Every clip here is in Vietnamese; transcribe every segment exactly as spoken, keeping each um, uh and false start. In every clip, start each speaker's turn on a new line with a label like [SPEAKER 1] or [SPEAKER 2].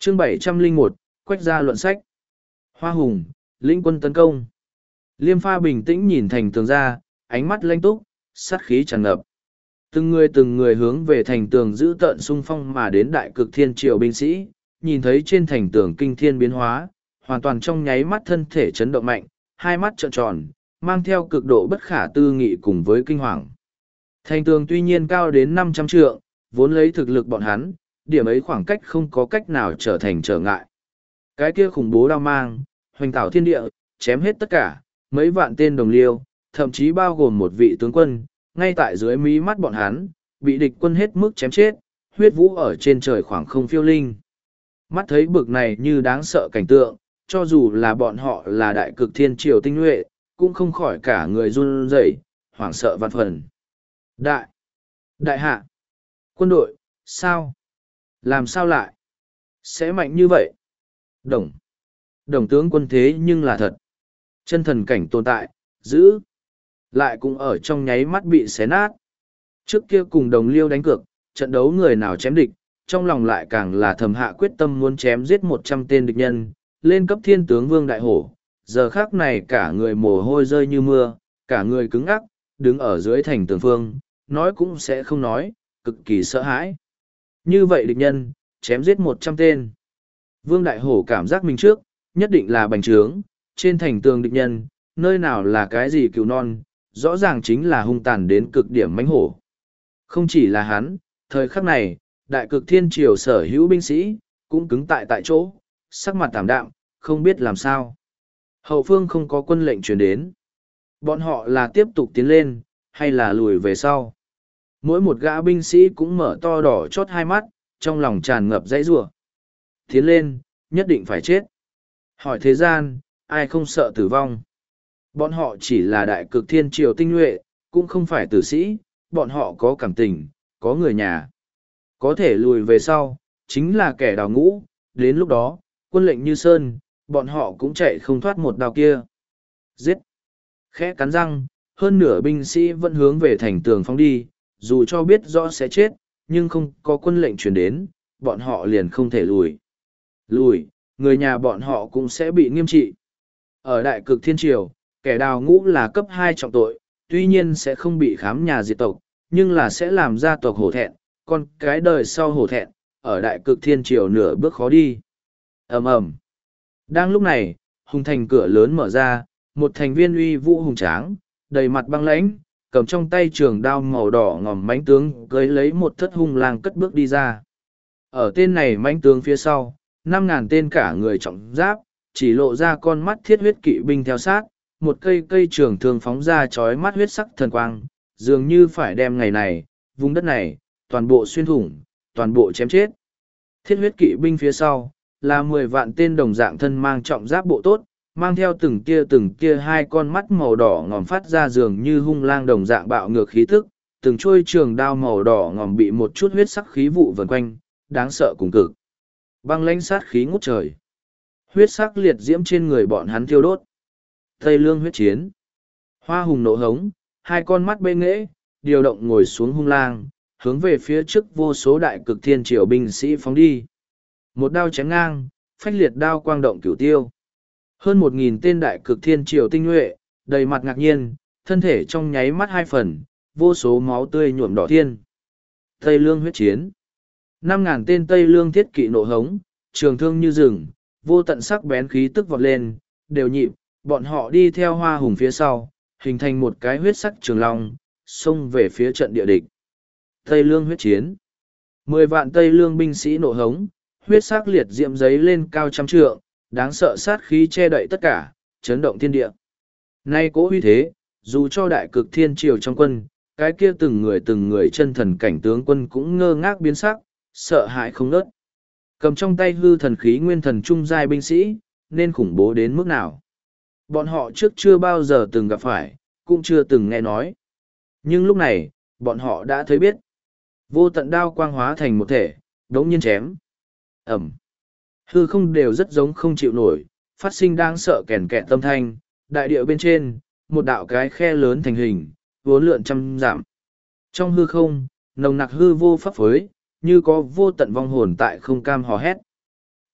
[SPEAKER 1] Chương bảy trăm lẻ một, Quách gia luận sách. Hoa Hùng, lĩnh quân tấn công. Liêm Pha bình tĩnh nhìn thành tường ra, ánh mắt lanh túc, sát khí tràn ngập. Từng người từng người hướng về thành tường giữ tợn xung phong mà đến đại cực thiên triều binh sĩ, nhìn thấy trên thành tường kinh thiên biến hóa, hoàn toàn trong nháy mắt thân thể chấn động mạnh, hai mắt trợn tròn, mang theo cực độ bất khả tư nghị cùng với kinh hoàng. Thành tường tuy nhiên cao đến năm trăm trượng, vốn lấy thực lực bọn hắn, điểm ấy khoảng cách không có cách nào trở thành trở ngại. Cái kia khủng bố đao mang, hoành tảo thiên địa, chém hết tất cả, mấy vạn tên đồng liêu, thậm chí bao gồm một vị tướng quân, ngay tại dưới mí mắt bọn hắn, bị địch quân hết mức chém chết, huyết vũ ở trên trời khoảng không phiêu linh. Mắt thấy bực này như đáng sợ cảnh tượng, cho dù là bọn họ là đại cực thiên triều tinh nhuệ, cũng không khỏi cả người run rẩy, hoảng sợ vạn phần. Đại! Đại hạ! Quân đội, sao? Làm sao lại? Sẽ mạnh như vậy? Đồng! Đồng tướng quân thế nhưng là thật. Chân thần cảnh tồn tại, giữ. Lại cũng ở trong nháy mắt bị xé nát. Trước kia cùng đồng liêu đánh cược, trận đấu người nào chém địch, trong lòng lại càng là thầm hạ quyết tâm muốn chém giết một trăm tên địch nhân, lên cấp thiên tướng vương đại hổ. Giờ khác này cả người mồ hôi rơi như mưa, cả người cứng ắc, đứng ở dưới thành tường phương, nói cũng sẽ không nói, cực kỳ sợ hãi. Như vậy địch nhân, chém giết một trăm tên. Vương đại hổ cảm giác mình trước, nhất định là bành trướng, trên thành tường địch nhân, nơi nào là cái gì cứu non, rõ ràng chính là hung tàn đến cực điểm mãnh hổ. Không chỉ là hắn, thời khắc này, đại cực thiên triều sở hữu binh sĩ, cũng cứng tại tại chỗ, sắc mặt tảm đạm, không biết làm sao. Hậu phương không có quân lệnh truyền đến. Bọn họ là tiếp tục tiến lên, hay là lùi về sau. Mỗi một gã binh sĩ cũng mở to đỏ chót hai mắt, trong lòng tràn ngập dãy rủa. Tiến lên, nhất định phải chết. Hỏi thế gian, ai không sợ tử vong? Bọn họ chỉ là đại cực thiên triều tinh nhuệ, cũng không phải tử sĩ, bọn họ có cảm tình, có người nhà. Có thể lùi về sau, chính là kẻ đào ngũ, đến lúc đó, quân lệnh như sơn, bọn họ cũng chạy không thoát một đao kia. Giết! Khẽ cắn răng, hơn nửa binh sĩ vẫn hướng về thành tường phóng đi, dù cho biết rõ sẽ chết, nhưng không có quân lệnh truyền đến, bọn họ liền không thể lùi. Lùi, người nhà bọn họ cũng sẽ bị nghiêm trị. Ở đại cực thiên triều, kẻ đào ngũ là cấp hai trọng tội, tuy nhiên sẽ không bị khám nhà diệt tộc, nhưng là sẽ làm gia tộc hổ thẹn, còn cái đời sau hổ thẹn, ở đại cực thiên triều nửa bước khó đi. Ầm ầm. Đang lúc này, hùng thành cửa lớn mở ra, một thành viên uy vũ hùng tráng, đầy mặt băng lãnh, cầm trong tay trường đao màu đỏ ngòm mãnh tướng cưới lấy một thất hung lang cất bước đi ra. Ở tên này mãnh tướng phía sau, năm ngàn tên cả người trọng giáp, chỉ lộ ra con mắt thiết huyết kỵ binh theo sát, một cây cây trường thường phóng ra chói mắt huyết sắc thần quang, dường như phải đem ngày này, vùng đất này, toàn bộ xuyên thủng, toàn bộ chém chết. Thiết huyết kỵ binh phía sau, là mười vạn tên đồng dạng thân mang trọng giáp bộ tốt, mang theo từng kia từng kia hai con mắt màu đỏ ngòm phát ra dường như hung lang đồng dạng bạo ngược khí tức, từng trôi trường đao màu đỏ ngòm bị một chút huyết sắc khí vụ vần quanh, đáng sợ cùng cực. Băng lãnh sát khí ngút trời. Huyết sắc liệt diễm trên người bọn hắn thiêu đốt. Tây lương huyết chiến. Hoa hùng nộ hống, hai con mắt bê nghễ, điều động ngồi xuống hung lang, hướng về phía trước vô số đại cực thiên triều binh sĩ phóng đi. Một đao chém ngang, phách liệt đao quang động cửu tiêu. Hơn một nghìn tên đại cực thiên triều tinh nhuệ, đầy mặt ngạc nhiên, thân thể trong nháy mắt hai phần, vô số máu tươi nhuộm đỏ thiên. Tây lương huyết chiến. Năm ngàn tên Tây lương thiết kỵ nộ hống, trường thương như rừng, vô tận sắc bén khí tức vọt lên, đều nhịp, bọn họ đi theo hoa hùng phía sau, hình thành một cái huyết sắc trường long, xông về phía trận địa địch. Tây lương huyết chiến. Mười vạn Tây lương binh sĩ nộ hống, huyết sắc liệt diệm giấy lên cao trăm trượng, đáng sợ sát khí che đậy tất cả, chấn động thiên địa. Nay cố huy thế, dù cho đại cực thiên triều trong quân, cái kia từng người từng người chân thần cảnh tướng quân cũng ngơ ngác biến sắc, sợ hãi không nớt. Cầm trong tay hư thần khí nguyên thần trung giai binh sĩ, nên khủng bố đến mức nào. Bọn họ trước chưa bao giờ từng gặp phải, cũng chưa từng nghe nói. Nhưng lúc này, bọn họ đã thấy biết. Vô tận đao quang hóa thành một thể, đống nhiên chém. Ẩm. Hư không đều rất giống không chịu nổi, phát sinh đang sợ kèn kẹt tâm thanh, đại địa bên trên, một đạo cái khe lớn thành hình, vốn lượn trăm giảm. Trong hư không, nồng nặc hư vô pháp phối, như có vô tận vong hồn tại không cam hò hét.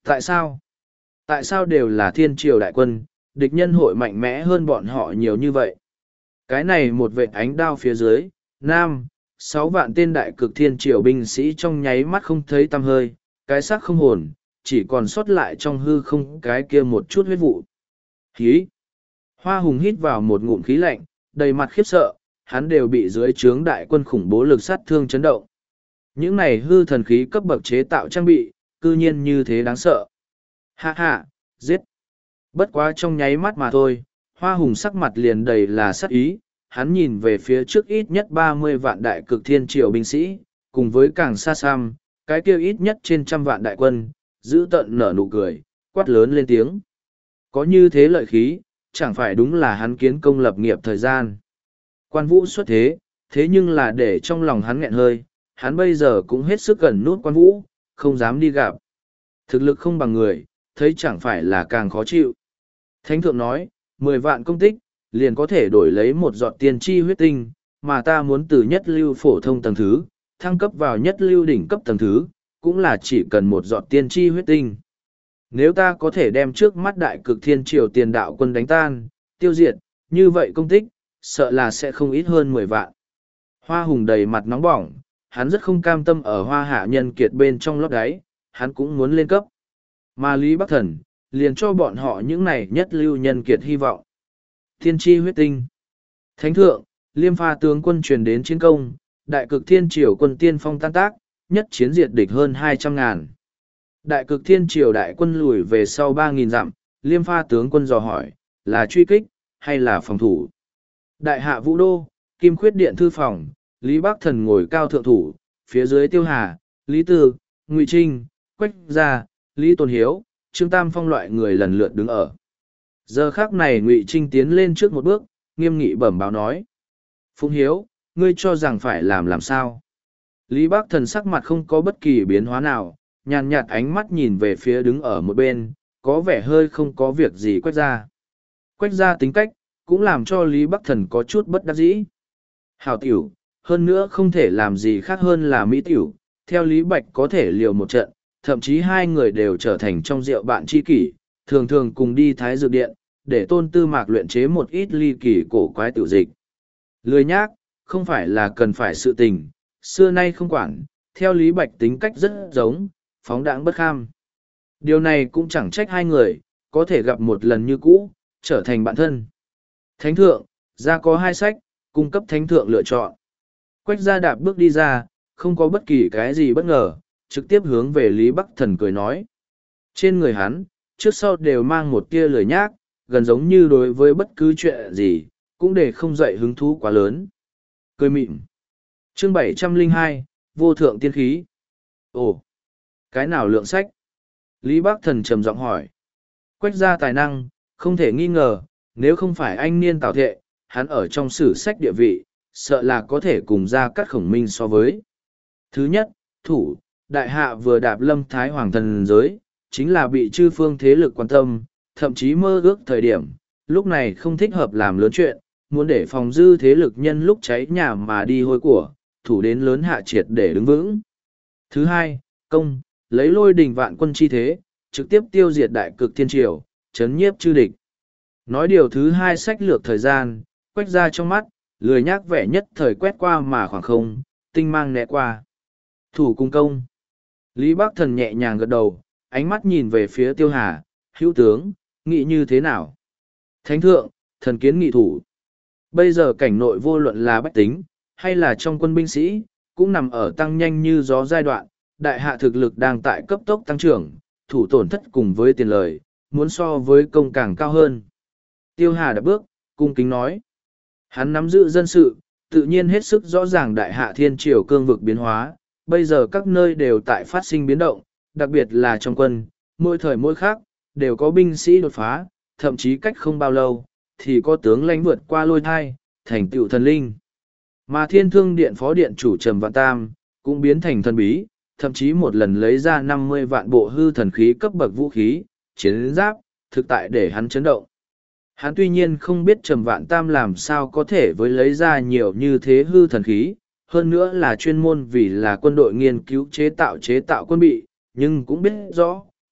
[SPEAKER 1] Tại sao? Tại sao đều là thiên triều đại quân, địch nhân hội mạnh mẽ hơn bọn họ nhiều như vậy? Cái này một vệ ánh đao phía dưới, nam, sáu vạn tên đại cực thiên triều binh sĩ trong nháy mắt không thấy tăm hơi, cái xác không hồn, chỉ còn sót lại trong hư không cái kia một chút huyết vụ. Khí! Hoa Hùng hít vào một ngụm khí lạnh, đầy mặt khiếp sợ, hắn đều bị dưới trướng đại quân khủng bố lực sát thương chấn động. Những này hư thần khí cấp bậc chế tạo trang bị, cư nhiên như thế đáng sợ. Hạ hạ, giết! Bất quá trong nháy mắt mà thôi, Hoa Hùng sắc mặt liền đầy là sát ý, hắn nhìn về phía trước ít nhất ba mươi vạn đại cực thiên triều binh sĩ, cùng với càng xa xăm, cái kia ít nhất trên trăm vạn đại quân, giữ tận nở nụ cười, quát lớn lên tiếng. Có như thế lợi khí, chẳng phải đúng là hắn kiến công lập nghiệp thời gian. Quan Vũ xuất thế, thế nhưng là để trong lòng hắn nghẹn hơi, hắn bây giờ cũng hết sức gần nút Quan Vũ, không dám đi gặp. Thực lực không bằng người, thấy chẳng phải là càng khó chịu. Thánh thượng nói, mười vạn công tích, liền có thể đổi lấy một giọt tiên tri huyết tinh, mà ta muốn từ nhất lưu phổ thông tầng thứ, thăng cấp vào nhất lưu đỉnh cấp tầng thứ, cũng là chỉ cần một giọt tiên tri huyết tinh. Nếu ta có thể đem trước mắt đại cực thiên triều tiền đạo quân đánh tan, tiêu diệt, như vậy công tích, sợ là sẽ không ít hơn mười vạn. Hoa Hùng đầy mặt nóng bỏng, hắn rất không cam tâm ở Hoa Hạ nhân kiệt bên trong lót đáy, hắn cũng muốn lên cấp. Mà Lý Bắc Thần, liền cho bọn họ những này nhất lưu nhân kiệt hy vọng. Thiên tri huyết tinh. Thánh thượng, Liêm Pha tướng quân truyền đến chiến công, đại cực thiên triều quân tiên phong tan tác, nhất chiến diệt địch hơn hai trăm ngàn. Đại cực thiên triều đại quân lùi về sau ba nghìn dặm, Liêm Pha tướng quân dò hỏi, là truy kích, hay là phòng thủ? Đại hạ Vũ Đô, Kim Khuyết Điện Thư Phòng, Lý Bắc Thần ngồi cao thượng thủ, phía dưới Tiêu Hà, Lý Tư, Ngụy Trinh, Quách Gia, Lý Tôn Hiếu, Trương Tam Phong loại người lần lượt đứng ở. Giờ khác này Ngụy Trinh tiến lên trước một bước, nghiêm nghị bẩm báo nói. Phụng Hiếu, ngươi cho rằng phải làm làm sao? Lý Bắc Thần sắc mặt không có bất kỳ biến hóa nào, nhàn nhạt ánh mắt nhìn về phía đứng ở một bên, có vẻ hơi không có việc gì Quách Gia. Quách Gia tính cách, cũng làm cho Lý Bắc Thần có chút bất đắc dĩ. Hảo tiểu, hơn nữa không thể làm gì khác hơn là mỹ tiểu, theo Lý Bạch có thể liều một trận, thậm chí hai người đều trở thành trong rượu bạn tri kỷ, thường thường cùng đi Thái Dược Điện, để Tôn Tư Mạc luyện chế một ít ly kỳ cổ quái tiểu dịch. Lười nhác, không phải là cần phải sự tình, xưa nay không quản, theo Lý Bạch tính cách rất giống, phóng đãng bất kham. Điều này cũng chẳng trách hai người, có thể gặp một lần như cũ, trở thành bạn thân. Thánh thượng, ra có hai sách, cung cấp thánh thượng lựa chọn. Quách Gia đạp bước đi ra, không có bất kỳ cái gì bất ngờ, trực tiếp hướng về Lý Bắc Thần cười nói. Trên người hắn, trước sau đều mang một tia lười nhác, gần giống như đối với bất cứ chuyện gì, cũng để không dậy hứng thú quá lớn. Cười mịn. Chương bảy trăm lẻ hai, Vô thượng tiên khí. Ồ, cái nào lượng sách? Lý Bắc Thần trầm giọng hỏi. Quách Gia tài năng, không thể nghi ngờ, nếu không phải anh niên tào thệ, hắn ở trong sử sách địa vị, sợ là có thể cùng Gia Cát Khổng Minh so với. Thứ nhất, thủ, đại hạ vừa đạp lâm thái hoàng thần giới, chính là bị chư phương thế lực quan tâm, thậm chí mơ ước thời điểm, lúc này không thích hợp làm lớn chuyện, muốn để phòng dư thế lực nhân lúc cháy nhà mà đi hôi của, thủ đến lớn hạ triệt để đứng vững. Thứ hai, công, lấy lôi đình vạn quân chi thế, trực tiếp tiêu diệt đại cực thiên triều, chấn nhiếp chư địch. Nói điều thứ hai sách lược thời gian, Quách Gia trong mắt, lười nhác vẻ nhất thời quét qua mà khoảng không, tinh mang né qua. Thủ cung công. Lý Bắc Thần nhẹ nhàng gật đầu, ánh mắt nhìn về phía Tiêu Hà, hữu tướng, nghĩ như thế nào? Thánh thượng, thần kiến nghị thủ. Bây giờ cảnh nội vô luận là bách tính, hay là trong quân binh sĩ, cũng nằm ở tăng nhanh như gió giai đoạn, đại hạ thực lực đang tại cấp tốc tăng trưởng, thủ tổn thất cùng với tiền lời, muốn so với công càng cao hơn. Tiêu Hà đã bước, cung kính nói. Hắn nắm giữ dân sự, tự nhiên hết sức rõ ràng đại hạ thiên triều cương vực biến hóa, bây giờ các nơi đều tại phát sinh biến động, đặc biệt là trong quân, mỗi thời mỗi khác, đều có binh sĩ đột phá, thậm chí cách không bao lâu, thì có tướng lãnh vượt qua lôi thai, thành tựu thần linh. Mà thiên thương điện phó điện chủ Trầm Vạn Tam, cũng biến thành thần bí, thậm chí một lần lấy ra năm mươi vạn bộ hư thần khí cấp bậc vũ khí, chiến giáp, thực tại để hắn chấn động. Hắn tuy nhiên không biết Trầm Vạn Tam làm sao có thể với lấy ra nhiều như thế hư thần khí, hơn nữa là chuyên môn vì là quân đội nghiên cứu chế tạo chế tạo quân bị, nhưng cũng biết rõ,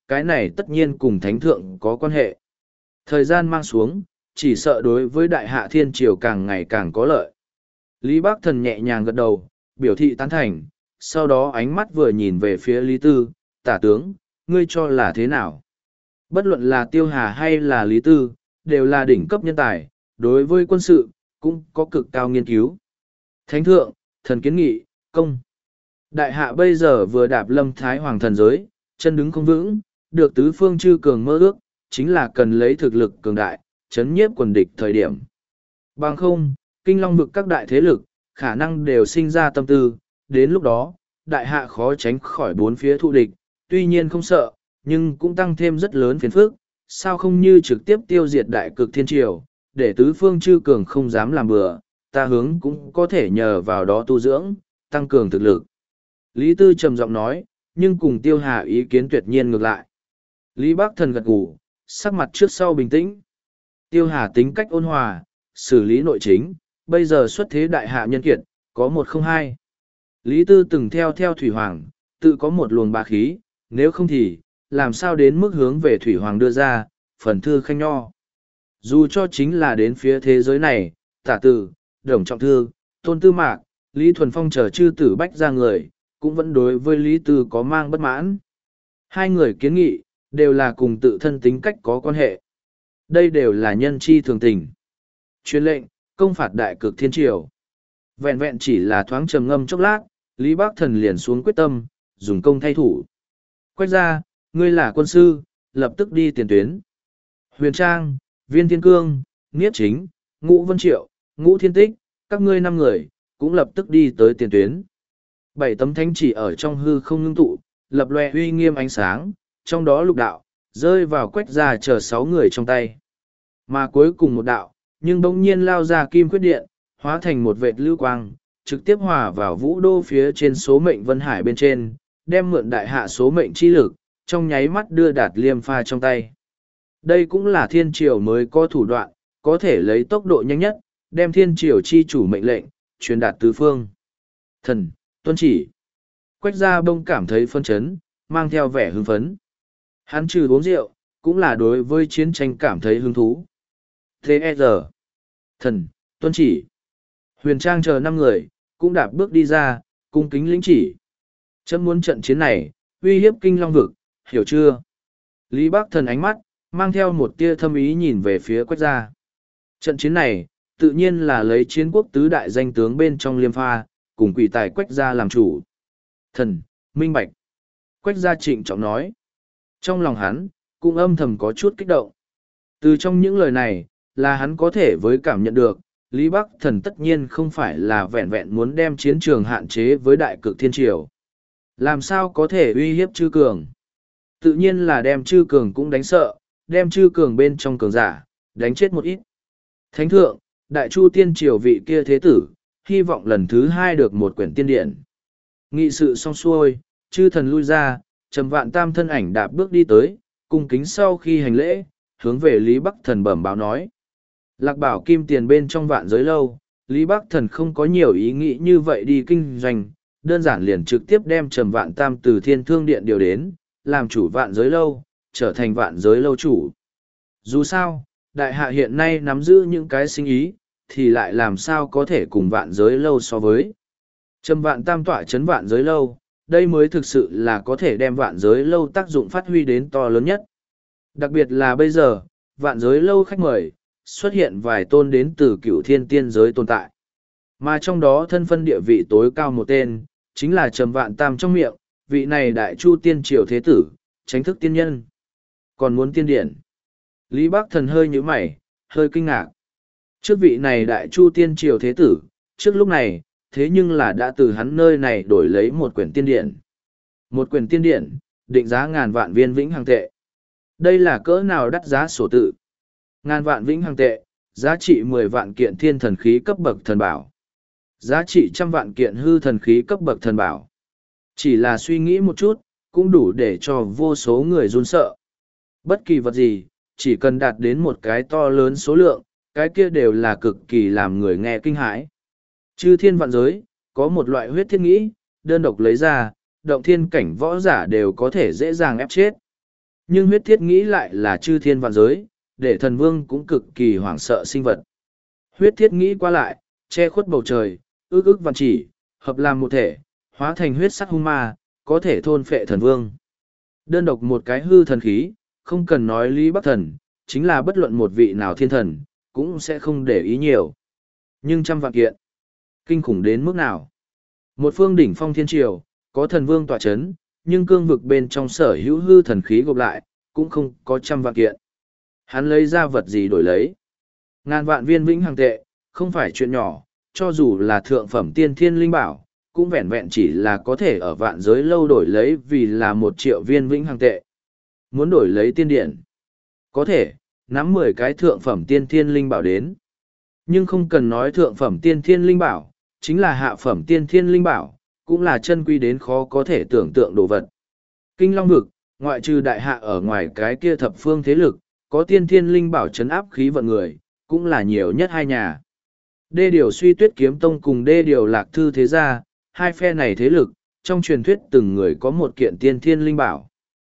[SPEAKER 1] cái này tất nhiên cùng thánh thượng có quan hệ. Thời gian mang xuống, chỉ sợ đối với đại hạ thiên triều càng ngày càng có lợi. Lý Bác Thần nhẹ nhàng gật đầu, biểu thị tán thành, sau đó ánh mắt vừa nhìn về phía Lý Tư, tả tướng, ngươi cho là thế nào? Bất luận là Tiêu Hà hay là Lý Tư, đều là đỉnh cấp nhân tài, đối với quân sự, cũng có cực cao nghiên cứu. Thánh thượng, thần kiến nghị, công. Đại hạ bây giờ vừa đạp lâm thái hoàng thần giới, chân đứng không vững, được tứ phương chư cường mơ ước, chính là cần lấy thực lực cường đại, chấn nhiếp quần địch thời điểm. Bằng không, kinh long vực các đại thế lực, khả năng đều sinh ra tâm tư, đến lúc đó, đại hạ khó tránh khỏi bốn phía thụ địch, tuy nhiên không sợ, nhưng cũng tăng thêm rất lớn phiền phức, sao không như trực tiếp tiêu diệt đại cực thiên triều, để tứ phương chư cường không dám làm bừa, ta hướng cũng có thể nhờ vào đó tu dưỡng, tăng cường thực lực. Lý Tư trầm giọng nói, nhưng cùng Tiêu Hà ý kiến tuyệt nhiên ngược lại. Lý Bác Thần gật gù, sắc mặt trước sau bình tĩnh. Tiêu Hà tính cách ôn hòa, xử lý nội chính, bây giờ xuất thế đại hạ nhân kiệt, có một không hai. Lý Tư từng theo theo Thủy Hoàng, tự có một luồng bá khí, nếu không thì, làm sao đến mức hướng về Thủy Hoàng đưa ra, phần thư khanh nho. Dù cho chính là đến phía thế giới này, Tả Tử, Đồng Trọng Thư, Tôn Tư Mạc, Lý Thuần Phong chờ chư tử bách ra người, cũng vẫn đối với Lý Tư có mang bất mãn. Hai người kiến nghị, đều là cùng tự thân tính cách có quan hệ. Đây đều là nhân chi thường tình. Truyền lệnh, công phạt đại cực thiên triều. Vẹn vẹn chỉ là thoáng trầm ngâm chốc lát, Lý Bác Thần liền xuống quyết tâm, dùng công thay thủ. Quách ra, ngươi là quân sư, lập tức đi tiền tuyến. Huyền Trang, Viên Thiên Cương, Niếp Chính, Ngũ Vân Triệu, Ngũ Thiên Tích, các ngươi năm người, cũng lập tức đi tới tiền tuyến. Bảy tấm thánh chỉ ở trong hư không ngưng tụ, lập loè uy nghiêm ánh sáng, trong đó lục đạo, rơi vào Quách ra chờ sáu người trong tay. Mà cuối cùng một đạo, nhưng bỗng nhiên lao ra kim khuyết điện, hóa thành một vệt lưu quang, trực tiếp hòa vào vũ đô phía trên số mệnh Vân Hải bên trên, đem mượn đại hạ số mệnh chi lực, trong nháy mắt đưa Đạt Liêm pha trong tay. Đây cũng là thiên triều mới có thủ đoạn, có thể lấy tốc độ nhanh nhất, đem thiên triều chi chủ mệnh lệnh, truyền đạt tứ phương. Thần, tuân chỉ. Quách gia bông cảm thấy phân chấn, mang theo vẻ hưng phấn. Hắn trừ uống rượu, cũng là đối với chiến tranh cảm thấy hứng thú. Thế giờ, thần, tuân chỉ. Huyền Trang chờ năm người, cũng đạp bước đi ra, cung kính lĩnh chỉ. Chấm muốn trận chiến này, uy hiếp kinh long vực, hiểu chưa? Lý Bác Thần ánh mắt, mang theo một tia thâm ý nhìn về phía Quách gia. Trận chiến này, tự nhiên là lấy chiến quốc tứ đại danh tướng bên trong Liêm pha, cùng quỷ tài Quách gia làm chủ. Thần, minh bạch. Quách gia trịnh trọng nói. Trong lòng hắn, cũng âm thầm có chút kích động. Từ trong những lời này, là hắn có thể với cảm nhận được, Lý Bắc Thần tất nhiên không phải là vẹn vẹn muốn đem chiến trường hạn chế với đại cực thiên triều. Làm sao có thể uy hiếp chư cường? Tự nhiên là đem chư cường cũng đánh sợ, đem chư cường bên trong cường giả, đánh chết một ít. Thánh thượng, đại chu tiên triều vị kia thế tử, hy vọng lần thứ hai được một quyển tiên điển. Nghị sự xong xuôi, chư thần lui ra, Trầm Vạn Tam thân ảnh đạp bước đi tới, cung kính sau khi hành lễ, hướng về Lý Bắc Thần bẩm báo nói. Lạc bảo kim tiền bên trong vạn giới lâu, Lý Bắc Thần không có nhiều ý nghĩ như vậy đi kinh doanh, đơn giản liền trực tiếp đem Trầm Vạn Tam từ Thiên Thương Điện điều đến, làm chủ vạn giới lâu, trở thành vạn giới lâu chủ. Dù sao, đại hạ hiện nay nắm giữ những cái sinh ý, thì lại làm sao có thể cùng vạn giới lâu so với. Trầm Vạn Tam tỏa chấn vạn giới lâu, đây mới thực sự là có thể đem vạn giới lâu tác dụng phát huy đến to lớn nhất. Đặc biệt là bây giờ, vạn giới lâu khách mời, xuất hiện vài tôn đến từ cửu thiên tiên giới tồn tại. Mà trong đó thân phân địa vị tối cao một tên, chính là Trầm Vạn Tam trong miệng, vị này đại chu tiên triều thế tử, tránh thức tiên nhân. Còn muốn tiên điển. Lý Bắc Thần hơi nhíu mày, hơi kinh ngạc. Trước vị này đại chu tiên triều thế tử, trước lúc này, thế nhưng là đã từ hắn nơi này đổi lấy một quyển tiên điển. Một quyển tiên điển, định giá ngàn vạn viên vĩnh hằng tệ. Đây là cỡ nào đắt giá sổ tự. Ngàn vạn vĩnh hằng tệ, giá trị mười vạn kiện thiên thần khí cấp bậc thần bảo. Giá trị trăm vạn kiện hư thần khí cấp bậc thần bảo. Chỉ là suy nghĩ một chút, cũng đủ để cho vô số người run sợ. Bất kỳ vật gì, chỉ cần đạt đến một cái to lớn số lượng, cái kia đều là cực kỳ làm người nghe kinh hãi. Chư thiên vạn giới, có một loại huyết thiết nghĩ, đơn độc lấy ra, động thiên cảnh võ giả đều có thể dễ dàng ép chết. Nhưng huyết thiết nghĩ lại là chư thiên vạn giới, để thần vương cũng cực kỳ hoảng sợ sinh vật. Huyết thiết nghĩ qua lại, che khuất bầu trời, ước ước vạn chỉ, hợp làm một thể, hóa thành huyết sắc hung ma, có thể thôn phệ thần vương. Đơn độc một cái hư thần khí, không cần nói Lý Bắc Thần, chính là bất luận một vị nào thiên thần, cũng sẽ không để ý nhiều. Nhưng trăm vạn kiện, kinh khủng đến mức nào? Một phương đỉnh phong thiên triều, có thần vương tọa chấn, nhưng cương vực bên trong sở hữu hư thần khí gộp lại, cũng không có trăm vạn kiện. Hắn lấy ra vật gì đổi lấy? Ngàn vạn viên vĩnh hằng tệ, không phải chuyện nhỏ, cho dù là thượng phẩm tiên thiên linh bảo, cũng vẹn vẹn chỉ là có thể ở vạn giới lâu đổi lấy vì là một triệu viên vĩnh hằng tệ. Muốn đổi lấy tiên điện, có thể, nắm mười cái thượng phẩm tiên thiên linh bảo đến. Nhưng không cần nói thượng phẩm tiên thiên linh bảo, chính là hạ phẩm tiên thiên linh bảo, cũng là chân quy đến khó có thể tưởng tượng đồ vật. Kinh Long Vực, ngoại trừ đại hạ ở ngoài cái kia thập phương thế lực, có tiên thiên linh bảo chấn áp khí vận người, cũng là nhiều nhất hai nhà. Đê điều Suy Tuyết Kiếm Tông cùng đê điều Lạc Thư Thế Gia, hai phe này thế lực, trong truyền thuyết từng người có một kiện tiên thiên linh bảo.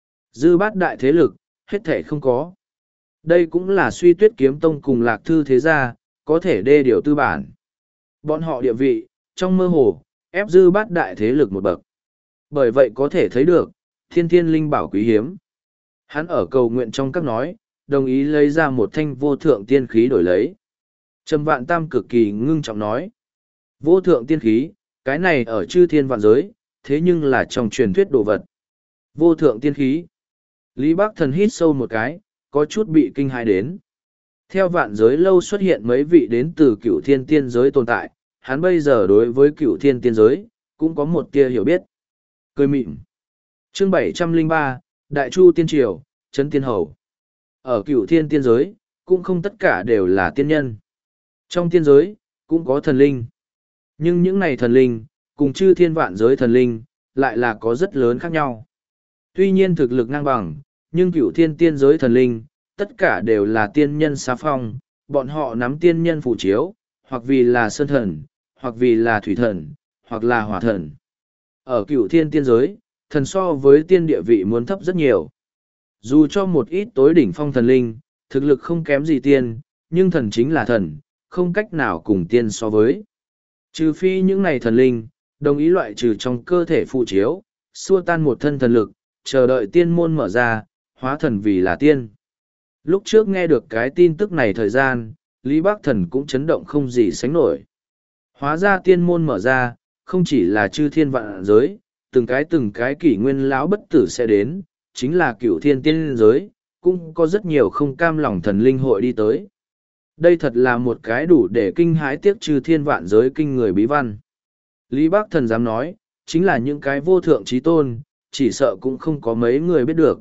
[SPEAKER 1] Dư bát đại thế lực, hết thể không có. Đây cũng là Suy Tuyết Kiếm Tông cùng Lạc Thư Thế Gia, có thể đê điều tư bản. Bọn họ địa vị, trong mơ hồ, ép dư bát đại thế lực một bậc. Bởi vậy có thể thấy được, thiên thiên linh bảo quý hiếm. Hắn ở cầu nguyện trong các nói, đồng ý lấy ra một thanh vô thượng tiên khí đổi lấy. Trầm Vạn Tam cực kỳ ngưng trọng nói. Vô thượng tiên khí, cái này ở chư thiên vạn giới, thế nhưng là trong truyền thuyết đồ vật. Vô thượng tiên khí. Lý Bắc Thần hít sâu một cái, có chút bị kinh hãi đến. Theo vạn giới lâu xuất hiện mấy vị đến từ cựu thiên tiên giới tồn tại, hắn bây giờ đối với cựu thiên tiên giới, cũng có một tia hiểu biết. Cười mịn. Chương bảy trăm lẻ ba, Đại Chu Tiên Triều, Trấn Tiên Hầu. Ở cựu thiên tiên giới, cũng không tất cả đều là tiên nhân. Trong tiên giới, cũng có thần linh. Nhưng những này thần linh, cùng chư thiên vạn giới thần linh, lại là có rất lớn khác nhau. Tuy nhiên thực lực ngang bằng, nhưng cựu thiên tiên giới thần linh, tất cả đều là tiên nhân xá phong, bọn họ nắm tiên nhân phụ chiếu, hoặc vì là sơn thần, hoặc vì là thủy thần, hoặc là hỏa thần. Ở cựu thiên tiên giới, thần so với tiên địa vị muốn thấp rất nhiều. Dù cho một ít tối đỉnh phong thần linh, thực lực không kém gì tiên, nhưng thần chính là thần, không cách nào cùng tiên so với. Trừ phi những này thần linh, đồng ý loại trừ trong cơ thể phụ chiếu, xua tan một thân thần lực, chờ đợi tiên môn mở ra, hóa thần vì là tiên. Lúc trước nghe được cái tin tức này thời gian, Lý Bắc Thần cũng chấn động không gì sánh nổi. Hóa ra tiên môn mở ra, không chỉ là chư thiên vạn giới, từng cái từng cái kỷ nguyên lão bất tử sẽ đến, chính là cựu thiên tiên giới, cũng có rất nhiều không cam lòng thần linh hội đi tới. Đây thật là một cái đủ để kinh hãi tiếc chư thiên vạn giới kinh người bí văn. Lý Bắc Thần dám nói, chính là những cái vô thượng trí tôn, chỉ sợ cũng không có mấy người biết được.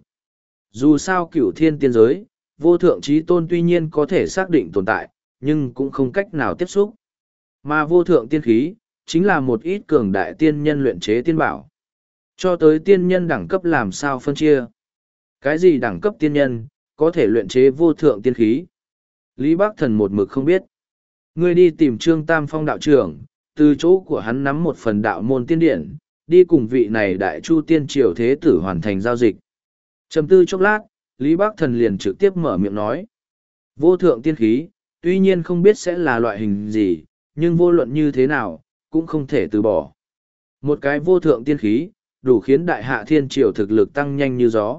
[SPEAKER 1] Dù sao cựu thiên tiên giới, vô thượng trí tôn tuy nhiên có thể xác định tồn tại, nhưng cũng không cách nào tiếp xúc. Mà vô thượng tiên khí, chính là một ít cường đại tiên nhân luyện chế tiên bảo. Cho tới tiên nhân đẳng cấp làm sao phân chia. Cái gì đẳng cấp tiên nhân, có thể luyện chế vô thượng tiên khí. Lý Bắc Thần một mực không biết. Ngươi đi tìm Trương Tam Phong đạo trưởng, từ chỗ của hắn nắm một phần đạo môn tiên điển, đi cùng vị này đại chu tiên triều thế tử hoàn thành giao dịch. Trầm tư chốc lát, Lý Bắc Thần liền trực tiếp mở miệng nói. Vô thượng tiên khí, tuy nhiên không biết sẽ là loại hình gì, nhưng vô luận như thế nào, cũng không thể từ bỏ. Một cái vô thượng tiên khí, đủ khiến đại hạ thiên triều thực lực tăng nhanh như gió.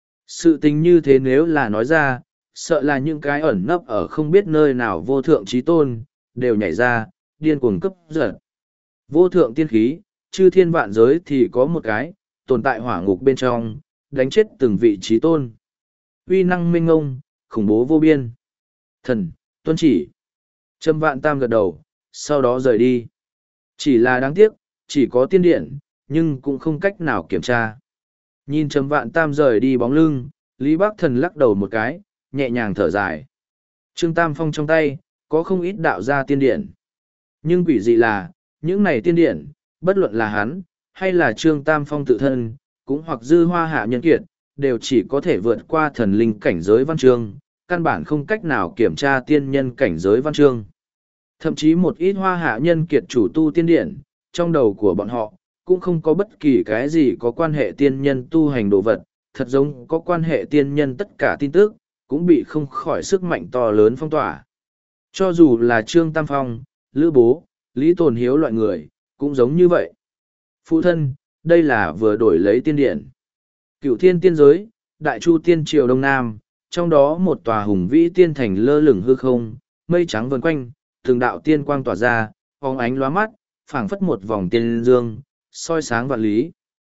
[SPEAKER 1] Sự tình như thế nếu là nói ra, sợ là những cái ẩn nấp ở không biết nơi nào vô thượng trí tôn, đều nhảy ra, điên cuồng cấp giật. Vô thượng tiên khí, chư thiên vạn giới thì có một cái, tồn tại hỏa ngục bên trong, đánh chết từng vị trí tôn. Uy năng minh ngông, khủng bố vô biên. Thần, tuân chỉ. Trâm Vạn Tam gật đầu, sau đó rời đi. Chỉ là đáng tiếc, chỉ có tiên điện, nhưng cũng không cách nào kiểm tra. Nhìn Trâm Vạn Tam rời đi bóng lưng, Lý Bắc Thần lắc đầu một cái, nhẹ nhàng thở dài. Trương Tam Phong trong tay, có không ít đạo gia tiên điện. Nhưng quỷ dị là, những này tiên điện, bất luận là hắn, hay là Trương Tam Phong tự thân, cũng hoặc dư hoa hạ nhân kiệt, đều chỉ có thể vượt qua thần linh cảnh giới văn chương, căn bản không cách nào kiểm tra tiên nhân cảnh giới văn chương. Thậm chí một ít hoa hạ nhân kiệt chủ tu tiên điện, trong đầu của bọn họ, cũng không có bất kỳ cái gì có quan hệ tiên nhân tu hành đồ vật, thật giống có quan hệ tiên nhân tất cả tin tức, cũng bị không khỏi sức mạnh to lớn phong tỏa. Cho dù là Trương Tam Phong, Lữ Bố, Lý Tồn Hiếu loại người, cũng giống như vậy. Phụ thân, đây là vừa đổi lấy tiên điện. Cựu thiên tiên giới, Đại Chu Tiên Triều Đông Nam, trong đó một tòa hùng vĩ tiên thành lơ lửng hư không, mây trắng vần quanh, từng đạo tiên quang tỏa ra, phóng ánh lóa mắt, phảng phất một vòng tiên dương, soi sáng vạn lý.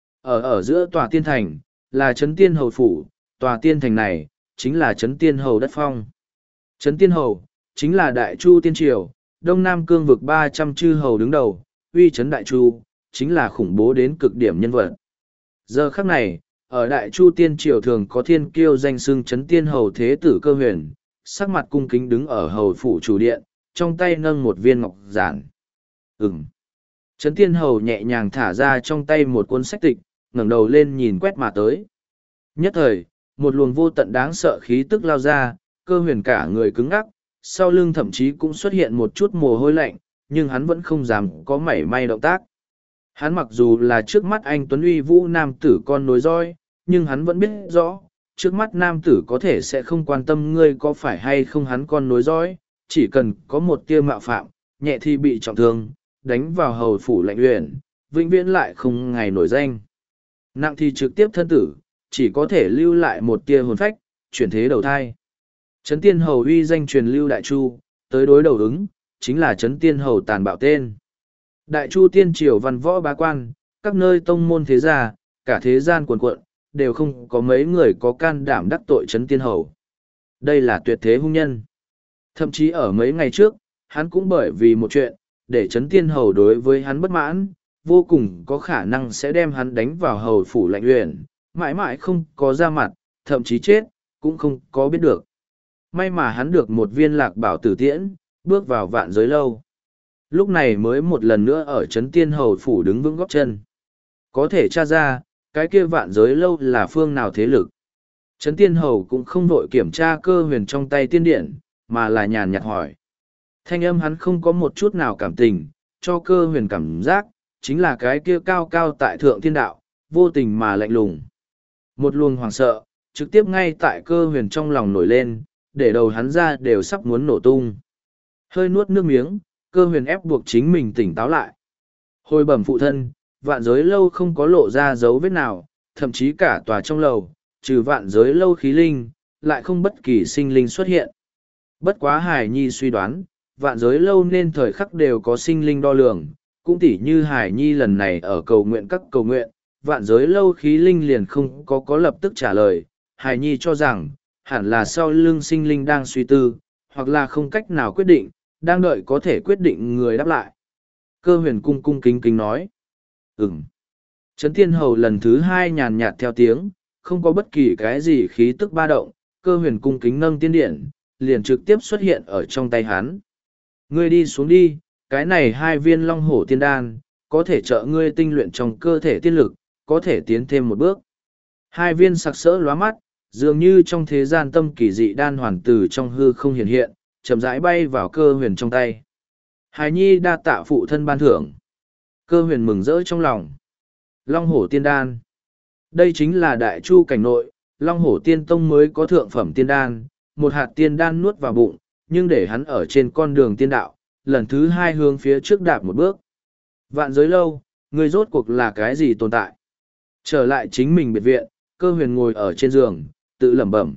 [SPEAKER 1] Ở ở giữa tòa tiên thành, là Trấn Tiên Hầu Phủ, tòa tiên thành này, chính là Trấn Tiên Hầu Đất Phong. Trấn Tiên Hầu, chính là Đại Chu Tiên Triều, Đông Nam cương vực ba trăm chư hầu đứng đầu, uy trấn Đại Chu, chính là khủng bố đến cực điểm nhân vật. Giờ khắc này, ở Đại Chu Tiên Triều thường có thiên kiêu danh xưng Trấn Tiên Hầu Thế Tử Cơ Huyền, sắc mặt cung kính đứng ở hầu phủ chủ điện, trong tay nâng một viên ngọc giản. Ừm. Trấn Tiên Hầu nhẹ nhàng thả ra trong tay một cuốn sách tịch, ngẩng đầu lên nhìn quét mà tới. Nhất thời, một luồng vô tận đáng sợ khí tức lao ra, Cơ Huyền cả người cứng ngắc, sau lưng thậm chí cũng xuất hiện một chút mồ hôi lạnh, nhưng hắn vẫn không dám có mảy may động tác. Hắn mặc dù là trước mắt anh Tuấn Uy Vũ nam tử con nối roi, nhưng hắn vẫn biết rõ, trước mắt nam tử có thể sẽ không quan tâm ngươi có phải hay không hắn con nối dõi, chỉ cần có một tia mạo phạm, nhẹ thì bị trọng thương, đánh vào hầu phủ lạnh uyển, vĩnh viễn lại không ngày nổi danh. Nặng thì trực tiếp thân tử, chỉ có thể lưu lại một tia hồn phách, chuyển thế đầu thai. Trấn Tiên Hầu uy danh truyền lưu Đại Chu, tới đối đầu ứng, chính là Trấn Tiên Hầu tàn bạo tên. Đại Chu Tiên Triều văn võ bá quan, các nơi tông môn thế gia, cả thế gian cuồn cuộn, đều không có mấy người có can đảm đắc tội Trấn Tiên Hầu. Đây là tuyệt thế hung nhân. Thậm chí ở mấy ngày trước, hắn cũng bởi vì một chuyện, để Trấn Tiên Hầu đối với hắn bất mãn, vô cùng có khả năng sẽ đem hắn đánh vào hầu phủ lạnh uyển, mãi mãi không có ra mặt, thậm chí chết, cũng không có biết được. May mà hắn được một viên lạc bảo tử tiễn, bước vào vạn giới lâu. Lúc này mới một lần nữa ở Trấn Tiên Hầu phủ đứng vững góp chân. Có thể tra ra, cái kia vạn giới lâu là phương nào thế lực. Trấn Tiên Hầu cũng không vội kiểm tra Cơ Huyền trong tay tiên điện, mà là nhàn nhạt hỏi. Thanh âm hắn không có một chút nào cảm tình, cho Cơ Huyền cảm giác, chính là cái kia cao cao tại thượng thiên đạo, vô tình mà lạnh lùng. Một luồng hoảng sợ, trực tiếp ngay tại Cơ Huyền trong lòng nổi lên, để đầu hắn ra đều sắp muốn nổ tung. Hơi nuốt nước miếng, Cơ Huyền ép buộc chính mình tỉnh táo lại. Hồi bẩm phụ thân, vạn giới lâu không có lộ ra dấu vết nào, thậm chí cả tòa trong lầu, trừ vạn giới lâu khí linh, lại không bất kỳ sinh linh xuất hiện. Bất quá Hải Nhi suy đoán, vạn giới lâu nên thời khắc đều có sinh linh đo lường, cũng tỉ như Hải Nhi lần này ở cầu nguyện các cầu nguyện, vạn giới lâu khí linh liền không có có lập tức trả lời. Hải Nhi cho rằng, hẳn là sau lưng sinh linh đang suy tư, hoặc là không cách nào quyết định, đang đợi có thể quyết định người đáp lại. Cơ Huyền cung cung kính kính nói. Ừm. Trấn Tiên Hầu lần thứ hai nhàn nhạt theo tiếng, không có bất kỳ cái gì khí tức ba động, Cơ Huyền cung kính nâng tiên điện, liền trực tiếp xuất hiện ở trong tay hắn. Ngươi đi xuống đi, cái này hai viên long hổ tiên đan, có thể trợ ngươi tinh luyện trong cơ thể tiên lực, có thể tiến thêm một bước. Hai viên sặc sỡ lóa mắt, dường như trong thế gian tâm kỳ dị đan hoàn từ trong hư không hiện hiện, chậm rãi bay vào Cơ Huyền trong tay. Hài Nhi đa tạ phụ thân ban thưởng. Cơ Huyền mừng rỡ trong lòng. Long hổ tiên đan. Đây chính là Đại Chu cảnh nội, Long hổ tiên tông mới có thượng phẩm tiên đan, một hạt tiên đan nuốt vào bụng, nhưng để hắn ở trên con đường tiên đạo, lần thứ hai hướng phía trước đạp một bước. Vạn giới lâu, người rốt cuộc là cái gì tồn tại? Trở lại chính mình biệt viện, Cơ Huyền ngồi ở trên giường, tự lẩm bẩm.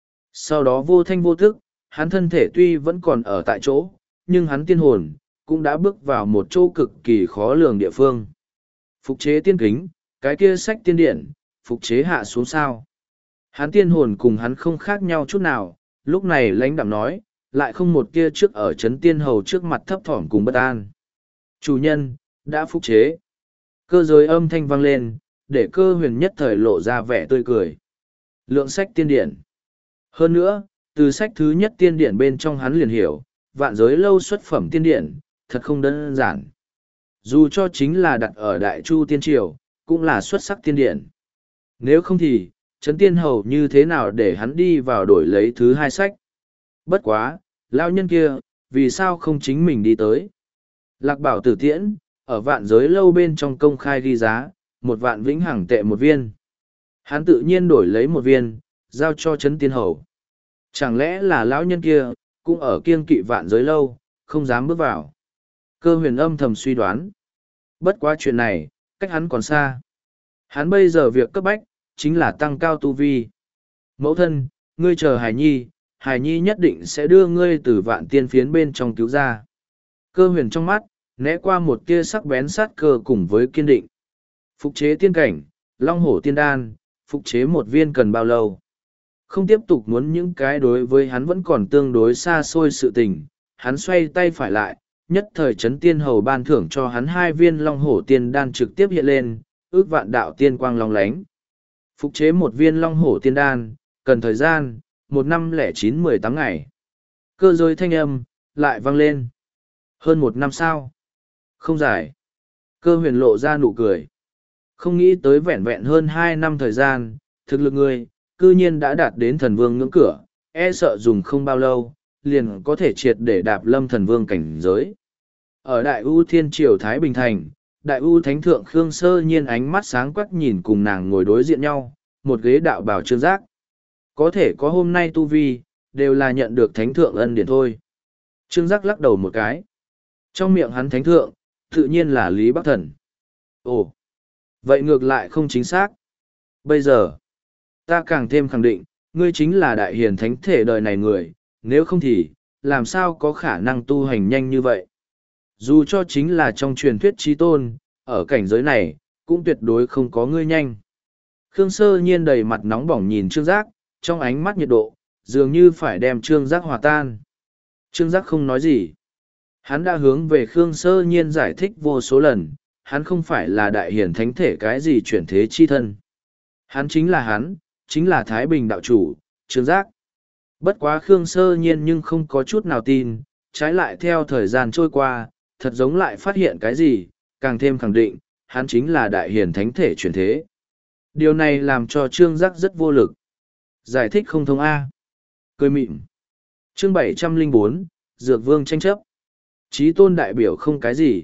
[SPEAKER 1] Sau đó vô thanh vô tức, hắn thân thể tuy vẫn còn ở tại chỗ, nhưng hắn tiên hồn, cũng đã bước vào một chỗ cực kỳ khó lường địa phương. Phục chế tiên kính, cái kia sách tiên điện, phục chế hạ xuống sao. Hắn tiên hồn cùng hắn không khác nhau chút nào, lúc này lãnh đạm nói, lại không một kia trước ở Trấn Tiên Hầu trước mặt thấp thỏm cùng bất an. Chủ nhân, đã phục chế. Cơ giới âm thanh vang lên, để Cơ Huyền nhất thời lộ ra vẻ tươi cười. Lượng sách tiên điển. Hơn nữa, từ sách thứ nhất tiên điển bên trong hắn liền hiểu, vạn giới lâu xuất phẩm tiên điển, thật không đơn giản. Dù cho chính là đặt ở Đại Chu Tiên Triều, cũng là xuất sắc tiên điển. Nếu không thì, Trấn Tiên Hầu như thế nào để hắn đi vào đổi lấy thứ hai sách? Bất quá, lao nhân kia, vì sao không chính mình đi tới? Lạc bảo tử tiễn, ở vạn giới lâu bên trong công khai ghi giá, một vạn vĩnh hằng tệ một viên. Hắn tự nhiên đổi lấy một viên, giao cho Trấn Tiên Hầu. Chẳng lẽ là lão nhân kia, cũng ở kiêng kỵ vạn giới lâu, không dám bước vào. Cơ huyền âm thầm suy đoán. Bất quá chuyện này, cách hắn còn xa. Hắn bây giờ việc cấp bách, chính là tăng cao tu vi. Mẫu thân, ngươi chờ Hải Nhi, Hải Nhi nhất định sẽ đưa ngươi từ vạn tiên phiến bên trong cứu ra. Cơ huyền trong mắt, né qua một tia sắc bén sát cơ cùng với kiên định. Phục chế tiên cảnh, long hổ tiên đan, phục chế một viên cần bao lâu? Không tiếp tục muốn những cái đối với hắn vẫn còn tương đối xa xôi sự tình, hắn xoay tay phải lại, nhất thời Trấn Tiên Hầu ban thưởng cho hắn hai viên long hổ tiên đan trực tiếp hiện lên, ước vạn đạo tiên quang long lánh. Phục chế một viên long hổ tiên đan, cần thời gian, một năm lẻ chín mười tám ngày. Cơ giới thanh âm, lại vang lên. Hơn một năm sau. Không dài. Cơ huyền lộ ra nụ cười. Không nghĩ tới vẹn vẹn hơn hai năm thời gian, thực lực người, cư nhiên đã đạt đến thần vương ngưỡng cửa, e sợ dùng không bao lâu, liền có thể triệt để đạp lâm thần vương cảnh giới. Ở Đại U Thiên Triều Thái Bình Thành, Đại U Thánh Thượng Khương Sơ Nhiên ánh mắt sáng quắc nhìn cùng nàng ngồi đối diện nhau, một ghế đạo bảo Trương Giác. Có thể có hôm nay tu vi, đều là nhận được Thánh Thượng ân điển thôi. Trương Giác lắc đầu một cái. Trong miệng hắn Thánh Thượng, tự nhiên là Lý Bắc Thần. Ồ, vậy ngược lại không chính xác. Bây giờ, ta càng thêm khẳng định, ngươi chính là đại hiền thánh thể đời này người, nếu không thì, làm sao có khả năng tu hành nhanh như vậy? Dù cho chính là trong truyền thuyết trí tôn, ở cảnh giới này, cũng tuyệt đối không có ngươi nhanh. Khương Sơ Nhiên đầy mặt nóng bỏng nhìn Trương Giác, trong ánh mắt nhiệt độ, dường như phải đem Trương Giác hòa tan. Trương Giác không nói gì. Hắn đã hướng về Khương Sơ Nhiên giải thích vô số lần, hắn không phải là đại hiển thánh thể cái gì chuyển thế chi thân. Hắn chính là hắn, chính là Thái Bình đạo chủ, Trương Giác. Bất quá Khương Sơ Nhiên nhưng không có chút nào tin, trái lại theo thời gian trôi qua, thật giống lại phát hiện cái gì, càng thêm khẳng định, hắn chính là đại hiển thánh thể chuyển thế. Điều này làm cho Trương Giác rất vô lực. Giải thích không thông A. Cười mịn. Chương bảy trăm lẻ bốn, Dược Vương tranh chấp. Chí tôn đại biểu không cái gì.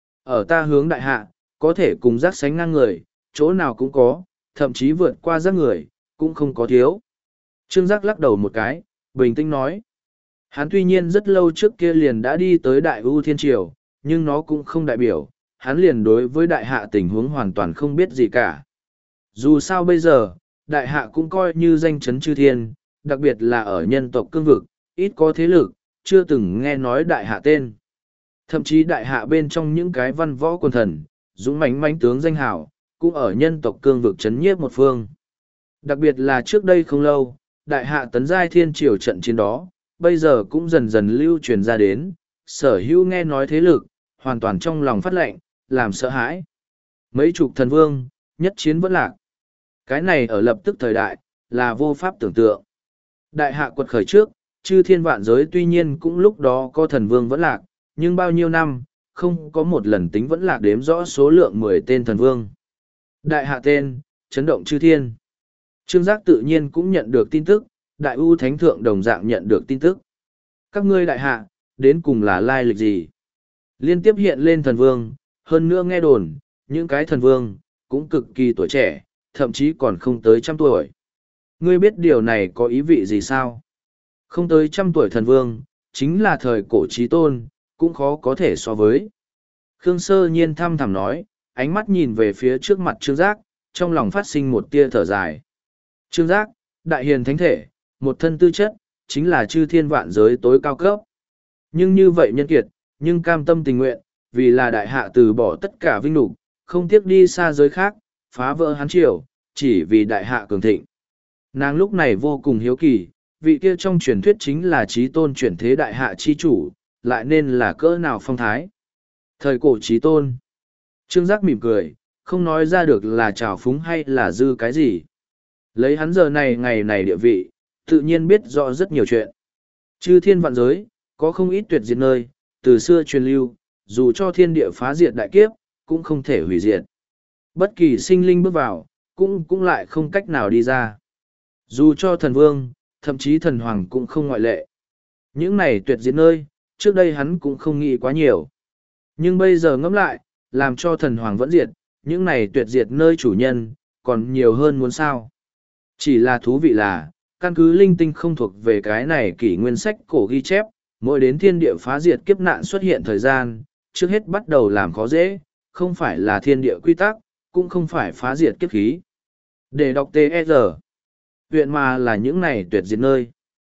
[SPEAKER 1] Ở ta hướng đại hạ, có thể cùng giác sánh ngang người, chỗ nào cũng có, thậm chí vượt qua giác người, cũng không có thiếu. Trương Giác lắc đầu một cái, bình tĩnh nói. Hắn tuy nhiên rất lâu trước kia liền đã đi tới Đại U Thiên Triều, nhưng nó cũng không đại biểu, hắn liền đối với đại hạ tình huống hoàn toàn không biết gì cả. Dù sao bây giờ, đại hạ cũng coi như danh chấn chư thiên, đặc biệt là ở nhân tộc cương vực, ít có thế lực, chưa từng nghe nói đại hạ tên. Thậm chí đại hạ bên trong những cái văn võ quần thần, dũng mãnh mãnh tướng danh hào, cũng ở nhân tộc cương vực chấn nhiếp một phương. Đặc biệt là trước đây không lâu, đại hạ tấn giai thiên triều trận chiến đó, bây giờ cũng dần dần lưu truyền ra đến, sở hữu nghe nói thế lực, hoàn toàn trong lòng phát lệnh, làm sợ hãi. Mấy chục thần vương, nhất chiến vẫn lạc. Cái này ở lập tức thời đại, là vô pháp tưởng tượng. Đại hạ quật khởi trước, chư thiên vạn giới tuy nhiên cũng lúc đó có thần vương vẫn lạc, nhưng bao nhiêu năm, không có một lần tính vẫn lạc đếm rõ số lượng mười tên thần vương. Đại hạ tên, chấn động chư thiên. Trương Giác tự nhiên cũng nhận được tin tức, Đại U Thánh Thượng đồng dạng nhận được tin tức. Các ngươi đại hạ, đến cùng là lai lịch gì? Liên tiếp hiện lên thần vương, hơn nữa nghe đồn, những cái thần vương, cũng cực kỳ tuổi trẻ, thậm chí còn không tới trăm tuổi. Ngươi biết điều này có ý vị gì sao? Không tới trăm tuổi thần vương, chính là thời cổ trí tôn, cũng khó có thể so với. Khương Sơ Nhiên thăm thẳm nói, ánh mắt nhìn về phía trước mặt Trương Giác, trong lòng phát sinh một tia thở dài. Trương Giác, đại hiền thánh thể, một thân tư chất, chính là chư thiên vạn giới tối cao cấp. Nhưng như vậy nhân kiệt, nhưng cam tâm tình nguyện, vì là đại hạ từ bỏ tất cả vinh nhục, không tiếc đi xa giới khác, phá vỡ hán triều, chỉ vì đại hạ cường thịnh. Nàng lúc này vô cùng hiếu kỳ, vị kia trong truyền thuyết chính là trí tôn chuyển thế đại hạ chi chủ, lại nên là cỡ nào phong thái. Thời cổ trí tôn. Trương Giác mỉm cười, không nói ra được là trào phúng hay là dư cái gì. Lấy hắn giờ này ngày này địa vị, tự nhiên biết rõ rất nhiều chuyện. Chư thiên vạn giới, có không ít tuyệt diệt nơi, từ xưa truyền lưu, dù cho thiên địa phá diệt đại kiếp, cũng không thể hủy diệt. Bất kỳ sinh linh bước vào, cũng cũng lại không cách nào đi ra. Dù cho thần vương, thậm chí thần hoàng cũng không ngoại lệ. Những này tuyệt diệt nơi, trước đây hắn cũng không nghĩ quá nhiều. Nhưng bây giờ ngẫm lại, làm cho thần hoàng vẫn diệt, những này tuyệt diệt nơi chủ nhân, còn nhiều hơn muốn sao. Chỉ là thú vị là, căn cứ linh tinh không thuộc về cái này kỷ nguyên sách cổ ghi chép, mỗi đến thiên địa phá diệt kiếp nạn xuất hiện thời gian, trước hết bắt đầu làm khó dễ, không phải là thiên địa quy tắc, cũng không phải phá diệt kiếp khí. Để đọc tê e rờ, huyện mà là những này tuyệt diệt nơi.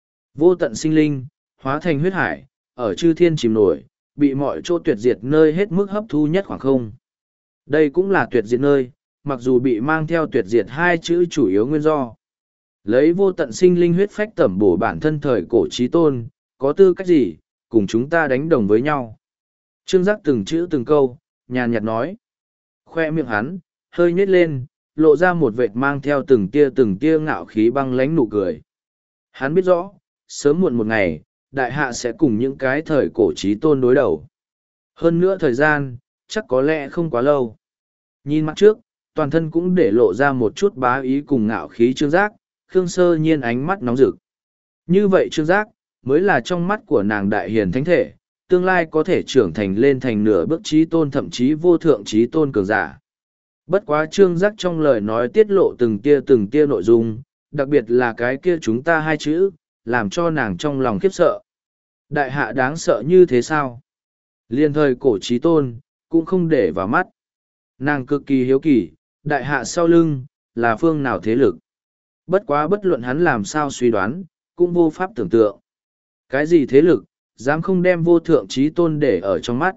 [SPEAKER 1] Vô tận sinh linh, hóa thành huyết hải, ở chư thiên chìm nổi, bị mọi chỗ tuyệt diệt nơi hết mức hấp thu nhất khoảng không. Đây cũng là tuyệt diệt nơi, mặc dù bị mang theo tuyệt diệt hai chữ chủ yếu nguyên do. Lấy vô tận sinh linh huyết phách tẩm bổ bản thân thời cổ trí tôn, có tư cách gì, cùng chúng ta đánh đồng với nhau. Trương Giác từng chữ từng câu, nhàn nhạt nói. Khoe miệng hắn, hơi nhếch lên, lộ ra một vệt mang theo từng tia từng tia ngạo khí băng lánh nụ cười. Hắn biết rõ, sớm muộn một ngày, đại hạ sẽ cùng những cái thời cổ trí tôn đối đầu. Hơn nữa thời gian, chắc có lẽ không quá lâu. Nhìn mặt trước, toàn thân cũng để lộ ra một chút bá ý cùng ngạo khí Trương Giác, Khương Sơ Nhiên ánh mắt nóng rực. Như vậy Trương Giác, mới là trong mắt của nàng đại hiền thánh thể, tương lai có thể trưởng thành lên thành nửa bước trí tôn thậm chí vô thượng trí tôn cường giả. Bất quá Trương Giác trong lời nói tiết lộ từng tia từng tia nội dung, đặc biệt là cái kia chúng ta hai chữ, làm cho nàng trong lòng khiếp sợ. Đại hạ đáng sợ như thế sao? Liên thời cổ trí tôn, cũng không để vào mắt. Nàng cực kỳ hiếu kỳ, đại hạ sau lưng, là phương nào thế lực. Bất quá bất luận hắn làm sao suy đoán, cũng vô pháp tưởng tượng. Cái gì thế lực, dám không đem vô thượng trí tôn để ở trong mắt.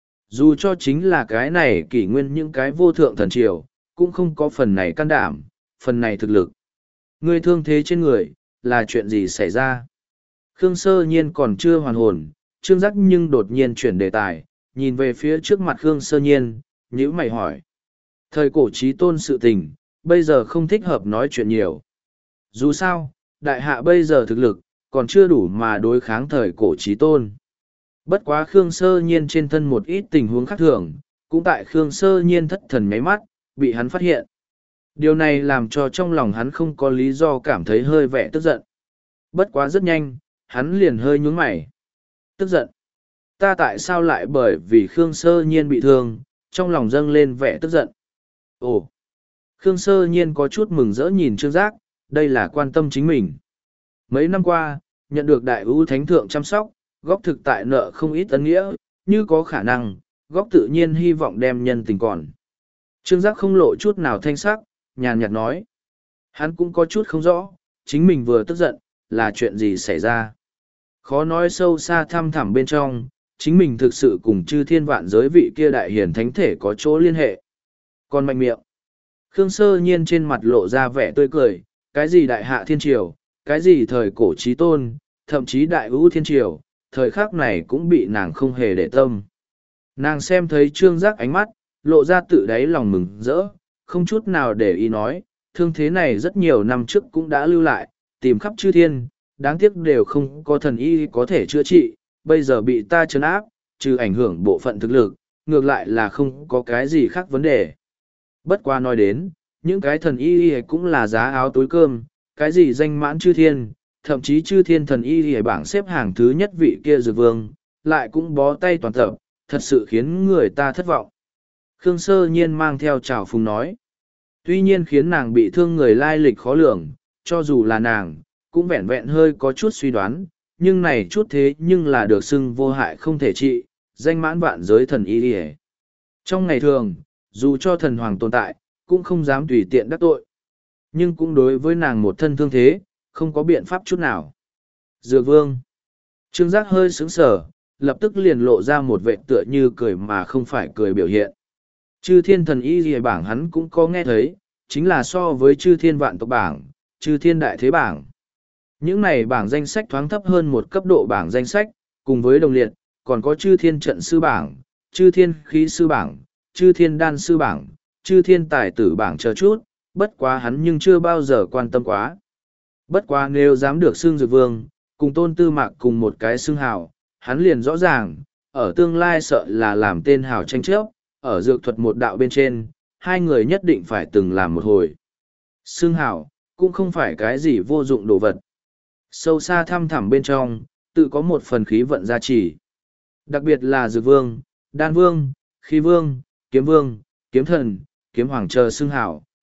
[SPEAKER 1] Dù cho chính là cái này kỷ nguyên những cái vô thượng thần triều, cũng không có phần này can đảm, phần này thực lực. Ngươi thương thế trên người, là chuyện gì xảy ra? Khương Sơ Nhiên còn chưa hoàn hồn, Trương Giác nhưng đột nhiên chuyển đề tài, nhìn về phía trước mặt Khương Sơ Nhiên, nhíu mày hỏi. Thời cổ trí tôn sự tình, bây giờ không thích hợp nói chuyện nhiều. Dù sao, đại hạ bây giờ thực lực, còn chưa đủ mà đối kháng thời cổ trí tôn. Bất quá Khương Sơ Nhiên trên thân một ít tình huống khác thường, cũng tại Khương Sơ Nhiên thất thần nháy mắt, bị hắn phát hiện. Điều này làm cho trong lòng hắn không có lý do cảm thấy hơi vẻ tức giận. Bất quá rất nhanh, hắn liền hơi nhún mày. Tức giận. Ta tại sao lại bởi vì Khương Sơ Nhiên bị thương, trong lòng dâng lên vẻ tức giận. Ồ! Khương Sơ Nhiên có chút mừng rỡ nhìn Trương Giác, đây là quan tâm chính mình. Mấy năm qua, nhận được đại ưu thánh thượng chăm sóc, góc thực tại nợ không ít ân nghĩa, như có khả năng, góc tự nhiên hy vọng đem nhân tình còn. Trương Giác không lộ chút nào thanh sắc, nhàn nhạt nói. Hắn cũng có chút không rõ, chính mình vừa tức giận, là chuyện gì xảy ra. Khó nói sâu xa thăm thẳm bên trong, chính mình thực sự cùng chư thiên vạn giới vị kia đại hiển thánh thể có chỗ liên hệ. Còn mạnh miệng. Khương Sơ Nhiên trên mặt lộ ra vẻ tươi cười, cái gì đại hạ thiên triều, cái gì thời cổ trí tôn, thậm chí đại ưu thiên triều, thời khắc này cũng bị nàng không hề để tâm. Nàng xem thấy Trương Giác ánh mắt, lộ ra tự đáy lòng mừng rỡ, không chút nào để ý nói, thương thế này rất nhiều năm trước cũng đã lưu lại, tìm khắp chư thiên, đáng tiếc đều không có thần y có thể chữa trị, bây giờ bị ta trấn áp, trừ ảnh hưởng bộ phận thực lực, ngược lại là không có cái gì khác vấn đề. Bất qua nói đến, những cái thần y cũng là giá áo túi cơm, cái gì danh mãn chư thiên, thậm chí chư thiên thần y ở bảng xếp hàng thứ nhất vị kia dược vương, lại cũng bó tay toàn tập, thật sự khiến người ta thất vọng. Khương Sơ Nhiên mang theo trào phùng nói. Tuy nhiên khiến nàng bị thương người lai lịch khó lường, cho dù là nàng, cũng vẹn vẹn hơi có chút suy đoán, nhưng này chút thế nhưng là được xưng vô hại không thể trị, danh mãn vạn giới thần y đi. Trong ngày thường, dù cho thần hoàng tồn tại, cũng không dám tùy tiện đắc tội. Nhưng cũng đối với nàng một thân thương thế, không có biện pháp chút nào. Dược vương. Trương Giác hơi sững sờ, lập tức liền lộ ra một vệ tựa như cười mà không phải cười biểu hiện. Chư thiên thần y gì bảng hắn cũng có nghe thấy, chính là so với chư thiên vạn tộc bảng, chư thiên đại thế bảng. Những này bảng danh sách thoáng thấp hơn một cấp độ bảng danh sách, cùng với đồng liệt, còn có chư thiên trận sư bảng, chư thiên khí sư bảng, chư thiên đan sư bảng, chư thiên tài tử bảng chờ chút, bất quá hắn nhưng chưa bao giờ quan tâm quá. Bất quá nếu dám được xưng dược vương, cùng tôn tư mạc cùng một cái xưng hào, hắn liền rõ ràng, ở tương lai sợ là làm tên hào tranh chấp, ở dược thuật một đạo bên trên, hai người nhất định phải từng làm một hồi. Xưng hào, cũng không phải cái gì vô dụng đồ vật. Sâu xa thăm thẳm bên trong, tự có một phần khí vận gia trì. Đặc biệt là dược vương, đan vương, khí vương, kiếm vương, kiếm thần, kiếm hoàng chờ xưng hào,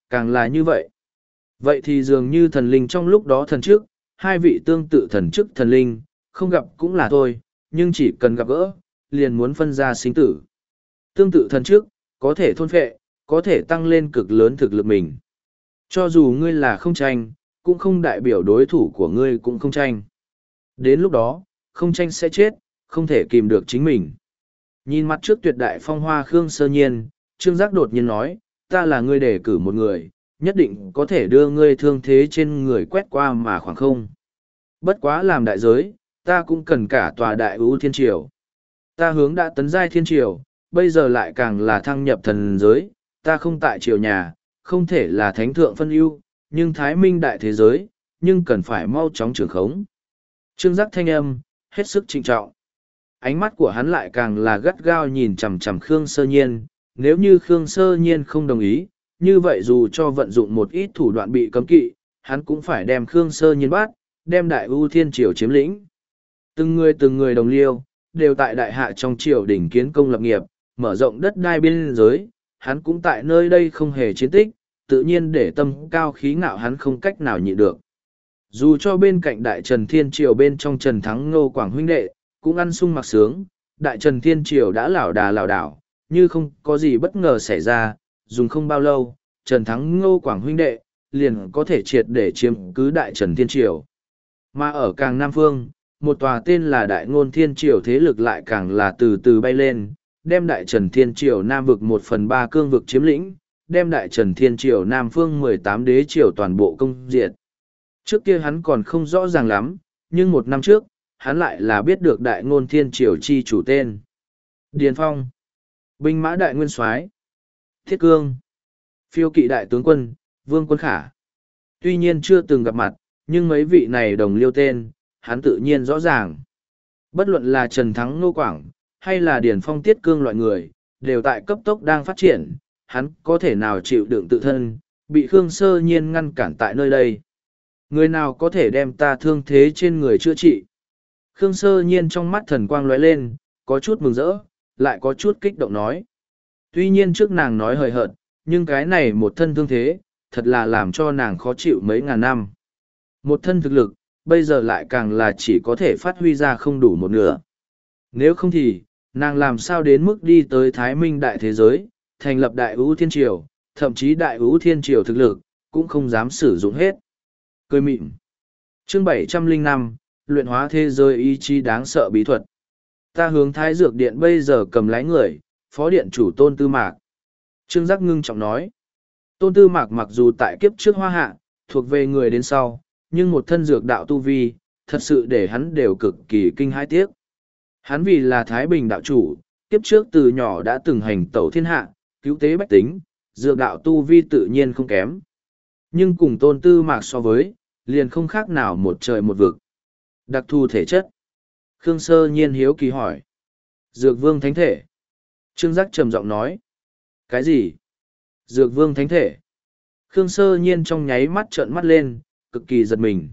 [SPEAKER 1] càng là như vậy. Vậy thì dường như thần linh trong lúc đó thần trước, hai vị tương tự thần chức thần linh, không gặp cũng là thôi, nhưng chỉ cần gặp gỡ, liền muốn phân ra sinh tử. Tương tự thần trước, có thể thôn phệ, có thể tăng lên cực lớn thực lực mình. Cho dù ngươi là không tranh, cũng không đại biểu đối thủ của ngươi cũng không tranh. Đến lúc đó, không tranh sẽ chết, không thể kìm được chính mình. Nhìn mặt trước tuyệt đại phong hoa Khương Sơ Nhiên, Trương Giác đột nhiên nói, ta là ngươi đề cử một người, nhất định có thể đưa ngươi thương thế trên người quét qua mà khoảng không. Bất quá làm đại giới, ta cũng cần cả tòa đại ưu thiên triều. Ta hướng đã tấn giai thiên triều, bây giờ lại càng là thăng nhập thần giới, ta không tại triều nhà, không thể là thánh thượng phân ưu, nhưng thái minh đại thế giới, nhưng cần phải mau chóng trưởng khống. Trương Giác thanh âm, hết sức trịnh trọng. Ánh mắt của hắn lại càng là gắt gao nhìn chằm chằm Khương Sơ Nhiên, nếu như Khương Sơ Nhiên không đồng ý, như vậy dù cho vận dụng một ít thủ đoạn bị cấm kỵ, hắn cũng phải đem Khương Sơ Nhiên bắt, đem đại ưu thiên triều chiếm lĩnh. Từng người từng người đồng liêu, đều tại đại hạ trong triều đỉnh kiến công lập nghiệp, mở rộng đất đai biên giới, hắn cũng tại nơi đây không hề chiến tích, tự nhiên để tâm cao khí ngạo hắn không cách nào nhịn được. Dù cho bên cạnh đại Trần Thiên Triều bên trong Trần Thắng Ngô Quảng huynh đệ, cũng ăn sung mặc sướng, đại Trần Thiên Triều đã lảo đà lảo đảo, như không có gì bất ngờ xảy ra, dùng không bao lâu, Trần Thắng Ngô Quảng huynh đệ, liền có thể triệt để chiếm cứ đại Trần Thiên Triều. Mà ở càng Nam Phương, một tòa tên là Đại Ngôn Thiên Triều thế lực lại càng là từ từ bay lên, đem đại Trần Thiên Triều Nam vực một phần ba cương vực chiếm lĩnh, đem đại Trần Thiên Triều Nam Phương mười tám đế triều toàn bộ công diệt. Trước kia hắn còn không rõ ràng lắm, nhưng một năm trước, hắn lại là biết được Đại Ngôn Thiên Triều chi chủ tên. Điền Phong, binh mã đại nguyên soái, Thiết Cương, phiêu kỵ đại tướng quân, Vương Quân Khả. Tuy nhiên chưa từng gặp mặt, nhưng mấy vị này đồng liêu tên, hắn tự nhiên rõ ràng. Bất luận là Trần Thắng Ngô Quảng, hay là Điền Phong Tiết Cương loại người, đều tại cấp tốc đang phát triển, hắn có thể nào chịu đựng tự thân, bị Khương Sơ Nhiên ngăn cản tại nơi đây. Người nào có thể đem ta thương thế trên người chữa trị? Khương Sơ Nhiên trong mắt thần quang lóe lên, có chút mừng rỡ, lại có chút kích động nói. Tuy nhiên trước nàng nói hời hợt, nhưng cái này một thân thương thế, thật là làm cho nàng khó chịu mấy ngàn năm. Một thân thực lực, bây giờ lại càng là chỉ có thể phát huy ra không đủ một nửa. Nếu không thì, nàng làm sao đến mức đi tới Thái Minh đại thế giới, thành lập đại ưu thiên triều, thậm chí đại ưu thiên triều thực lực, cũng không dám sử dụng hết. Cười mịn. Chương bảy trăm linh năm, luyện hóa thế giới ý chí đáng sợ bí thuật. Ta hướng Thái Dược Điện bây giờ cầm lái người, phó điện chủ Tôn Tư Mạc. Trương Giác ngưng trọng nói. Tôn Tư Mạc mặc dù tại kiếp trước hoa hạ, thuộc về người đến sau, nhưng một thân dược đạo tu vi, thật sự để hắn đều cực kỳ kinh hãi tiếc. Hắn vì là Thái Bình đạo chủ, kiếp trước từ nhỏ đã từng hành tẩu thiên hạ, cứu tế bách tính, dược đạo tu vi tự nhiên không kém. Nhưng cùng Tôn Tư Mạc so với, liền không khác nào một trời một vực. Đặc thù thể chất. Khương Sơ Nhiên hiếu kỳ hỏi. Dược vương thánh thể. Trương Giác trầm giọng nói. Cái gì? Dược vương thánh thể. Khương Sơ Nhiên trong nháy mắt trợn mắt lên, cực kỳ giật mình.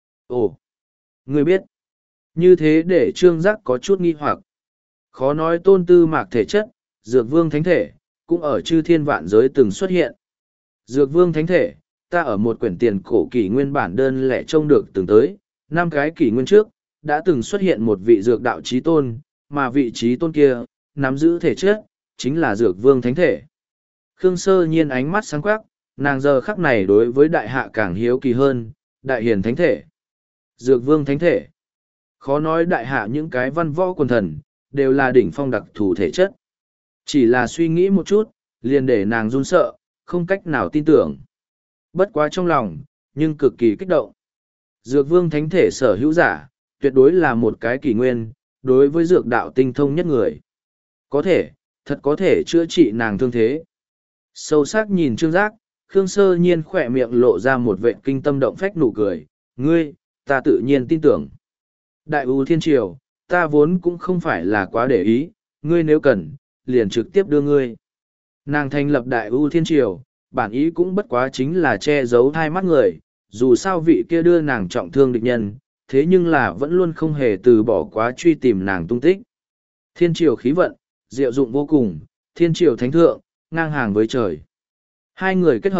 [SPEAKER 1] Ồ! Người biết. Như thế để Trương Giác có chút nghi hoặc. Khó nói Tôn Tư Mạc thể chất, Dược vương thánh thể, cũng ở chư thiên vạn giới từng xuất hiện. Dược vương thánh thể, ta ở một quyển tiền cổ kỷ nguyên bản đơn lẻ trông được từng tới, năm cái kỷ nguyên trước, đã từng xuất hiện một vị dược đạo trí tôn, mà vị trí tôn kia, nắm giữ thể chất, chính là dược vương thánh thể. Khương Sơ Nhiên ánh mắt sáng quắc, nàng giờ khắc này đối với đại hạ càng hiếu kỳ hơn, đại hiền thánh thể, dược vương thánh thể. Khó nói đại hạ những cái văn võ quần thần, đều là đỉnh phong đặc thù thể chất. Chỉ là suy nghĩ một chút, liền để nàng run sợ, không cách nào tin tưởng. Bất quá trong lòng, nhưng cực kỳ kích động. Dược vương thánh thể sở hữu giả, tuyệt đối là một cái kỷ nguyên, đối với dược đạo tinh thông nhất người. Có thể, thật có thể chữa trị nàng thương thế. Sâu sắc nhìn Trương Giác, Khương Sơ Nhiên khỏe miệng lộ ra một vệ kinh tâm động phách nụ cười. Ngươi, ta tự nhiên tin tưởng. Đại ưu thiên triều, ta vốn cũng không phải là quá để ý, ngươi nếu cần, liền trực tiếp đưa ngươi. Nàng thành lập đại ưu thiên triều, bản ý cũng bất quá chính là che giấu hai mắt người, dù sao vị kia đưa nàng trọng thương địch nhân, thế nhưng là vẫn luôn không hề từ bỏ quá truy tìm nàng tung tích. Thiên triều khí vận, diệu dụng vô cùng, thiên triều thánh thượng, ngang hàng với trời. Hai người kết hợp,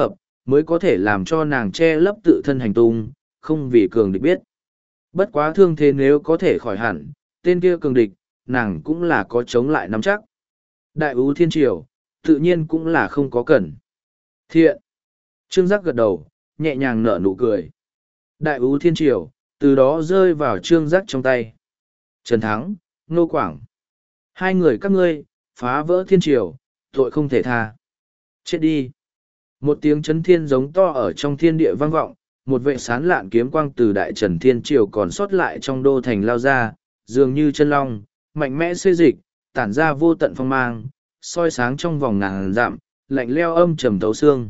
[SPEAKER 1] mới có thể làm cho nàng che lấp tự thân hành tung, không vì cường địch biết. Bất quá thương thế nếu có thể khỏi hẳn, tên kia cường địch, nàng cũng là có chống lại nắm chắc. Đại ưu thiên triều, tự nhiên cũng là không có cần. Thiện. Trương Giác gật đầu, nhẹ nhàng nở nụ cười. Đại ưu thiên triều, từ đó rơi vào Trương Giác trong tay. Trần Thắng, Ngô Quảng. Hai người các ngươi, phá vỡ thiên triều, tội không thể tha. Chết đi. Một tiếng chấn thiên giống to ở trong thiên địa vang vọng, một vệ sán lạn kiếm quang từ đại trần thiên triều còn sót lại trong đô thành lao ra, dường như chân long, mạnh mẽ xê dịch, tản ra vô tận phong mang, soi sáng trong vòng ngàn dặm, lạnh leo âm trầm thấu xương.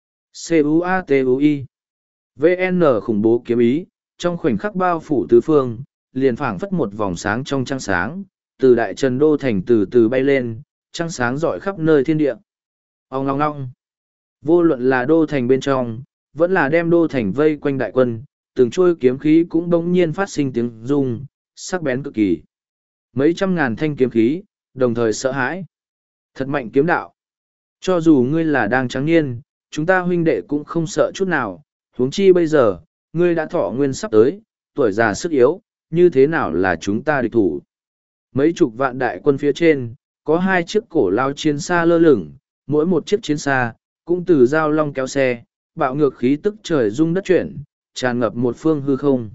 [SPEAKER 1] C-U-A-T-U-I vê en khủng bố kiếm ý, trong khoảnh khắc bao phủ tứ phương, liền phảng phất một vòng sáng trong trăng sáng, từ đại trần đô thành từ từ bay lên, trăng sáng rọi khắp nơi thiên địa. Ông ngong ngong. Vô luận là đô thành bên trong, vẫn là đem đô thành vây quanh đại quân, từng trôi kiếm khí cũng bỗng nhiên phát sinh tiếng rung, sắc bén cực kỳ. Mấy trăm ngàn thanh kiếm khí, đồng thời sợ hãi. Thật mạnh kiếm đạo. Cho dù ngươi là đang trắng niên, chúng ta huynh đệ cũng không sợ chút nào, huống chi bây giờ, ngươi đã thọ nguyên sắp tới, tuổi già sức yếu, như thế nào là chúng ta địch thủ. Mấy chục vạn đại quân phía trên, có hai chiếc cổ lao chiến xa lơ lửng, mỗi một chiếc chiến xa, cũng từ dao long kéo xe, bạo ngược khí tức trời rung đất chuyển, tràn ngập một phương hư không.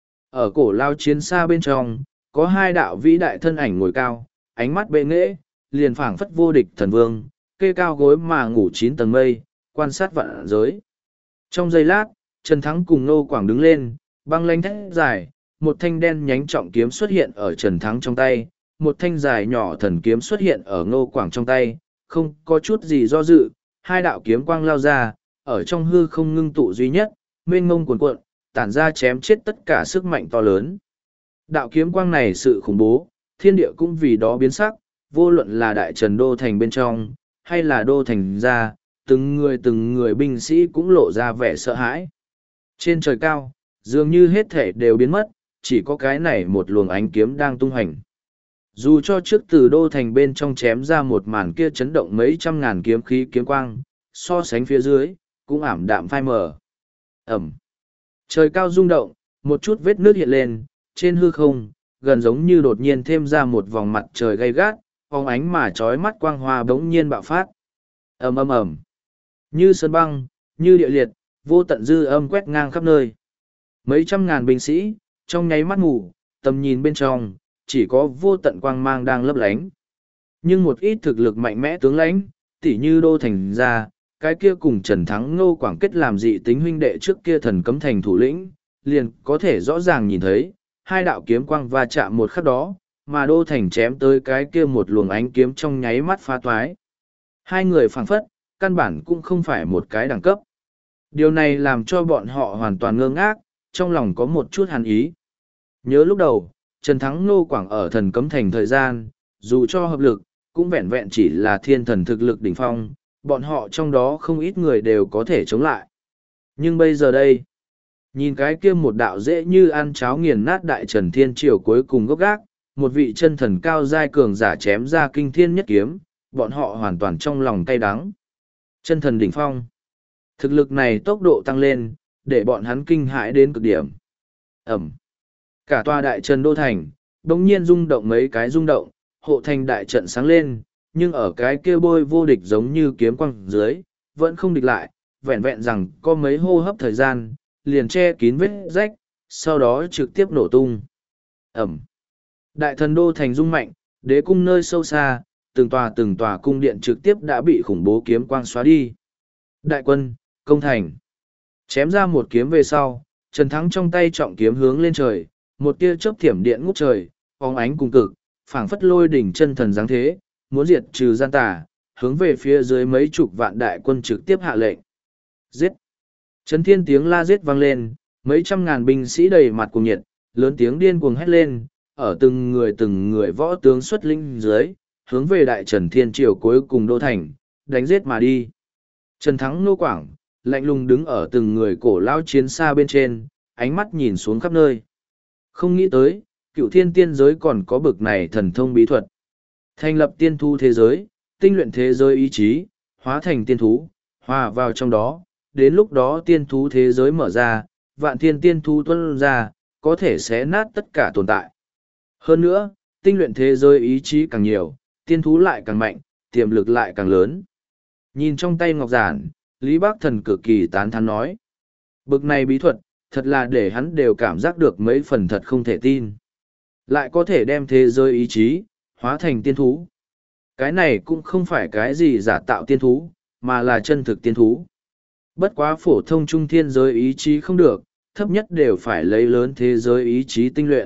[SPEAKER 1] Ở cổ lao chiến xa bên trong, có hai đạo vĩ đại thân ảnh ngồi cao, ánh mắt bệ nghễ, liền phảng phất vô địch thần vương, kê cao gối mà ngủ chín tầng mây, quan sát vạn giới. Trong giây lát, Trần Thắng cùng Ngô Quảng đứng lên, băng lanh thét dài, một thanh đen nhánh trọng kiếm xuất hiện ở Trần Thắng trong tay, một thanh dài nhỏ thần kiếm xuất hiện ở Ngô Quảng trong tay, không có chút gì do dự, hai đạo kiếm quang lao ra, ở trong hư không ngưng tụ duy nhất, mênh mông cuồn cuộn, tản ra chém chết tất cả sức mạnh to lớn. Đạo kiếm quang này sự khủng bố, thiên địa cũng vì đó biến sắc, vô luận là đại trần đô thành bên trong, hay là đô thành ra, từng người từng người binh sĩ cũng lộ ra vẻ sợ hãi. Trên trời cao, dường như hết thể đều biến mất, chỉ có cái này một luồng ánh kiếm đang tung hành. Dù cho trước từ đô thành bên trong chém ra một màn kia chấn động mấy trăm ngàn kiếm khí kiếm quang, so sánh phía dưới, cũng ảm đạm phai mờ. Ẩm. Trời cao rung động, một chút vết nước hiện lên, trên hư không, gần giống như đột nhiên thêm ra một vòng mặt trời gay gắt, phóng ánh mà trói mắt quang hoa bỗng nhiên bạo phát. Ầm ầm ầm. Như sơn băng, như địa liệt, vô tận dư âm quét ngang khắp nơi. Mấy trăm ngàn binh sĩ, trong nháy mắt ngủ, tầm nhìn bên trong, chỉ có vô tận quang mang đang lấp lánh. Nhưng một ít thực lực mạnh mẽ tướng lãnh, tỉ như đô thành ra, cái kia cùng Trần Thắng Ngô Quảng kết làm dị tính huynh đệ trước kia thần cấm thành thủ lĩnh, liền có thể rõ ràng nhìn thấy, hai đạo kiếm quang va chạm một khắc đó, mà đô thành chém tới cái kia một luồng ánh kiếm trong nháy mắt phá toái. Hai người phảng phất, căn bản cũng không phải một cái đẳng cấp. Điều này làm cho bọn họ hoàn toàn ngơ ngác, trong lòng có một chút hàn ý. Nhớ lúc đầu, Trần Thắng Ngô Quảng ở thần cấm thành thời gian, dù cho hợp lực, cũng vẹn vẹn chỉ là thiên thần thực lực đỉnh phong, bọn họ trong đó không ít người đều có thể chống lại. Nhưng bây giờ đây, nhìn cái kia một đạo dễ như ăn cháo nghiền nát đại trần thiên triều cuối cùng gốc gác, một vị chân thần cao giai cường giả chém ra kinh thiên nhất kiếm, bọn họ hoàn toàn trong lòng cay đắng. Chân thần đỉnh phong. Thực lực này tốc độ tăng lên, để bọn hắn kinh hãi đến cực điểm. Ẩm. Cả tòa đại trần đô thành, đống nhiên rung động mấy cái rung động, hộ thành đại trận sáng lên, nhưng ở cái kia bôi vô địch giống như kiếm quăng dưới, vẫn không địch lại, vẹn vẹn rằng có mấy hô hấp thời gian, liền che kín vết rách, sau đó trực tiếp nổ tung. Ẩm. Đại thần đô thành rung mạnh, đế cung nơi sâu xa, từng tòa từng tòa cung điện trực tiếp đã bị khủng bố kiếm quang xóa đi. Đại quân, công thành. Chém ra một kiếm về sau, Trần Thắng trong tay trọng kiếm hướng lên trời, một tia chớp thiểm điện ngút trời, phóng ánh cùng cực, phảng phất lôi đỉnh chân thần giáng thế, muốn diệt trừ gian tà, hướng về phía dưới mấy chục vạn đại quân trực tiếp hạ lệnh. Giết! Chấn thiên tiếng la giết vang lên, mấy trăm ngàn binh sĩ đầy mặt cuồng nhiệt, lớn tiếng điên cuồng hét lên, ở từng người từng người võ tướng xuất linh dưới, hướng về đại trần thiên triều cuối cùng đô thành, đánh giết mà đi. Trần Thắng Ngô Quảng, lạnh lùng đứng ở từng người cổ lao chiến xa bên trên, ánh mắt nhìn xuống khắp nơi. Không nghĩ tới, cựu thiên tiên giới còn có bực này thần thông bí thuật. Thành lập tiên thu thế giới, tinh luyện thế giới ý chí, hóa thành tiên thú, hòa vào trong đó, đến lúc đó tiên thú thế giới mở ra, vạn thiên tiên thú tuân ra, có thể xé nát tất cả tồn tại. Hơn nữa, tinh luyện thế giới ý chí càng nhiều, tiên thú lại càng mạnh, tiềm lực lại càng lớn. Nhìn trong tay ngọc giản, Lý Bác Thần cực kỳ tán thán nói. Bực này bí thuật, thật là để hắn đều cảm giác được mấy phần thật không thể tin. Lại có thể đem thế giới ý chí, hóa thành tiên thú. Cái này cũng không phải cái gì giả tạo tiên thú, mà là chân thực tiên thú. Bất quá phổ thông trung thiên giới ý chí không được, thấp nhất đều phải lấy lớn thế giới ý chí tinh luyện.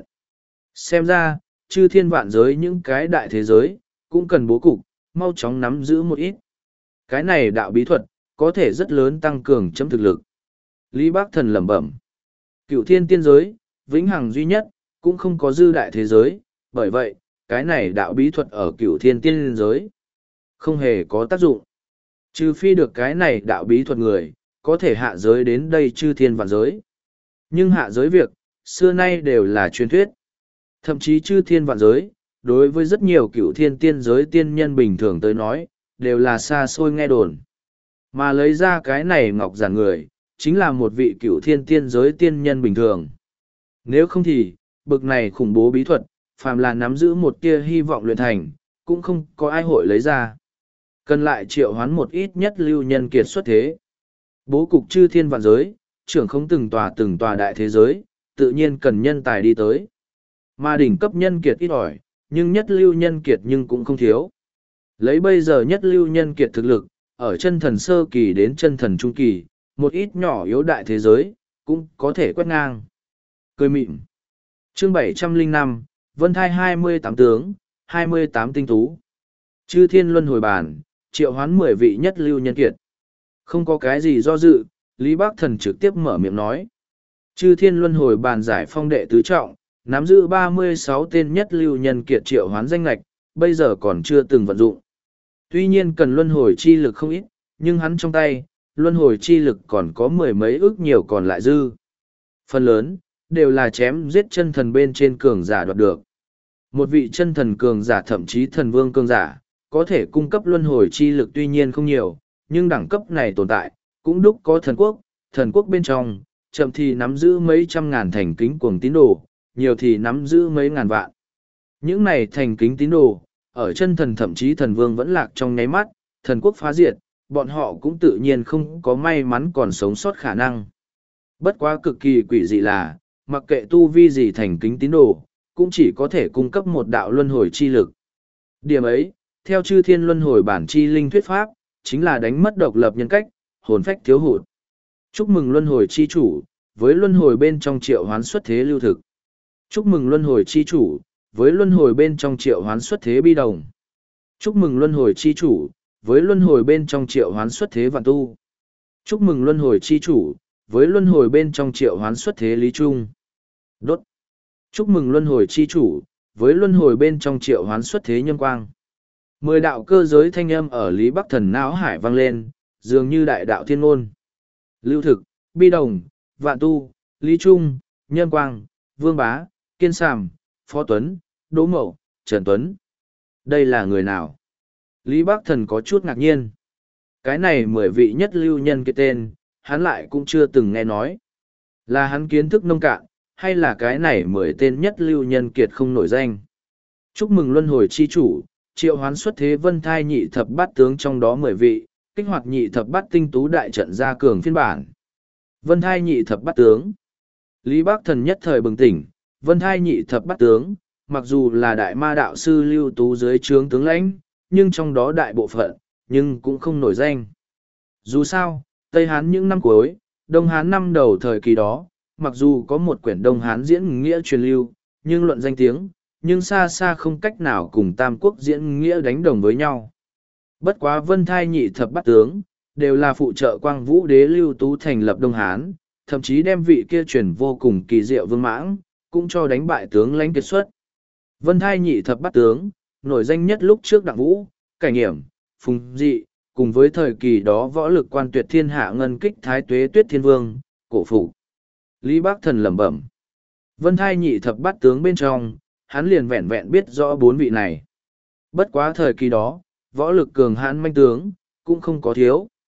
[SPEAKER 1] Xem ra, chư thiên vạn giới những cái đại thế giới, cũng cần bố cục, mau chóng nắm giữ một ít. Cái này đạo bí thuật, có thể rất lớn tăng cường chấm thực lực. Lý Bác Thần lẩm bẩm. Cựu thiên tiên giới, vĩnh hằng duy nhất, cũng không có dư đại thế giới, bởi vậy, cái này đạo bí thuật ở cựu thiên tiên giới, không hề có tác dụng. Trừ phi được cái này đạo bí thuật người, có thể hạ giới đến đây chư thiên vạn giới. Nhưng hạ giới việc, xưa nay đều là truyền thuyết. Thậm chí chư thiên vạn giới, đối với rất nhiều cựu thiên tiên giới tiên nhân bình thường tới nói, đều là xa xôi nghe đồn. Mà lấy ra cái này ngọc giản người, chính là một vị cựu thiên tiên giới tiên nhân bình thường. Nếu không thì, bực này khủng bố bí thuật, phàm là nắm giữ một tia hy vọng luyện thành, cũng không có ai hội lấy ra. Cần lại triệu hoán một ít nhất lưu nhân kiệt xuất thế. Bố cục chư thiên vạn giới, trưởng không từng tòa từng tòa đại thế giới, tự nhiên cần nhân tài đi tới. Mà đỉnh cấp nhân kiệt ít ỏi, nhưng nhất lưu nhân kiệt nhưng cũng không thiếu. Lấy bây giờ nhất lưu nhân kiệt thực lực, ở chân thần sơ kỳ đến chân thần trung kỳ, một ít nhỏ yếu đại thế giới, cũng có thể quét ngang. Cười mịn. Chương bảy trăm lẻ năm, Vân Thai hai mươi tám tướng, hai mươi tám tinh tú. Chư thiên luân hồi bàn, triệu hoán mười vị nhất lưu nhân kiệt. Không có cái gì do dự, Lý Bác Thần trực tiếp mở miệng nói. Chư thiên luân hồi bàn giải phong đệ tứ trọng, nắm giữ ba mươi sáu tên nhất lưu nhân kiệt triệu hoán danh lạch, bây giờ còn chưa từng vận dụng. Tuy nhiên cần luân hồi chi lực không ít, nhưng hắn trong tay, luân hồi chi lực còn có mười mấy ước nhiều còn lại dư. Phần lớn, đều là chém giết chân thần bên trên cường giả đoạt được. Một vị chân thần cường giả thậm chí thần vương cường giả, có thể cung cấp luân hồi chi lực tuy nhiên không nhiều, nhưng đẳng cấp này tồn tại, cũng đúc có thần quốc, thần quốc bên trong, chậm thì nắm giữ mấy trăm ngàn thành kính cuồng tín đồ, nhiều thì nắm giữ mấy ngàn vạn. Những này thành kính tín đồ, ở chân thần thậm chí thần vương vẫn lạc trong nháy mắt, thần quốc phá diệt, bọn họ cũng tự nhiên không có may mắn còn sống sót khả năng. Bất quá cực kỳ quỷ dị là, mặc kệ tu vi gì thành kính tín đồ, cũng chỉ có thể cung cấp một đạo luân hồi chi lực. Điểm ấy, theo chư thiên luân hồi bản chi linh thuyết pháp, chính là đánh mất độc lập nhân cách, hồn phách thiếu hụt. Chúc mừng luân hồi chi chủ, với luân hồi bên trong triệu hoán xuất thế lưu thực. Chúc mừng luân hồi chi chủ, với luân hồi bên trong triệu hoán xuất thế bi đồng. Chúc mừng luân hồi chi chủ, với luân hồi bên trong triệu hoán xuất thế vạn tu. Chúc mừng luân hồi chi chủ, với luân hồi bên trong triệu hoán xuất thế lý trung. Đốt. Chúc mừng luân hồi chi chủ, với luân hồi bên trong triệu hoán xuất thế nhân quang. Mười đạo cơ giới thanh âm ở Lý Bắc Thần não hải vang lên, dường như đại đạo thiên ngôn. Lưu thực, bi đồng, vạn tu, lý trung, nhân quang, vương bá, kiên sàm, phó tuấn, đỗ mậu, trần tuấn. Đây là người nào? Lý Bắc Thần có chút ngạc nhiên. Cái này mười vị nhất lưu nhân cái tên, hắn lại cũng chưa từng nghe nói. Là hắn kiến thức nông cạn, hay là cái này mười tên nhất lưu nhân kiệt không nổi danh. Chúc mừng luân hồi chi chủ, triệu hoán xuất thế vân thai nhị thập bát tướng trong đó mười vị, kích hoạt nhị thập bát tinh tú đại trận gia cường phiên bản. Vân thai nhị thập bát tướng. Lý Bác Thần nhất thời bừng tỉnh, vân thai nhị thập bát tướng, mặc dù là đại ma đạo sư lưu tú dưới trướng tướng lãnh, nhưng trong đó đại bộ phận, nhưng cũng không nổi danh. Dù sao, Tây Hán những năm cuối, Đông Hán năm đầu thời kỳ đó, mặc dù có một quyển Đông Hán diễn nghĩa truyền lưu, nhưng luận danh tiếng, nhưng xa xa không cách nào cùng Tam Quốc diễn nghĩa đánh đồng với nhau. Bất quá vân thai nhị thập bát tướng, đều là phụ trợ quang vũ đế lưu tú thành lập Đông Hán, thậm chí đem vị kia truyền vô cùng kỳ diệu vương mãng, cũng cho đánh bại tướng lãnh kiệt xuất. Vân thai nhị thập bát tướng, nổi danh nhất lúc trước Đặng Vũ, Cảnh Hiểm, Phùng Dị, cùng với thời kỳ đó võ lực quan tuyệt thiên hạ ngân kích thái tuế tuyết thiên vương, cổ phụ. Lý Bác Thần lẩm bẩm. Vân thai nhị thập bát tướng bên trong, hắn liền vẹn vẹn biết rõ bốn vị này. Bất quá thời kỳ đó, võ lực cường hãn manh tướng, cũng không có thiếu.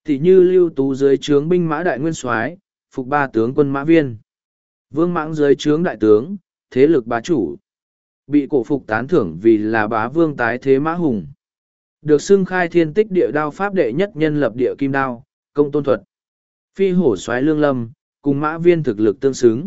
[SPEAKER 1] Tỷ như Lưu Tú dưới trướng binh mã đại nguyên soái, phục ba tướng quân mã viên. Vương Mãng dưới trướng đại tướng, thế lực bá chủ. Bị cổ phục tán thưởng vì là bá vương tái thế mã hùng. Được xưng khai thiên tích địa đao pháp đệ nhất nhân lập địa kim đao, công tôn thuật. Phi hổ soái lương lâm, cùng mã viên thực lực tương xứng.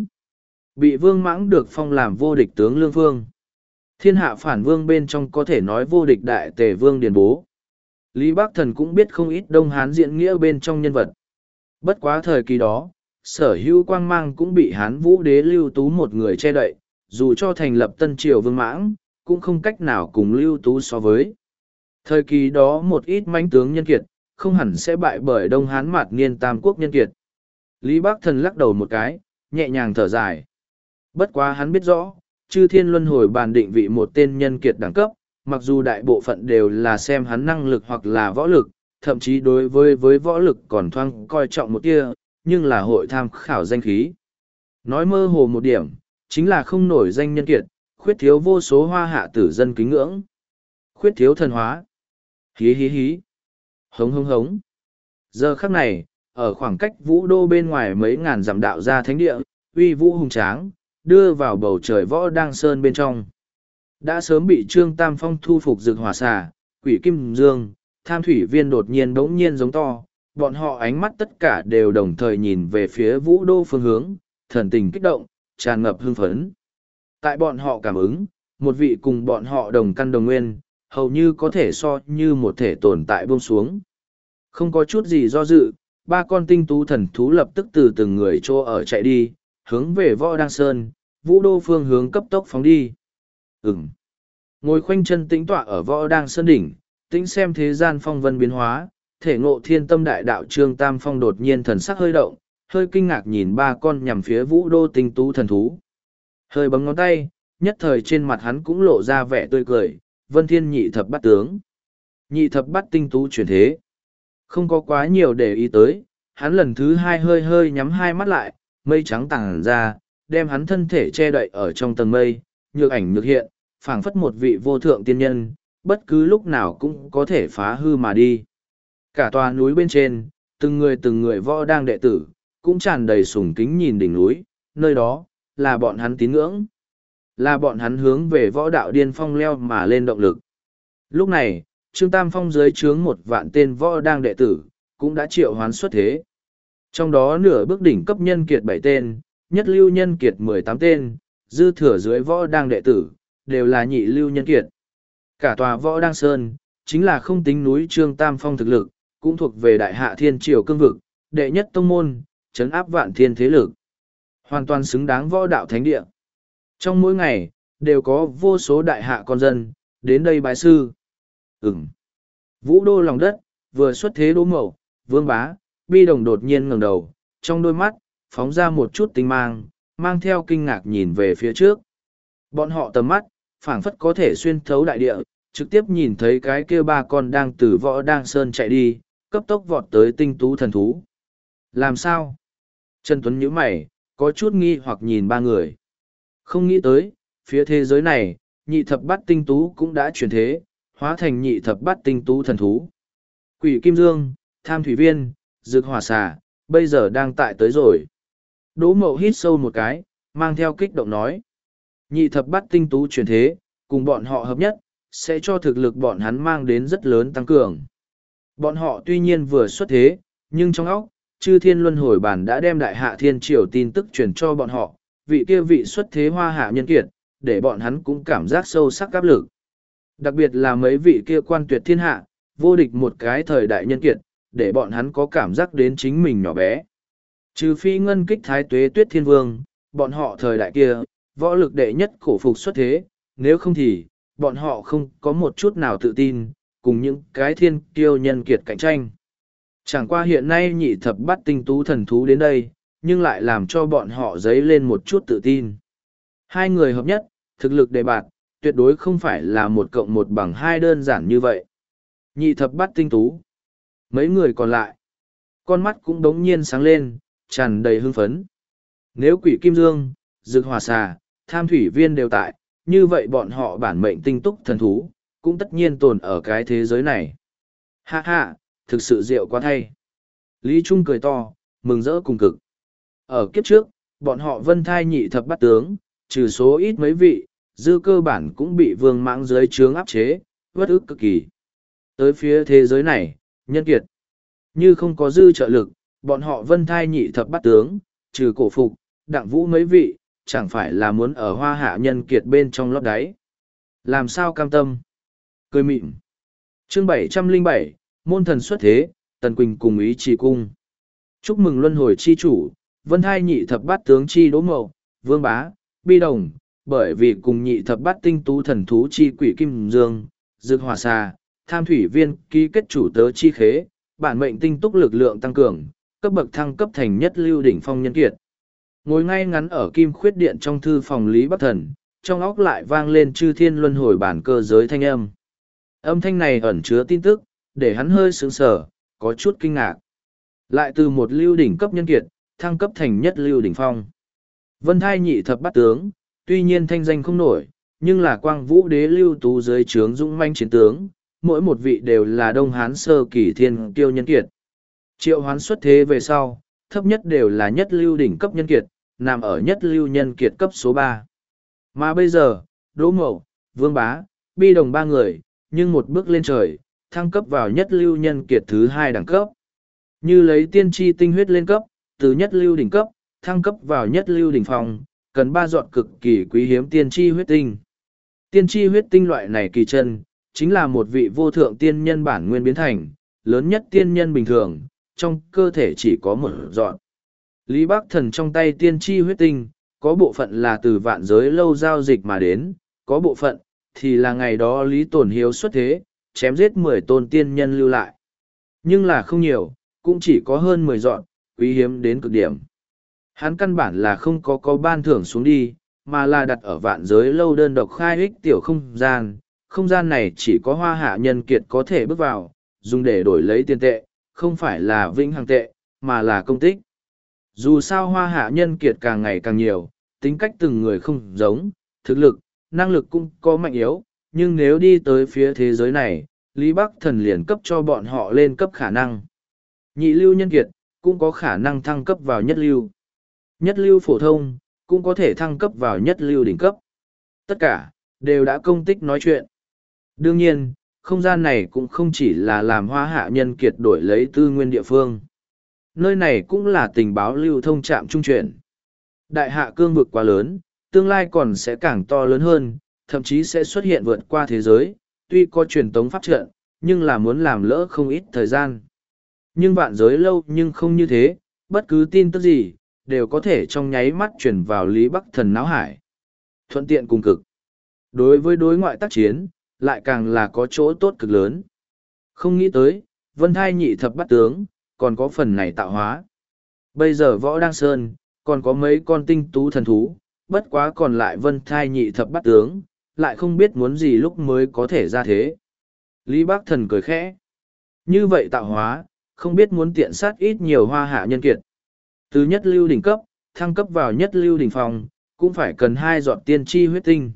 [SPEAKER 1] Bị vương mãng được phong làm vô địch tướng lương phương. Thiên hạ phản vương bên trong có thể nói vô địch đại tề vương điền bố. Lý Bắc Thần cũng biết không ít Đông Hán diễn nghĩa bên trong nhân vật. Bất quá thời kỳ đó, sở hữu quang mang cũng bị Hán Vũ đế Lưu Tú một người che đậy, dù cho thành lập Tân Triều Vương Mãng, cũng không cách nào cùng Lưu Tú so với. Thời kỳ đó một ít mãnh tướng nhân kiệt, không hẳn sẽ bại bởi Đông Hán mạt niên tam quốc nhân kiệt. Lý Bắc Thần lắc đầu một cái, nhẹ nhàng thở dài. Bất quá hắn biết rõ, chư thiên luân hồi bàn định vị một tên nhân kiệt đẳng cấp, mặc dù đại bộ phận đều là xem hắn năng lực hoặc là võ lực, thậm chí đối với với võ lực còn thoang coi trọng một kia, nhưng là hội tham khảo danh khí. Nói mơ hồ một điểm, chính là không nổi danh nhân kiệt, khuyết thiếu vô số hoa hạ tử dân kính ngưỡng. Khuyết thiếu thần hóa. Hí hí hí. Hống hống hống. Giờ khắc này, ở khoảng cách vũ đô bên ngoài mấy ngàn dặm đạo ra thánh địa, uy vũ hùng tráng, đưa vào bầu trời võ đang sơn bên trong. Đã sớm bị Trương Tam Phong thu phục rực hỏa xà, quỷ kim dương, tham thủy viên đột nhiên bỗng nhiên giống to, bọn họ ánh mắt tất cả đều đồng thời nhìn về phía vũ đô phương hướng, thần tình kích động, tràn ngập hưng phấn. Tại bọn họ cảm ứng, một vị cùng bọn họ đồng căn đồng nguyên, hầu như có thể so như một thể tồn tại buông xuống. Không có chút gì do dự, ba con tinh tú thần thú lập tức từ từng người chỗ ở chạy đi, hướng về võ đăng sơn, vũ đô phương hướng cấp tốc phóng đi. Ừm. Ngồi khoanh chân tĩnh tọa ở võ đăng sơn đỉnh, tĩnh xem thế gian phong vân biến hóa, thể ngộ thiên tâm đại đạo Trương Tam Phong đột nhiên thần sắc hơi động, hơi kinh ngạc nhìn ba con nhằm phía vũ đô tinh tú thần thú. Hơi bấm ngón tay, nhất thời trên mặt hắn cũng lộ ra vẻ tươi cười, vân thiên nhị thập bát tướng. Nhị thập bát tinh tú chuyển thế. Không có quá nhiều để ý tới, hắn lần thứ hai hơi hơi nhắm hai mắt lại, mây trắng tàng ra, đem hắn thân thể che đậy ở trong tầng mây, nhược ảnh nhược hiện, phảng phất một vị vô thượng tiên nhân, bất cứ lúc nào cũng có thể phá hư mà đi. Cả tòa núi bên trên, từng người từng người võ đang đệ tử, cũng tràn đầy sùng kính nhìn đỉnh núi, nơi đó, là bọn hắn tín ngưỡng. Là bọn hắn hướng về võ đạo điên phong leo mà lên động lực. Lúc này, Trương Tam Phong dưới trướng một vạn tên võ đang đệ tử, cũng đã triệu hoán xuất thế. Trong đó nửa bước đỉnh cấp nhân kiệt bảy tên, nhất lưu nhân kiệt mười tám tên, dư thừa dưới võ đang đệ tử, đều là nhị lưu nhân kiệt. Cả tòa võ đang sơn, chính là không tính núi Trương Tam Phong thực lực, cũng thuộc về đại hạ thiên triều cương vực, đệ nhất tông môn, chấn áp vạn thiên thế lực. Hoàn toàn xứng đáng võ đạo thánh địa. Trong mỗi ngày, đều có vô số đại hạ con dân, đến đây bái sư. Ừm. Vũ đô lòng đất, vừa xuất thế đỗ mậu, vương bá, bi đồng đột nhiên ngẩng đầu, trong đôi mắt, phóng ra một chút tinh mang, mang theo kinh ngạc nhìn về phía trước. Bọn họ tầm mắt, phảng phất có thể xuyên thấu đại địa, trực tiếp nhìn thấy cái kia ba con đang từ võ đang sơn chạy đi, cấp tốc vọt tới tinh tú thần thú. Làm sao? Trần Tuấn nhíu mày, có chút nghi hoặc nhìn ba người. Không nghĩ tới, phía thế giới này, nhị thập bát tinh tú cũng đã chuyển thế, hóa thành nhị thập bát tinh tú thần thú. Quỷ Kim Dương, Tham Thủy Viên, Dực Hỏa Xà, bây giờ đang tại tới rồi. Đỗ Mậu hít sâu một cái, mang theo kích động nói. Nhị thập bát tinh tú chuyển thế, cùng bọn họ hợp nhất, sẽ cho thực lực bọn hắn mang đến rất lớn tăng cường. Bọn họ tuy nhiên vừa xuất thế, nhưng trong óc, chư thiên luân hồi bản đã đem đại hạ thiên triều tin tức truyền cho bọn họ, vị kia vị xuất thế hoa hạ nhân kiệt, để bọn hắn cũng cảm giác sâu sắc áp lực. Đặc biệt là mấy vị kia quan tuyệt thiên hạ, vô địch một cái thời đại nhân kiệt, để bọn hắn có cảm giác đến chính mình nhỏ bé. Trừ phi ngân kích thái tuế tuyết thiên vương, bọn họ thời đại kia, võ lực đệ nhất cổ phục xuất thế, nếu không thì, bọn họ không có một chút nào tự tin, cùng những cái thiên kiêu nhân kiệt cạnh tranh. Chẳng qua hiện nay nhị thập bát tinh tú thần thú đến đây, nhưng lại làm cho bọn họ dấy lên một chút tự tin. Hai người hợp nhất, thực lực đề bạt, tuyệt đối không phải là một cộng một bằng hai đơn giản như vậy. Nhị thập bát tinh tú. Mấy người còn lại, con mắt cũng đống nhiên sáng lên, tràn đầy hưng phấn. Nếu Quỷ Kim Dương, Dực Hỏa Xà, Tham Thủy Viên đều tại, như vậy bọn họ bản mệnh tinh túc thần thú, cũng tất nhiên tồn ở cái thế giới này. Ha ha, thực sự diệu quá thay. Lý Trung cười to, mừng rỡ cùng cực. Ở kiếp trước, bọn họ vân thai nhị thập bát tướng, trừ số ít mấy vị, dư cơ bản cũng bị vương mãng dưới trướng áp chế, vất ức cực kỳ. Tới phía thế giới này, nhân kiệt, như không có dư trợ lực, bọn họ vân thai nhị thập bát tướng, trừ cổ phục, đặng vũ mấy vị, chẳng phải là muốn ở hoa hạ nhân kiệt bên trong lót đáy. Làm sao cam tâm? Cười mịn. Chương bảy trăm lẻ bảy, môn thần xuất thế, Tần Quỳnh cùng ý trì cung. Chúc mừng luân hồi chi chủ, vân thai nhị thập bát tướng chi đỗ mậu, vương bá, bi đồng, bởi vì cùng nhị thập bát tinh tú thần thú chi quỷ kim dương, dược hỏa xà, tham thủy viên ký kết chủ tớ chi khế, bản mệnh tinh túc lực lượng tăng cường, cấp bậc thăng cấp thành nhất lưu đỉnh phong nhân kiệt. Ngồi ngay ngắn ở kim khuyết điện trong thư phòng Lý Bắc Thần, trong óc lại vang lên chư thiên luân hồi bản cơ giới thanh âm. Âm thanh này ẩn chứa tin tức, để hắn hơi sướng sở, có chút kinh ngạc. Lại từ một lưu đỉnh cấp nhân kiệt, thăng cấp thành nhất lưu đỉnh phong. Vân thai nhị thập bát tướng, tuy nhiên thanh danh không nổi, nhưng là quang vũ đế lưu tú dưới trướng dũng manh chiến tướng, mỗi một vị đều là đông hán sơ kỳ thiên kiêu nhân kiệt. Triệu hoán xuất thế về sau, thấp nhất đều là nhất lưu đỉnh cấp nhân kiệt, nằm ở nhất lưu nhân kiệt cấp số ba. Mà bây giờ, Đỗ Mậu, Vương Bá, Bi Đồng ba người, nhưng một bước lên trời, thăng cấp vào nhất lưu nhân kiệt thứ hai đẳng cấp. Như lấy tiên tri tinh huyết lên cấp, từ nhất lưu đỉnh cấp, thăng cấp vào nhất lưu đỉnh phong, cần ba dọn cực kỳ quý hiếm tiên tri huyết tinh. Tiên tri huyết tinh loại này kỳ chân, chính là một vị vô thượng tiên nhân bản nguyên biến thành, lớn nhất tiên nhân bình thường, trong cơ thể chỉ có một dọn. Lý Bắc Thần trong tay tiên tri huyết tinh, có bộ phận là từ vạn giới lâu giao dịch mà đến, có bộ phận thì là ngày đó Lý Tổn Hiếu xuất thế, chém giết mười tôn tiên nhân lưu lại. Nhưng là không nhiều, cũng chỉ có hơn mười dọn, quý hiếm đến cực điểm. Hắn căn bản là không có có ban thưởng xuống đi, mà là đặt ở vạn giới lâu đơn độc khai ích tiểu không gian. Không gian này chỉ có hoa hạ nhân kiệt có thể bước vào, dùng để đổi lấy tiền tệ, không phải là vĩnh hằng tệ, mà là công tích. Dù sao hoa hạ nhân kiệt càng ngày càng nhiều, tính cách từng người không giống, thực lực, năng lực cũng có mạnh yếu, nhưng nếu đi tới phía thế giới này, Lý Bắc Thần liền cấp cho bọn họ lên cấp khả năng. Nhị lưu nhân kiệt, cũng có khả năng thăng cấp vào nhất lưu. Nhất lưu phổ thông, cũng có thể thăng cấp vào nhất lưu đỉnh cấp. Tất cả, đều đã công tích nói chuyện. Đương nhiên, không gian này cũng không chỉ là làm hoa hạ nhân kiệt đổi lấy tư nguyên địa phương. Nơi này cũng là tình báo lưu thông trạm trung chuyển. Đại hạ cương vực quá lớn, tương lai còn sẽ càng to lớn hơn, thậm chí sẽ xuất hiện vượt qua thế giới, tuy có truyền tống pháp trận, nhưng là muốn làm lỡ không ít thời gian. Nhưng vạn giới lâu nhưng không như thế, bất cứ tin tức gì, đều có thể trong nháy mắt chuyển vào Lý Bắc Thần não hải. Thuận tiện cùng cực. Đối với đối ngoại tác chiến, lại càng là có chỗ tốt cực lớn. Không nghĩ tới, Vân Thai nhị thập bát tướng, còn có phần này tạo hóa. Bây giờ Võ Đăng Sơn, còn có mấy con tinh tú thần thú, bất quá còn lại Vân Thai nhị thập bát tướng, lại không biết muốn gì lúc mới có thể ra thế. Lý Bắc Thần cười khẽ. Như vậy tạo hóa, không biết muốn tiện sát ít nhiều hoa hạ nhân kiệt. Từ nhất lưu đỉnh cấp, thăng cấp vào nhất lưu đỉnh phòng, cũng phải cần hai giọt tiên tri huyết tinh.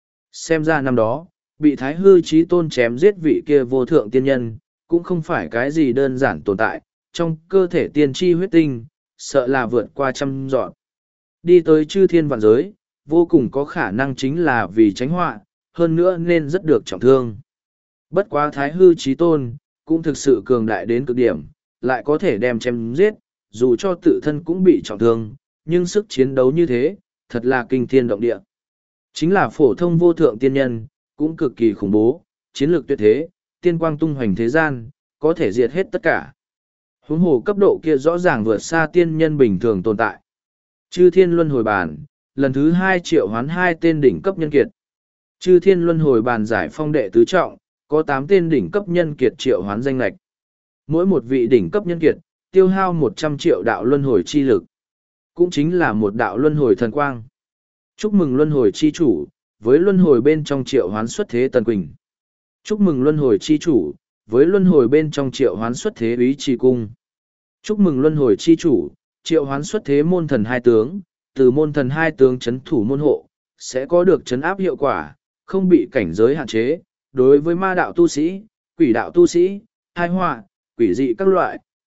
[SPEAKER 1] Xem ra năm đó, bị Thái Hư Chí Tôn chém giết vị kia vô thượng tiên nhân, cũng không phải cái gì đơn giản tồn tại, trong cơ thể tiên tri huyết tinh, sợ là vượt qua trăm giọt. Đi tới chư thiên vạn giới, vô cùng có khả năng chính là vì tránh họa, hơn nữa nên rất được trọng thương. Bất quá Thái Hư Chí Tôn, cũng thực sự cường đại đến cực điểm, lại có thể đem chém giết, dù cho tự thân cũng bị trọng thương, nhưng sức chiến đấu như thế, thật là kinh thiên động địa. Chính là phổ thông vô thượng tiên nhân, cũng cực kỳ khủng bố, chiến lược tuyệt thế, tiên quang tung hoành thế gian, có thể diệt hết tất cả. Huống hồ cấp độ kia rõ ràng vượt xa tiên nhân bình thường tồn tại. Chư thiên luân hồi bàn, lần thứ hai triệu hoán hai tên đỉnh cấp nhân kiệt. Chư thiên luân hồi bàn giải phong đệ tứ trọng, có tám tên đỉnh cấp nhân kiệt triệu hoán danh lệch. Mỗi một vị đỉnh cấp nhân kiệt, tiêu hao một trăm triệu đạo luân hồi chi lực. Cũng chính là một đạo luân hồi thần quang. Chúc mừng luân hồi chi chủ, với luân hồi bên trong triệu hoán xuất thế Tần Quỳnh. Chúc mừng luân hồi chi chủ, với luân hồi bên trong triệu hoán xuất thế Úy Trì Cung. Chúc mừng luân hồi chi chủ, triệu hoán xuất thế môn thần hai tướng, từ môn thần hai tướng chấn thủ môn hộ, sẽ có được chấn áp hiệu quả, không bị cảnh giới hạn chế. Đối với ma đạo tu sĩ, quỷ đạo tu sĩ, hai họa, quỷ dị các loại,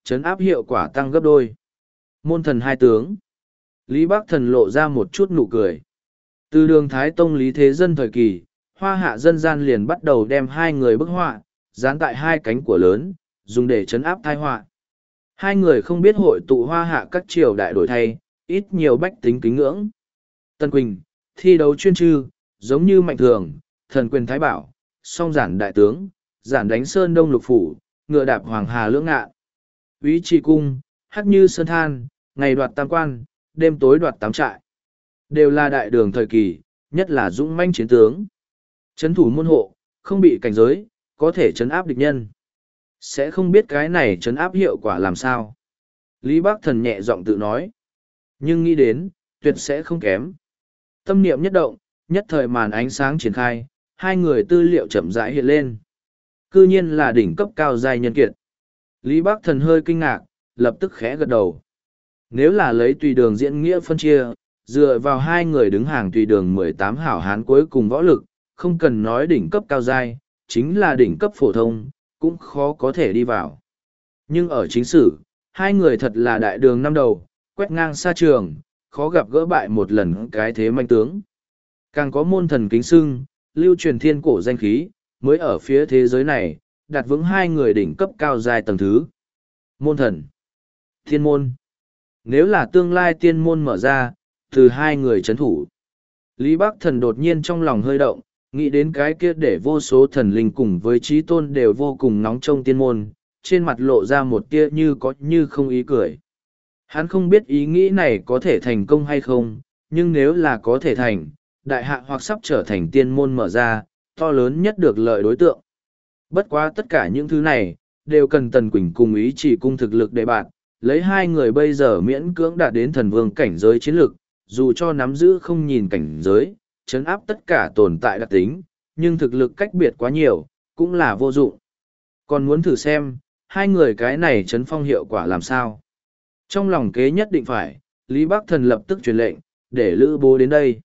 [SPEAKER 1] trấn áp hiệu quả tăng gấp đôi. Môn thần hai tướng. Lý Bắc Thần lộ ra một chút nụ cười. Từ đường Thái Tông Lý Thế Dân thời kỳ, Hoa Hạ dân gian liền bắt đầu đem hai người bức họa, dán tại hai cánh của lớn, dùng để trấn áp tai họa. Hai người không biết hội tụ Hoa Hạ các triều đại đổi thay, ít nhiều bách tính kính ngưỡng. Tân Quỳnh, thi đấu chuyên chư, giống như Mạnh Thường, Thần Quyền Thái Bảo, song giản đại tướng, giản đánh Sơn Đông Lục Phủ, ngựa đạp Hoàng Hà lưỡng ngạn. Úy Trì Cung, hắc như Sơn Than, ngày đoạt tam quan, đêm tối đoạt tám trại. Đều là đại đường thời kỳ, nhất là dũng manh chiến tướng. Trấn thủ môn hộ, không bị cảnh giới, có thể trấn áp địch nhân. Sẽ không biết cái này trấn áp hiệu quả làm sao. Lý Bắc Thần nhẹ giọng tự nói. Nhưng nghĩ đến, tuyệt sẽ không kém. Tâm niệm nhất động, nhất thời màn ánh sáng triển khai, hai người tư liệu chậm rãi hiện lên. Cư nhiên là đỉnh cấp cao giai nhân kiệt. Lý Bắc Thần hơi kinh ngạc, lập tức khẽ gật đầu. Nếu là lấy tùy đường diễn nghĩa phân chia, dựa vào hai người đứng hàng tùy đường mười tám hảo hán cuối cùng võ lực, không cần nói đỉnh cấp cao giai, chính là đỉnh cấp phổ thông, cũng khó có thể đi vào. Nhưng ở chính sử, hai người thật là đại đường năm đầu, quét ngang xa trường, khó gặp gỡ bại một lần cái thế manh tướng. Càng có môn thần kính xưng, lưu truyền thiên cổ danh khí, mới ở phía thế giới này, đặt vững hai người đỉnh cấp cao giai tầng thứ. Môn thần, thiên môn. Nếu là tương lai tiên môn mở ra, từ hai người chấn thủ. Lý Bắc Thần đột nhiên trong lòng hơi động, nghĩ đến cái kia để vô số thần linh cùng với trí tôn đều vô cùng nóng trong tiên môn, trên mặt lộ ra một tia như có như không ý cười. Hắn không biết ý nghĩ này có thể thành công hay không, nhưng nếu là có thể thành, đại hạ hoặc sắp trở thành tiên môn mở ra, to lớn nhất được lợi đối tượng. Bất quá tất cả những thứ này, đều cần Tần Quỳnh cùng ý chỉ cung thực lực để bạn, lấy hai người bây giờ miễn cưỡng đạt đến thần vương cảnh giới chiến lực, dù cho nắm giữ không nhìn cảnh giới, chấn áp tất cả tồn tại đặc tính, nhưng thực lực cách biệt quá nhiều, cũng là vô dụng. Còn muốn thử xem, hai người cái này chấn phong hiệu quả làm sao. Trong lòng kế nhất định phải, Lý Bắc Thần lập tức truyền lệnh, để Lữ Bố đến đây.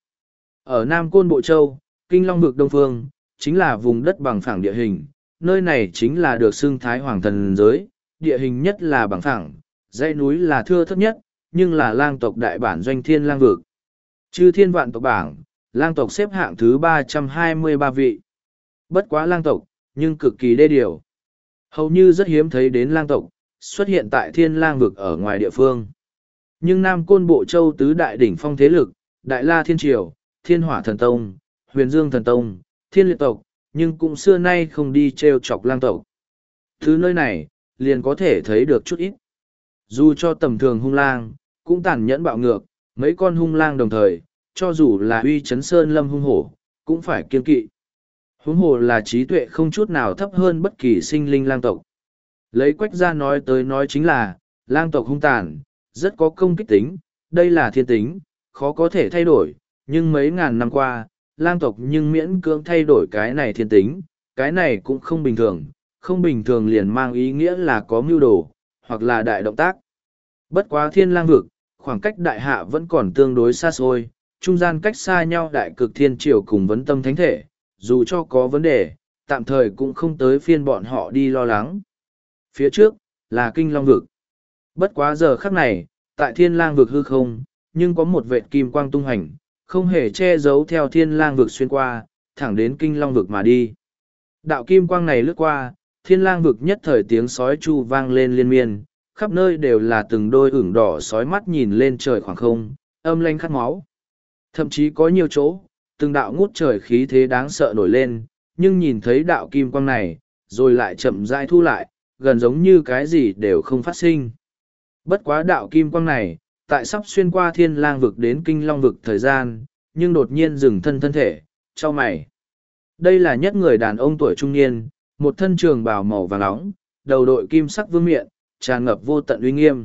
[SPEAKER 1] Ở Nam Côn Bộ Châu, Kinh Long vực Đông Phương, chính là vùng đất bằng phẳng địa hình, nơi này chính là được xưng Thái Hoàng thần giới, địa hình nhất là bằng phẳng, dãy núi là thưa thớt nhất, nhưng là lang tộc đại bản doanh thiên lang vực. Chư thiên vạn tộc bảng, lang tộc xếp hạng thứ ba trăm hai mươi ba vị. Bất quá lang tộc, nhưng cực kỳ đê điều. Hầu như rất hiếm thấy đến lang tộc, xuất hiện tại thiên lang vực ở ngoài địa phương. Nhưng Nam Côn Bộ Châu tứ đại đỉnh phong thế lực, Đại La Thiên Triều, Thiên Hỏa Thần Tông, Huyền Dương Thần Tông, Thiên Liệt Tộc, nhưng cũng xưa nay không đi treo chọc lang tộc. Thứ nơi này, liền có thể thấy được chút ít. Dù cho tầm thường hung lang, cũng tàn nhẫn bạo ngược, mấy con hung lang đồng thời, cho dù là uy chấn sơn lâm hung hổ, cũng phải kiên kỵ. Huống hồ là trí tuệ không chút nào thấp hơn bất kỳ sinh linh lang tộc. Lấy Quách gia nói tới nói chính là, lang tộc hung tàn, rất có công kích tính, đây là thiên tính, khó có thể thay đổi, nhưng mấy ngàn năm qua, lang tộc nhưng miễn cưỡng thay đổi cái này thiên tính, cái này cũng không bình thường, không bình thường liền mang ý nghĩa là có mưu đồ, hoặc là đại động tác. Bất quá thiên lang vực, khoảng cách đại hạ vẫn còn tương đối xa xôi, trung gian cách xa nhau đại cực thiên triều cùng vấn tâm thánh thể, dù cho có vấn đề, tạm thời cũng không tới phiên bọn họ đi lo lắng. Phía trước, là kinh long vực. Bất quá giờ khắc này, tại thiên lang vực hư không, nhưng có một vệt kim quang tung hành, không hề che giấu theo thiên lang vực xuyên qua, thẳng đến kinh long vực mà đi. Đạo kim quang này lướt qua, thiên lang vực nhất thời tiếng sói chu vang lên liên miên, khắp nơi đều là từng đôi ửng đỏ sói mắt nhìn lên trời khoảng không, âm lanh khát máu. Thậm chí có nhiều chỗ, từng đạo ngút trời khí thế đáng sợ nổi lên, nhưng nhìn thấy đạo kim quang này, rồi lại chậm rãi thu lại, gần giống như cái gì đều không phát sinh. Bất quá đạo kim quang này, tại sắp xuyên qua thiên lang vực đến kinh long vực thời gian, nhưng đột nhiên dừng thân thân thể, cho mày. Đây là nhất người đàn ông tuổi trung niên, một thân trường bào màu vàng nóng, đầu đội kim sắc vương miện, tràn ngập vô tận uy nghiêm.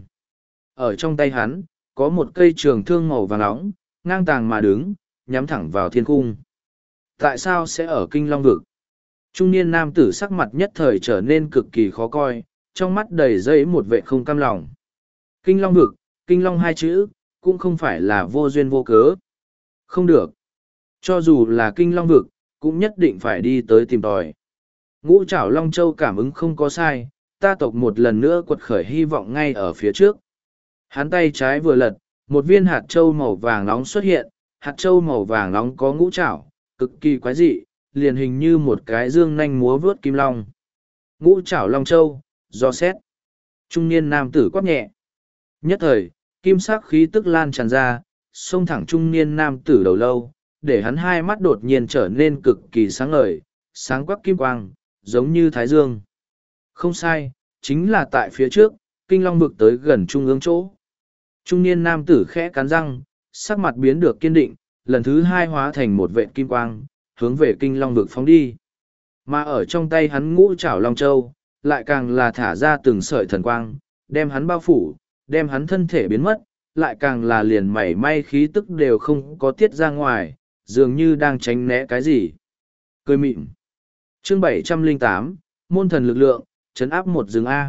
[SPEAKER 1] Ở trong tay hắn, có một cây trường thương màu vàng nóng, ngang tàng mà đứng, nhắm thẳng vào thiên cung. Tại sao sẽ ở kinh long vực? Trung niên nam tử sắc mặt nhất thời trở nên cực kỳ khó coi, trong mắt đầy dây một vệ không cam lòng. Kinh long vực, kinh long hai chữ, cũng không phải là vô duyên vô cớ. Không được. Cho dù là kinh long vực, cũng nhất định phải đi tới tìm tòi. Ngũ trảo Long Châu cảm ứng không có sai, ta tộc một lần nữa quật khởi hy vọng ngay ở phía trước. Hắn tay trái vừa lật, một viên hạt trâu màu vàng nóng xuất hiện, hạt trâu màu vàng nóng có ngũ trảo, cực kỳ quái dị, liền hình như một cái dương nanh múa vớt kim long. Ngũ trảo long châu, do xét. Trung niên nam tử quát nhẹ. Nhất thời, kim sắc khí tức lan tràn ra, xông thẳng trung niên nam tử đầu lâu, để hắn hai mắt đột nhiên trở nên cực kỳ sáng ngời, sáng quắc kim quang, giống như thái dương. Không sai, chính là tại phía trước, kinh long vực tới gần trung ương chỗ. Trung niên nam tử khẽ cắn răng, sắc mặt biến được kiên định, lần thứ hai hóa thành một vệt kim quang, hướng về kinh long vực phóng đi. Mà ở trong tay hắn ngũ trảo long châu, lại càng là thả ra từng sợi thần quang, đem hắn bao phủ, đem hắn thân thể biến mất, lại càng là liền mảy may khí tức đều không có tiết ra ngoài, dường như đang tránh né cái gì. Cười mịn. Chương bảy trăm lẻ tám, môn thần lực lượng, trấn áp một rừng A.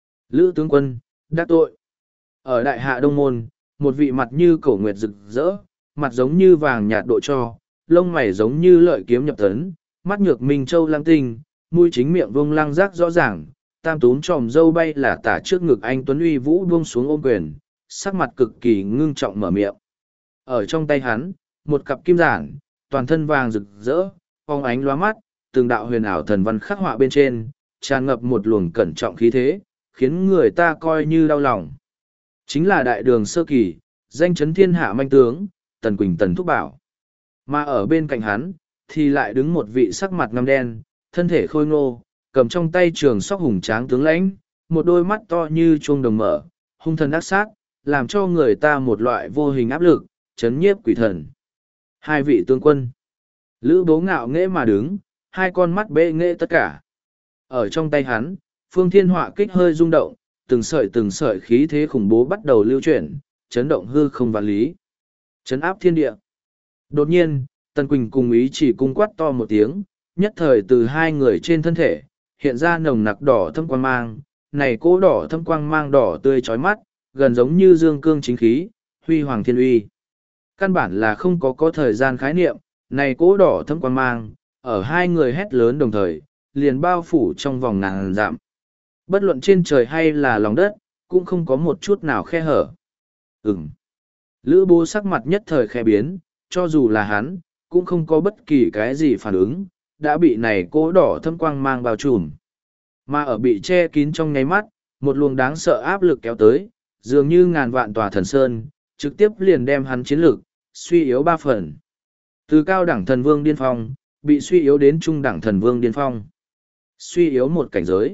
[SPEAKER 1] Lữ tướng quân, đắc tội. Ở đại hạ đông môn, một vị mặt như cổ nguyệt rực rỡ, mặt giống như vàng nhạt độ cho, lông mày giống như lợi kiếm nhập tấn, mắt nhược minh châu lăng tinh, mũi chính miệng vông lăng rác rõ ràng, tam túm tròm dâu bay là tả trước ngực anh Tuấn Uy Vũ buông xuống ôm quyền, sắc mặt cực kỳ ngưng trọng mở miệng. Ở trong tay hắn, một cặp kim giản, toàn thân vàng rực rỡ, phóng ánh lóa mắt, từng đạo huyền ảo thần văn khắc họa bên trên, tràn ngập một luồng cẩn trọng khí thế, khiến người ta coi như đau lòng. Chính là đại đường sơ kỳ, danh chấn thiên hạ manh tướng, Tần Quỳnh Tần Thúc Bảo. Mà ở bên cạnh hắn, thì lại đứng một vị sắc mặt ngăm đen, thân thể khôi ngô, cầm trong tay trường sóc hùng tráng tướng lãnh, một đôi mắt to như chuông đồng mở, hung thần ác sát, làm cho người ta một loại vô hình áp lực, chấn nhiếp quỷ thần. Hai vị tướng quân. Lữ Bố ngạo nghễ mà đứng, hai con mắt bệ nghệ tất cả. Ở trong tay hắn, phương thiên họa kích hơi rung động, từng sợi từng sợi khí thế khủng bố bắt đầu lưu chuyển, chấn động hư không vạn lý. Chấn áp thiên địa. Đột nhiên, Tần Quỳnh cùng ý chỉ cung quát to một tiếng, nhất thời từ hai người trên thân thể, hiện ra nồng nặc đỏ thâm quang mang, này cỗ đỏ thâm quang mang đỏ tươi chói mắt, gần giống như dương cương chính khí, huy hoàng thiên uy. Căn bản là không có có thời gian khái niệm, này cỗ đỏ thâm quang mang, ở hai người hét lớn đồng thời, liền bao phủ trong vòng ngàn dặm. Bất luận trên trời hay là lòng đất, cũng không có một chút nào khe hở. Ừm. Lữ Bố sắc mặt nhất thời khẽ biến, cho dù là hắn, cũng không có bất kỳ cái gì phản ứng, đã bị này cỗ đỏ thâm quang mang bao trùm. Mà ở bị che kín trong nháy mắt, một luồng đáng sợ áp lực kéo tới, dường như ngàn vạn tòa thần sơn, trực tiếp liền đem hắn chiến lực, suy yếu ba phần. Từ cao đẳng thần vương điên phong, bị suy yếu đến trung đẳng thần vương điên phong. Suy yếu một cảnh giới.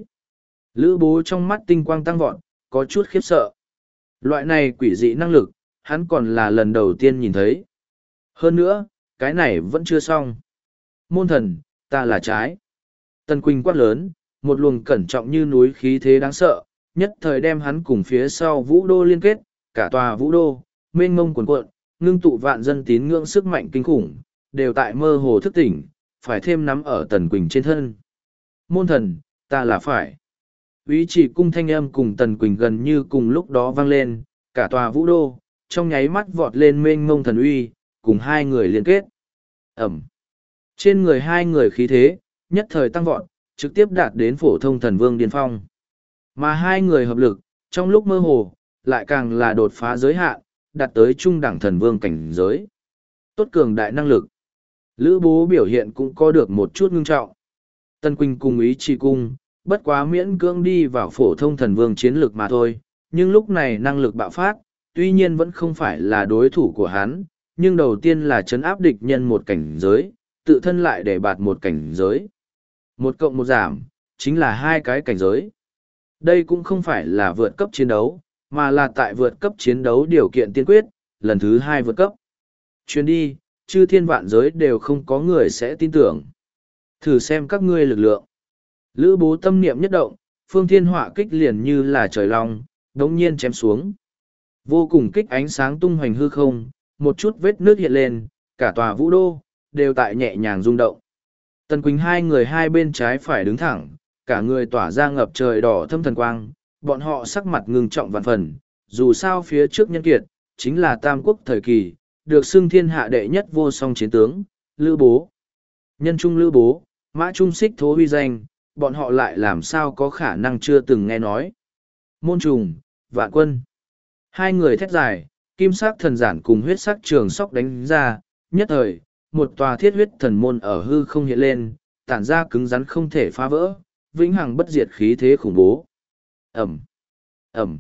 [SPEAKER 1] Lữ Bố trong mắt tinh quang tăng vọt, có chút khiếp sợ. Loại này quỷ dị năng lực, hắn còn là lần đầu tiên nhìn thấy. Hơn nữa, cái này vẫn chưa xong. Môn thần, ta là trái. Tần Quỳnh quát lớn, một luồng cẩn trọng như núi khí thế đáng sợ, nhất thời đem hắn cùng phía sau vũ đô liên kết, cả tòa vũ đô, mênh mông cuồn cuộn, ngưng tụ vạn dân tín ngưỡng sức mạnh kinh khủng, đều tại mơ hồ thức tỉnh, phải thêm nắm ở Tần Quỳnh trên thân. Môn thần, ta là phải. Úy chỉ cung thanh âm cùng Tần Quỳnh gần như cùng lúc đó vang lên, cả tòa vũ đô, trong nháy mắt vọt lên mênh mông thần uy, cùng hai người liên kết. Ẩm. Trên người hai người khí thế, nhất thời tăng vọt, trực tiếp đạt đến phổ thông thần vương điên phong. Mà hai người hợp lực, trong lúc mơ hồ, lại càng là đột phá giới hạn, đạt tới trung đẳng thần vương cảnh giới. Tốt cường đại năng lực. Lữ Bố biểu hiện cũng có được một chút ngưng trọng. Tần Quỳnh cùng ý chỉ cung, bất quá miễn cưỡng đi vào phổ thông thần vương chiến lược mà thôi, nhưng lúc này năng lực bạo phát, tuy nhiên vẫn không phải là đối thủ của hắn, nhưng đầu tiên là chấn áp địch nhân một cảnh giới, tự thân lại để bạt một cảnh giới. Một cộng một giảm, chính là hai cái cảnh giới. Đây cũng không phải là vượt cấp chiến đấu, mà là tại vượt cấp chiến đấu điều kiện tiên quyết, lần thứ hai vượt cấp. Chuyến đi, chư thiên vạn giới đều không có người sẽ tin tưởng. Thử xem các ngươi lực lượng. Lữ Bố tâm niệm nhất động, phương thiên họa kích liền như là trời long, đống nhiên chém xuống. Vô cùng kích ánh sáng tung hoành hư không, một chút vết nước hiện lên, cả tòa vũ đô, đều tại nhẹ nhàng rung động. Tần Quỳnh hai người hai bên trái phải đứng thẳng, cả người tỏa ra ngập trời đỏ thâm thần quang, bọn họ sắc mặt ngưng trọng vạn phần, dù sao phía trước nhân kiệt, chính là tam quốc thời kỳ, được xưng thiên hạ đệ nhất vô song chiến tướng, Lữ Bố. Nhân trung Lữ Bố, mã trung xích thố huy danh, bọn họ lại làm sao có khả năng chưa từng nghe nói. Môn trùng, vạn quân. Hai người thét dài, kim sắc thần giản cùng huyết sắc trường sóc đánh ra, nhất thời, một tòa thiết huyết thần môn ở hư không hiện lên, tản ra cứng rắn không thể phá vỡ, vĩnh hằng bất diệt khí thế khủng bố. Ẩm, Ẩm.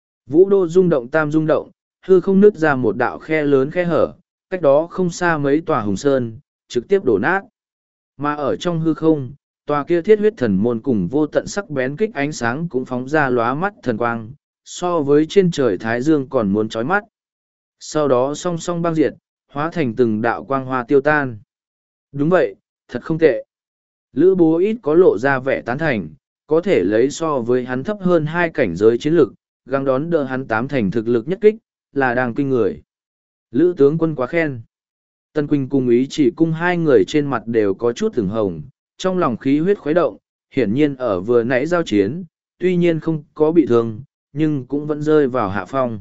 [SPEAKER 1] Vũ đô rung động tam rung động, hư không nứt ra một đạo khe lớn khe hở, cách đó không xa mấy tòa hùng sơn, trực tiếp đổ nát. Mà ở trong hư không, tòa kia thiết huyết thần môn cùng vô tận sắc bén kích ánh sáng cũng phóng ra lóa mắt thần quang, so với trên trời Thái Dương còn muốn chói mắt. Sau đó song song băng diệt, hóa thành từng đạo quang hoa tiêu tan. Đúng vậy, thật không tệ. Lữ bố ít có lộ ra vẻ tán thành, có thể lấy so với hắn thấp hơn hai cảnh giới chiến lực, găng đón đỡ hắn tám thành thực lực nhất kích, là đang kinh người. Lữ tướng quân quá khen. Tân Quỳnh cùng ý chỉ cung hai người trên mặt đều có chút thường hồng, trong lòng khí huyết khuấy động, hiển nhiên ở vừa nãy giao chiến, tuy nhiên không có bị thương, nhưng cũng vẫn rơi vào hạ phong.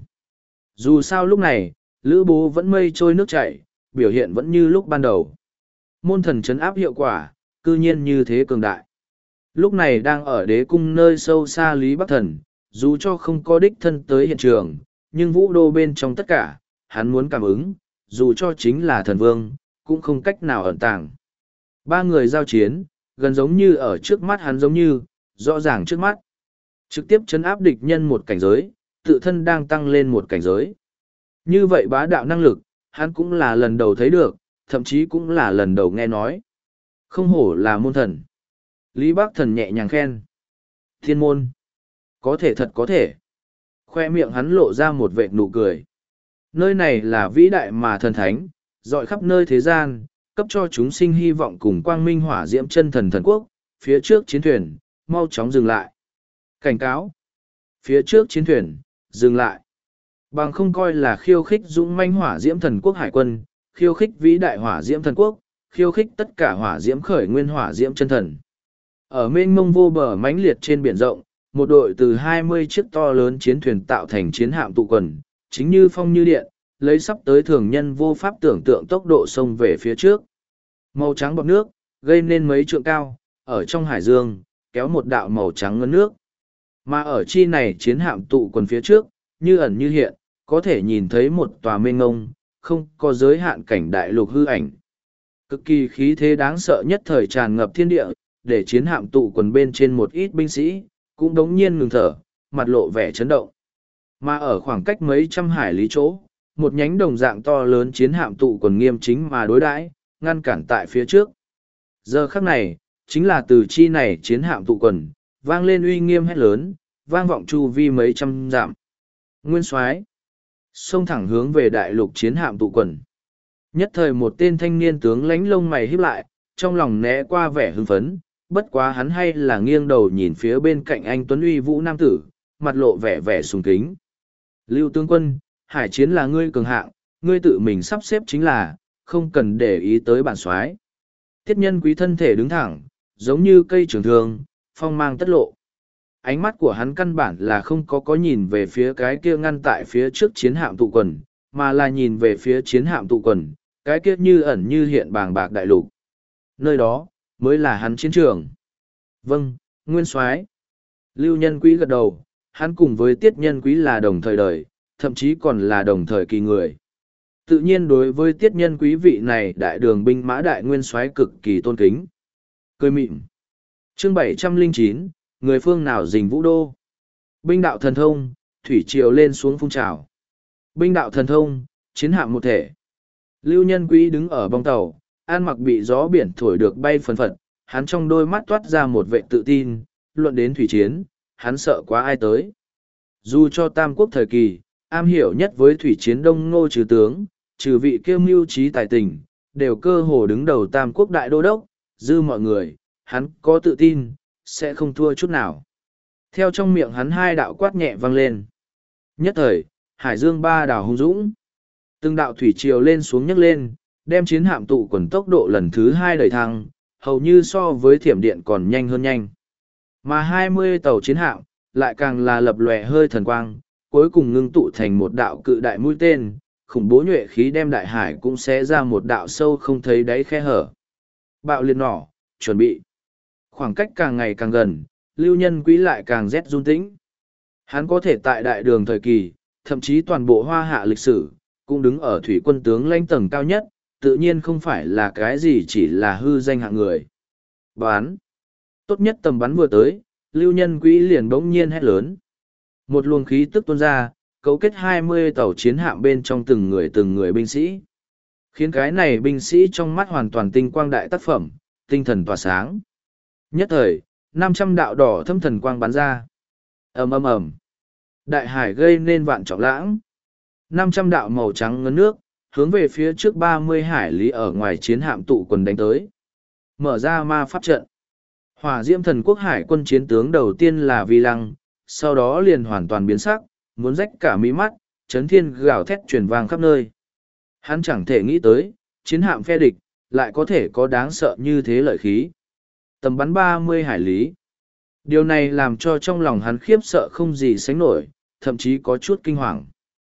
[SPEAKER 1] Dù sao lúc này, Lữ bố vẫn mây trôi nước chảy, biểu hiện vẫn như lúc ban đầu. Môn thần chấn áp hiệu quả, cư nhiên như thế cường đại. Lúc này đang ở đế cung nơi sâu xa Lý Bắc Thần, dù cho không có đích thân tới hiện trường, nhưng vũ đô bên trong tất cả, hắn muốn cảm ứng, dù cho chính là thần vương, cũng không cách nào ẩn tàng. Ba người giao chiến, gần giống như ở trước mắt hắn giống như, rõ ràng trước mắt. Trực tiếp chấn áp địch nhân một cảnh giới, tự thân đang tăng lên một cảnh giới. Như vậy bá đạo năng lực, hắn cũng là lần đầu thấy được, thậm chí cũng là lần đầu nghe nói. Không hổ là môn thần. Lý Bắc Thần nhẹ nhàng khen. Thiên môn. Có thể thật có thể. Khoe miệng hắn lộ ra một vệt nụ cười. Nơi này là vĩ đại mà thần thánh, dọi khắp nơi thế gian, cấp cho chúng sinh hy vọng cùng quang minh hỏa diễm chân thần thần quốc, phía trước chiến thuyền, mau chóng dừng lại. Cảnh cáo. Phía trước chiến thuyền, dừng lại. Bằng không coi là khiêu khích dũng manh hỏa diễm thần quốc hải quân, khiêu khích vĩ đại hỏa diễm thần quốc, khiêu khích tất cả hỏa diễm khởi nguyên hỏa diễm chân thần. Ở mênh mông vô bờ mãnh liệt trên biển rộng, một đội từ hai mươi chiếc to lớn chiến thuyền tạo thành chiến hạm tụ quần, chính như phong như điện, lấy sắp tới thường nhân vô pháp tưởng tượng tốc độ sông về phía trước. Màu trắng bọt nước, gây nên mấy trượng cao, ở trong hải dương, kéo một đạo màu trắng ngấn nước. Mà ở chi này chiến hạm tụ quần phía trước, như ẩn như hiện, có thể nhìn thấy một tòa mênh ngông, không có giới hạn cảnh đại lục hư ảnh. Cực kỳ khí thế đáng sợ nhất thời tràn ngập thiên địa, để chiến hạm tụ quần bên trên một ít binh sĩ, cũng đống nhiên ngừng thở, mặt lộ vẻ chấn động. Mà ở khoảng cách mấy trăm hải lý chỗ, một nhánh đồng dạng to lớn chiến hạm tụ quần nghiêm chính mà đối đãi, ngăn cản tại phía trước. Giờ khắc này, chính là từ chi này chiến hạm tụ quần, vang lên uy nghiêm hét lớn, vang vọng chu vi mấy trăm dặm. Nguyên Soái xông thẳng hướng về đại lục chiến hạm tụ quần. Nhất thời một tên thanh niên tướng lánh lông mày híp lại, trong lòng né qua vẻ hưng phấn, bất quá hắn hay là nghiêng đầu nhìn phía bên cạnh anh Tuấn uy vũ nam tử, mặt lộ vẻ vẻ sùng kính. Lưu tướng quân, hải chiến là ngươi cường hạng, ngươi tự mình sắp xếp chính là, không cần để ý tới bản soái. Tiết Nhân Quý thân thể đứng thẳng, giống như cây trường thương, phong mang tất lộ. Ánh mắt của hắn căn bản là không có có nhìn về phía cái kia ngăn tại phía trước chiến hạm tụ quần, mà là nhìn về phía chiến hạm tụ quần, cái kia như ẩn như hiện bàng bạc đại lục. Nơi đó, mới là hắn chiến trường. Vâng, Nguyên Soái. Lưu Nhân Quý gật đầu, hắn cùng với Tiết Nhân Quý là đồng thời đời, thậm chí còn là đồng thời kỳ người. Tự nhiên đối với Tiết Nhân Quý vị này đại đường binh mã đại nguyên soái cực kỳ tôn kính. Cười mịn. Chương bảy trăm lẻ chín, người phương nào rình vũ đô. Binh đạo thần thông, thủy triều lên xuống phun trào. Binh đạo thần thông, chiến hạm một thể. Lưu Nhân Quý đứng ở bong tàu, an mặc bị gió biển thổi được bay phần phật, hắn trong đôi mắt toát ra một vệ tự tin, luận đến thủy chiến, hắn sợ quá ai tới. Dù cho tam quốc thời kỳ, am hiểu nhất với thủy chiến đông ngô trừ tướng, trừ vị kiêu mưu trí tài tình, đều cơ hồ đứng đầu tam quốc đại đô đốc, dư mọi người, hắn có tự tin, sẽ không thua chút nào. Theo trong miệng hắn hai đạo quát nhẹ vang lên. Nhất thời, hải dương ba đảo hung dũng. Từng đạo thủy triều lên xuống nhấc lên, đem chiến hạm tụ quần tốc độ lần thứ hai đẩy thăng, hầu như so với thiểm điện còn nhanh hơn nhanh. Mà hai mươi tàu chiến hạm, lại càng là lập lòe hơi thần quang, cuối cùng ngưng tụ thành một đạo cự đại mũi tên, khủng bố nhuệ khí đem đại hải cũng sẽ ra một đạo sâu không thấy đáy khe hở. Bạo liệt nỏ, chuẩn bị. Khoảng cách càng ngày càng gần, Lưu Nhân Quý lại càng rét run tĩnh. Hắn có thể tại đại đường thời kỳ, thậm chí toàn bộ hoa hạ lịch sử, cũng đứng ở thủy quân tướng lãnh tầng cao nhất, tự nhiên không phải là cái gì chỉ là hư danh hạng người. Bán. Tốt nhất tầm bắn vừa tới, Lưu Nhân Quý liền bỗng nhiên hét lớn. Một luồng khí tức tuôn ra, cấu kết hai mươi tàu chiến hạm bên trong từng người từng người binh sĩ. Khiến cái này binh sĩ trong mắt hoàn toàn tinh quang đại tác phẩm, tinh thần tỏa sáng. Nhất thời, năm trăm đạo đỏ thâm thần quang bắn ra. Ầm ầm ầm. Đại hải gây nên vạn trọng lãng. năm trăm đạo màu trắng ngấn nước, hướng về phía trước ba mươi hải lý ở ngoài chiến hạm tụ quần đánh tới. Mở ra ma pháp trận. Hỏa Diễm Thần Quốc hải quân chiến tướng đầu tiên là Vi Lăng, sau đó liền hoàn toàn biến sắc, muốn rách cả mí mắt, chấn thiên gào thét truyền vang khắp nơi. Hắn chẳng thể nghĩ tới, chiến hạm phe địch, lại có thể có đáng sợ như thế lợi khí. Tầm bắn ba mươi hải lý. Điều này làm cho trong lòng hắn khiếp sợ không gì sánh nổi, thậm chí có chút kinh hoàng.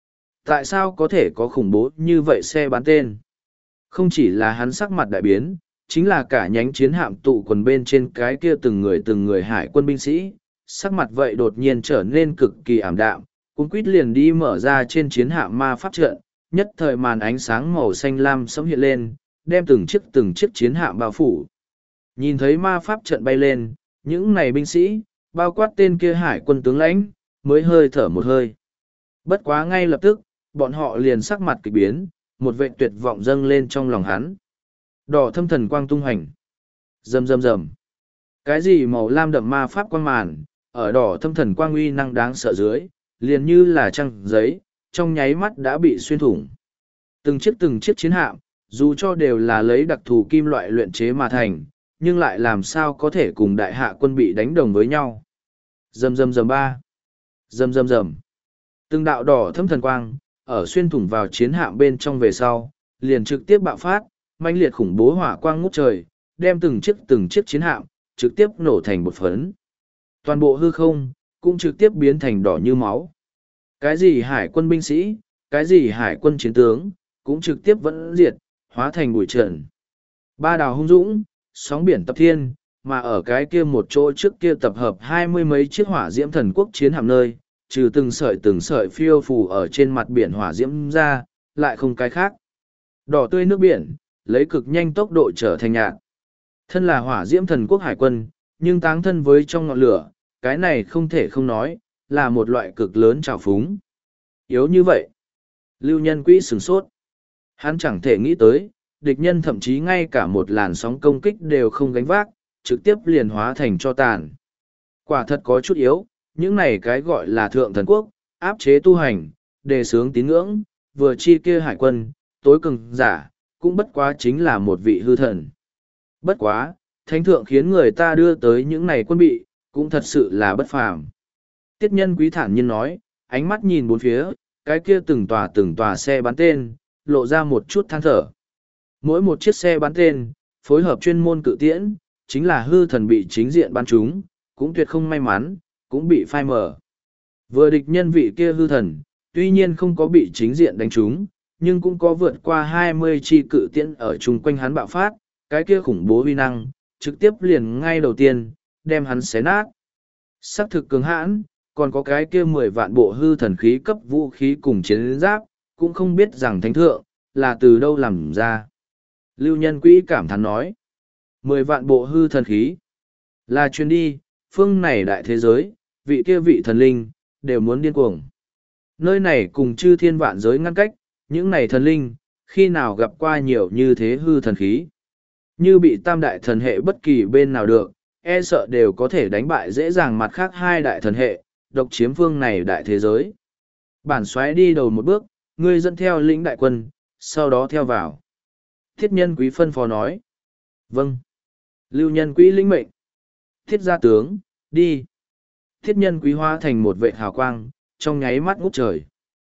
[SPEAKER 1] Tại sao có thể có khủng bố như vậy xe bắn tên? Không chỉ là hắn sắc mặt đại biến, chính là cả nhánh chiến hạm tụ quần bên trên cái kia từng người từng người hải quân binh sĩ, sắc mặt vậy đột nhiên trở nên cực kỳ ảm đạm, cũng quýt liền đi mở ra trên chiến hạm ma pháp trận, nhất thời màn ánh sáng màu xanh lam sẫm hiện lên, đem từng chiếc từng chiếc chiến hạm bao phủ. Nhìn thấy ma pháp trận bay lên, những này binh sĩ, bao quát tên kia hải quân tướng lãnh, mới hơi thở một hơi. Bất quá ngay lập tức, bọn họ liền sắc mặt kịch biến, một vệ tuyệt vọng dâng lên trong lòng hắn. Đỏ thâm thần quang tung hành. Rầm rầm rầm. Cái gì màu lam đậm ma pháp quang màn, ở đỏ thâm thần quang uy năng đáng sợ dưới, liền như là trăng giấy, trong nháy mắt đã bị xuyên thủng. Từng chiếc từng chiếc chiến hạm, dù cho đều là lấy đặc thù kim loại luyện chế mà thành, nhưng lại làm sao có thể cùng đại hạ quân bị đánh đồng với nhau. Rầm rầm rầm ba. Rầm rầm rầm. Từng đạo đỏ thâm thần quang, ở xuyên thủng vào chiến hạm bên trong về sau, liền trực tiếp bạo phát, mãnh liệt khủng bố hỏa quang ngút trời, đem từng chiếc từng chiếc chiến hạm, trực tiếp nổ thành bột phấn. Toàn bộ hư không, cũng trực tiếp biến thành đỏ như máu. Cái gì hải quân binh sĩ, cái gì hải quân chiến tướng, cũng trực tiếp vẫn diệt, hóa thành bụi trần. Ba đào hung dũng, sóng biển tập thiên, mà ở cái kia một chỗ trước kia tập hợp hai mươi mấy chiếc hỏa diễm thần quốc chiến hạm nơi, trừ từng sợi từng sợi phiêu phù ở trên mặt biển hỏa diễm ra, lại không cái khác. Đỏ tươi nước biển, lấy cực nhanh tốc độ trở thành nhạt. Thân là hỏa diễm thần quốc hải quân, nhưng táng thân với trong ngọn lửa, cái này không thể không nói, là một loại cực lớn trào phúng. Yếu như vậy, Lưu Nhân Quý sửng sốt. Hắn chẳng thể nghĩ tới, địch nhân thậm chí ngay cả một làn sóng công kích đều không gánh vác, trực tiếp liền hóa thành cho tàn. Quả thật có chút yếu, những này cái gọi là thượng thần quốc, áp chế tu hành, đề sướng tín ngưỡng, vừa chi kia hải quân, tối cường giả, cũng bất quá chính là một vị hư thần. Bất quá, thánh thượng khiến người ta đưa tới những này quân bị, cũng thật sự là bất phàm. Tiết Nhân Quý thản nhiên nói, ánh mắt nhìn bốn phía, cái kia từng tòa từng tòa xe bắn tên, lộ ra một chút than thở. Mỗi một chiếc xe bắn tên, phối hợp chuyên môn cự tiễn, chính là hư thần bị chính diện bắn chúng, cũng tuyệt không may mắn, cũng bị phai mở. Vừa địch nhân vị kia hư thần, tuy nhiên không có bị chính diện đánh trúng, nhưng cũng có vượt qua hai mươi chi cự tiễn ở chung quanh hắn bạo phát, cái kia khủng bố uy năng, trực tiếp liền ngay đầu tiên, đem hắn xé nát. Sắc thực cường hãn, còn có cái kia mười vạn bộ hư thần khí cấp vũ khí cùng chiến giáp, cũng không biết rằng thánh thượng, là từ đâu làm ra. Lưu Nhân Quý cảm thán nói, mười vạn bộ hư thần khí, là chuyến đi, phương này đại thế giới, vị kia vị thần linh, đều muốn điên cuồng. Nơi này cùng chư thiên vạn giới ngăn cách, những này thần linh, khi nào gặp qua nhiều như thế hư thần khí. Như bị tam đại thần hệ bất kỳ bên nào được, e sợ đều có thể đánh bại dễ dàng mặt khác hai đại thần hệ, độc chiếm phương này đại thế giới. Bản xoáy đi đầu một bước, ngươi dẫn theo lĩnh đại quân, sau đó theo vào. Thiết Nhân Quý phân phó nói. Vâng. Lưu Nhân Quý lĩnh mệnh. Thiết gia tướng, đi. Thiết Nhân Quý hóa thành một vệ hào quang, trong nháy mắt ngút trời.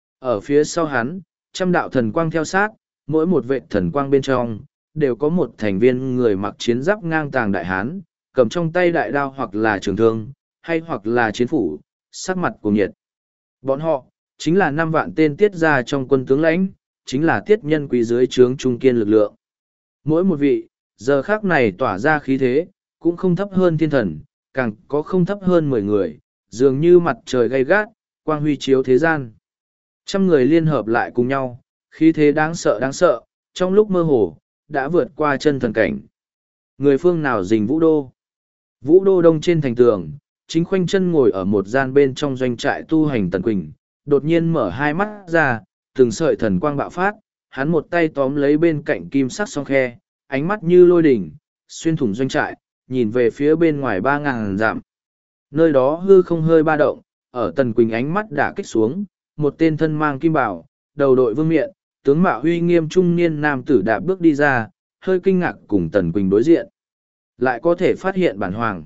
[SPEAKER 1] Ở phía sau hắn, trăm đạo thần quang theo sát, mỗi một vệ thần quang bên trong, đều có một thành viên người mặc chiến giáp ngang tàng đại hán, cầm trong tay đại đao hoặc là trường thương, hay hoặc là chiến phủ, sắc mặt cuồng nhiệt. Bọn họ, chính là năm vạn tên tiết ra trong quân tướng lãnh, chính là Tiết Nhân Quý dưới trướng trung kiên lực lượng. Mỗi một vị, giờ khác này tỏa ra khí thế, cũng không thấp hơn thiên thần, càng có không thấp hơn mười người, dường như mặt trời gay gắt, quang huy chiếu thế gian. Trăm người liên hợp lại cùng nhau, khí thế đáng sợ đáng sợ, trong lúc mơ hồ, đã vượt qua chân thần cảnh. Người phương nào rình Vũ Đô? Vũ Đô đông trên thành tường, chính khoanh chân ngồi ở một gian bên trong doanh trại tu hành Tần Quỳnh, đột nhiên mở hai mắt ra, từng sợi thần quang bạo phát, hắn một tay tóm lấy bên cạnh kim sắc song khe, ánh mắt như lôi đỉnh, xuyên thủng doanh trại, nhìn về phía bên ngoài ba ngàn dặm. Nơi đó hư không hơi ba động, ở Tần Quỳnh ánh mắt đã kích xuống, một tên thân mang kim bảo, đầu đội vương miện, tướng mạo huy nghiêm trung niên nam tử đạp bước đi ra, hơi kinh ngạc cùng Tần Quỳnh đối diện. Lại có thể phát hiện bản hoàng.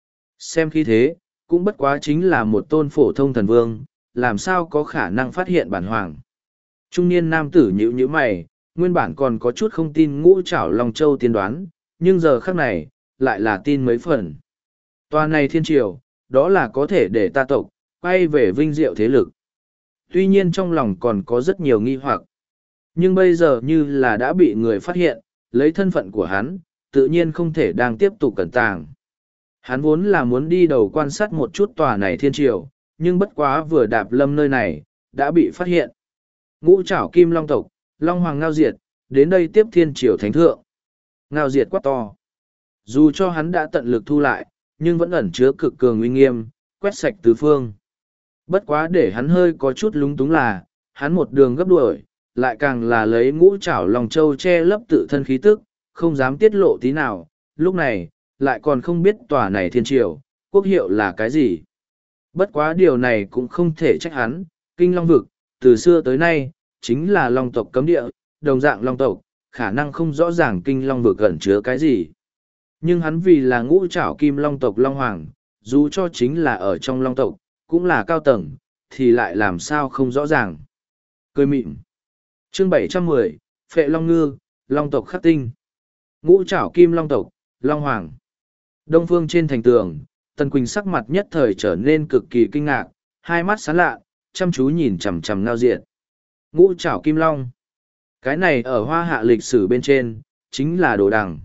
[SPEAKER 1] Xem khi thế, cũng bất quá chính là một tôn phổ thông thần vương, làm sao có khả năng phát hiện bản hoàng. Trung niên nam tử nhíu nhíu mày, nguyên bản còn có chút không tin Ngũ Trảo Long Châu tiên đoán, nhưng giờ khắc này, lại là tin mấy phần. Tòa này thiên triều, đó là có thể để ta tộc, quay về vinh diệu thế lực. Tuy nhiên trong lòng còn có rất nhiều nghi hoặc. Nhưng bây giờ như là đã bị người phát hiện, lấy thân phận của hắn, tự nhiên không thể đang tiếp tục cẩn tàng. Hắn vốn là muốn đi đầu quan sát một chút tòa này thiên triều, nhưng bất quá vừa đạp lâm nơi này, đã bị phát hiện. Ngũ Trảo Kim Long tộc, Long Hoàng Ngao Diệt, đến đây tiếp thiên triều thánh thượng. Ngao Diệt quát to. Dù cho hắn đã tận lực thu lại, nhưng vẫn ẩn chứa cực cường uy nghiêm, quét sạch tứ phương. Bất quá để hắn hơi có chút lúng túng là, hắn một đường gấp đuổi, lại càng là lấy Ngũ Trảo Long Châu che lấp tự thân khí tức, không dám tiết lộ tí nào, lúc này, lại còn không biết tòa này thiên triều, quốc hiệu là cái gì. Bất quá điều này cũng không thể trách hắn, Kinh Long Vực, từ xưa tới nay, chính là Long tộc cấm địa, đồng dạng Long tộc, khả năng không rõ ràng Kinh Long Vực ẩn chứa cái gì. Nhưng hắn vì là Ngũ Trảo Kim Long tộc Long Hoàng, dù cho chính là ở trong Long tộc, cũng là cao tầng, thì lại làm sao không rõ ràng. Cười mịn. Chương bảy trăm mười, Phệ Long Ngư, Long tộc khắc tinh. Ngũ Trảo Kim Long tộc, Long Hoàng. Đông phương trên thành tường, Tần Quỳnh sắc mặt nhất thời trở nên cực kỳ kinh ngạc, hai mắt sáng lạ, chăm chú nhìn chằm chằm Ngao Diệt. Ngũ Trảo Kim Long. Cái này ở hoa hạ lịch sử bên trên, chính là đồ đằng.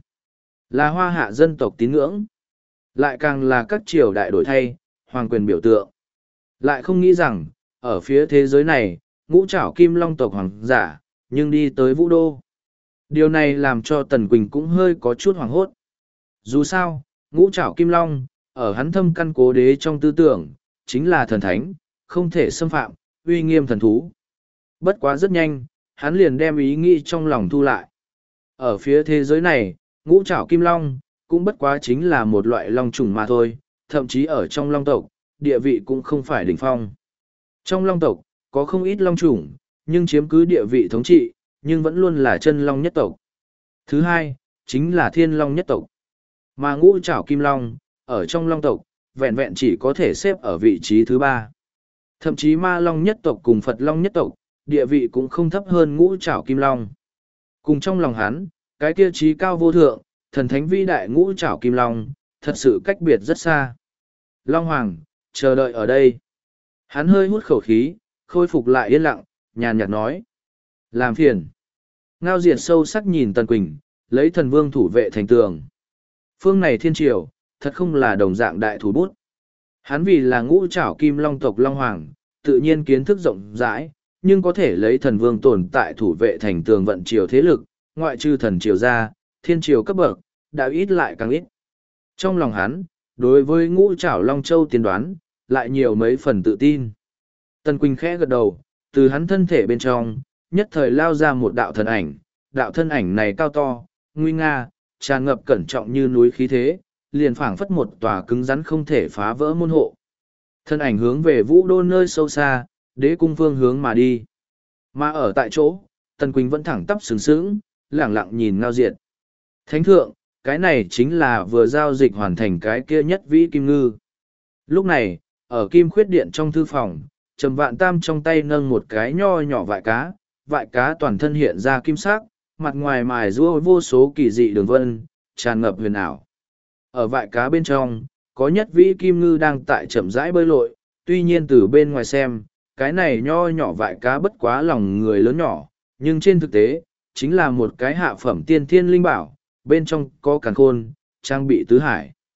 [SPEAKER 1] Là hoa hạ dân tộc tín ngưỡng. Lại càng là các triều đại đổi thay, hoàng quyền biểu tượng. Lại không nghĩ rằng, ở phía thế giới này, Ngũ Trảo Kim Long tộc hoàng giả, nhưng đi tới Vũ Đô. Điều này làm cho Tần Quỳnh cũng hơi có chút hoảng hốt. Dù sao, Ngũ Trảo Kim Long, ở hắn thâm căn cố đế trong tư tưởng, chính là thần thánh, không thể xâm phạm, uy nghiêm thần thú. Bất quá rất nhanh, hắn liền đem ý nghĩ trong lòng thu lại. Ở phía thế giới này, Ngũ Trảo Kim Long, cũng bất quá chính là một loại long trùng mà thôi, thậm chí ở trong long tộc, địa vị cũng không phải đỉnh phong. Trong long tộc, có không ít long trùng, nhưng chiếm cứ địa vị thống trị, nhưng vẫn luôn là chân long nhất tộc. Thứ hai, chính là thiên long nhất tộc. Mà Ngũ Trảo Kim Long, ở trong long tộc, vẹn vẹn chỉ có thể xếp ở vị trí thứ ba. Thậm chí ma long nhất tộc cùng Phật long nhất tộc, địa vị cũng không thấp hơn Ngũ Trảo Kim Long. Cùng trong lòng hắn, cái kia trí cao vô thượng, thần thánh vĩ đại Ngũ Trảo Kim Long, thật sự cách biệt rất xa. Long Hoàng, chờ đợi ở đây. Hắn hơi hút khẩu khí, khôi phục lại yên lặng, nhàn nhạt nói. Làm phiền. Ngao Diệt sâu sắc nhìn Tần Quỳnh, lấy thần vương thủ vệ thành tường. Phương này thiên triều, thật không là đồng dạng đại thủ bút. Hắn vì là Ngũ Trảo Kim Long tộc Long Hoàng, tự nhiên kiến thức rộng rãi, nhưng có thể lấy thần vương tồn tại thủ vệ thành tường vận triều thế lực, ngoại trừ thần triều ra, thiên triều cấp bậc, đã ít lại càng ít. Trong lòng hắn, đối với Ngũ Trảo Long Châu tiên đoán, lại nhiều mấy phần tự tin. Tần Quỳnh khẽ gật đầu, từ hắn thân thể bên trong, nhất thời lao ra một đạo thần ảnh, đạo thân ảnh này cao to, nguy nga, tràn ngập cẩn trọng như núi khí thế, liền phảng phất một tòa cứng rắn không thể phá vỡ môn hộ. Thân ảnh hướng về Vũ Đô nơi sâu xa, đế cung phương hướng mà đi. Mà ở tại chỗ, Tần Quỳnh vẫn thẳng tắp sướng sướng, lẳng lặng nhìn Ngao Diệt. Thánh thượng, cái này chính là vừa giao dịch hoàn thành cái kia nhất vĩ kim ngư. Lúc này, ở Kim Khuyết Điện trong thư phòng, Trầm Vạn Tam trong tay nâng một cái nho nhỏ vại cá, vại cá toàn thân hiện ra kim sắc, mặt ngoài mài rũa vô số kỳ dị đường vân, tràn ngập huyền ảo. Ở vại cá bên trong, có nhất vĩ kim ngư đang tại chậm rãi bơi lội, tuy nhiên từ bên ngoài xem, cái này nho nhỏ vại cá bất quá lòng người lớn nhỏ, nhưng trên thực tế, chính là một cái hạ phẩm tiên thiên linh bảo, bên trong có càn khôn, trang bị tứ hải.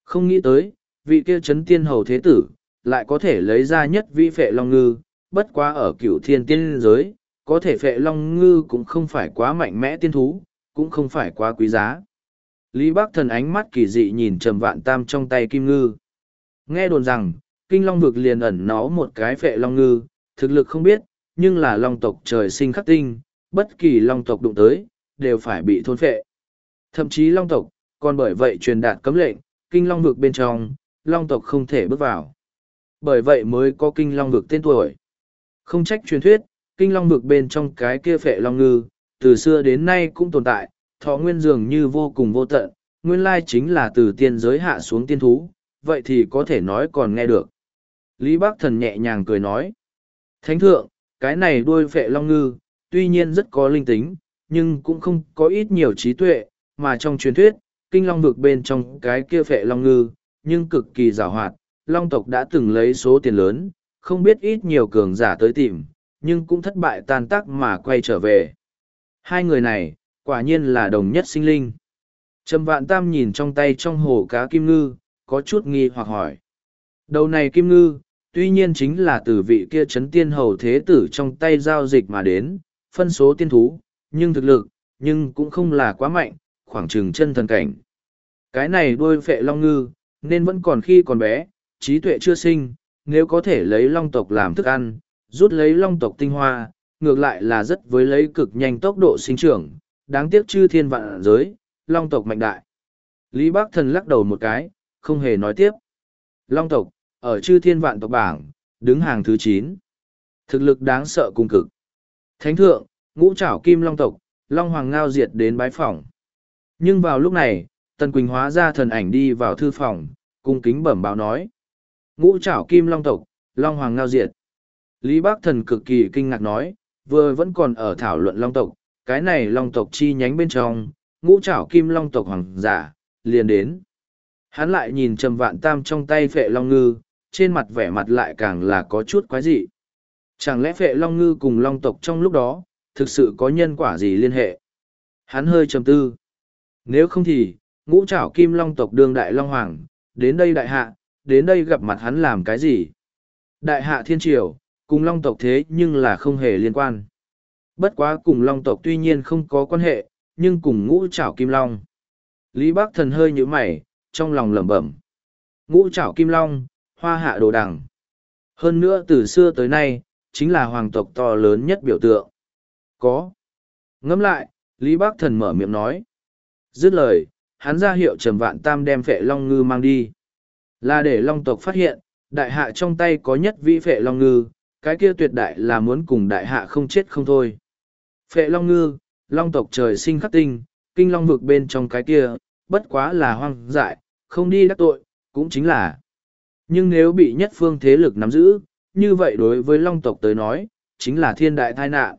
[SPEAKER 1] Không nghĩ tới, vị kia chấn tiên hầu thế tử, lại có thể lấy ra nhất vị phệ long ngư, bất quá ở cửu thiên tiên giới, có thể phệ long ngư cũng không phải quá mạnh mẽ tiên thú, cũng không phải quá quý giá. Lý Bắc Thần ánh mắt kỳ dị nhìn Trầm Vạn Tam trong tay kim ngư. Nghe đồn rằng, kinh long vực liền ẩn náu một cái phệ long ngư, thực lực không biết, nhưng là long tộc trời sinh khắc tinh, bất kỳ long tộc đụng tới, đều phải bị thôn phệ. Thậm chí long tộc, còn bởi vậy truyền đạt cấm lệnh, kinh long vực bên trong, long tộc không thể bước vào. Bởi vậy mới có kinh long vực tên tuổi. Không trách truyền thuyết, kinh long vực bên trong cái kia phệ long ngư, từ xưa đến nay cũng tồn tại, thọ nguyên dường như vô cùng vô tận, nguyên lai chính là từ tiên giới hạ xuống tiên thú, vậy thì có thể nói còn nghe được. Lý Bắc Thần nhẹ nhàng cười nói, Thánh thượng, cái này đuôi phệ long ngư, tuy nhiên rất có linh tính, nhưng cũng không có ít nhiều trí tuệ, mà trong truyền thuyết, kinh long vực bên trong cái kia phệ long ngư, nhưng cực kỳ giàu hoạt, long tộc đã từng lấy số tiền lớn, không biết ít nhiều cường giả tới tìm, nhưng cũng thất bại tan tác mà quay trở về. Hai người này, quả nhiên là đồng nhất sinh linh. Trầm Vạn Tam nhìn trong tay trong hồ cá kim ngư, có chút nghi hoặc hỏi. Đầu này kim ngư, tuy nhiên chính là từ vị kia chấn tiên hầu thế tử trong tay giao dịch mà đến, phân số tiên thú, nhưng thực lực, nhưng cũng không là quá mạnh, khoảng chừng chân thần cảnh. Cái này đuôi phệ long ngư, nên vẫn còn khi còn bé, trí tuệ chưa sinh, nếu có thể lấy long tộc làm thức ăn, rút lấy long tộc tinh hoa, ngược lại là rất với lấy cực nhanh tốc độ sinh trưởng, đáng tiếc chư thiên vạn giới, long tộc mạnh đại. Lý Bắc Thần lắc đầu một cái, không hề nói tiếp. Long tộc, ở chư thiên vạn tộc bảng, đứng hàng thứ chín. Thực lực đáng sợ cùng cực. Thánh thượng, ngũ trảo kim long tộc, long hoàng ngao diệt đến bái phỏng. Nhưng vào lúc này, Tần Quỳnh hóa ra thần ảnh đi vào thư phòng, cung kính bẩm báo nói. Ngũ trảo kim long tộc, long hoàng ngao diệt. Lý Bắc Thần cực kỳ kinh ngạc nói, vừa vẫn còn ở thảo luận long tộc, cái này long tộc chi nhánh bên trong, ngũ trảo kim long tộc hoàng giả, liền đến. Hắn lại nhìn Trầm Vạn Tam trong tay phệ long ngư, trên mặt vẻ mặt lại càng là có chút quái dị. Chẳng lẽ phệ long ngư cùng long tộc trong lúc đó, thực sự có nhân quả gì liên hệ? Hắn hơi trầm tư. Nếu không thì, ngũ trảo kim long tộc đương đại long hoàng, đến đây đại hạ, đến đây gặp mặt hắn làm cái gì? Đại hạ thiên triều, cùng long tộc thế nhưng là không hề liên quan. Bất quá cùng long tộc tuy nhiên không có quan hệ, nhưng cùng ngũ trảo kim long. Lý Bắc Thần hơi nhíu mày, trong lòng lẩm bẩm. Ngũ trảo kim long, hoa hạ đồ đằng. Hơn nữa từ xưa tới nay, chính là hoàng tộc to lớn nhất biểu tượng. Có. Ngẫm lại, Lý Bắc Thần mở miệng nói. Dứt lời, hắn ra hiệu Trầm Vạn Tam đem phệ long ngư mang đi. Là để long tộc phát hiện, đại hạ trong tay có nhất vĩ phệ long ngư, cái kia tuyệt đại là muốn cùng đại hạ không chết không thôi. Phệ long ngư, long tộc trời sinh khắc tinh, kinh long vực bên trong cái kia, bất quá là hoang dại, không đi đắc tội, cũng chính là. Nhưng nếu bị nhất phương thế lực nắm giữ, như vậy đối với long tộc tới nói, chính là thiên đại tai nạn.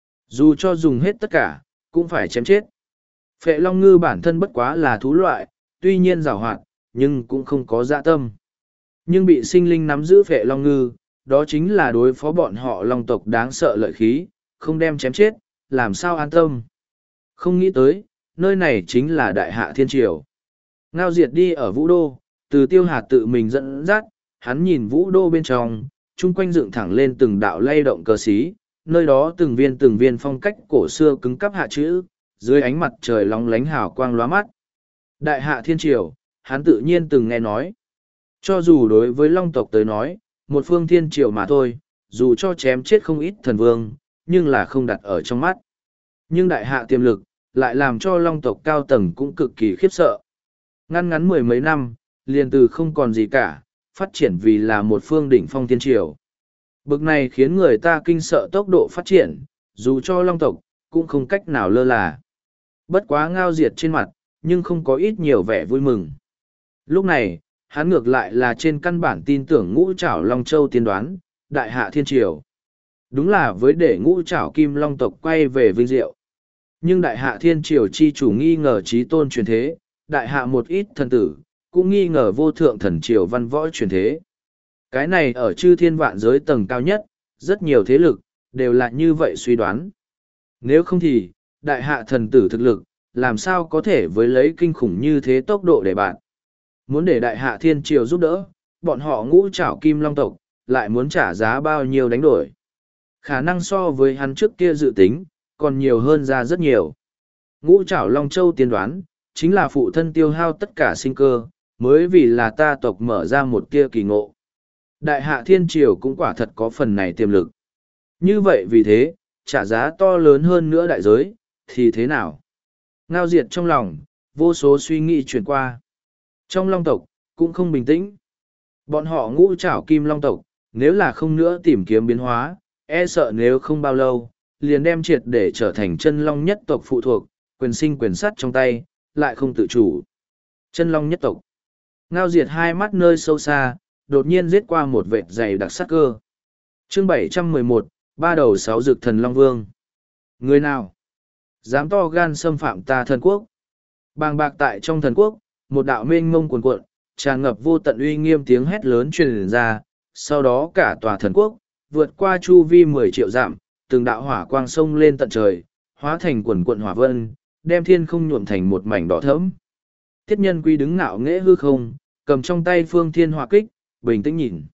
[SPEAKER 1] Dù cho dùng hết tất cả, cũng phải chém chết. Phệ long ngư bản thân bất quá là thú loại, tuy nhiên giàu hoạt, nhưng cũng không có dạ tâm. Nhưng bị sinh linh nắm giữ phệ long ngư, đó chính là đối phó bọn họ long tộc đáng sợ lợi khí, không đem chém chết, làm sao an tâm. Không nghĩ tới, nơi này chính là đại hạ thiên triều. Ngao diệt đi ở vũ đô, từ tiêu hạt tự mình dẫn dắt, hắn nhìn vũ đô bên trong, chung quanh dựng thẳng lên từng đạo lay động cờ xí, nơi đó từng viên từng viên phong cách cổ xưa cứng cắp hạ chữ, dưới ánh mặt trời lóng lánh hào quang lóa mắt. Đại hạ thiên triều, hắn tự nhiên từng nghe nói. Cho dù đối với long tộc tới nói, một phương thiên triều mà thôi, dù cho chém chết không ít thần vương, nhưng là không đặt ở trong mắt. Nhưng đại hạ tiềm lực, lại làm cho long tộc cao tầng cũng cực kỳ khiếp sợ. Ngăn ngắn mười mấy năm, liền từ không còn gì cả, phát triển vì là một phương đỉnh phong thiên triều. Bực này khiến người ta kinh sợ tốc độ phát triển, dù cho long tộc, cũng không cách nào lơ là. Bất quá Ngao diệt trên mặt, nhưng không có ít nhiều vẻ vui mừng. Lúc này, hắn ngược lại là trên căn bản tin tưởng ngũ trảo Long Châu tiên đoán, đại hạ thiên triều. Đúng là với để ngũ trảo kim long tộc quay về vinh diệu. Nhưng đại hạ thiên triều chi chủ nghi ngờ trí tôn truyền thế, đại hạ một ít thần tử, cũng nghi ngờ vô thượng thần triều văn võ truyền thế. Cái này ở chư thiên vạn giới tầng cao nhất, rất nhiều thế lực, đều là như vậy suy đoán. Nếu không thì, đại hạ thần tử thực lực, làm sao có thể với lấy kinh khủng như thế tốc độ để bạn. Muốn để đại hạ thiên triều giúp đỡ, bọn họ ngũ trảo kim long tộc, lại muốn trả giá bao nhiêu đánh đổi. Khả năng so với hắn trước kia dự tính, còn nhiều hơn ra rất nhiều. Ngũ trảo Long Châu tiên đoán, chính là phụ thân tiêu hao tất cả sinh cơ, mới vì là ta tộc mở ra một tia kỳ ngộ. Đại hạ thiên triều cũng quả thật có phần này tiềm lực. Như vậy vì thế, trả giá to lớn hơn nữa đại giới, thì thế nào? Ngao diệt trong lòng, vô số suy nghĩ chuyển qua. Trong long tộc, cũng không bình tĩnh. Bọn họ ngũ trảo kim long tộc, nếu là không nữa tìm kiếm biến hóa, e sợ nếu không bao lâu, liền đem triệt để trở thành chân long nhất tộc phụ thuộc, quyền sinh quyền sát trong tay, lại không tự chủ. Chân long nhất tộc. Ngao diệt hai mắt nơi sâu xa, đột nhiên giết qua một vệt dày đặc sắc cơ. Chương bảy trăm mười một, ba đầu sáu rực thần long vương. Người nào dám to gan xâm phạm ta thần quốc? Bàng bạc tại trong thần quốc, một đạo mênh mông cuồn cuộn, tràn ngập vô tận uy nghiêm tiếng hét lớn truyền ra, sau đó cả tòa thần quốc, vượt qua chu vi mười triệu dặm, từng đạo hỏa quang sông lên tận trời, hóa thành quần quận hỏa vân, đem thiên không nhuộm thành một mảnh đỏ thẫm. Tiết Nhân Quý đứng ngạo nghễ hư không, cầm trong tay phương thiên hỏa kích, bình tĩnh nhìn.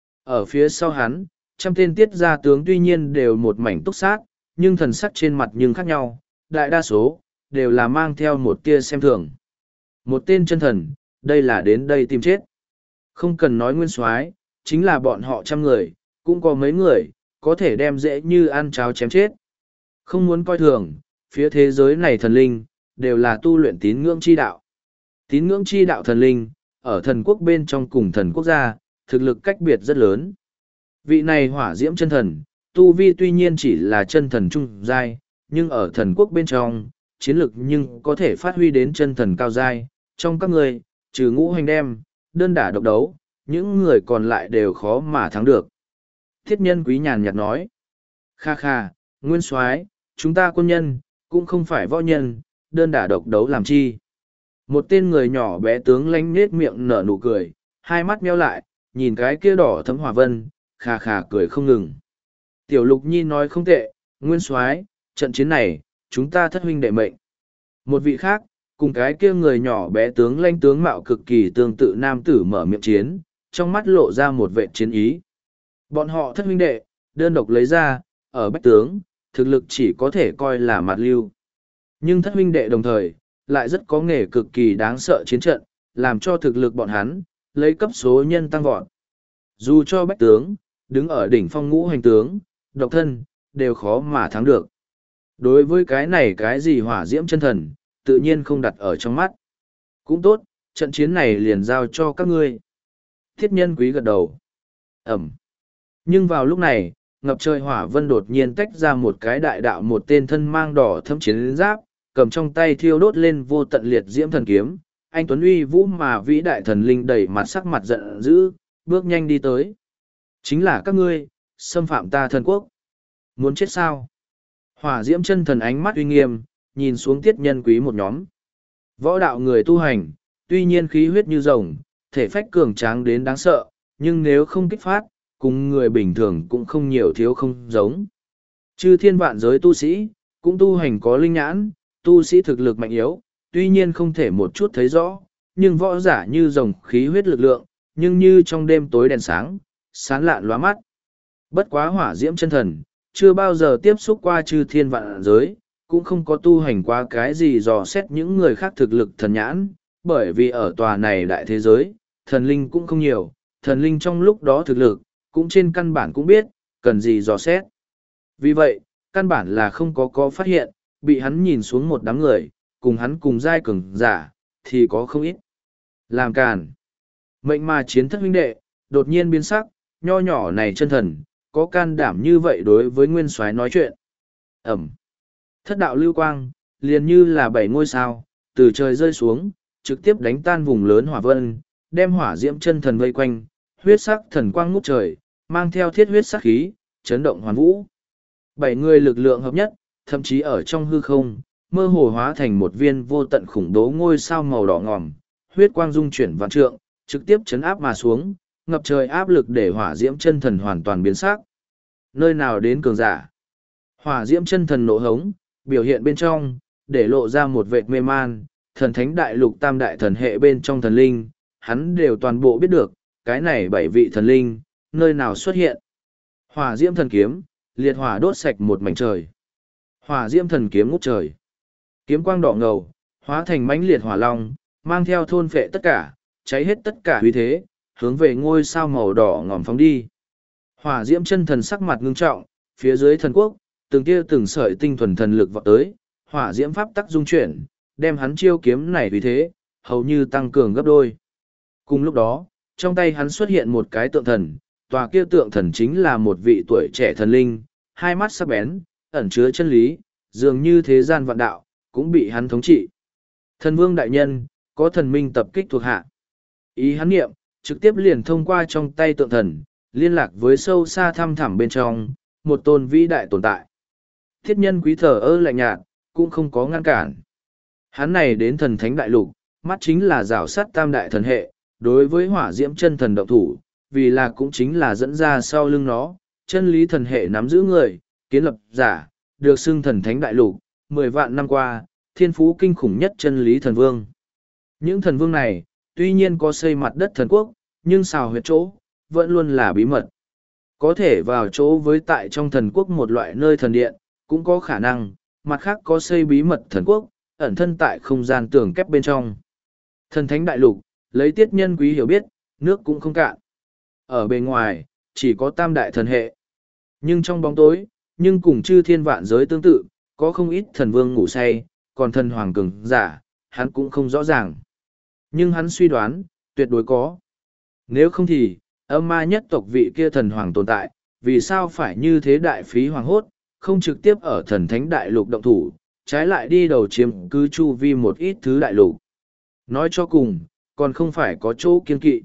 [SPEAKER 1] Ở phía sau hắn, trăm tên tiết gia tướng tuy nhiên đều một mảnh túc sát, nhưng thần sắc trên mặt nhưng khác nhau, đại đa số, đều là mang theo một tia xem thường. Một tên chân thần, đây là đến đây tìm chết. Không cần nói nguyên soái, chính là bọn họ trăm người, cũng có mấy người, có thể đem dễ như ăn cháo chém chết. Không muốn coi thường, phía thế giới này thần linh, đều là tu luyện tín ngưỡng chi đạo. Tín ngưỡng chi đạo thần linh, ở thần quốc bên trong cùng thần quốc gia, thực lực cách biệt rất lớn. Vị này hỏa diễm chân thần, tu vi tuy nhiên chỉ là chân thần trung giai, nhưng ở thần quốc bên trong, chiến lực nhưng có thể phát huy đến chân thần cao giai. Trong các người, trừ ngũ hành đem, đơn đả độc đấu, những người còn lại đều khó mà thắng được. Thiết Nhân Quý nhàn nhạt nói, kha kha, nguyên soái, chúng ta quân nhân, cũng không phải võ nhân, đơn đả độc đấu làm chi. Một tên người nhỏ bé tướng lánh nết miệng nở nụ cười, hai mắt meo lại, nhìn cái kia đỏ thấm hỏa vân, kha kha cười không ngừng. Tiểu Lục Nhi nói không tệ, nguyên soái, trận chiến này, chúng ta thất huynh đệ mệnh. Một vị khác, cùng cái kia người nhỏ bé tướng lãnh tướng mạo cực kỳ tương tự nam tử mở miệng chiến, trong mắt lộ ra một vệ chiến ý. Bọn họ thất huynh đệ, đơn độc lấy ra, ở bách tướng, thực lực chỉ có thể coi là mặt lưu. Nhưng thất huynh đệ đồng thời, lại rất có nghề cực kỳ đáng sợ chiến trận, làm cho thực lực bọn hắn, lấy cấp số nhân tăng vọt. Dù cho bách tướng, đứng ở đỉnh phong ngũ hành tướng, độc thân, đều khó mà thắng được. Đối với cái này cái gì hỏa diễm chân thần, tự nhiên không đặt ở trong mắt. Cũng tốt, trận chiến này liền giao cho các ngươi. Thiết Nhân Quý gật đầu. Ẩm. Nhưng vào lúc này, ngập trời hỏa vân đột nhiên tách ra một cái đại đạo, một tên thân mang đỏ thâm chiến giáp, cầm trong tay thiêu đốt lên vô tận liệt diễm thần kiếm. Anh Tuấn uy vũ mà vĩ đại thần linh đẩy mặt sắc mặt giận dữ, bước nhanh đi tới. Chính là các ngươi, xâm phạm ta thần quốc. Muốn chết sao? Hỏa diễm chân thần ánh mắt uy nghiêm, nhìn xuống Tiết Nhân Quý một nhóm. Võ đạo người tu hành, tuy nhiên khí huyết như rồng, thể phách cường tráng đến đáng sợ, nhưng nếu không kích phát, cùng người bình thường cũng không nhiều thiếu không giống. Chư thiên vạn giới tu sĩ, cũng tu hành có linh nhãn, tu sĩ thực lực mạnh yếu, tuy nhiên không thể một chút thấy rõ, nhưng võ giả như rồng khí huyết lực lượng, nhưng như trong đêm tối đèn sáng, sáng lạn lóa mắt. Bất quá hỏa diễm chân thần, chưa bao giờ tiếp xúc qua chư thiên vạn giới, cũng không có tu hành qua cái gì dò xét những người khác thực lực thần nhãn, bởi vì ở tòa này đại thế giới, thần linh cũng không nhiều, thần linh trong lúc đó thực lực, cũng trên căn bản cũng biết, cần gì dò xét. Vì vậy, căn bản là không có có phát hiện, bị hắn nhìn xuống một đám người, cùng hắn cùng giai cường giả, thì có không ít. Làm càn. Mệnh mà chiến thất huynh đệ, đột nhiên biến sắc, nho nhỏ này chân thần, có can đảm như vậy đối với nguyên soái nói chuyện. Ẩm. Thất đạo lưu quang, liền như là bảy ngôi sao, từ trời rơi xuống, trực tiếp đánh tan vùng lớn hỏa vân, đem hỏa diễm chân thần vây quanh, huyết sắc thần quang ngút trời, mang theo thiết huyết sắc khí, chấn động hoàn vũ. Bảy người lực lượng hợp nhất, thậm chí ở trong hư không, mơ hồ hóa thành một viên vô tận khủng bố ngôi sao màu đỏ ngòm, huyết quang dung chuyển vạn trượng, trực tiếp chấn áp mà xuống, ngập trời áp lực để hỏa diễm chân thần hoàn toàn biến sắc. Nơi nào đến cường giả? Hỏa diễm chân thần nộ hống, biểu hiện bên trong, để lộ ra một vệt mê man, thần thánh đại lục tam đại thần hệ bên trong thần linh, hắn đều toàn bộ biết được, cái này bảy vị thần linh, nơi nào xuất hiện. Hỏa diễm thần kiếm, liệt hỏa đốt sạch một mảnh trời. Hỏa diễm thần kiếm ngút trời. Kiếm quang đỏ ngầu, hóa thành mãnh liệt hỏa long, mang theo thôn phệ tất cả, cháy hết tất cả uy thế, hướng về ngôi sao màu đỏ ngòm phóng đi. Hỏa diễm chân thần sắc mặt ngưng trọng, phía dưới thần quốc, từng tia từng sợi tinh thuần thần lực vọt tới, hỏa diễm pháp tắc dung chuyển, đem hắn chiêu kiếm này uy thế, hầu như tăng cường gấp đôi. Cùng lúc đó, trong tay hắn xuất hiện một cái tượng thần, tòa kia tượng thần chính là một vị tuổi trẻ thần linh, hai mắt sắc bén, ẩn chứa chân lý, dường như thế gian vạn đạo, cũng bị hắn thống trị. Thần vương đại nhân, có thần minh tập kích thuộc hạ. Ý hắn niệm, trực tiếp liền thông qua trong tay tượng thần, liên lạc với sâu xa thăm thẳm bên trong, một tôn vĩ đại tồn tại. Thiết nhân quý thờ ơ lạnh nhạt, cũng không có ngăn cản. Hắn này đến thần thánh đại lục, mắt chính là rào sát tam đại thần hệ, đối với hỏa diễm chân thần động thủ, vì là cũng chính là dẫn ra sau lưng nó, chân lý thần hệ nắm giữ người, kiến lập giả, được xưng thần thánh đại lục, mười vạn năm qua, thiên phú kinh khủng nhất chân lý thần vương. Những thần vương này, tuy nhiên có xây mặt đất thần quốc, nhưng xào huyệt chỗ, vẫn luôn là bí mật. Có thể vào chỗ với tại trong thần quốc một loại nơi thần điện, cũng có khả năng, mặt khác có xây bí mật thần quốc, ẩn thân tại không gian tường kép bên trong. Thần thánh đại lục, lấy tiết nhân quý hiểu biết, nước cũng không cạn. Ở bên ngoài, chỉ có tam đại thần hệ. Nhưng trong bóng tối, nhưng cùng chư thiên vạn giới tương tự, có không ít thần vương ngủ say, còn thần hoàng cường giả, hắn cũng không rõ ràng. Nhưng hắn suy đoán, tuyệt đối có. Nếu không thì, âm ma nhất tộc vị kia thần hoàng tồn tại, vì sao phải như thế đại phí hoàng hốt, không trực tiếp ở thần thánh đại lục động thủ, trái lại đi đầu chiếm cứ chu vi một ít thứ đại lục. Nói cho cùng, còn không phải có chỗ kiên kỵ.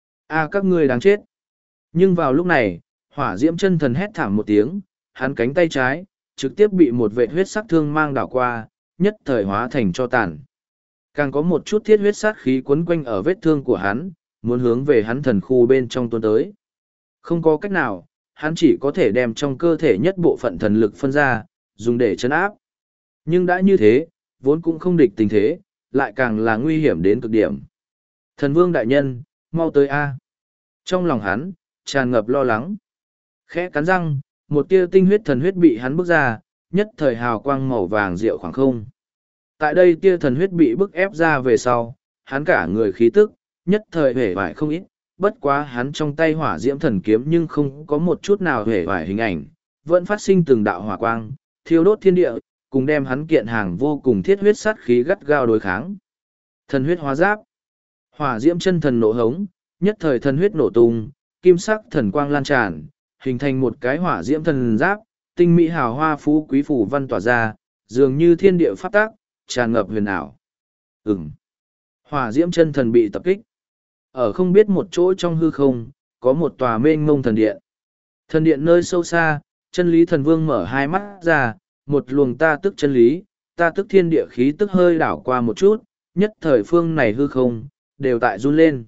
[SPEAKER 1] A các ngươi đáng chết. Nhưng vào lúc này, hỏa diễm chân thần hét thảm một tiếng, hắn cánh tay trái, trực tiếp bị một vệt huyết sắc thương mang đảo qua, nhất thời hóa thành cho tàn. Càng có một chút thiết huyết sát khí quấn quanh ở vết thương của hắn, muốn hướng về hắn thần khu bên trong tuôn tới. Không có cách nào, hắn chỉ có thể đem trong cơ thể nhất bộ phận thần lực phân ra, dùng để chấn áp. Nhưng đã như thế, vốn cũng không địch tình thế, lại càng là nguy hiểm đến cực điểm. Thần vương đại nhân, mau tới A. Trong lòng hắn, tràn ngập lo lắng. Khẽ cắn răng, một tia tinh huyết thần huyết bị hắn bước ra, nhất thời hào quang màu vàng rượu khoảng không. Tại đây tia thần huyết bị bức ép ra về sau, hắn cả người khí tức, nhất thời hể vải không ít, bất quá hắn trong tay hỏa diễm thần kiếm nhưng không có một chút nào hể vải hình ảnh, vẫn phát sinh từng đạo hỏa quang, thiêu đốt thiên địa, cùng đem hắn kiện hàng vô cùng thiết huyết sát khí gắt gao đối kháng. Thần huyết hóa giáp, hỏa diễm chân thần nổ hống, nhất thời thần huyết nổ tung, kim sắc thần quang lan tràn, hình thành một cái hỏa diễm thần giáp, tinh mỹ hào hoa phú quý phủ văn tỏa ra, dường như thiên địa pháp tác, tràn ngập huyền ảo. Ừm. Hỏa diễm chân thần bị tập kích. Ở không biết một chỗ trong hư không, có một tòa mênh mông thần điện. Thần điện nơi sâu xa, chân lý thần vương mở hai mắt ra, một luồng ta tức chân lý, ta tức thiên địa khí tức hơi đảo qua một chút, nhất thời phương này hư không, đều tại run lên.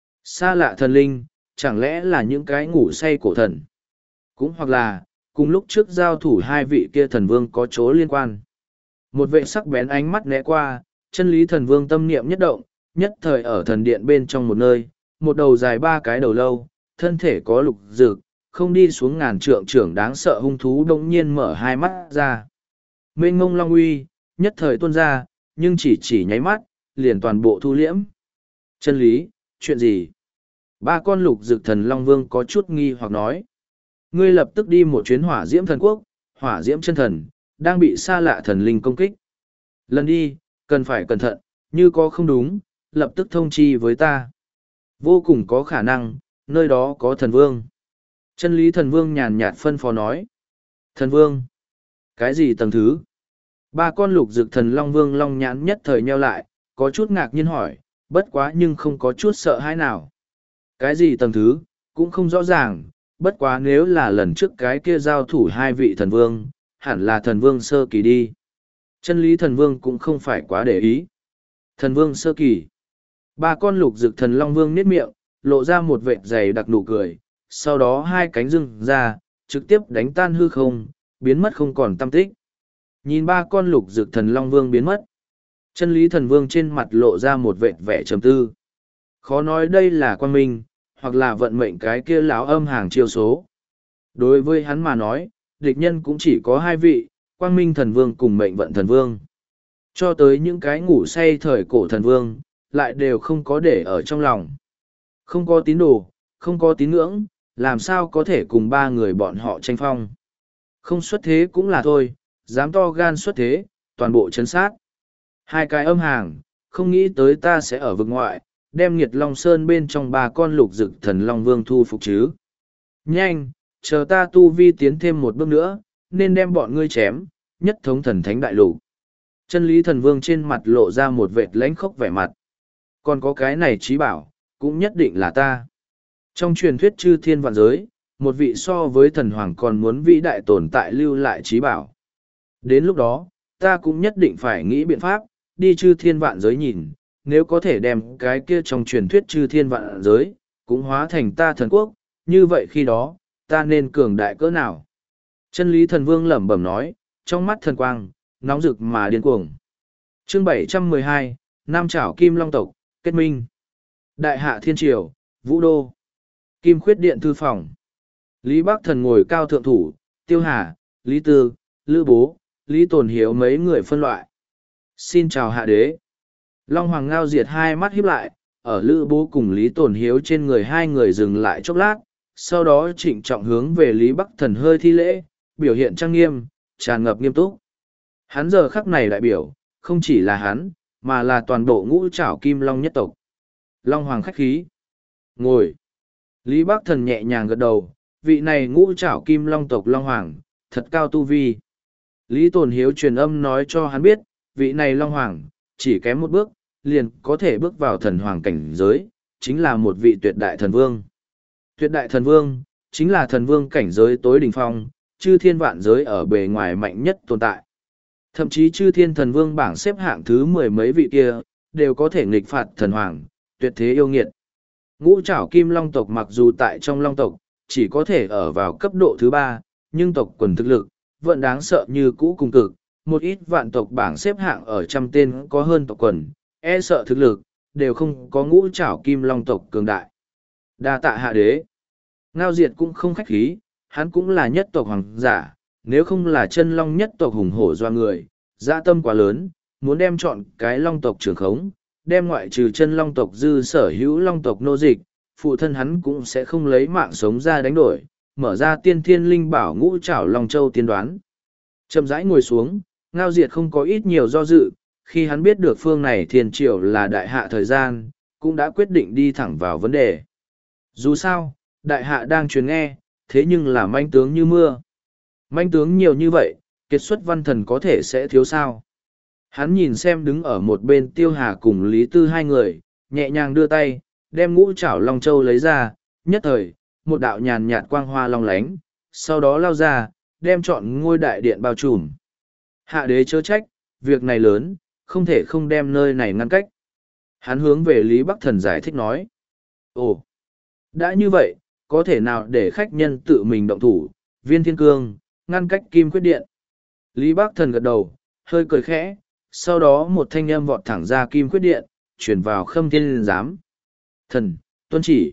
[SPEAKER 1] Xa lạ thần linh, chẳng lẽ là những cái ngủ say cổ thần? Cũng hoặc là, cùng lúc trước giao thủ hai vị kia thần vương có chỗ liên quan. Một vệ sắc bén ánh mắt né qua, chân lý thần vương tâm niệm nhất động, nhất thời ở thần điện bên trong một nơi, một đầu dài ba cái đầu lâu, thân thể có lục dược, không đi xuống ngàn trượng trưởng đáng sợ hung thú đông nhiên mở hai mắt ra. Mênh ngông long uy, nhất thời tuôn ra, nhưng chỉ chỉ nháy mắt, liền toàn bộ thu liễm. Chân lý, chuyện gì? Ba con lục dược thần long vương có chút nghi hoặc nói. Ngươi lập tức đi một chuyến hỏa diễm thần quốc, hỏa diễm chân thần, đang bị xa lạ thần linh công kích. Lần đi, cần phải cẩn thận, như có không đúng, lập tức thông chi với ta. Vô cùng có khả năng, nơi đó có thần vương. Chân lý thần vương nhàn nhạt phân phó nói. Thần vương? Cái gì tầng thứ? Ba con lục dực thần long vương long nhãn nhất thời nheo lại, có chút ngạc nhiên hỏi, bất quá nhưng không có chút sợ hãi nào. Cái gì tầng thứ, cũng không rõ ràng, bất quá nếu là lần trước cái kia giao thủ hai vị thần vương, hẳn là thần vương sơ kỳ đi. Chân lý thần vương cũng không phải quá để ý. Thần vương sơ kỳ. Ba con lục dực thần long vương niết miệng, lộ ra một vệt dày đặc nụ cười, sau đó hai cánh rừng ra, trực tiếp đánh tan hư không, biến mất không còn tăm tích. Nhìn ba con lục dực thần long vương biến mất. Chân lý thần vương trên mặt lộ ra một vệt vẻ trầm tư. khó nói đây là quang minh, hoặc là vận mệnh cái kia lão âm hàng chiêu số. Đối với hắn mà nói, địch nhân cũng chỉ có hai vị, quang minh thần vương cùng mệnh vận thần vương. Cho tới những cái ngủ say thời cổ thần vương, lại đều không có để ở trong lòng. Không có tín đồ, không có tín ngưỡng, làm sao có thể cùng ba người bọn họ tranh phong. Không xuất thế cũng là thôi, dám to gan xuất thế, toàn bộ chấn sát. Hai cái âm hàng, không nghĩ tới ta sẽ ở vực ngoại, đem nghiệt Long Sơn bên trong ba con lục dực thần Long Vương thu phục chứ. Nhanh, chờ ta tu vi tiến thêm một bước nữa, nên đem bọn ngươi chém, nhất thống thần thánh đại lục. Chân lý thần vương trên mặt lộ ra một vệt lãnh khốc vẻ mặt. Còn có cái này trí bảo, cũng nhất định là ta. Trong truyền thuyết chư thiên vạn giới, một vị so với thần hoàng còn muốn vĩ đại tồn tại lưu lại trí bảo. Đến lúc đó, ta cũng nhất định phải nghĩ biện pháp, đi chư thiên vạn giới nhìn, nếu có thể đem cái kia trong truyền thuyết chư thiên vạn giới, cũng hóa thành ta thần quốc, như vậy khi đó, ta nên cường đại cỡ nào? Chân lý thần vương lẩm bẩm nói, trong mắt thần quang, nóng rực mà điên cuồng. Chương bảy trăm mười hai, Nam Trảo Kim Long tộc, kết minh. Đại hạ thiên triều, Vũ Đô. Kim khuyết điện thư phòng. Lý Bắc Thần ngồi cao thượng thủ, Tiêu Hà, Lý Tư, Lữ Bố, Lý Tồn Hiếu mấy người phân loại. Xin chào hạ đế. Long Hoàng Ngao Diệt hai mắt híp lại, ở Lữ Bố cùng Lý Tồn Hiếu trên người hai người dừng lại chốc lát, sau đó trịnh trọng hướng về Lý Bắc Thần hơi thi lễ, biểu hiện trang nghiêm, tràn ngập nghiêm túc. Hắn giờ khắc này đại biểu, không chỉ là hắn, mà là toàn bộ ngũ trảo kim long nhất tộc. Long Hoàng khách khí. Ngồi. Lý Bắc Thần nhẹ nhàng gật đầu, vị này ngũ trảo kim long tộc Long Hoàng, thật cao tu vi. Lý Tồn Hiếu truyền âm nói cho hắn biết, vị này Long Hoàng, chỉ kém một bước, liền có thể bước vào thần hoàng cảnh giới, chính là một vị tuyệt đại thần vương. Tuyệt đại thần vương, chính là thần vương cảnh giới tối đỉnh phong, chư thiên vạn giới ở bề ngoài mạnh nhất tồn tại. Thậm chí chư thiên thần vương bảng xếp hạng thứ mười mấy vị kia, đều có thể nghịch phạt thần hoàng, tuyệt thế yêu nghiệt. Ngũ trảo kim long tộc mặc dù tại trong long tộc, chỉ có thể ở vào cấp độ thứ ba, nhưng tộc quần thực lực, vẫn đáng sợ như cũ cùng cực. Một ít vạn tộc bảng xếp hạng ở trăm tên có hơn tộc quần, e sợ thực lực, đều không có ngũ trảo kim long tộc cường đại. Đa tạ hạ đế. Ngao Diệt cũng không khách khí, hắn cũng là nhất tộc hoàng giả, nếu không là chân long nhất tộc hùng hổ doa người, dạ tâm quá lớn, muốn đem chọn cái long tộc trưởng khống, đem ngoại trừ chân long tộc dư sở hữu long tộc nô dịch, phụ thân hắn cũng sẽ không lấy mạng sống ra đánh đổi, mở ra tiên thiên linh bảo ngũ trảo long châu tiên đoán. Chậm rãi ngồi xuống, Ngao Diệt không có ít nhiều do dự, khi hắn biết được phương này thiên triều là đại hạ thời gian, cũng đã quyết định đi thẳng vào vấn đề. Dù sao, đại hạ đang truyền nghe, thế nhưng là manh tướng như mưa. Manh tướng nhiều như vậy, kết xuất văn thần có thể sẽ thiếu sao. Hắn nhìn xem đứng ở một bên Tiêu Hà cùng Lý Tư hai người, nhẹ nhàng đưa tay, đem ngũ trảo long châu lấy ra, nhất thời, một đạo nhàn nhạt quang hoa long lánh, sau đó lao ra, đem trọn ngôi đại điện bao trùm. Hạ đế chớ trách, việc này lớn, không thể không đem nơi này ngăn cách. Hắn hướng về Lý Bắc Thần giải thích nói. Ồ, đã như vậy, có thể nào để khách nhân tự mình động thủ, viên thiên cương, ngăn cách kim khuyết điện. Lý Bắc Thần gật đầu, hơi cười khẽ, sau đó một thanh âm vọt thẳng ra kim khuyết điện, chuyển vào khâm thiên giám. Thần, tuân chỉ.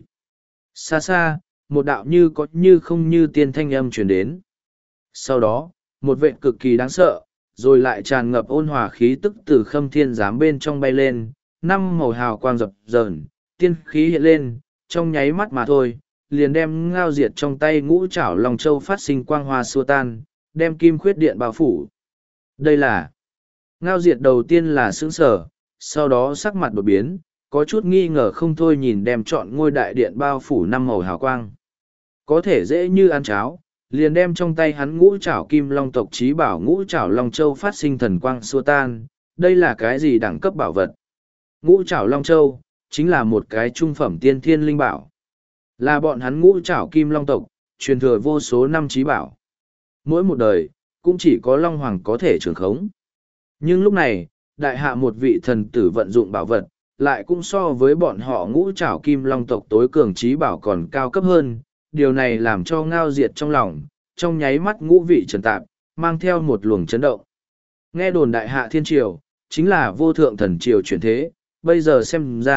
[SPEAKER 1] Xa xa, một đạo như có như không như tiên thanh âm chuyển đến. Sau đó, một vệ cực kỳ đáng sợ, rồi lại tràn ngập ôn hòa khí tức từ khâm thiên giám bên trong bay lên, năm màu hào quang dập dờn, tiên khí hiện lên, trong nháy mắt mà thôi, liền đem Ngao Diệt trong tay ngũ trảo long châu phát sinh quang hoa xua tan, đem kim khuyết điện bao phủ. Đây là Ngao Diệt đầu tiên là sững sờ, sau đó sắc mặt đột biến, có chút nghi ngờ không thôi nhìn đem trọn ngôi đại điện bao phủ năm màu hào quang. Có thể dễ như ăn cháo, liền đem trong tay hắn ngũ trảo kim long tộc trí bảo ngũ trảo long châu phát sinh thần quang xua tan, đây là cái gì đẳng cấp bảo vật? Ngũ trảo long châu, chính là một cái trung phẩm tiên thiên linh bảo. Là bọn hắn ngũ trảo kim long tộc, truyền thừa vô số năm trí bảo. Mỗi một đời, cũng chỉ có long hoàng có thể trưởng khống. Nhưng lúc này, đại hạ một vị thần tử vận dụng bảo vật, lại cũng so với bọn họ ngũ trảo kim long tộc tối cường trí bảo còn cao cấp hơn. Điều này làm cho Ngao Diệt trong lòng, trong nháy mắt ngũ vị trần tạp, mang theo một luồng chấn động. Nghe đồn đại hạ thiên triều, chính là vô thượng thần triều chuyển thế, bây giờ xem ra,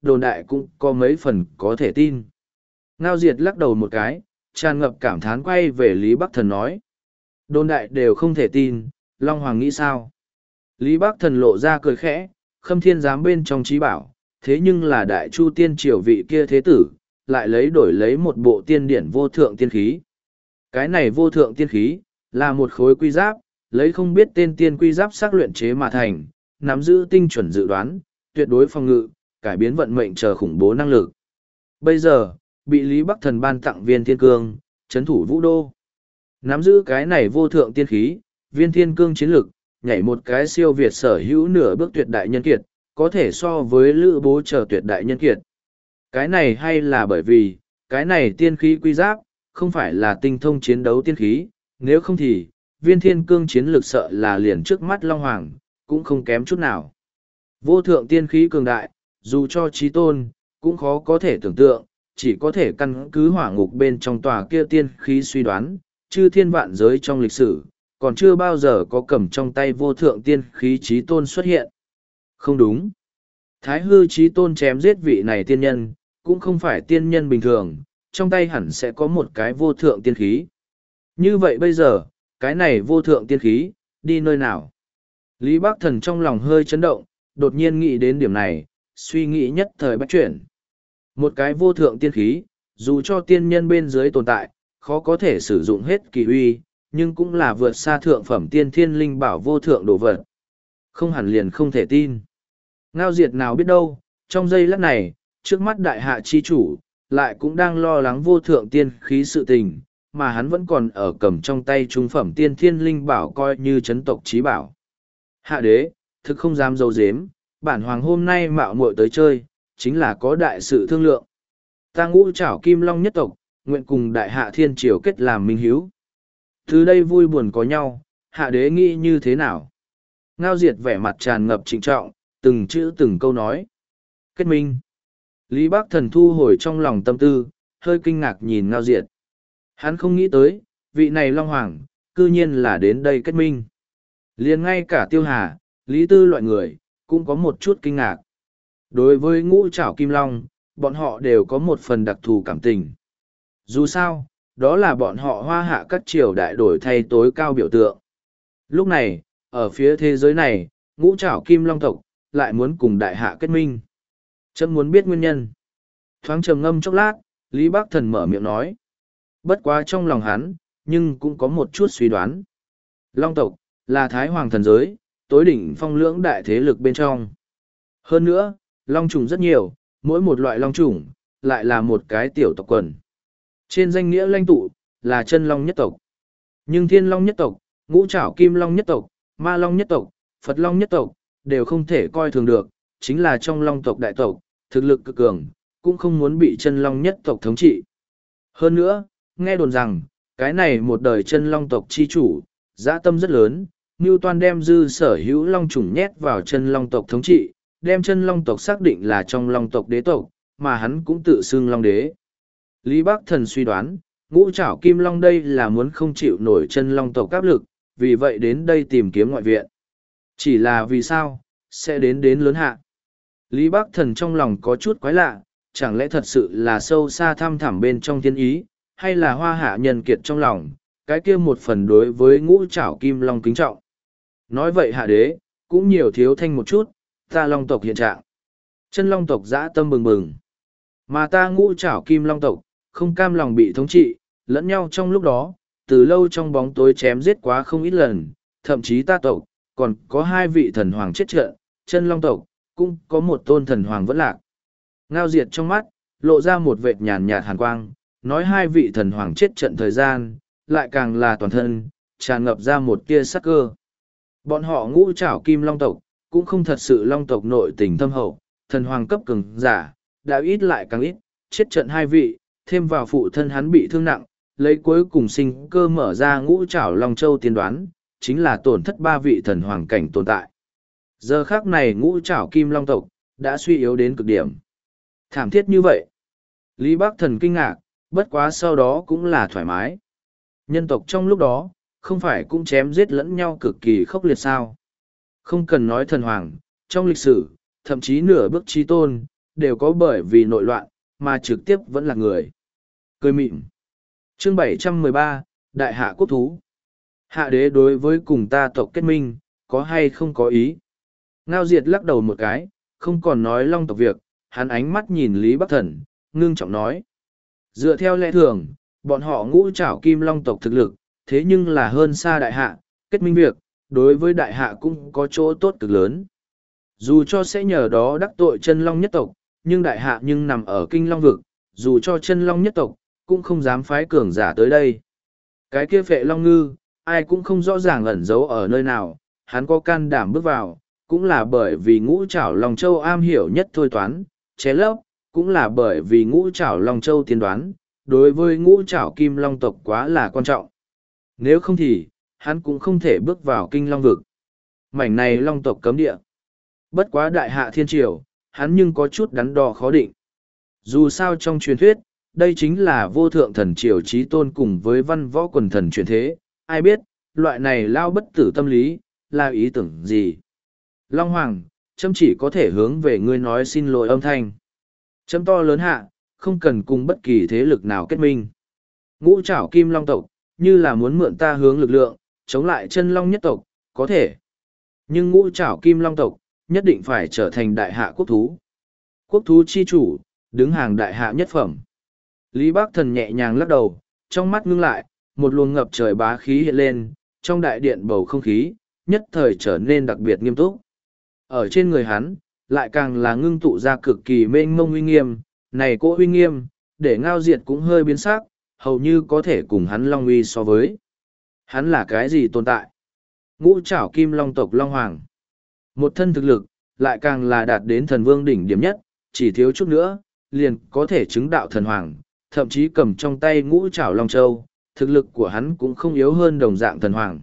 [SPEAKER 1] đồn đại cũng có mấy phần có thể tin. Ngao Diệt lắc đầu một cái, tràn ngập cảm thán quay về Lý Bắc Thần nói. Đồn đại đều không thể tin, Long Hoàng nghĩ sao? Lý Bắc Thần lộ ra cười khẽ, Khâm Thiên giám bên trong trí bảo, thế nhưng là đại chu tiên triều vị kia thế tử, lại lấy đổi lấy một bộ tiên điển vô thượng tiên khí. Cái này vô thượng tiên khí, là một khối quy giáp, lấy không biết tên tiên quy giáp sắc luyện chế mà thành, nắm giữ tinh chuẩn dự đoán, tuyệt đối phòng ngự, cải biến vận mệnh chờ khủng bố năng lực. Bây giờ, bị Lý Bắc Thần ban tặng viên thiên cương, chấn thủ vũ đô. Nắm giữ cái này vô thượng tiên khí, viên thiên cương chiến lực, nhảy một cái siêu việt sở hữu nửa bước tuyệt đại nhân kiệt, có thể so với lữ bố chờ tuyệt đại nhân kiệt. Cái này hay là bởi vì, cái này tiên khí quy giáp, không phải là tinh thông chiến đấu tiên khí, nếu không thì, viên thiên cương chiến lực sợ là liền trước mắt Long Hoàng, cũng không kém chút nào. Vô thượng tiên khí cường đại, dù cho trí tôn, cũng khó có thể tưởng tượng, chỉ có thể căn cứ hỏa ngục bên trong tòa kia tiên khí suy đoán, chư thiên vạn giới trong lịch sử, còn chưa bao giờ có cầm trong tay vô thượng tiên khí trí tôn xuất hiện. Không đúng. Thái hư trí tôn chém giết vị này tiên nhân, cũng không phải tiên nhân bình thường, trong tay hẳn sẽ có một cái vô thượng tiên khí. Như vậy bây giờ, cái này vô thượng tiên khí, đi nơi nào? Lý Bắc Thần trong lòng hơi chấn động, đột nhiên nghĩ đến điểm này, suy nghĩ nhất thời bách chuyển. Một cái vô thượng tiên khí, dù cho tiên nhân bên dưới tồn tại, khó có thể sử dụng hết kỳ uy, nhưng cũng là vượt xa thượng phẩm tiên thiên linh bảo vô thượng đồ vật. Không hẳn liền không thể tin. Ngao Diệt nào biết đâu, trong giây lát này, trước mắt đại hạ chi chủ, lại cũng đang lo lắng vô thượng tiên khí sự tình, mà hắn vẫn còn ở cầm trong tay trung phẩm tiên thiên linh bảo coi như chấn tộc trí bảo. Hạ đế, thực không dám dấu dếm, bản hoàng hôm nay mạo muội tới chơi, chính là có đại sự thương lượng. Ta ngũ trảo kim long nhất tộc, nguyện cùng đại hạ thiên triều kết làm minh hiếu. Từ đây vui buồn có nhau, hạ đế nghĩ như thế nào? Ngao Diệt vẻ mặt tràn ngập trịnh trọng, từng chữ từng câu nói. Kết minh. Lý Bắc Thần thu hồi trong lòng tâm tư, hơi kinh ngạc nhìn Ngao Diệt. Hắn không nghĩ tới, vị này Long Hoàng, cư nhiên là đến đây kết minh. Liền ngay cả Tiêu Hà, Lý Tư loại người, cũng có một chút kinh ngạc. Đối với ngũ trảo kim long, bọn họ đều có một phần đặc thù cảm tình. Dù sao, đó là bọn họ hoa hạ các triều đại đổi thay tối cao biểu tượng. Lúc này, ở phía thế giới này, ngũ trảo kim long tộc, lại muốn cùng đại hạ kết minh. Chấm muốn biết nguyên nhân. Thoáng trầm ngâm chốc lát, Lý Bắc Thần mở miệng nói. Bất quá trong lòng hắn, nhưng cũng có một chút suy đoán. Long tộc, là Thái Hoàng thần giới, tối đỉnh phong lưỡng đại thế lực bên trong. Hơn nữa, long trùng rất nhiều, mỗi một loại long trùng, lại là một cái tiểu tộc quần. Trên danh nghĩa lãnh tụ, là chân long nhất tộc. Nhưng thiên long nhất tộc, ngũ trảo kim long nhất tộc, ma long nhất tộc, Phật long nhất tộc, đều không thể coi thường được, chính là trong long tộc đại tộc, thực lực cực cường, cũng không muốn bị chân long nhất tộc thống trị. Hơn nữa, nghe đồn rằng, cái này một đời chân long tộc chi chủ, dã tâm rất lớn, Ngưu Toan đem dư sở hữu long chủng nhét vào chân long tộc thống trị, đem chân long tộc xác định là trong long tộc đế tộc, mà hắn cũng tự xưng long đế. Lý Bắc Thần suy đoán, ngũ trảo kim long đây là muốn không chịu nổi chân long tộc áp lực, vì vậy đến đây tìm kiếm ngoại viện. Chỉ là vì sao, sẽ đến đến lớn hạ. Lý Bắc Thần trong lòng có chút quái lạ, chẳng lẽ thật sự là sâu xa thăm thẳm bên trong thiên ý, hay là hoa hạ nhân kiệt trong lòng, cái kia một phần đối với ngũ trảo kim long kính trọng. Nói vậy hạ đế, cũng nhiều thiếu thanh một chút, ta long tộc hiện trạng. Chân long tộc dã tâm bừng bừng. Mà ta ngũ trảo kim long tộc, không cam lòng bị thống trị, lẫn nhau trong lúc đó, từ lâu trong bóng tối chém giết quá không ít lần, thậm chí ta tộc, còn có hai vị thần hoàng chết trận, chân long tộc, cũng có một tôn thần hoàng vẫn lạc. Ngao Diệt trong mắt, lộ ra một vệt nhàn nhạt hàn quang, nói hai vị thần hoàng chết trận thời gian, lại càng là toàn thân, tràn ngập ra một tia sắc cơ. Bọn họ ngũ trảo kim long tộc, cũng không thật sự long tộc nội tình thâm hậu, thần hoàng cấp cường giả, đã ít lại càng ít, chết trận hai vị, thêm vào phụ thân hắn bị thương nặng, lấy cuối cùng sinh cơ mở ra ngũ trảo long châu tiên đoán, chính là tổn thất ba vị thần hoàng cảnh tồn tại. Giờ khác này ngũ trảo kim long tộc, đã suy yếu đến cực điểm. Thảm thiết như vậy. Lý Bắc Thần kinh ngạc, bất quá sau đó cũng là thoải mái. Nhân tộc trong lúc đó, không phải cũng chém giết lẫn nhau cực kỳ khốc liệt sao. Không cần nói thần hoàng, trong lịch sử, thậm chí nửa bước trí tôn, đều có bởi vì nội loạn, mà trực tiếp vẫn là người. Cười mịn. Chương bảy trăm mười ba, Đại hạ quốc thú. Hạ đế đối với cùng ta tộc kết minh, có hay không có ý? Ngao Diệt lắc đầu một cái, không còn nói long tộc việc, hắn ánh mắt nhìn Lý Bắc Thần, ngưng trọng nói. Dựa theo lẽ thường, bọn họ ngũ trảo kim long tộc thực lực, thế nhưng là hơn xa đại hạ, kết minh việc, đối với đại hạ cũng có chỗ tốt cực lớn. Dù cho sẽ nhờ đó đắc tội chân long nhất tộc, nhưng đại hạ nhưng nằm ở kinh long vực, dù cho chân long nhất tộc, cũng không dám phái cường giả tới đây. Cái kia phệ long ngư, ai cũng không rõ ràng ẩn giấu ở nơi nào, hắn có can đảm bước vào, cũng là bởi vì ngũ trảo Long Châu am hiểu nhất thôi toán, chế lấp, cũng là bởi vì ngũ trảo Long Châu tiên đoán, đối với ngũ trảo kim long tộc quá là quan trọng. Nếu không thì, hắn cũng không thể bước vào kinh long vực. Mảnh này long tộc cấm địa. Bất quá đại hạ thiên triều, hắn nhưng có chút đắn đo khó định. Dù sao trong truyền thuyết, đây chính là vô thượng thần triều trí tôn cùng với văn võ quần thần truyền thế, ai biết, loại này lao bất tử tâm lý, là ý tưởng gì? Long Hoàng, chấm chỉ có thể hướng về ngươi nói xin lỗi âm thanh. Chấm to lớn hạ, không cần cùng bất kỳ thế lực nào kết minh. Ngũ trảo kim long tộc, như là muốn mượn ta hướng lực lượng, chống lại chân long nhất tộc, có thể. Nhưng ngũ trảo kim long tộc, nhất định phải trở thành đại hạ quốc thú. Quốc thú chi chủ, đứng hàng đại hạ nhất phẩm. Lý Bắc Thần nhẹ nhàng lắc đầu, trong mắt ngưng lại, một luồng ngập trời bá khí hiện lên, trong đại điện bầu không khí, nhất thời trở nên đặc biệt nghiêm túc. Ở trên người hắn, lại càng là ngưng tụ ra cực kỳ mênh mông uy nghiêm, này cỗ uy nghiêm, để Ngao Diệt cũng hơi biến sắc, hầu như có thể cùng hắn long uy so với. Hắn là cái gì tồn tại? Ngũ trảo kim long tộc Long Hoàng. Một thân thực lực, lại càng là đạt đến thần vương đỉnh điểm nhất, chỉ thiếu chút nữa, liền có thể chứng đạo thần hoàng, thậm chí cầm trong tay ngũ trảo long châu, thực lực của hắn cũng không yếu hơn đồng dạng thần hoàng.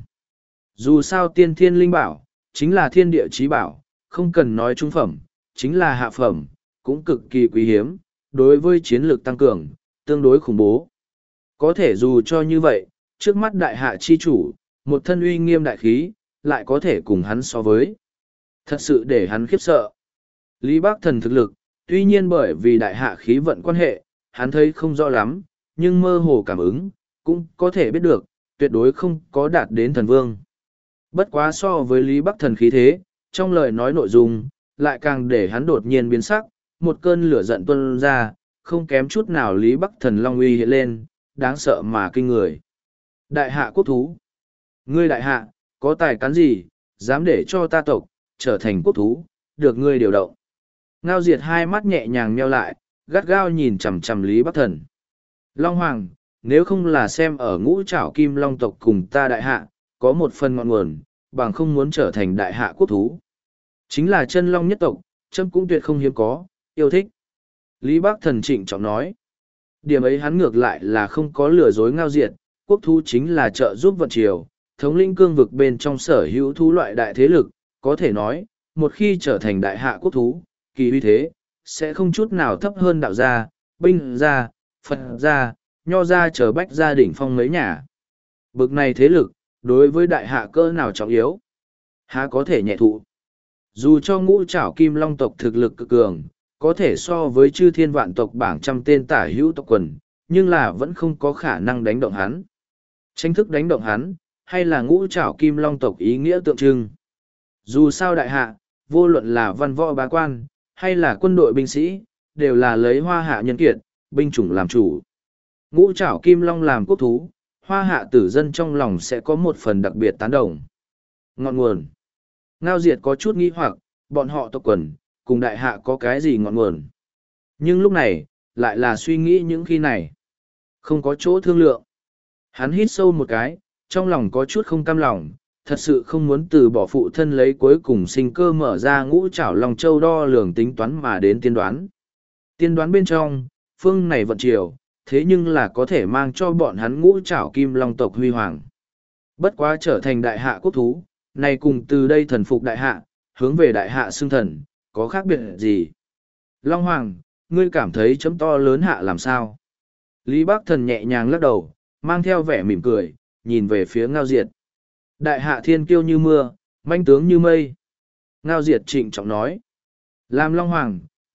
[SPEAKER 1] Dù sao tiên thiên linh bảo, chính là thiên địa chí bảo, không cần nói trung phẩm, chính là hạ phẩm, cũng cực kỳ quý hiếm, đối với chiến lược tăng cường, tương đối khủng bố. Có thể dù cho như vậy, trước mắt đại hạ chi chủ, một thân uy nghiêm đại khí, lại có thể cùng hắn so với. Thật sự để hắn khiếp sợ. Lý Bắc Thần thực lực, tuy nhiên bởi vì đại hạ khí vận quan hệ, hắn thấy không rõ lắm, nhưng mơ hồ cảm ứng, cũng có thể biết được, tuyệt đối không có đạt đến thần vương. Bất quá so với Lý Bắc Thần khí thế, trong lời nói nội dung, lại càng để hắn đột nhiên biến sắc, một cơn lửa giận tuôn ra, không kém chút nào Lý Bắc Thần long uy hiện lên, đáng sợ mà kinh người. Đại hạ quốc thú. Ngươi đại hạ, có tài cán gì, dám để cho ta tộc, trở thành quốc thú, được ngươi điều động. Ngao Diệt hai mắt nhẹ nhàng nheo lại, gắt gao nhìn chằm chằm Lý Bắc Thần. Long Hoàng, nếu không là xem ở ngũ trảo kim long tộc cùng ta đại hạ, có một phần ngọn nguồn, bằng không muốn trở thành đại hạ quốc thú. Chính là chân long nhất tộc, chấm cũng tuyệt không hiếm có, yêu thích. Lý Bắc Thần trịnh trọng nói. Điểm ấy hắn ngược lại là không có lừa dối Ngao Diệt, quốc thú chính là trợ giúp vận triều, thống lĩnh cương vực bên trong sở hữu thú loại đại thế lực, có thể nói, một khi trở thành đại hạ quốc thú, kỳ uy thế, sẽ không chút nào thấp hơn đạo gia, binh gia, Phật gia, nho gia trở bách gia đỉnh phong mấy nhà. Bực này thế lực, đối với đại hạ cỡ nào trọng yếu, há có thể nhẹ thụ. Dù cho ngũ trảo kim long tộc thực lực cực cường, có thể so với chư thiên vạn tộc bảng trăm tên tả hữu tộc quần, nhưng là vẫn không có khả năng đánh động hắn. Tranh thức đánh động hắn, hay là ngũ trảo kim long tộc ý nghĩa tượng trưng. Dù sao đại hạ, vô luận là văn võ bá quan, hay là quân đội binh sĩ, đều là lấy hoa hạ nhân kiệt, binh chủng làm chủ. Ngũ trảo kim long làm quốc thú, hoa hạ tử dân trong lòng sẽ có một phần đặc biệt tán đồng. Ngọn nguồn. Ngao Diệt có chút nghi hoặc, bọn họ tộc quần, cùng đại hạ có cái gì ngọn nguồn. Nhưng lúc này, lại là suy nghĩ những khi này. Không có chỗ thương lượng. Hắn hít sâu một cái, trong lòng có chút không cam lòng, thật sự không muốn từ bỏ phụ thân lấy cuối cùng sinh cơ mở ra ngũ trảo long châu đo lường tính toán mà đến tiên đoán. Tiên đoán bên trong, phương này vận triều, thế nhưng là có thể mang cho bọn hắn ngũ trảo kim long tộc huy hoàng. Bất quá trở thành đại hạ quốc thú, này cùng từ đây thần phục đại hạ, hướng về đại hạ xưng thần, có khác biệt gì? Long Hoàng, ngươi cảm thấy chấm to lớn hạ làm sao? Lý Bắc Thần nhẹ nhàng lắc đầu, mang theo vẻ mỉm cười, nhìn về phía Ngao Diệt. Đại hạ thiên kiêu như mưa, manh tướng như mây. Ngao Diệt trịnh trọng nói. Làm Long Hoàng,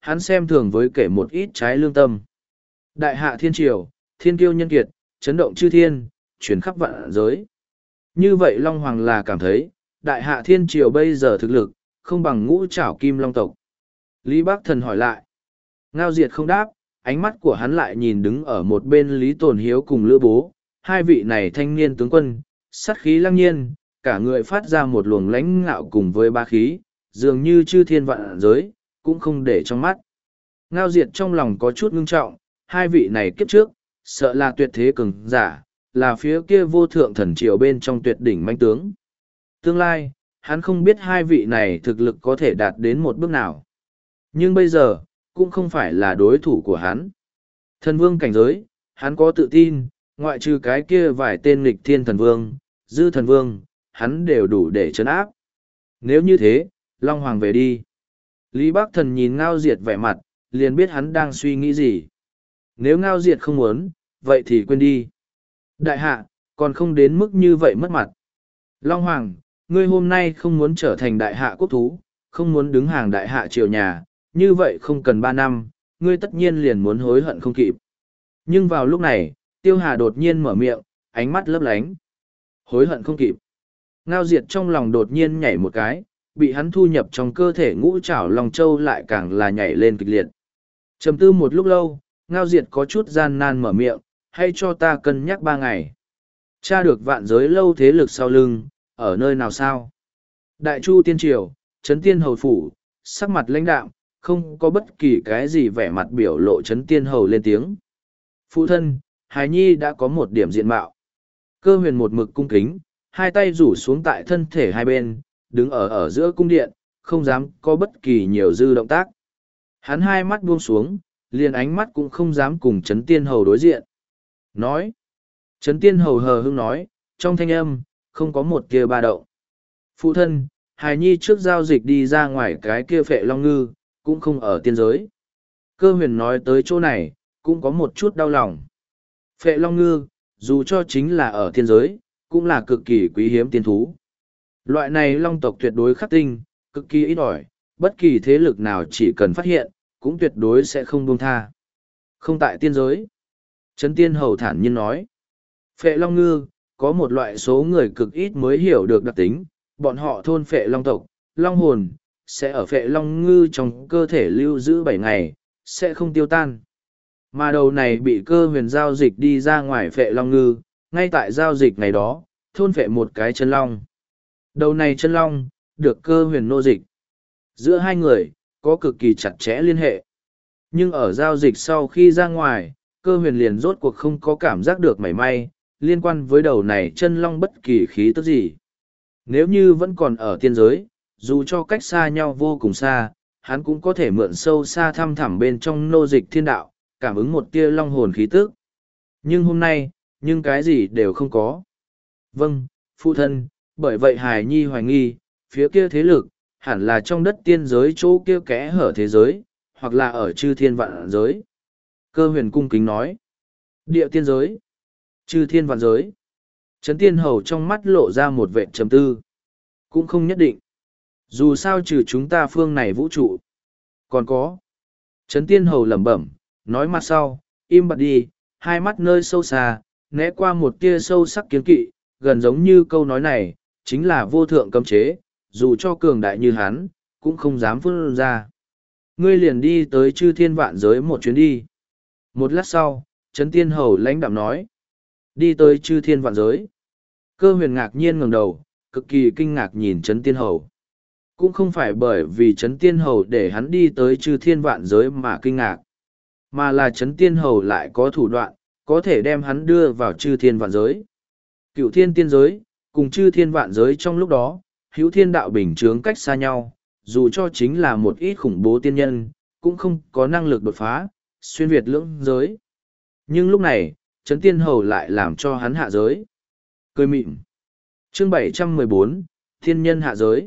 [SPEAKER 1] hắn xem thường với kể một ít trái lương tâm. Đại hạ thiên triều, thiên kiêu nhân kiệt, chấn động chư thiên, chuyển khắp vạn giới. Như vậy Long Hoàng là cảm thấy, đại hạ thiên triều bây giờ thực lực, không bằng ngũ trảo kim long tộc. Lý Bác Thần hỏi lại. Ngao Diệt không đáp, ánh mắt của hắn lại nhìn đứng ở một bên Lý Tồn Hiếu cùng Lữ Bố. Hai vị này thanh niên tướng quân, sát khí lăng nhiên, cả người phát ra một luồng lãnh ngạo cùng với ba khí, dường như chư thiên vạn giới, cũng không để trong mắt. Ngao Diệt trong lòng có chút ngưng trọng, hai vị này kiếp trước, sợ là tuyệt thế cường giả, là phía kia vô thượng thần triều bên trong tuyệt đỉnh manh tướng. Tương lai, hắn không biết hai vị này thực lực có thể đạt đến một bước nào. Nhưng bây giờ, cũng không phải là đối thủ của hắn. Thần vương cảnh giới, hắn có tự tin, ngoại trừ cái kia vài tên nghịch thiên thần vương, dư thần vương, hắn đều đủ để chấn áp. Nếu như thế, Long Hoàng về đi. Lý Bác Thần nhìn Ngao Diệt vẻ mặt, liền biết hắn đang suy nghĩ gì. Nếu Ngao Diệt không muốn, vậy thì quên đi. Đại hạ, còn không đến mức như vậy mất mặt. Long Hoàng, ngươi hôm nay không muốn trở thành đại hạ quốc thú, không muốn đứng hàng đại hạ triều nhà, như vậy không cần ba năm, ngươi tất nhiên liền muốn hối hận không kịp. Nhưng vào lúc này, Tiêu Hà đột nhiên mở miệng, ánh mắt lấp lánh. Hối hận không kịp. Ngao Diệt trong lòng đột nhiên nhảy một cái, bị hắn thu nhập trong cơ thể ngũ trảo Long Châu lại càng là nhảy lên kịch liệt. Trầm tư một lúc lâu, Ngao Diệt có chút gian nan mở miệng, hay cho ta cân nhắc ba ngày. Tra được vạn giới lâu thế lực sau lưng, ở nơi nào sao? Đại Chu Tiên Triều, Trấn Tiên Hầu Phủ, sắc mặt lãnh đạm, không có bất kỳ cái gì vẻ mặt biểu lộ Trấn Tiên Hầu lên tiếng. Phụ thân, Hải Nhi đã có một điểm diện mạo. Cơ huyền một mực cung kính, hai tay rủ xuống tại thân thể hai bên, đứng ở ở giữa cung điện, không dám có bất kỳ nhiều dư động tác. Hắn hai mắt buông xuống, liền ánh mắt cũng không dám cùng Trấn Tiên Hầu đối diện. Nói. Trấn Tiên Hầu hờ hững nói, trong thanh âm, không có một kia ba động. Phụ thân, Hải Nhi trước giao dịch đi ra ngoài cái kia Phệ Long Ngư, cũng không ở tiên giới. Cơ huyền nói tới chỗ này, cũng có một chút đau lòng. Phệ Long Ngư, dù cho chính là ở tiên giới, cũng là cực kỳ quý hiếm tiên thú. Loại này long tộc tuyệt đối khắc tinh, cực kỳ ít ỏi, bất kỳ thế lực nào chỉ cần phát hiện, cũng tuyệt đối sẽ không buông tha. Không tại tiên giới. Trấn Tiên Hầu thản nhiên nói. Phệ Long Ngư, có một loại số người cực ít mới hiểu được đặc tính, bọn họ thôn phệ long tộc, long hồn, sẽ ở Phệ Long Ngư trong cơ thể lưu giữ bảy ngày, sẽ không tiêu tan. Mà đầu này bị cơ huyền giao dịch đi ra ngoài Phệ Long Ngư, ngay tại giao dịch ngày đó, thôn phệ một cái chân long. Đầu này chân long, được cơ huyền nô dịch. Giữa hai người, có cực kỳ chặt chẽ liên hệ. Nhưng ở giao dịch sau khi ra ngoài, cơ huyền liền rốt cuộc không có cảm giác được mảy may, liên quan với đầu này chân long bất kỳ khí tức gì. Nếu như vẫn còn ở tiên giới, dù cho cách xa nhau vô cùng xa, hắn cũng có thể mượn sâu xa thăm thẳm bên trong nô dịch thiên đạo, cảm ứng một tia long hồn khí tức. Nhưng hôm nay, nhưng cái gì đều không có. Vâng, phụ thân, bởi vậy Hải Nhi hoài nghi, phía kia thế lực, hẳn là trong đất tiên giới chỗ kia kẽ hở thế giới, hoặc là ở chư thiên vạn giới. Cơ huyền cung kính nói. Địa tiên giới. Chư thiên vạn giới. Trấn Tiên Hầu trong mắt lộ ra một vệ trầm tư. Cũng không nhất định. Dù sao trừ chúng ta phương này vũ trụ. Còn có. Trấn Tiên Hầu lẩm bẩm, nói mặt sau, im bặt đi, hai mắt nơi sâu xa, né qua một tia sâu sắc kiến kỵ, gần giống như câu nói này, chính là vô thượng cấm chế, dù cho cường đại như hắn, cũng không dám phun ra. Ngươi liền đi tới chư thiên vạn giới một chuyến đi. Một lát sau, Trấn Tiên Hầu lãnh đạm nói. Đi tới chư thiên vạn giới. Cơ huyền ngạc nhiên ngẩng đầu, cực kỳ kinh ngạc nhìn Trấn Tiên Hầu. Cũng không phải bởi vì Trấn Tiên Hầu để hắn đi tới chư thiên vạn giới mà kinh ngạc, mà là Trấn Tiên Hầu lại có thủ đoạn, có thể đem hắn đưa vào chư thiên vạn giới. Cựu thiên tiên giới, cùng chư thiên vạn giới trong lúc đó, hữu thiên đạo bình chướng cách xa nhau, dù cho chính là một ít khủng bố tiên nhân, cũng không có năng lực đột phá, xuyên việt lưỡng giới. Nhưng lúc này, Trấn Tiên Hầu lại làm cho hắn hạ giới. Cười mịn. Chương bảy trăm mười bốn, Thiên nhân hạ giới.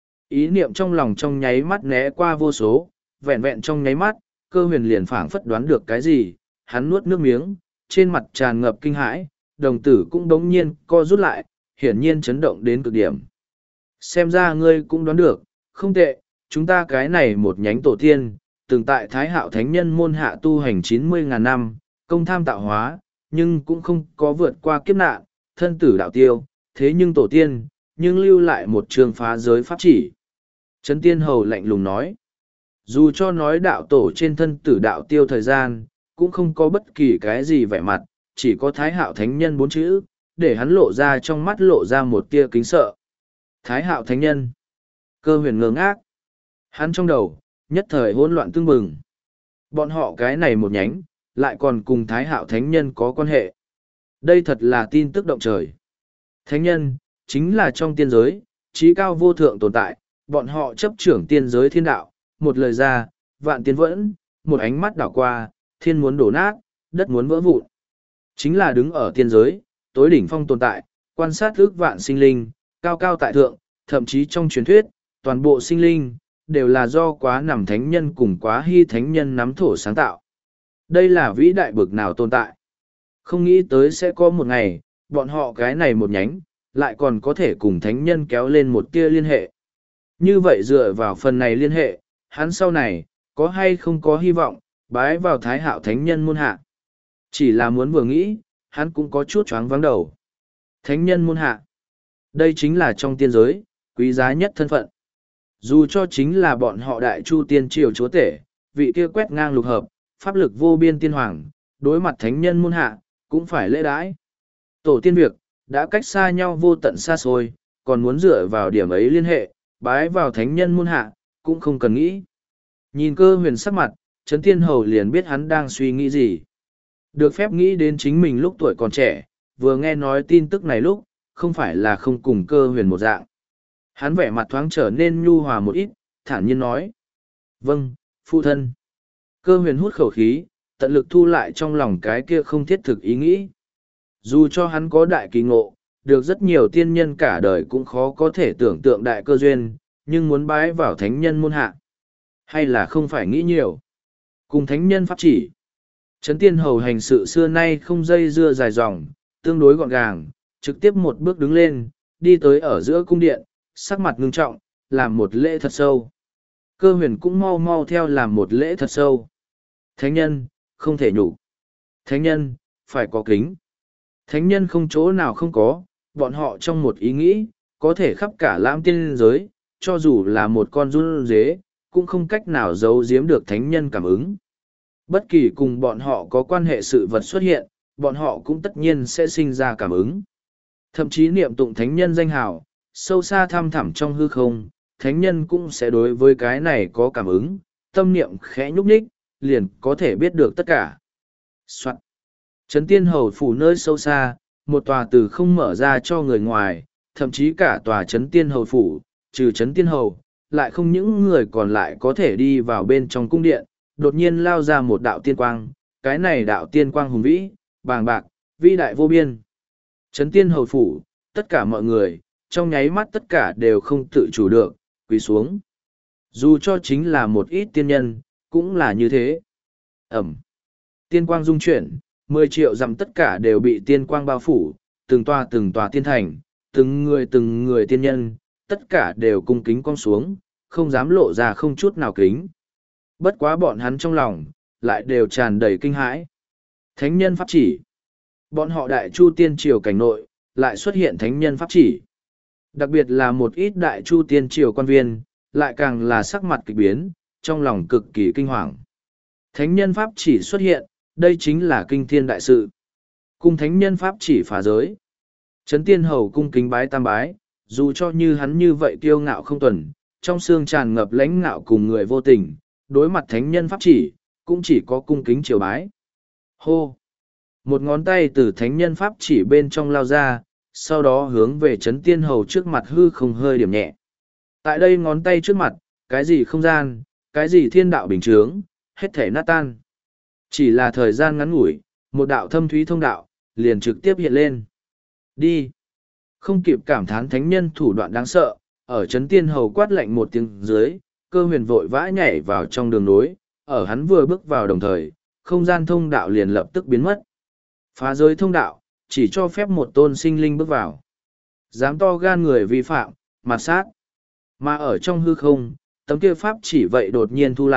[SPEAKER 1] Ý niệm trong lòng trong nháy mắt né qua vô số, vẹn vẹn trong nháy mắt, cơ huyền liền phảng phất đoán được cái gì, hắn nuốt nước miếng, trên mặt tràn ngập kinh hãi, đồng tử cũng đống nhiên co rút lại, hiển nhiên chấn động đến cực điểm. Xem ra ngươi cũng đoán được, không tệ, chúng ta cái này một nhánh tổ tiên, từng tại Thái Hạo Thánh Nhân môn hạ tu hành chín mươi ngàn năm, công tham tạo hóa, nhưng cũng không có vượt qua kiếp nạn, thân tử đạo tiêu, thế nhưng tổ tiên, nhưng lưu lại một trường phá giới pháp chỉ. Trấn Tiên Hầu lạnh lùng nói, dù cho nói đạo tổ trên thân tử đạo tiêu thời gian, cũng không có bất kỳ cái gì vẻ mặt, chỉ có Thái Hạo Thánh Nhân bốn chữ, để hắn lộ ra trong mắt lộ ra một tia kính sợ. Thái Hạo Thánh Nhân. Cơ huyền ngơ ngác. Hắn trong đầu, nhất thời hỗn loạn tương bừng. Bọn họ cái này một nhánh, lại còn cùng Thái Hạo Thánh Nhân có quan hệ. Đây thật là tin tức động trời. Thánh Nhân, chính là trong tiên giới, trí cao vô thượng tồn tại, bọn họ chấp trưởng tiên giới thiên đạo, một lời ra, vạn tiên vẫn, một ánh mắt đảo qua, thiên muốn đổ nát, đất muốn vỡ vụn. Chính là đứng ở tiên giới, tối đỉnh phong tồn tại, quan sát ước vạn sinh linh, cao cao tại thượng, thậm chí trong truyền thuyết, toàn bộ sinh linh, đều là do quá nằm thánh nhân cùng quá hy thánh nhân nắm thổ sáng tạo. Đây là vĩ đại bực nào tồn tại. Không nghĩ tới sẽ có một ngày, bọn họ cái này một nhánh, lại còn có thể cùng thánh nhân kéo lên một tia liên hệ. Như vậy dựa vào phần này liên hệ, hắn sau này, có hay không có hy vọng, bái vào Thái Hạo Thánh Nhân môn hạ. Chỉ là muốn vừa nghĩ, hắn cũng có chút choáng vắng đầu. Thánh Nhân môn hạ. Đây chính là trong tiên giới, quý giá nhất thân phận. Dù cho chính là bọn họ đại chu tiên triều chúa tể, vị kia quét ngang lục hợp, pháp lực vô biên tiên hoàng, đối mặt thánh nhân môn hạ, cũng phải lễ đãi. Tổ tiên việc, đã cách xa nhau vô tận xa xôi, còn muốn dựa vào điểm ấy liên hệ, bái vào thánh nhân môn hạ, cũng không cần nghĩ. Nhìn Cơ huyền sắc mặt, Trấn Tiên Hầu liền biết hắn đang suy nghĩ gì. Được phép nghĩ đến chính mình lúc tuổi còn trẻ, vừa nghe nói tin tức này lúc, không phải là không cùng Cơ huyền một dạng. Hắn vẻ mặt thoáng trở nên nhu hòa một ít, thản nhiên nói. Vâng, phụ thân. Cơ huyền hút khẩu khí, tận lực thu lại trong lòng cái kia không thiết thực ý nghĩ. Dù cho hắn có đại kỳ ngộ, được rất nhiều tiên nhân cả đời cũng khó có thể tưởng tượng đại cơ duyên, nhưng muốn bái vào thánh nhân môn hạ. Hay là không phải nghĩ nhiều. Cùng thánh nhân pháp chỉ. Trấn Tiên Hầu hành sự xưa nay không dây dưa dài dòng, tương đối gọn gàng, trực tiếp một bước đứng lên, đi tới ở giữa cung điện, sắc mặt ngưng trọng, làm một lễ thật sâu. Cơ huyền cũng mau mau theo làm một lễ thật sâu. Thánh nhân, không thể nhục. Thánh nhân, phải có kính. Thánh nhân không chỗ nào không có, bọn họ trong một ý nghĩ, có thể khắp cả lãm tiên giới, cho dù là một con run dế, cũng không cách nào giấu giếm được thánh nhân cảm ứng. Bất kỳ cùng bọn họ có quan hệ sự vật xuất hiện, bọn họ cũng tất nhiên sẽ sinh ra cảm ứng. Thậm chí niệm tụng thánh nhân danh hào, sâu xa thăm thẳm trong hư không, thánh nhân cũng sẽ đối với cái này có cảm ứng, tâm niệm khẽ nhúc nhích, liền có thể biết được tất cả. Soạn. Trấn Tiên Hầu phủ nơi sâu xa, một tòa từ không mở ra cho người ngoài, thậm chí cả tòa Trấn Tiên Hầu phủ, trừ Trấn Tiên Hầu, lại không những người còn lại có thể đi vào bên trong cung điện, đột nhiên lao ra một đạo tiên quang, cái này đạo tiên quang hùng vĩ, bàng bạc, vĩ đại vô biên. Trấn Tiên Hầu phủ, tất cả mọi người, trong nháy mắt tất cả đều không tự chủ được, quỳ xuống. Dù cho chính là một ít tiên nhân, cũng là như thế. Ẩm. Tiên quang dung chuyển, mười triệu dặm tất cả đều bị tiên quang bao phủ, từng tòa từng tòa tiên thành, từng người từng người tiên nhân, tất cả đều cung kính cong xuống, không dám lộ ra không chút nào kính. Bất quá bọn hắn trong lòng, lại đều tràn đầy kinh hãi. Thánh nhân pháp chỉ. Bọn họ đại chu tiên triều cảnh nội, lại xuất hiện thánh nhân pháp chỉ. Đặc biệt là một ít đại chu tiên triều quan viên, lại càng là sắc mặt kịch biến, trong lòng cực kỳ kinh hoàng. Thánh nhân pháp chỉ xuất hiện, đây chính là kinh thiên đại sự. Cung thánh nhân pháp chỉ phá giới. Trấn Tiên Hầu cung kính bái tam bái, dù cho như hắn như vậy kiêu ngạo không tuần, trong xương tràn ngập lãnh ngạo cùng người vô tình, đối mặt thánh nhân pháp chỉ, cũng chỉ có cung kính triều bái. Hô! Một ngón tay từ thánh nhân pháp chỉ bên trong lao ra, sau đó hướng về Trấn Tiên Hầu trước mặt hư không hơi điểm nhẹ. Tại đây ngón tay trước mặt, cái gì không gian, cái gì thiên đạo bình chướng, hết thể nát tan. Chỉ là thời gian ngắn ngủi, một đạo thâm thúy thông đạo, liền trực tiếp hiện lên. Đi! Không kịp cảm thán thánh nhân thủ đoạn đáng sợ, ở Trấn Tiên Hầu quát lạnh một tiếng dưới, Cơ huyền vội vã nhảy vào trong đường nối, ở hắn vừa bước vào đồng thời, không gian thông đạo liền lập tức biến mất. Phá giới thông đạo, chỉ cho phép một tôn sinh linh bước vào. Dám to gan người vi phạm, mặt sát. Mà ở trong hư không, tấm kia pháp chỉ vậy đột nhiên thu lại,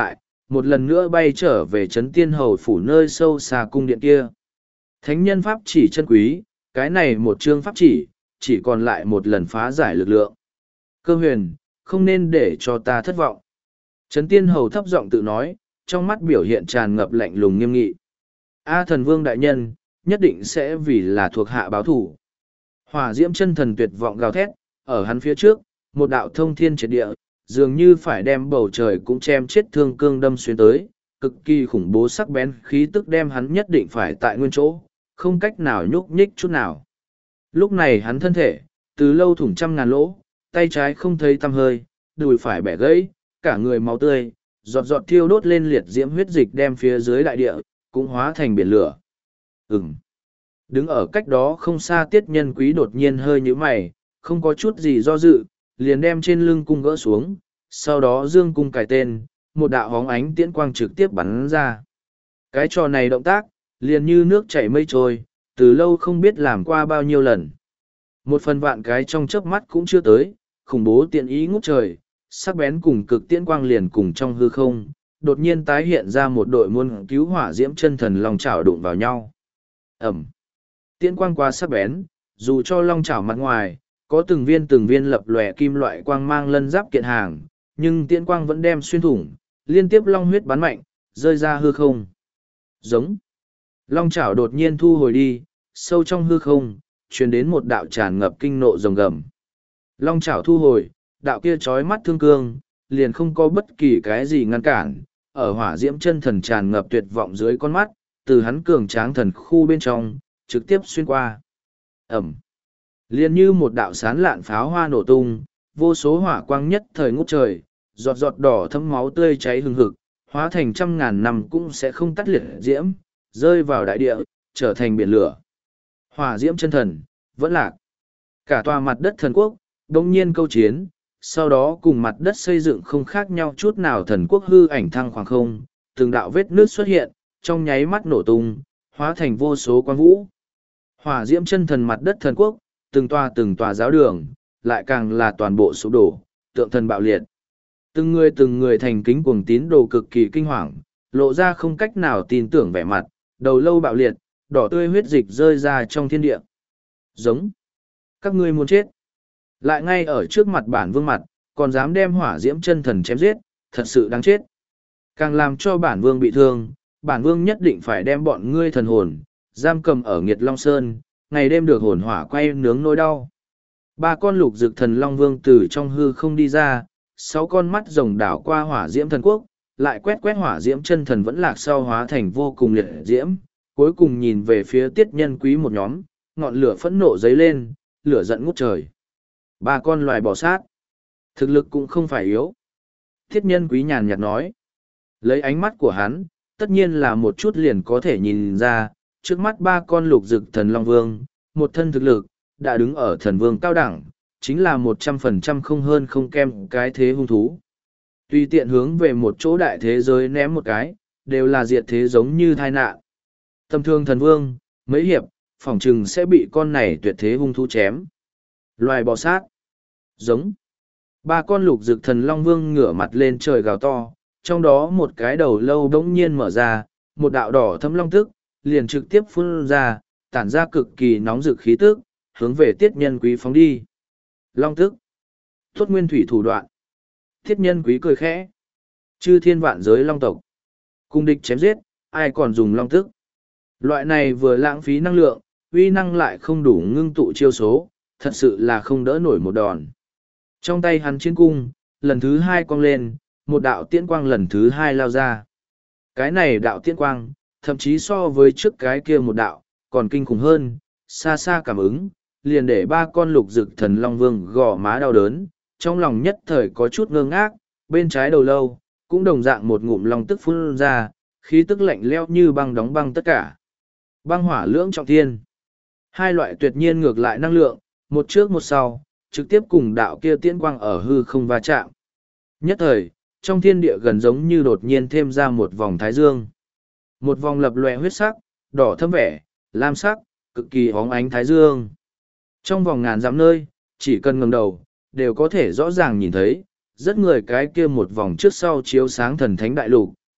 [SPEAKER 1] một lần nữa bay trở về trấn tiên hầu phủ nơi sâu xa cung điện kia. Thánh nhân pháp chỉ chân quý, cái này một chương pháp chỉ, chỉ còn lại một lần phá giải lực lượng. Cơ huyền, không nên để cho ta thất vọng. Trấn tiên hầu thấp giọng tự nói, trong mắt biểu hiện tràn ngập lạnh lùng nghiêm nghị. A thần vương đại nhân, nhất định sẽ vì là thuộc hạ báo thủ. Hỏa diễm chân thần tuyệt vọng gào thét, ở hắn phía trước, một đạo thông thiên triệt địa, dường như phải đem bầu trời cũng chém chết thương cương đâm xuyên tới, cực kỳ khủng bố sắc bén khí tức đem hắn nhất định phải tại nguyên chỗ, không cách nào nhúc nhích chút nào. Lúc này hắn thân thể, từ lâu thủng trăm ngàn lỗ, tay trái không thấy tăm hơi, đùi phải bẻ gãy, cả người máu tươi, giọt giọt thiêu đốt lên liệt diễm huyết dịch đem phía dưới đại địa, cũng hóa thành biển lửa. Ừm. Đứng ở cách đó không xa tiết nhân quý đột nhiên hơi nhíu mày, không có chút gì do dự, liền đem trên lưng cung gỡ xuống, sau đó dương cung cài tên, một đạo hóng ánh tiễn quang trực tiếp bắn ra. Cái trò này động tác, liền như nước chảy mây trôi, từ lâu không biết làm qua bao nhiêu lần. Một phần vạn cái trong chớp mắt cũng chưa tới, khủng bố tiện ý ngút trời, sắc bén cùng cực tiễn quang liền cùng trong hư không, đột nhiên tái hiện ra một đội muôn cứu hỏa diễm chân thần long chảo đụng vào nhau. Ẩm. Tiễn quang quá sắc bén, dù cho long chảo mặt ngoài, có từng viên từng viên lập lòe kim loại quang mang lân giáp kiện hàng, nhưng tiễn quang vẫn đem xuyên thủng, liên tiếp long huyết bắn mạnh, rơi ra hư không. Giống. Long chảo đột nhiên thu hồi đi, sâu trong hư không, truyền đến một đạo tràn ngập kinh nộ rồng gầm. Long chảo thu hồi, đạo kia trói mắt thương cương, liền không có bất kỳ cái gì ngăn cản, ở hỏa diễm chân thần tràn ngập tuyệt vọng dưới con mắt, từ hắn cường tráng thần khu bên trong, trực tiếp xuyên qua. Ẩm. Liền như một đạo sán lạn pháo hoa nổ tung, vô số hỏa quang nhất thời ngút trời, giọt giọt đỏ thấm máu tươi cháy hừng hực, hóa thành trăm ngàn năm cũng sẽ không tắt liệt diễm, rơi vào đại địa, trở thành biển lửa. Hỏa diễm chân thần, vẫn lạc. Cả tòa mặt đất thần quốc, đông nhiên câu chiến, sau đó cùng mặt đất xây dựng không khác nhau chút nào thần quốc hư ảnh thăng khoảng không, từng đạo vết nước xuất hiện, trong nháy mắt nổ tung, hóa thành vô số quang vũ. Hỏa diễm chân thần mặt đất thần quốc, từng tòa từng tòa giáo đường, lại càng là toàn bộ sụp đổ, tượng thần bạo liệt. Từng người từng người thành kính cuồng tín đồ cực kỳ kinh hoàng, lộ ra không cách nào tin tưởng vẻ mặt, đầu lâu bạo liệt, đỏ tươi huyết dịch rơi ra trong thiên địa. Giống. Các ngươi muốn chết. Lại ngay ở trước mặt bản vương mặt, còn dám đem hỏa diễm chân thần chém giết, thật sự đáng chết. Càng làm cho bản vương bị thương, bản vương nhất định phải đem bọn ngươi thần hồn, giam cầm ở Nghiệt Long Sơn, ngày đêm được hồn hỏa quay nướng nỗi đau. Ba con lục dực thần Long Vương từ trong hư không đi ra, sáu con mắt rồng đảo qua hỏa diễm thần quốc, lại quét quét hỏa diễm chân thần vẫn lạc sau hóa thành vô cùng liệt diễm, cuối cùng nhìn về phía tiết nhân quý một nhóm, ngọn lửa phẫn nộ dấy lên, lửa giận ngút trời. Ba con loài bò sát, thực lực cũng không phải yếu. Tiết nhân quý nhàn nhạt nói, lấy ánh mắt của hắn, tất nhiên là một chút liền có thể nhìn ra, trước mắt ba con lục dực thần Long Vương, một thân thực lực, đã đứng ở thần vương cao đẳng, chính là một trăm phần trăm không hơn không kem cái thế hung thú. Tùy tiện hướng về một chỗ đại thế giới ném một cái, đều là diệt thế giống như tai nạn. Tầm thương thần vương, mấy hiệp, phỏng chừng sẽ bị con này tuyệt thế hung thú chém. Loài bò sát. Giống. Ba con lục dực thần Long Vương ngửa mặt lên trời gào to, trong đó một cái đầu lâu đống nhiên mở ra, một đạo đỏ thấm long tức, liền trực tiếp phun ra, tản ra cực kỳ nóng rực khí tức, hướng về tiết nhân quý phóng đi. Long tức. Tốt nguyên thủy thủ đoạn. Tiết nhân quý cười khẽ. Chư thiên vạn giới long tộc. Cùng địch chém giết, ai còn dùng long tức. Loại này vừa lãng phí năng lượng, uy năng lại không đủ ngưng tụ chiêu số, thật sự là không đỡ nổi một đòn. Trong tay hắn chiến cung, lần thứ hai cong lên, một đạo tiễn quang lần thứ hai lao ra. Cái này đạo tiễn quang, thậm chí so với trước cái kia một đạo, còn kinh khủng hơn, xa xa cảm ứng, liền để ba con lục dực thần Long Vương gò má đau đớn, trong lòng nhất thời có chút ngơ ngác, bên trái đầu lâu, cũng đồng dạng một ngụm long tức phun ra, khí tức lạnh leo như băng đóng băng tất cả. Băng hỏa lưỡng trọng thiên. Hai loại tuyệt nhiên ngược lại năng lượng, một trước một sau, trực tiếp cùng đạo kia tiễn quang ở hư không va chạm. Nhất thời, trong thiên địa gần giống như đột nhiên thêm ra một vòng thái dương. Một vòng lập lòe huyết sắc, đỏ thâm vẻ, lam sắc, cực kỳ hóng ánh thái dương. Trong vòng ngàn dặm nơi, chỉ cần ngẩng đầu, đều có thể rõ ràng nhìn thấy, rất người cái kia một vòng trước sau chiếu sáng thần thánh đại lục,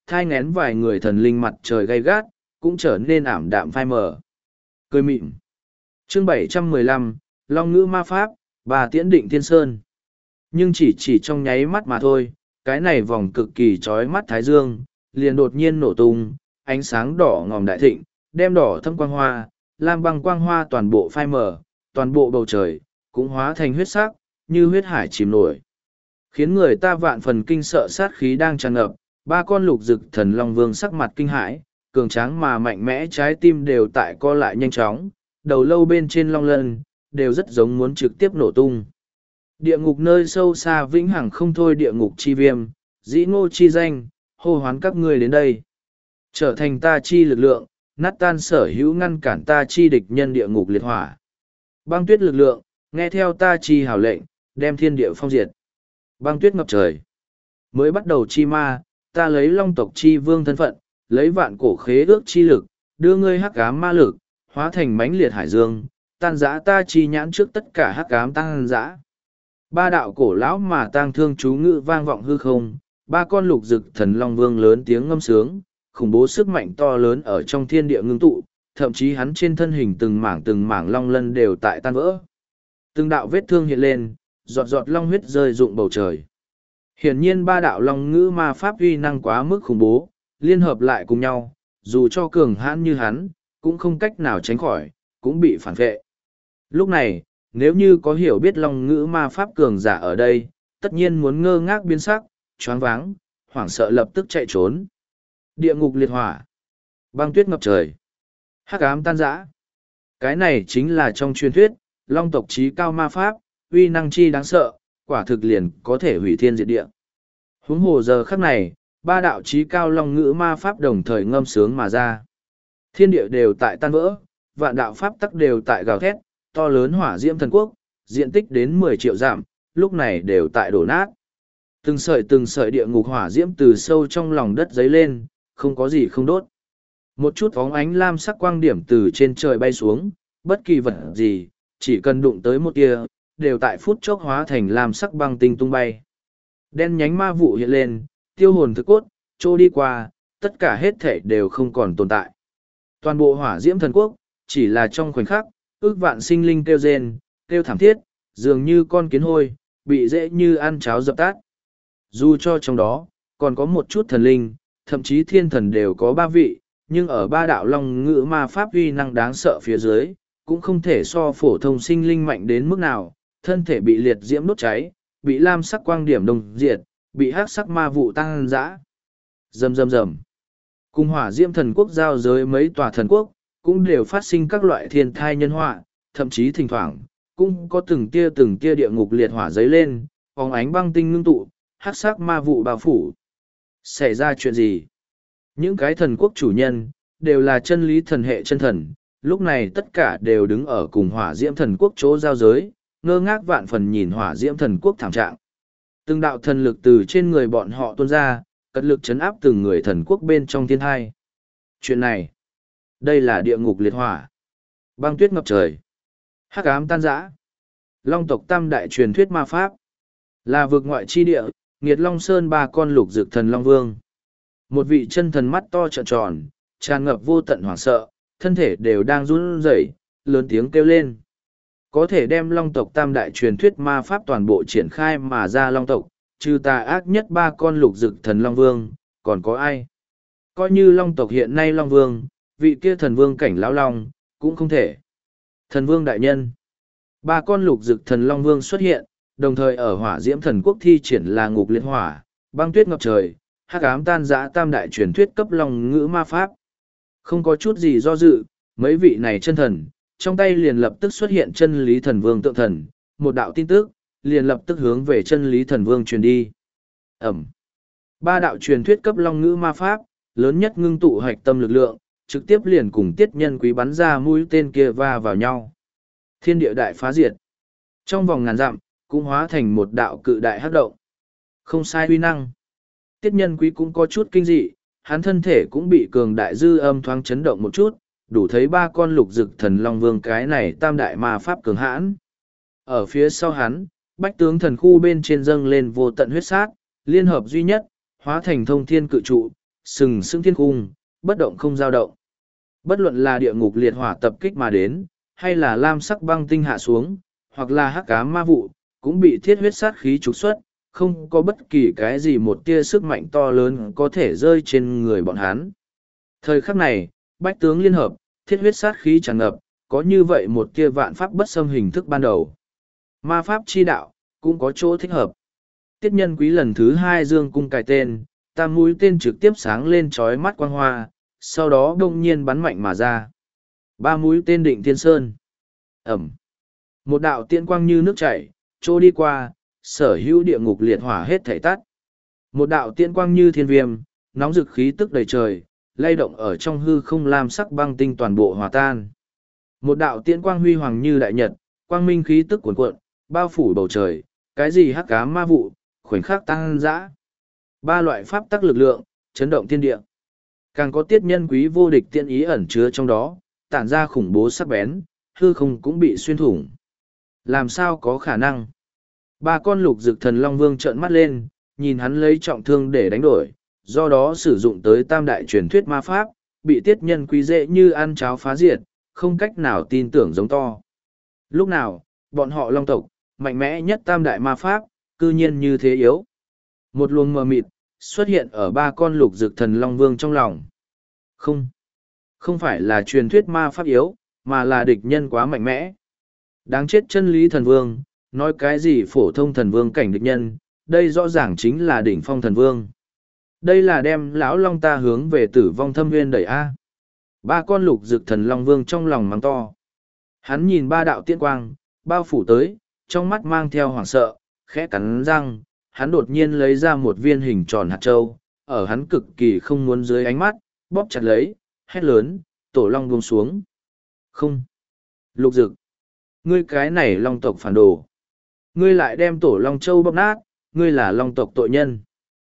[SPEAKER 1] thai ngén vài người thần linh mặt trời gay gắt, cũng trở nên ảm đạm phai mờ. Cười mịn. Chương bảy trăm mười lăm, Long ngữ ma pháp, bà tiễn định thiên sơn. Nhưng chỉ chỉ trong nháy mắt mà thôi, cái này vòng cực kỳ trói mắt thái dương, liền đột nhiên nổ tung, ánh sáng đỏ ngòm đại thịnh, đem đỏ thâm quang hoa, lam băng quang hoa toàn bộ phai mờ, toàn bộ bầu trời, cũng hóa thành huyết sắc, như huyết hải chìm nổi. Khiến người ta vạn phần kinh sợ sát khí đang tràn ngập, ba con lục dực thần long vương sắc mặt kinh hãi, cường tráng mà mạnh mẽ trái tim đều tại co lại nhanh chóng, đầu lâu bên trên long lân, đều rất giống muốn trực tiếp nổ tung. Địa ngục nơi sâu xa vĩnh hằng không thôi, địa ngục chi viêm, dĩ ngô chi danh, hô hoán các ngươi đến đây. Trở thành ta chi lực lượng, nát tan sở hữu ngăn cản ta chi địch nhân địa ngục liệt hỏa. Băng tuyết lực lượng, nghe theo ta chi hào lệnh, đem thiên địa phong diệt. Băng tuyết ngập trời. Mới bắt đầu chi ma, ta lấy long tộc chi vương thân phận, lấy vạn cổ khế ước chi lực, đưa ngươi hắc ám ma lực, hóa thành mãnh liệt hải dương, tan giã ta chi nhãn trước tất cả hắc ám tan giã. Ba đạo cổ lão mà tang thương chú ngữ vang vọng hư không, ba con lục dực thần long vương lớn tiếng ngâm sướng, khủng bố sức mạnh to lớn ở trong thiên địa ngưng tụ, thậm chí hắn trên thân hình từng mảng từng mảng long lân đều tại tan vỡ. Từng đạo vết thương hiện lên, giọt giọt long huyết rơi rụng bầu trời. Hiển nhiên ba đạo long ngữ ma pháp uy năng quá mức khủng bố, liên hợp lại cùng nhau, dù cho cường hãn như hắn, cũng không cách nào tránh khỏi, cũng bị phản vệ. Lúc này, nếu như có hiểu biết long ngữ ma pháp cường giả ở đây, tất nhiên muốn ngơ ngác biến sắc, choáng váng, hoảng sợ lập tức chạy trốn. Địa ngục liệt hỏa, băng tuyết ngập trời, hắc ám tan rã. Cái này chính là trong truyền thuyết, long tộc trí cao ma pháp, uy năng chi đáng sợ, quả thực liền có thể hủy thiên diệt địa. Huống hồ giờ khắc này, ba đạo trí cao long ngữ ma pháp đồng thời ngâm sướng mà ra. Thiên địa đều tại tan vỡ, vạn đạo pháp tắc đều tại gào thét, to lớn hỏa diễm thần quốc, diện tích đến mười triệu dặm, lúc này đều tại đổ nát. Từng sợi từng sợi địa ngục hỏa diễm từ sâu trong lòng đất dấy lên, không có gì không đốt. Một chút phóng ánh lam sắc quang điểm từ trên trời bay xuống, bất kỳ vật gì, chỉ cần đụng tới một tia, đều tại phút chốc hóa thành lam sắc băng tinh tung bay. Đen nhánh ma vụ hiện lên, tiêu hồn thực cốt, trô đi qua, tất cả hết thể đều không còn tồn tại. Toàn bộ hỏa diễm thần quốc, chỉ là trong khoảnh khắc, ước vạn sinh linh kêu rên, kêu thảm thiết, dường như con kiến hôi, bị dễ như ăn cháo dập tắt. Dù cho trong đó, còn có một chút thần linh, thậm chí thiên thần đều có ba vị, nhưng ở ba đạo long ngữ ma pháp uy năng đáng sợ phía dưới, cũng không thể so phổ thông sinh linh mạnh đến mức nào, thân thể bị liệt diễm đốt cháy, bị lam sắc quang điểm đồng diệt, bị hắc sắc ma vụ tăng dã. Rầm rầm rầm. Cùng hỏa diễm thần quốc giao giới mấy tòa thần quốc, cũng đều phát sinh các loại thiên thai nhân họa, thậm chí thỉnh thoảng, cũng có từng tia từng tia địa ngục liệt hỏa dấy lên, phóng ánh băng tinh ngưng tụ, hắc sắc ma vụ bao phủ. Xảy ra chuyện gì? Những cái thần quốc chủ nhân, đều là chân lý thần hệ chân thần, lúc này tất cả đều đứng ở cùng hỏa diễm thần quốc chỗ giao giới, ngơ ngác vạn phần nhìn hỏa diễm thần quốc thảm trạng. Từng đạo thần lực từ trên người bọn họ tuôn ra, cật lực chấn áp từng người thần quốc bên trong thiên thai. Chuyện này, đây là địa ngục liệt hỏa, băng tuyết ngập trời, hắc ám tan rã. Long tộc tam đại truyền thuyết ma pháp, là vực ngoại chi địa, nghiệt long sơn ba con lục dực thần long vương. Một vị chân thần mắt to trợn tròn, tràn ngập vô tận hoảng sợ, thân thể đều đang run rẩy, lớn tiếng kêu lên. Có thể đem long tộc tam đại truyền thuyết ma pháp toàn bộ triển khai mà ra long tộc, trừ tà ác nhất ba con lục dực thần long vương, còn có ai? Coi như long tộc hiện nay long vương, vị kia thần vương cảnh lão long, cũng không thể. Thần vương đại nhân. Ba con lục dực thần long vương xuất hiện, đồng thời ở hỏa diễm thần quốc thi triển là ngục liệt hỏa, băng tuyết ngập trời, hắc ám tan rã tam đại truyền thuyết cấp long ngữ ma pháp. Không có chút gì do dự, mấy vị này chân thần, trong tay liền lập tức xuất hiện chân lý thần vương tượng thần, một đạo tin tức, liền lập tức hướng về chân lý thần vương truyền đi. Ẩm. Ba đạo truyền thuyết cấp long ngữ ma pháp, lớn nhất ngưng tụ hạch tâm lực lượng, trực tiếp liền cùng tiết nhân quý bắn ra mũi tên kia va vào nhau. Thiên địa đại phá diệt. Trong vòng ngàn dặm, cũng hóa thành một đạo cự đại hắc động. Không sai uy năng. Tiết nhân quý cũng có chút kinh dị, hắn thân thể cũng bị cường đại dư âm thoáng chấn động một chút, đủ thấy ba con lục dực thần long vương cái này tam đại ma pháp cường hãn. Ở phía sau hắn, bách tướng thần khu bên trên dâng lên vô tận huyết sát, liên hợp duy nhất, hóa thành thông thiên cự trụ, sừng sững thiên cung, bất động không dao động. Bất luận là địa ngục liệt hỏa tập kích mà đến, hay là lam sắc băng tinh hạ xuống, hoặc là hắc ám ma vụ, cũng bị thiết huyết sát khí trục xuất, không có bất kỳ cái gì một tia sức mạnh to lớn có thể rơi trên người bọn hắn. Thời khắc này, bách tướng liên hợp, thiết huyết sát khí tràn ngập, có như vậy một tia vạn pháp bất xâm hình thức ban đầu. Ma pháp chi đạo, cũng có chỗ thích hợp. Tiết nhân quý lần thứ hai dương cung cài tên, tam mũi tên trực tiếp sáng lên trói mắt quang hoa, sau đó đông nhiên bắn mạnh mà ra. Ba mũi tên định thiên sơn. Ẩm. Một đạo tiên quang như nước chảy, trôi đi qua, sở hữu địa ngục liệt hỏa hết thảy tắt. Một đạo tiên quang như thiên viêm, nóng rực khí tức đầy trời, lay động ở trong hư không lam sắc băng tinh toàn bộ hòa tan. Một đạo tiên quang huy hoàng như đại nhật, quang minh khí tức cuồn cuộn, bao phủ bầu trời, cái gì hắc ám ma vụ, khoảnh khắc tăng dã. Ba loại pháp tắc lực lượng, chấn động thiên địa. Càng có tiết nhân quý vô địch tiên ý ẩn chứa trong đó, tản ra khủng bố sắc bén, hư không cũng bị xuyên thủng. Làm sao có khả năng? Ba con lục dực thần Long Vương trợn mắt lên, nhìn hắn lấy trọng thương để đánh đổi, do đó sử dụng tới tam đại truyền thuyết ma pháp, bị tiết nhân quý dễ như ăn cháo phá diệt, không cách nào tin tưởng giống to. Lúc nào, bọn họ Long tộc, mạnh mẽ nhất tam đại ma pháp, cư nhiên như thế yếu. Một luồng mờ mịt, xuất hiện ở ba con lục dực thần Long Vương trong lòng. Không, không phải là truyền thuyết ma pháp yếu, mà là địch nhân quá mạnh mẽ. Đáng chết chân lý thần vương, nói cái gì phổ thông thần vương cảnh địch nhân, đây rõ ràng chính là đỉnh phong thần vương. Đây là đem lão long ta hướng về tử vong thâm nguyên đẩy A. Ba con lục dực thần Long Vương trong lòng mắng to. Hắn nhìn ba đạo tiên quang, bao phủ tới, trong mắt mang theo hoảng sợ, khẽ cắn răng, hắn đột nhiên lấy ra một viên hình tròn hạt châu, ở hắn cực kỳ không muốn dưới ánh mắt, bóp chặt lấy, hét lớn, tổ long buông xuống. Không. Lục dực. Ngươi cái này long tộc phản đồ. Ngươi lại đem tổ long châu bóp nát, ngươi là long tộc tội nhân.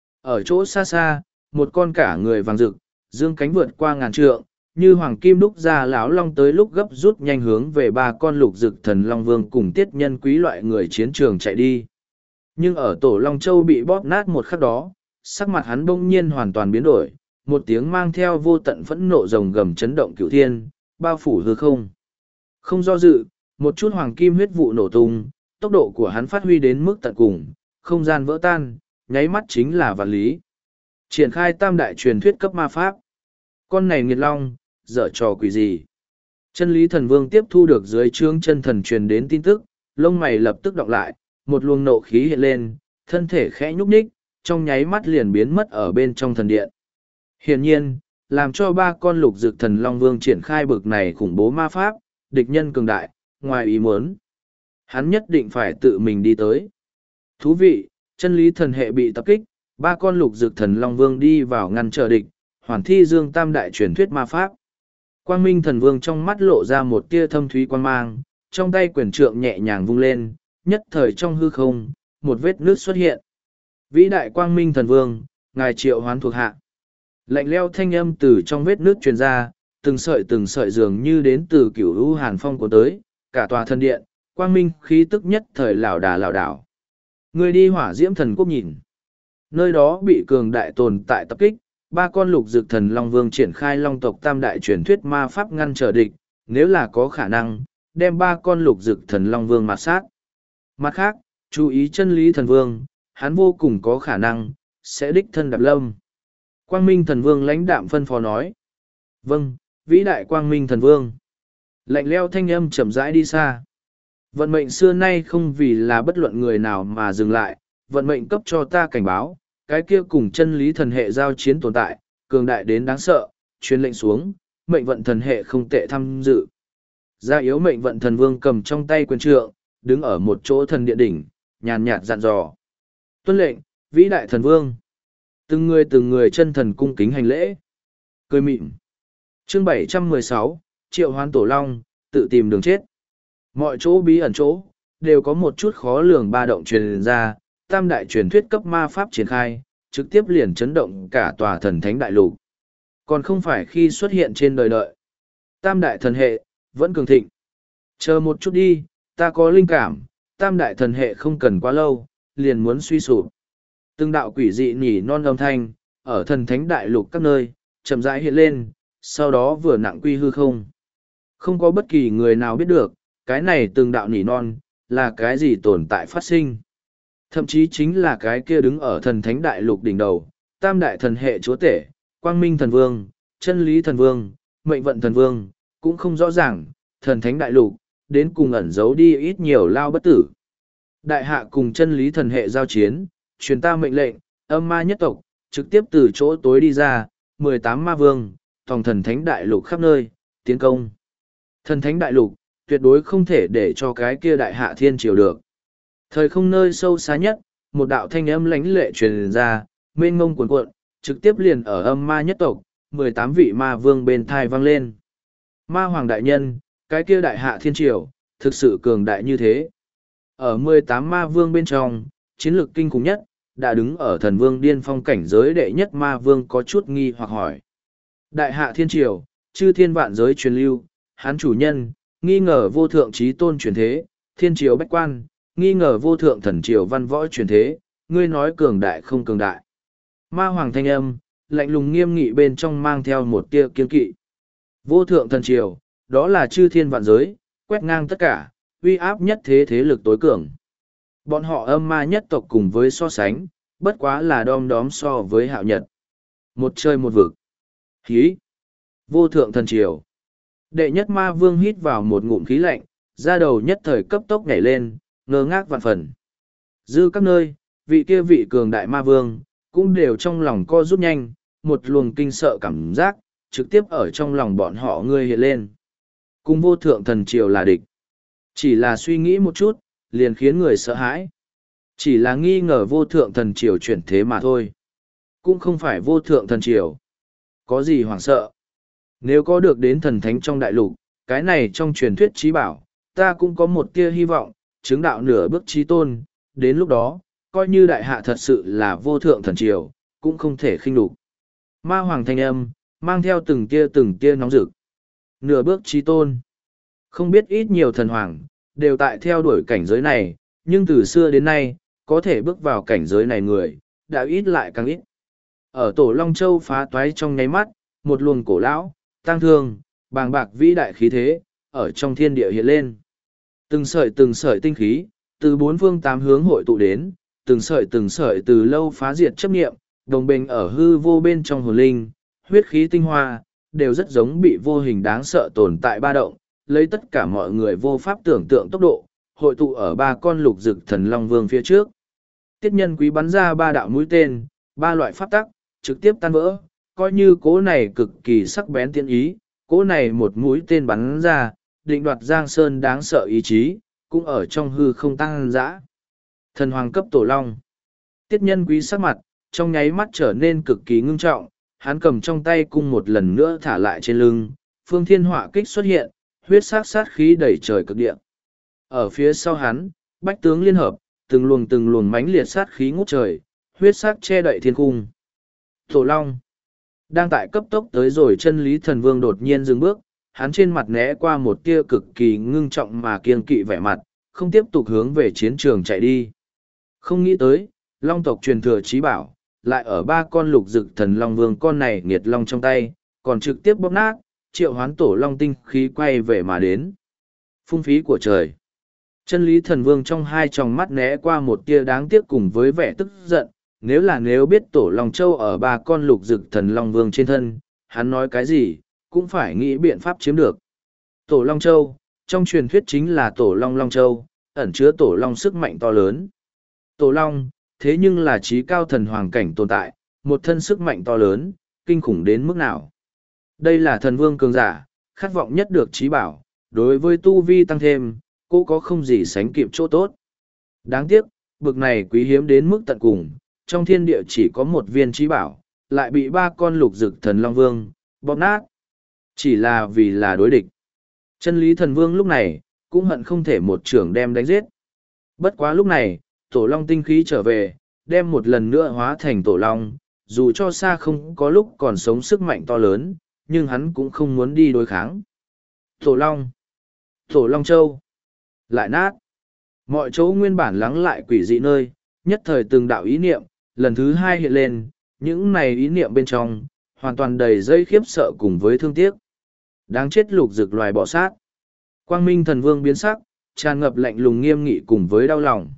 [SPEAKER 1] Ở chỗ xa xa, một con cả người vàng rực, dương cánh vượt qua ngàn trượng, như hoàng kim đúc ra lão long tới lúc gấp rút nhanh hướng về ba con lục dực thần long vương cùng tiết nhân quý loại người chiến trường chạy đi. Nhưng ở tổ long châu bị bóp nát một khắc đó, sắc mặt hắn bỗng nhiên hoàn toàn biến đổi, một tiếng mang theo vô tận phẫn nộ rồng gầm chấn động cửu thiên, bao phủ hư không. Không do dự, một chút hoàng kim huyết vụ nổ tung, tốc độ của hắn phát huy đến mức tận cùng, không gian vỡ tan, nháy mắt chính là vạn lý. Triển khai tam đại truyền thuyết cấp ma pháp. Con này nghiệt long, dở trò quỷ gì? Chân lý thần vương tiếp thu được dưới trướng chân thần truyền đến tin tức, lông mày lập tức đọc lại, một luồng nộ khí hiện lên, thân thể khẽ nhúc nhích, trong nháy mắt liền biến mất ở bên trong thần điện. Hiển nhiên, làm cho ba con lục dực thần Long Vương triển khai bực này khủng bố ma pháp, địch nhân cường đại, ngoài ý muốn. Hắn nhất định phải tự mình đi tới. Thú vị, chân lý thần hệ bị tập kích, ba con lục dực thần Long Vương đi vào ngăn trở địch, hoàn thi dương tam đại truyền thuyết ma pháp. Quang Minh thần vương trong mắt lộ ra một tia thâm thúy quan mang, trong tay quyền trượng nhẹ nhàng vung lên, nhất thời trong hư không, một vết nước xuất hiện. Vĩ đại Quang Minh thần vương, ngài triệu hoán thuộc hạ. Lạnh leo thanh âm từ trong vết nước truyền ra, từng sợi từng sợi dường như đến từ cửu u hàn phong của tới, cả tòa thần điện, quang minh khí tức nhất thời lảo đà lảo đảo. Người đi hỏa diễm thần quốc nhìn. Nơi đó bị cường đại tồn tại tập kích, ba con lục dực thần Long Vương triển khai long tộc tam đại truyền thuyết ma pháp ngăn trở địch, nếu là có khả năng, đem ba con lục dực thần Long Vương mạt sát. Mặt khác, chú ý chân lý thần vương, hắn vô cùng có khả năng, sẽ đích thân đạp lâm. Quang Minh thần vương lãnh đạm phân phó nói. Vâng, vĩ đại Quang Minh thần vương. Lạnh leo thanh âm chậm rãi đi xa. Vận mệnh xưa nay không vì là bất luận người nào mà dừng lại, vận mệnh cấp cho ta cảnh báo, cái kia cùng chân lý thần hệ giao chiến tồn tại, cường đại đến đáng sợ, truyền lệnh xuống, mệnh vận thần hệ không tệ tham dự. Gia yếu mệnh vận thần vương cầm trong tay quyền trượng, đứng ở một chỗ thần địa đỉnh, nhàn nhạt dặn dò. Tuân lệnh, vĩ đại thần vương. Từng người từng người chân thần cung kính hành lễ. Cười mịn. Chương bảy trăm mười sáu, Triệu Hoán Tổ Long, tự tìm đường chết. Mọi chỗ bí ẩn chỗ, đều có một chút khó lường ba động truyền ra, tam đại truyền thuyết cấp ma pháp triển khai, trực tiếp liền chấn động cả tòa thần thánh đại lục. Còn không phải khi xuất hiện trên đời đợi. Tam đại thần hệ, vẫn cường thịnh. Chờ một chút đi, ta có linh cảm, tam đại thần hệ không cần quá lâu, liền muốn suy sụp. Từng đạo quỷ dị nhỉ non âm thanh, ở thần thánh đại lục các nơi, chậm rãi hiện lên, sau đó vừa nặng quy hư không. Không có bất kỳ người nào biết được, cái này từng đạo nỉ non, là cái gì tồn tại phát sinh. Thậm chí chính là cái kia đứng ở thần thánh đại lục đỉnh đầu, tam đại thần hệ chúa tể, quang minh thần vương, chân lý thần vương, mệnh vận thần vương, cũng không rõ ràng, thần thánh đại lục, đến cùng ẩn giấu đi ít nhiều lao bất tử. Đại hạ cùng chân lý thần hệ giao chiến, truyền ta mệnh lệnh, âm ma nhất tộc, trực tiếp từ chỗ tối đi ra, mười tám ma vương, tòng thần thánh đại lục khắp nơi, tiến công. Thần thánh đại lục, tuyệt đối không thể để cho cái kia đại hạ thiên triều được. Thời không nơi sâu xa nhất, một đạo thanh âm lãnh lệ truyền ra, mênh ngông cuồn cuộn, trực tiếp liền ở âm ma nhất tộc, mười tám vị ma vương bên thai vang lên. Ma hoàng đại nhân, cái kia đại hạ thiên triều, thực sự cường đại như thế. Ở mười tám ma vương bên trong, chiến lược kinh khủng nhất, đã đứng ở thần vương điên phong cảnh giới đệ nhất ma vương có chút nghi hoặc hỏi. Đại hạ thiên triều, chư thiên vạn giới truyền lưu, hán chủ nhân, nghi ngờ vô thượng trí tôn truyền thế, thiên triều bách quan, nghi ngờ vô thượng thần triều văn võ truyền thế, ngươi nói cường đại không cường đại. Ma hoàng thanh âm, lạnh lùng nghiêm nghị bên trong mang theo một tia kiên kỵ. Vô thượng thần triều, đó là chư thiên vạn giới, quét ngang tất cả, uy áp nhất thế thế lực tối cường. Bọn họ âm ma nhất tộc cùng với so sánh, bất quá là đom đóm so với hạo nhật. Một trời một vực. Hí. Vô thượng thần triều. Đệ nhất ma vương hít vào một ngụm khí lạnh, da đầu nhất thời cấp tốc nhảy lên, ngơ ngác vạn phần. Dư các nơi, vị kia vị cường đại ma vương, cũng đều trong lòng co rút nhanh, một luồng kinh sợ cảm giác, trực tiếp ở trong lòng bọn họ ngươi hiện lên. Cùng vô thượng thần triều là địch. Chỉ là suy nghĩ một chút, liền khiến người sợ hãi. Chỉ là nghi ngờ vô thượng thần triều chuyển thế mà thôi. Cũng không phải vô thượng thần triều. Có gì hoảng sợ. Nếu có được đến thần thánh trong đại lục, cái này trong truyền thuyết trí bảo, ta cũng có một tia hy vọng, chứng đạo nửa bước trí tôn, đến lúc đó, coi như đại hạ thật sự là vô thượng thần triều, cũng không thể khinh đục. Ma hoàng thanh âm, mang theo từng tia từng tia nóng rực. Nửa bước trí tôn. Không biết ít nhiều thần hoàng, đều tại theo đuổi cảnh giới này, nhưng từ xưa đến nay, có thể bước vào cảnh giới này người, đã ít lại càng ít. Ở Tổ Long Châu phá toái trong nháy mắt, một luồng cổ lão, tang thương, bàng bạc vĩ đại khí thế, ở trong thiên địa hiện lên. Từng sợi từng sợi tinh khí, từ bốn phương tám hướng hội tụ đến, từng sợi từng sợi từ lâu phá diệt chấp nghiệm, đồng bình ở hư vô bên trong hồn linh, huyết khí tinh hoa, đều rất giống bị vô hình đáng sợ tồn tại ba động, lấy tất cả mọi người vô pháp tưởng tượng tốc độ, hội tụ ở ba con lục dực thần long vương phía trước. Tiết nhân quý bắn ra ba đạo mũi tên, ba loại pháp tắc, trực tiếp tan vỡ, coi như cố này cực kỳ sắc bén tiên ý, cố này một mũi tên bắn ra, định đoạt Giang Sơn đáng sợ ý chí, cũng ở trong hư không tăng dã. Thần hoàng cấp tổ long. Tiết nhân quý sắc mặt, trong nháy mắt trở nên cực kỳ ngưng trọng, hắn cầm trong tay cung một lần nữa thả lại trên lưng, phương thiên họa kích xuất hiện, huyết sát sát khí đẩy trời cực địa. Ở phía sau hắn, bách tướng liên hợp, từng luồng từng luồng mãnh liệt sát khí ngút trời, huyết sắc che đậy thiên cung. Tổ long. Đang tại cấp tốc tới rồi chân lý thần vương đột nhiên dừng bước, hắn trên mặt né qua một tia cực kỳ ngưng trọng mà kiên kỵ vẻ mặt, không tiếp tục hướng về chiến trường chạy đi. Không nghĩ tới, long tộc truyền thừa trí bảo, lại ở ba con lục dực thần long vương con này nghiệt long trong tay, còn trực tiếp bóp nát, triệu hoán tổ long tinh khí quay về mà đến. Phung phí của trời. Chân lý thần vương trong hai tròng mắt né qua một tia đáng tiếc cùng với vẻ tức giận, nếu là nếu biết tổ long châu ở ba con lục dực thần long vương trên thân, hắn nói cái gì, cũng phải nghĩ biện pháp chiếm được. Tổ long châu, trong truyền thuyết chính là tổ long long châu, ẩn chứa tổ long sức mạnh to lớn. Tổ long, thế nhưng là trí cao thần hoàng cảnh tồn tại, một thân sức mạnh to lớn, kinh khủng đến mức nào. Đây là thần vương cường giả, khát vọng nhất được trí bảo, đối với tu vi tăng thêm, cô có không gì sánh kịp chỗ tốt. Đáng tiếc, bực này quý hiếm đến mức tận cùng, trong thiên địa chỉ có một viên trí bảo, lại bị ba con lục dực thần long vương, bóp nát. Chỉ là vì là đối địch. Chân lý thần vương lúc này, cũng hận không thể một trưởng đem đánh giết. Bất quá lúc này, tổ long tinh khí trở về, đem một lần nữa hóa thành tổ long, dù cho xa không có lúc còn sống sức mạnh to lớn, nhưng hắn cũng không muốn đi đối kháng. Tổ long, tổ long châu, lại nát. Mọi chỗ nguyên bản lắng lại quỷ dị nơi, nhất thời từng đạo ý niệm, lần thứ hai hiện lên, những này ý niệm bên trong, hoàn toàn đầy dây khiếp sợ cùng với thương tiếc. Đáng chết lục dực loài bọ sát. Quang Minh thần vương biến sắc, tràn ngập lạnh lùng nghiêm nghị cùng với đau lòng.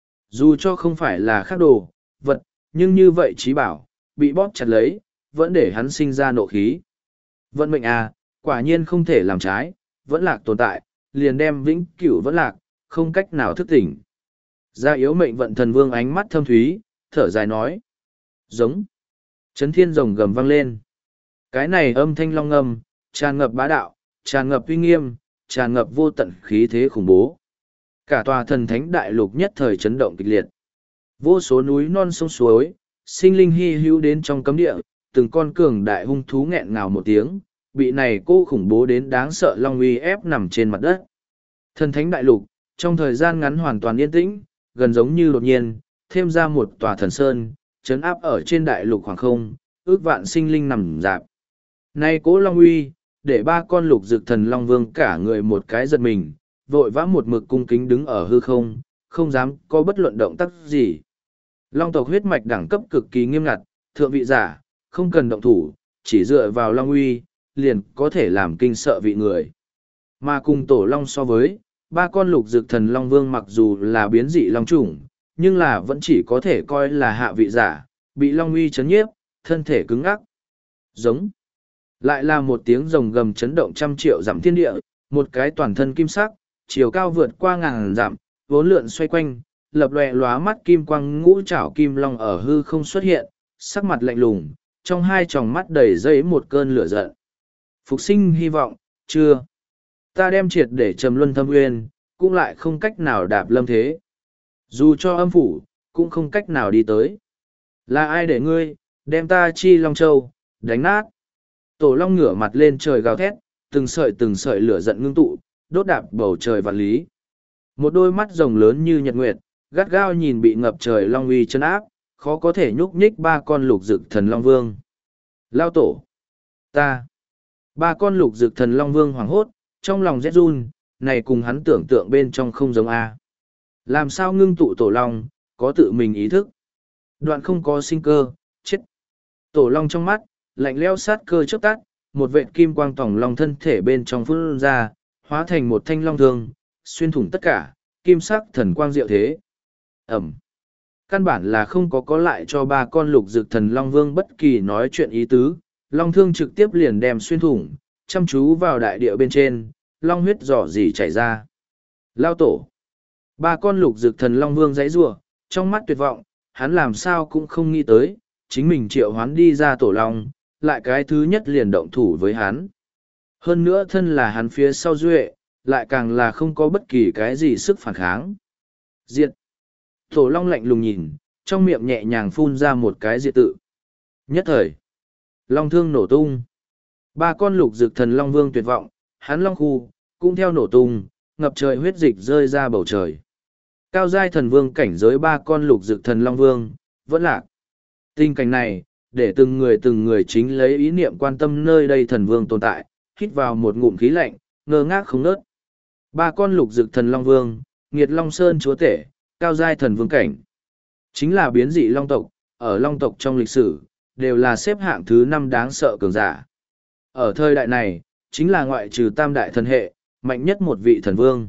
[SPEAKER 1] Dù cho không phải là khắc đồ, vật, nhưng như vậy trí bảo, bị bóp chặt lấy, vẫn để hắn sinh ra nộ khí. Vận mệnh à, quả nhiên không thể làm trái, vẫn lạc tồn tại, liền đem vĩnh cửu vẫn lạc, không cách nào thức tỉnh. Gia yếu mệnh vận thần vương ánh mắt thâm thúy, thở dài nói. Giống. Chấn thiên rồng gầm vang lên. Cái này âm thanh long ngâm, tràn ngập bá đạo, tràn ngập uy nghiêm, tràn ngập vô tận khí thế khủng bố. Cả tòa thần thánh đại lục nhất thời chấn động kịch liệt. Vô số núi non sông suối, sinh linh hy hữu đến trong cấm địa, từng con cường đại hung thú nghẹn ngào một tiếng, bị này cô khủng bố đến đáng sợ long uy ép nằm trên mặt đất. Thần thánh đại lục, trong thời gian ngắn hoàn toàn yên tĩnh, gần giống như đột nhiên, thêm ra một tòa thần sơn, chấn áp ở trên đại lục khoảng không, ước vạn sinh linh nằm dạp. Nay cố long uy, để ba con lục dực thần long vương cả người một cái giật mình, vội vã một mực cung kính đứng ở hư không, không dám có bất luận động tác gì. Long tộc huyết mạch đẳng cấp cực kỳ nghiêm ngặt, thượng vị giả, không cần động thủ, chỉ dựa vào long uy, liền có thể làm kinh sợ vị người. Mà cùng tổ long so với, ba con lục dực thần long vương mặc dù là biến dị long chủng, nhưng là vẫn chỉ có thể coi là hạ vị giả, bị long uy chấn nhiếp, thân thể cứng ngắc. Giống. Lại là một tiếng rồng gầm chấn động trăm triệu dặm thiên địa, một cái toàn thân kim sắc, chiều cao vượt qua ngàn dặm, vốn lượn xoay quanh, lập lòe lóa mắt kim quang ngũ trảo kim long ở hư không xuất hiện, sắc mặt lạnh lùng, trong hai tròng mắt đầy dây một cơn lửa giận. Phục sinh hy vọng, chưa. Ta đem triệt để trầm luân thâm uyên, cũng lại không cách nào đạp lâm thế. Dù cho âm phủ, cũng không cách nào đi tới. Là ai để ngươi, đem ta chi long châu, đánh nát. Tổ long ngửa mặt lên trời gào thét, từng sợi từng sợi lửa giận ngưng tụ, đốt đạp bầu trời vạn lý. Một đôi mắt rồng lớn như nhật nguyệt, gắt gao nhìn bị ngập trời long uy chân áp, khó có thể nhúc nhích ba con lục dực thần long vương. Lao tổ! Ta! Ba con lục dực thần long vương hoảng hốt, trong lòng rét run, này cùng hắn tưởng tượng bên trong không giống A. Làm sao ngưng tụ tổ long, có tự mình ý thức. Đoạn không có sinh cơ, chết. Tổ long trong mắt, lạnh leo sát cơ chớp tắt, một vệt kim quang tỏng long thân thể bên trong phun ra, hóa thành một thanh long thương, xuyên thủng tất cả, kim sắc thần quang diệu thế. Ẩm. Căn bản là không có có lại cho ba con lục dực thần long vương bất kỳ nói chuyện ý tứ, long thương trực tiếp liền đem xuyên thủng, chăm chú vào đại địa bên trên, long huyết giỏ dì chảy ra. Lao tổ. Ba con lục dực thần long vương giãy giụa, trong mắt tuyệt vọng, hắn làm sao cũng không nghĩ tới, chính mình triệu hoán đi ra tổ long, lại cái thứ nhất liền động thủ với hắn. Hơn nữa thân là hắn phía sau duệ, lại càng là không có bất kỳ cái gì sức phản kháng. Diệt. Tổ long lạnh lùng nhìn, trong miệng nhẹ nhàng phun ra một cái diệt tự. Nhất thời, long thương nổ tung. Ba con lục dực thần long vương tuyệt vọng, hắn long khu, cũng theo nổ tung, ngập trời huyết dịch rơi ra bầu trời. Cao giai thần vương cảnh giới ba con lục dực thần long vương, vẫn lạc. Tình cảnh này, để từng người từng người chính lấy ý niệm quan tâm nơi đây thần vương tồn tại, hít vào một ngụm khí lạnh, ngơ ngác không nớt. Ba con lục dực thần long vương, nghiệt long sơn chúa tể, cao giai thần vương cảnh. Chính là biến dị long tộc, ở long tộc trong lịch sử, đều là xếp hạng thứ năm đáng sợ cường giả. Ở thời đại này, chính là ngoại trừ tam đại thần hệ, mạnh nhất một vị thần vương.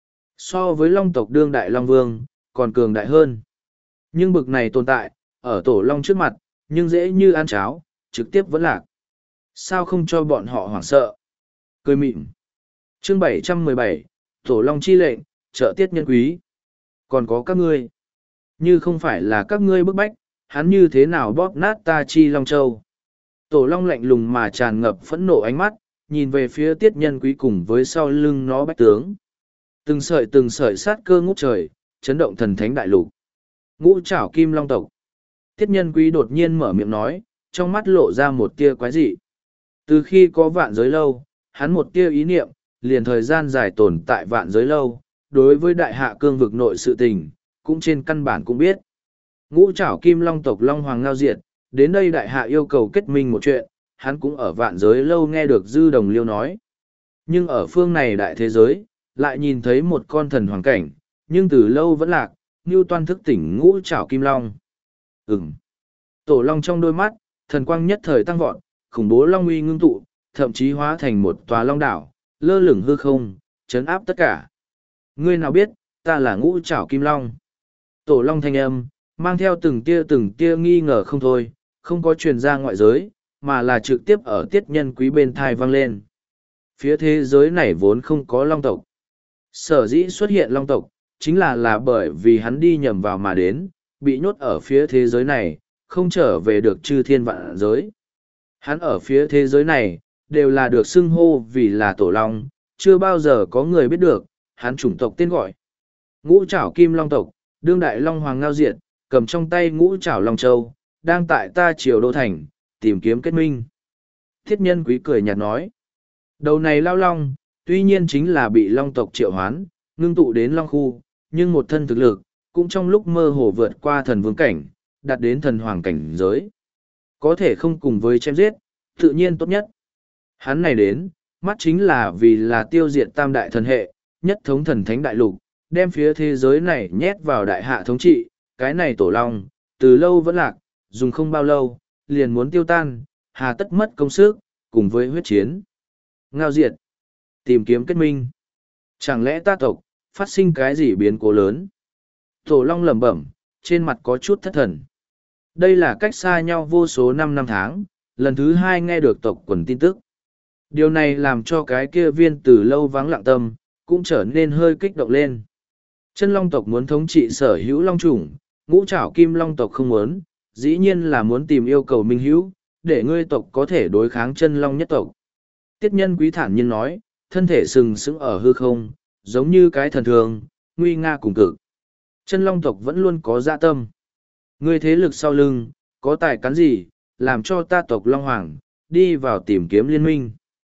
[SPEAKER 1] So với long tộc đương đại long vương, còn cường đại hơn. Nhưng bực này tồn tại, ở tổ long trước mặt, nhưng dễ như ăn cháo, trực tiếp vẫn lạc. Sao không cho bọn họ hoảng sợ? Cười mịn. Chương bảy trăm mười bảy, Tổ long chi lệnh, trợ tiết nhân quý. Còn có các ngươi. Như không phải là các ngươi bức bách, hắn như thế nào bóp nát ta chi long châu. Tổ long lạnh lùng mà tràn ngập phẫn nộ ánh mắt, nhìn về phía tiết nhân quý cùng với sau lưng nó bách tướng. Từng sợi từng sợi sát cơ ngút trời, chấn động thần thánh đại lục. Ngũ trảo kim long tộc. Tiết nhân quý đột nhiên mở miệng nói, trong mắt lộ ra một tia quái dị. Từ khi có vạn giới lâu, hắn một tia ý niệm, liền thời gian dài tồn tại vạn giới lâu, đối với đại hạ cương vực nội sự tình, cũng trên căn bản cũng biết. Ngũ trảo kim long tộc long hoàng ngao diệt, đến đây đại hạ yêu cầu kết minh một chuyện, hắn cũng ở vạn giới lâu nghe được dư đồng liêu nói. Nhưng ở phương này đại thế giới, lại nhìn thấy một con thần hoàng cảnh, nhưng từ lâu vẫn lạc, như toan thức tỉnh ngũ trảo kim long. Ừm. Tổ long trong đôi mắt, thần quang nhất thời tăng vọt, khủng bố long uy ngưng tụ, thậm chí hóa thành một tòa long đảo, lơ lửng hư không, chấn áp tất cả. Ngươi nào biết, ta là ngũ trảo kim long. Tổ long thanh âm, mang theo từng tia từng tia nghi ngờ không thôi, không có truyền ra ngoại giới, mà là trực tiếp ở tiết nhân quý bên thai vang lên. Phía thế giới này vốn không có long tộc. Sở dĩ xuất hiện long tộc, chính là là bởi vì hắn đi nhầm vào mà đến, bị nhốt ở phía thế giới này, không trở về được chư thiên vạn giới. Hắn ở phía thế giới này, đều là được xưng hô vì là tổ long, chưa bao giờ có người biết được, hắn chủng tộc tên gọi. Ngũ trảo kim long tộc, đương đại long hoàng ngao diệt, cầm trong tay ngũ trảo long châu, đang tại ta triều đô thành, tìm kiếm kết minh. Thiết nhân quý cười nhạt nói. Đầu này lao long, tuy nhiên chính là bị long tộc triệu hoán, ngưng tụ đến long khu, nhưng một thân thực lực, cũng trong lúc mơ hồ vượt qua thần vương cảnh, đạt đến thần hoàng cảnh giới. Có thể không cùng với chém giết, tự nhiên tốt nhất. Hắn này đến, mắt chính là vì là tiêu diệt tam đại thần hệ, nhất thống thần thánh đại lục, đem phía thế giới này nhét vào đại hạ thống trị, cái này tổ long, từ lâu vẫn lạc, dùng không bao lâu, liền muốn tiêu tan, hà tất mất công sức, cùng với huyết chiến. Ngao diệt, tìm kiếm kết minh. Chẳng lẽ ta tộc, phát sinh cái gì biến cố lớn? Tổ long lẩm bẩm, trên mặt có chút thất thần. Đây là cách xa nhau vô số năm năm tháng, lần thứ hai nghe được tộc quần tin tức. Điều này làm cho cái kia viên từ lâu vắng lặng tâm, cũng trở nên hơi kích động lên. Chân long tộc muốn thống trị sở hữu long chủng, ngũ trảo kim long tộc không muốn, dĩ nhiên là muốn tìm yêu cầu minh hữu, để ngươi tộc có thể đối kháng chân long nhất tộc. Tiết nhân quý thản nhiên nói, thân thể sừng sững ở hư không, giống như cái thần thường, nguy nga cùng cực. Chân long tộc vẫn luôn có dạ tâm. Ngươi thế lực sau lưng, có tài cán gì, làm cho ta tộc long hoàng, đi vào tìm kiếm liên minh.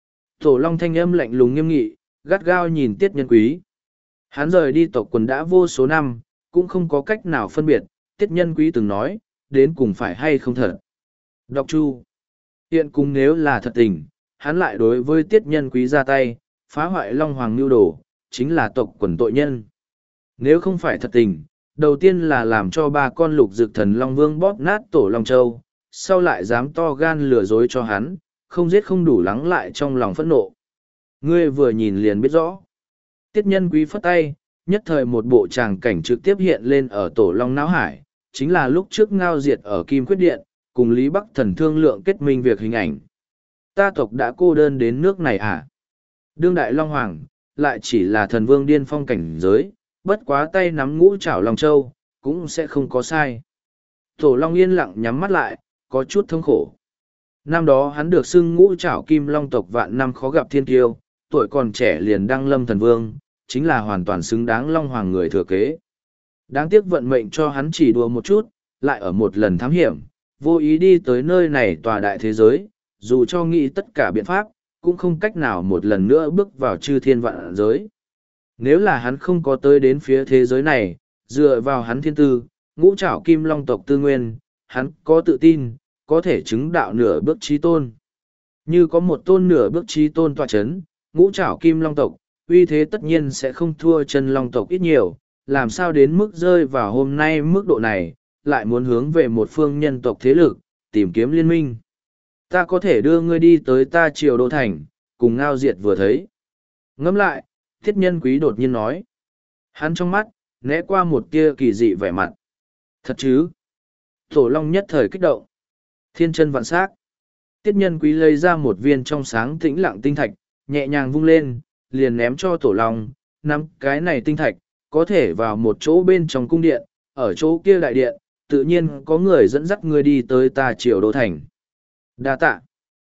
[SPEAKER 1] Tổ long thanh âm lạnh lùng nghiêm nghị, gắt gao nhìn tiết nhân quý. Hắn rời đi tộc quần đã vô số năm, cũng không có cách nào phân biệt, tiết nhân quý từng nói, đến cùng phải hay không thật. Đọc chu. Hiện cùng nếu là thật tình, hắn lại đối với tiết nhân quý ra tay, phá hoại long hoàng mưu đồ, chính là tộc quần tội nhân. Nếu không phải thật tình, đầu tiên là làm cho ba con lục dực thần long vương bóp nát tổ long châu, sau lại dám to gan lừa dối cho hắn, không giết không đủ lắng lại trong lòng phẫn nộ. Ngươi vừa nhìn liền biết rõ. Tiết nhân quý phất tay, nhất thời một bộ tràng cảnh trực tiếp hiện lên ở tổ long não hải, chính là lúc trước ngao diệt ở Kim Quyết Điện, cùng Lý Bắc Thần thương lượng kết minh việc hình ảnh. Ta tộc đã cô đơn đến nước này à? Đương đại long hoàng, lại chỉ là thần vương điên phong cảnh giới, bất quá tay nắm ngũ trảo long châu, cũng sẽ không có sai. Tổ long yên lặng nhắm mắt lại, có chút thống khổ. Năm đó hắn được xưng ngũ trảo kim long tộc vạn năm khó gặp thiên kiêu, tuổi còn trẻ liền đăng lâm thần vương, chính là hoàn toàn xứng đáng long hoàng người thừa kế. Đáng tiếc vận mệnh cho hắn chỉ đùa một chút, lại ở một lần thám hiểm, vô ý đi tới nơi này tòa đại thế giới, dù cho nghĩ tất cả biện pháp, cũng không cách nào một lần nữa bước vào chư thiên vạn giới. Nếu là hắn không có tới đến phía thế giới này, dựa vào hắn thiên tư, ngũ trảo kim long tộc tư nguyên, hắn có tự tin, có thể chứng đạo nửa bước trí tôn. Như có một tôn nửa bước trí tôn tọa chấn, ngũ trảo kim long tộc, uy thế tất nhiên sẽ không thua chân long tộc ít nhiều, làm sao đến mức rơi vào hôm nay mức độ này, lại muốn hướng về một phương nhân tộc thế lực, tìm kiếm liên minh. Ta có thể đưa ngươi đi tới ta triều đô thành, cùng ngao diệt vừa thấy. Ngẫm lại, thiết nhân quý đột nhiên nói. Hắn trong mắt, né qua một tia kỳ dị vẻ mặt. Thật chứ? Tổ long nhất thời kích động. Thiên chân vạn sắc. Tiết nhân quý lấy ra một viên trong sáng tĩnh lặng tinh thạch, nhẹ nhàng vung lên, liền ném cho tổ long. Nắm cái này tinh thạch, có thể vào một chỗ bên trong cung điện, ở chỗ kia đại điện, tự nhiên có người dẫn dắt ngươi đi tới ta triều đô thành. Đa tạ.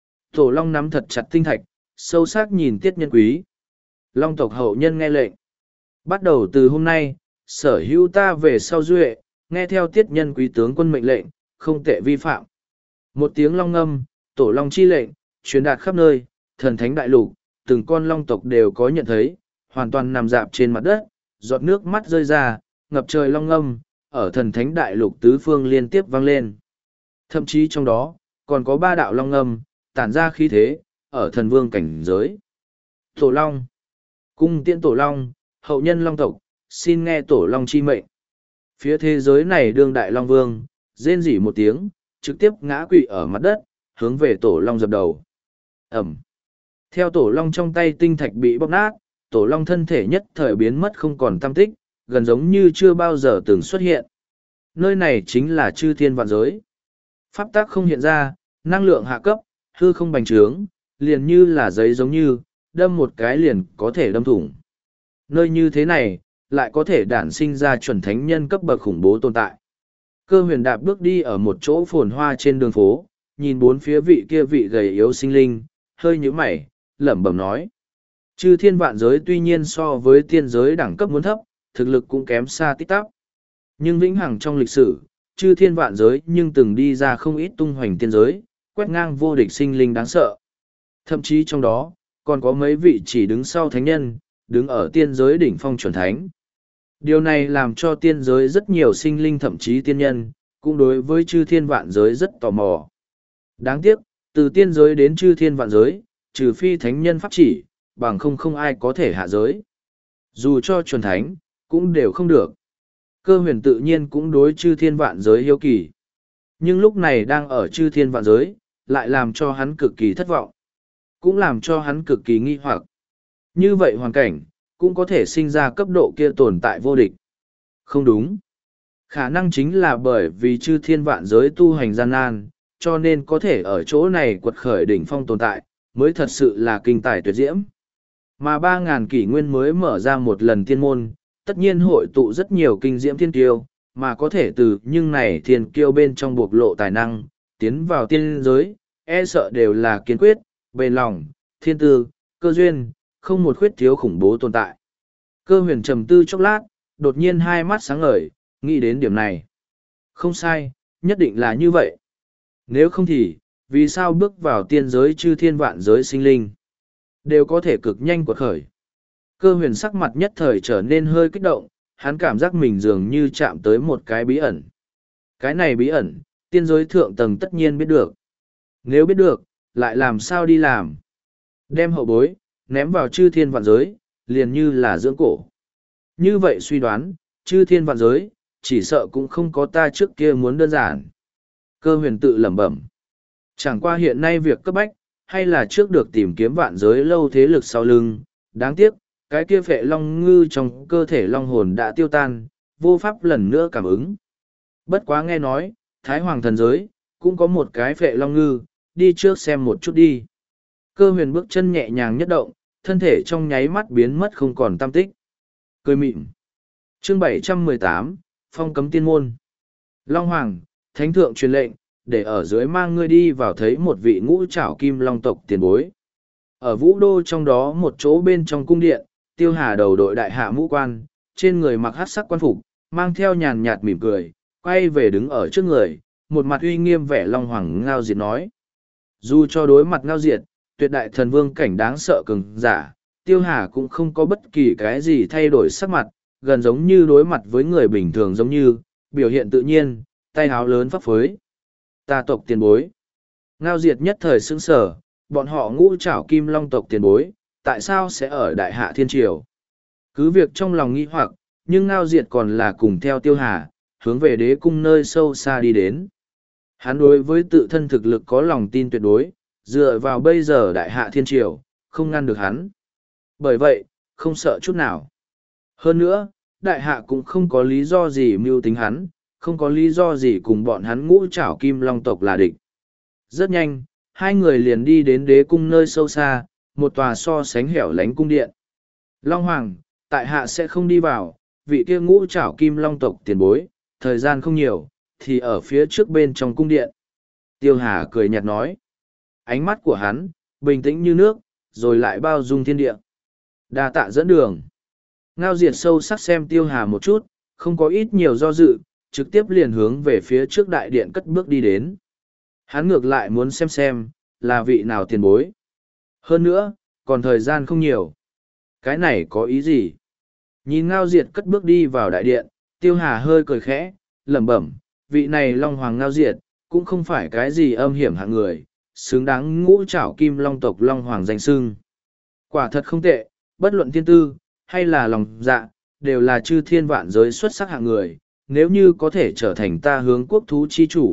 [SPEAKER 1] Tổ long nắm thật chặt tinh thạch, sâu sắc nhìn tiết nhân quý. Long tộc hậu nhân nghe lệnh. Bắt đầu từ hôm nay, sở hữu ta về sau duệ, nghe theo tiết nhân quý tướng quân mệnh lệnh, không tệ vi phạm. Một tiếng long ngâm, tổ long chi lệnh, truyền đạt khắp nơi, thần thánh đại lục, từng con long tộc đều có nhận thấy, hoàn toàn nằm dạp trên mặt đất, giọt nước mắt rơi ra, ngập trời long ngâm, ở thần thánh đại lục tứ phương liên tiếp vang lên. Thậm chí trong đó, còn có ba đạo long ngâm, tản ra khí thế, ở thần vương cảnh giới. Tổ long, cung tiễn tổ long, hậu nhân long tộc, xin nghe tổ long chi mệnh. Phía thế giới này đương đại long vương, rên rỉ một tiếng, trực tiếp ngã quỵ ở mặt đất, hướng về tổ long dập đầu. Ẩm. Theo tổ long trong tay tinh thạch bị bóp nát, tổ long thân thể nhất thời biến mất không còn tăm tích, gần giống như chưa bao giờ từng xuất hiện. Nơi này chính là chư thiên vạn giới. Pháp tác không hiện ra, năng lượng hạ cấp, hư không bành trướng, liền như là giấy giống như, đâm một cái liền có thể đâm thủng. Nơi như thế này, lại có thể đản sinh ra chuẩn thánh nhân cấp bậc khủng bố tồn tại. Cơ huyền đạp bước đi ở một chỗ phồn hoa trên đường phố, nhìn bốn phía vị kia vị gầy yếu sinh linh, hơi nhíu mày, lẩm bẩm nói. Chư thiên vạn giới tuy nhiên so với tiên giới đẳng cấp muốn thấp, thực lực cũng kém xa tích tắp. Nhưng vĩnh hằng trong lịch sử, chư thiên vạn giới nhưng từng đi ra không ít tung hoành tiên giới, quét ngang vô địch sinh linh đáng sợ. Thậm chí trong đó, còn có mấy vị chỉ đứng sau thánh nhân, đứng ở tiên giới đỉnh phong chuẩn thánh. Điều này làm cho tiên giới rất nhiều sinh linh thậm chí tiên nhân, cũng đối với chư thiên vạn giới rất tò mò. Đáng tiếc, từ tiên giới đến chư thiên vạn giới, trừ phi thánh nhân pháp chỉ, bằng không không ai có thể hạ giới. Dù cho chuẩn thánh, cũng đều không được. Cơ huyền tự nhiên cũng đối chư thiên vạn giới hiếu kỳ. Nhưng lúc này đang ở chư thiên vạn giới, lại làm cho hắn cực kỳ thất vọng. Cũng làm cho hắn cực kỳ nghi hoặc. Như vậy hoàn cảnh, cũng có thể sinh ra cấp độ kia tồn tại vô địch. Không đúng. Khả năng chính là bởi vì chư thiên vạn giới tu hành gian nan, cho nên có thể ở chỗ này quật khởi đỉnh phong tồn tại, mới thật sự là kinh tài tuyệt diễm. Mà ba ngàn kỷ nguyên mới mở ra một lần tiên môn, tất nhiên hội tụ rất nhiều kinh diễm thiên kiêu, mà có thể từ nhưng này thiên kiêu bên trong bộc lộ tài năng, tiến vào tiên giới, e sợ đều là kiên quyết, bền lòng, thiên tư, cơ duyên, không một khuyết thiếu khủng bố tồn tại. Cơ huyền trầm tư chốc lát, đột nhiên hai mắt sáng ngời, nghĩ đến điểm này. Không sai, nhất định là như vậy. Nếu không thì, vì sao bước vào tiên giới chư thiên vạn giới sinh linh, đều có thể cực nhanh quật khởi. Cơ huyền sắc mặt nhất thời trở nên hơi kích động, hắn cảm giác mình dường như chạm tới một cái bí ẩn. Cái này bí ẩn, tiên giới thượng tầng tất nhiên biết được. Nếu biết được, lại làm sao đi làm? Đem hậu bối, ném vào chư thiên vạn giới, liền như là dưỡng cổ. Như vậy suy đoán, chư thiên vạn giới, chỉ sợ cũng không có ta trước kia muốn đơn giản. Cơ huyền tự lẩm bẩm. Chẳng qua hiện nay việc cấp bách, hay là trước được tìm kiếm vạn giới lâu thế lực sau lưng. Đáng tiếc, cái kia phệ long ngư trong cơ thể long hồn đã tiêu tan, vô pháp lần nữa cảm ứng. Bất quá nghe nói, Thái Hoàng thần giới, cũng có một cái phệ long ngư, đi trước xem một chút đi. Cơ huyền bước chân nhẹ nhàng nhất động, thân thể trong nháy mắt biến mất không còn tam tích. Cười mịn. Chương bảy trăm mười tám, Phong cấm tiên môn. Long Hoàng, Thánh thượng truyền lệnh, để ở dưới mang ngươi đi vào thấy một vị ngũ trảo kim long tộc tiền bối. Ở vũ đô trong đó một chỗ bên trong cung điện, Tiêu Hà đầu đội đại hạ mũ quan, trên người mặc hắc sắc quan phục, mang theo nhàn nhạt mỉm cười, quay về đứng ở trước người, một mặt uy nghiêm vẻ Long Hoàng Ngao Diệt nói. Dù cho đối mặt Ngao Diệt, tuyệt đại thần vương cảnh đáng sợ cường giả, Tiêu Hà cũng không có bất kỳ cái gì thay đổi sắc mặt, gần giống như đối mặt với người bình thường giống như, biểu hiện tự nhiên, tay áo lớn phấp phới. Ta tộc tiền bối. Ngao Diệt nhất thời sững sờ, bọn họ ngũ trảo kim long tộc tiền bối, tại sao sẽ ở đại hạ thiên triều? Cứ việc trong lòng nghi hoặc, nhưng Ngao Diệt còn là cùng theo Tiêu Hà, hướng về đế cung nơi sâu xa đi đến. Hắn đối với tự thân thực lực có lòng tin tuyệt đối, dựa vào bây giờ đại hạ thiên triều, không ngăn được hắn. Bởi vậy, không sợ chút nào. Hơn nữa, đại hạ cũng không có lý do gì mưu tính hắn, không có lý do gì cùng bọn hắn ngũ trảo kim long tộc là địch. Rất nhanh, hai người liền đi đến đế cung nơi sâu xa, một tòa so sánh hẻo lánh cung điện. Long Hoàng, tại hạ sẽ không đi vào, vị kia ngũ trảo kim long tộc tiền bối, thời gian không nhiều, thì ở phía trước bên trong cung điện. Tiêu Hà cười nhạt nói. Ánh mắt của hắn, bình tĩnh như nước, rồi lại bao dung thiên địa. Đa tạ dẫn đường. Ngao Diệt sâu sắc xem Tiêu Hà một chút, không có ít nhiều do dự, trực tiếp liền hướng về phía trước đại điện cất bước đi đến. Hắn ngược lại muốn xem xem, là vị nào tiền bối. Hơn nữa, còn thời gian không nhiều. Cái này có ý gì? Nhìn Ngao Diệt cất bước đi vào đại điện, Tiêu Hà hơi cười khẽ, lẩm bẩm, vị này Long Hoàng Ngao Diệt, cũng không phải cái gì âm hiểm hạng người, xứng đáng ngũ trảo kim long tộc Long Hoàng danh xưng. Quả thật không tệ, bất luận thiên tư, hay là lòng dạ, đều là chư thiên vạn giới xuất sắc hạng người, nếu như có thể trở thành ta hướng quốc thú chi chủ,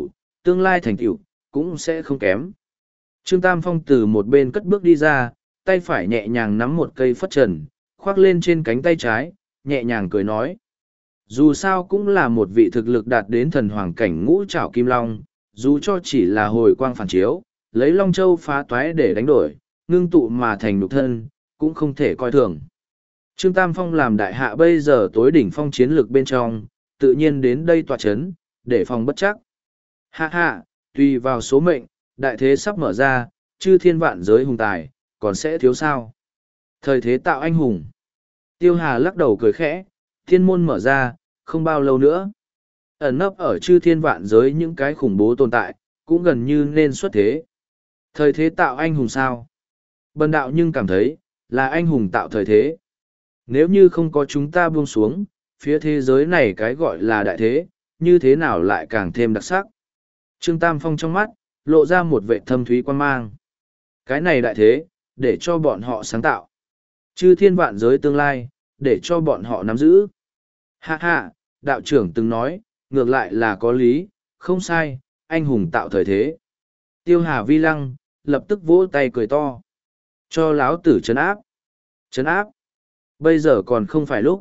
[SPEAKER 1] tương lai thành tựu cũng sẽ không kém. Trương Tam Phong từ một bên cất bước đi ra, tay phải nhẹ nhàng nắm một cây phất trần, khoác lên trên cánh tay trái, nhẹ nhàng cười nói. Dù sao cũng là một vị thực lực đạt đến thần hoàng cảnh ngũ trảo kim long, dù cho chỉ là hồi quang phản chiếu, lấy Long Châu phá toái để đánh đổi, ngưng tụ mà thành nhục thân, cũng không thể coi thường. Trương Tam Phong làm đại hạ bây giờ tối đỉnh phong chiến lược bên trong, tự nhiên đến đây tọa chấn, để phòng bất chắc. Hạ hạ, tùy vào số mệnh, đại thế sắp mở ra, chư thiên vạn giới hùng tài, còn sẽ thiếu sao. Thời thế tạo anh hùng. Tiêu Hà lắc đầu cười khẽ, thiên môn mở ra, không bao lâu nữa. Ẩn nấp ở chư thiên vạn giới những cái khủng bố tồn tại, cũng gần như nên xuất thế. Thời thế tạo anh hùng sao? Bần đạo nhưng cảm thấy, là anh hùng tạo thời thế. Nếu như không có chúng ta buông xuống, phía thế giới này cái gọi là đại thế, như thế nào lại càng thêm đặc sắc. Trương Tam Phong trong mắt, lộ ra một vệ thâm thúy quan mang. Cái này đại thế, để cho bọn họ sáng tạo. Chư thiên vạn giới tương lai, để cho bọn họ nắm giữ. Hạ hạ, đạo trưởng từng nói, ngược lại là có lý, không sai, anh hùng tạo thời thế. Tiêu Hà vi lăng, lập tức vỗ tay cười to. Cho láo tử trấn áp. Trấn áp. Bây giờ còn không phải lúc.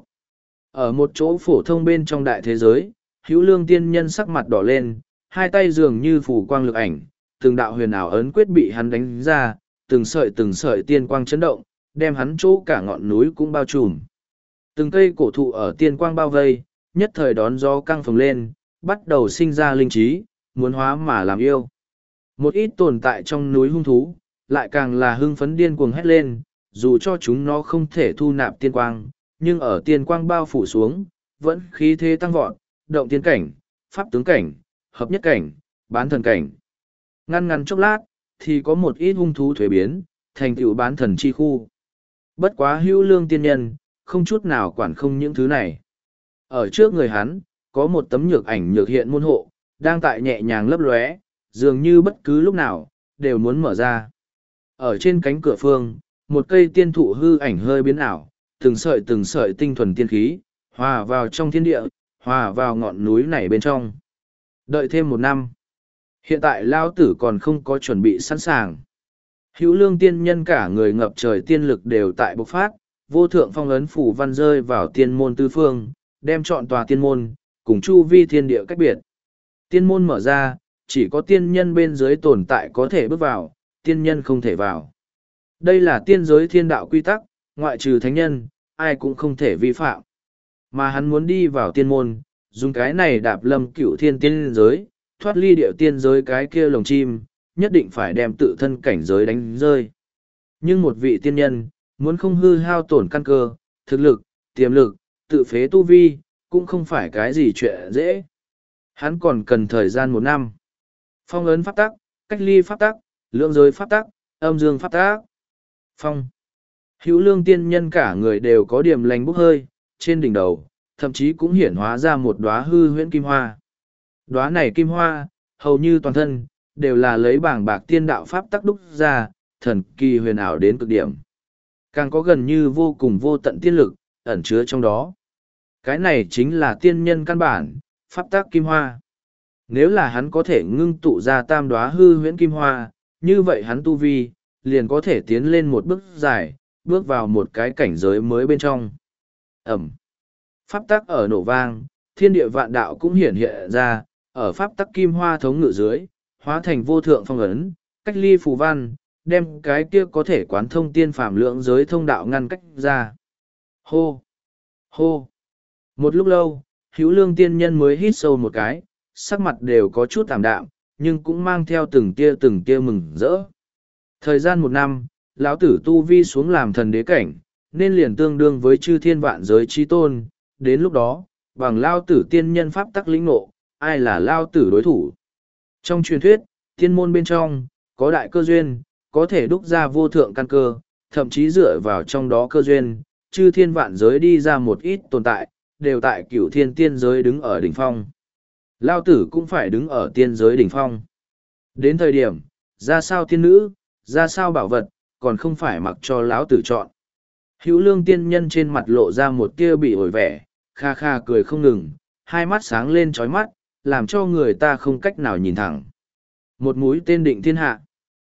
[SPEAKER 1] Ở một chỗ phổ thông bên trong đại thế giới, Hữu Lương tiên nhân sắc mặt đỏ lên, hai tay dường như phủ quang lực ảnh, từng đạo huyền ảo ấn quyết bị hắn đánh ra, từng sợi từng sợi tiên quang chấn động, đem hắn chỗ cả ngọn núi cũng bao trùm. Từng cây cổ thụ ở tiên quang bao vây, nhất thời đón gió căng phồng lên, bắt đầu sinh ra linh trí, muốn hóa mà làm yêu. Một ít tồn tại trong núi hung thú, lại càng là hưng phấn điên cuồng hét lên, dù cho chúng nó không thể thu nạp tiên quang, nhưng ở tiên quang bao phủ xuống, vẫn khí thế tăng vọt, động tiên cảnh, pháp tướng cảnh, hợp nhất cảnh, bán thần cảnh. Ngăn ngắn chốc lát, thì có một ít hung thú thuế biến, thành tựu bán thần chi khu. Bất quá Hữu Lương tiên nhân, không chút nào quản không những thứ này. Ở trước người hắn, có một tấm nhược ảnh nhược hiện môn hộ, đang tại nhẹ nhàng lấp lóe, dường như bất cứ lúc nào, đều muốn mở ra. Ở trên cánh cửa phương, một cây tiên thụ hư ảnh hơi biến ảo, từng sợi từng sợi tinh thuần tiên khí, hòa vào trong thiên địa, hòa vào ngọn núi này bên trong. Đợi thêm một năm. Hiện tại Lao Tử còn không có chuẩn bị sẵn sàng. Hữu Lương tiên nhân cả người ngập trời tiên lực đều tại bộc phát, vô thượng phong ấn phủ văn rơi vào tiên môn tư phương, đem chọn tòa tiên môn, cùng chu vi thiên địa cách biệt. Tiên môn mở ra, chỉ có tiên nhân bên dưới tồn tại có thể bước vào, tiên nhân không thể vào. Đây là tiên giới thiên đạo quy tắc, ngoại trừ thánh nhân, ai cũng không thể vi phạm. Mà hắn muốn đi vào tiên môn, dùng cái này đạp lâm cửu thiên tiên giới, thoát ly điệu tiên giới cái kia lồng chim, nhất định phải đem tự thân cảnh giới đánh rơi. Nhưng một vị tiên nhân, muốn không hư hao tổn căn cơ, thực lực, tiềm lực, tự phế tu vi, cũng không phải cái gì chuyện dễ. Hắn còn cần thời gian một năm. Phong ấn pháp tắc, cách ly pháp tắc, lượng giới pháp tắc, âm dương pháp tắc. Phong. Hữu Lương tiên nhân cả người đều có điểm lành bốc hơi, trên đỉnh đầu, thậm chí cũng hiển hóa ra một đóa hư huyễn kim hoa. Đóa này kim hoa, hầu như toàn thân, đều là lấy bảng bạc tiên đạo pháp tắc đúc ra, thần kỳ huyền ảo đến cực điểm. Càng có gần như vô cùng vô tận tiên lực, ẩn chứa trong đó. Cái này chính là tiên nhân căn bản, pháp tắc kim hoa. Nếu là hắn có thể ngưng tụ ra tam đóa hư huyễn kim hoa, như vậy hắn tu vi, liền có thể tiến lên một bước dài, bước vào một cái cảnh giới mới bên trong. Ẩm. Pháp tắc ở nổ vang, thiên địa vạn đạo cũng hiển hiện ra, ở pháp tắc kim hoa thống ngự dưới, hóa thành vô thượng phong ấn, cách ly phù văn, đem cái kia có thể quán thông tiên phàm lượng giới thông đạo ngăn cách ra. Hô! Hô! Một lúc lâu, Hữu Lương tiên nhân mới hít sâu một cái, sắc mặt đều có chút tạm đạm, nhưng cũng mang theo từng tia từng tia mừng rỡ. Thời gian một năm, lão tử tu vi xuống làm thần đế cảnh, nên liền tương đương với chư thiên vạn giới trí tôn, đến lúc đó, bằng lao tử tiên nhân pháp tắc lĩnh ngộ, ai là lao tử đối thủ. Trong truyền thuyết, tiên môn bên trong, có đại cơ duyên, có thể đúc ra vô thượng căn cơ, thậm chí dựa vào trong đó cơ duyên, chư thiên vạn giới đi ra một ít tồn tại, đều tại cửu thiên tiên giới đứng ở đỉnh phong. Lao tử cũng phải đứng ở tiên giới đỉnh phong. Đến thời điểm, ra sao tiên nữ, ra sao bảo vật, còn không phải mặc cho lão tử chọn. Hữu Lương tiên nhân trên mặt lộ ra một tia bị ổi vẻ, kha kha cười không ngừng, hai mắt sáng lên chói mắt, làm cho người ta không cách nào nhìn thẳng. Một mũi tên định thiên hạ.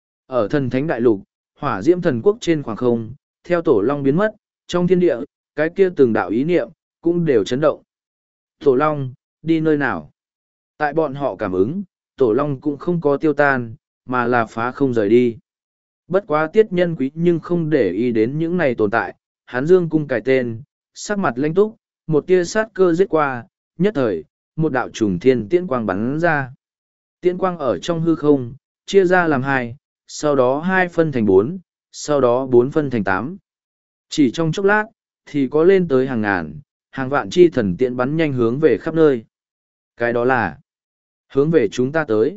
[SPEAKER 1] Ở thần thánh đại lục, hỏa diễm thần quốc trên khoảng không, theo tổ long biến mất, trong thiên địa, cái kia từng đạo ý niệm, cũng đều chấn động. Tổ long, đi nơi nào? Tại bọn họ cảm ứng, tổ long cũng không có tiêu tan, mà là phá không rời đi. Bất quá tiết nhân quý nhưng không để ý đến những này tồn tại, hắn dương cung cài tên, sắc mặt lãnh túc, một tia sát cơ giết qua, nhất thời, một đạo trùng thiên tiễn quang bắn ra. Tiễn quang ở trong hư không, chia ra làm hai, sau đó hai phân thành bốn, sau đó bốn phân thành tám. Chỉ trong chốc lát, thì có lên tới hàng ngàn, hàng vạn chi thần tiễn bắn nhanh hướng về khắp nơi. Cái đó là hướng về chúng ta tới.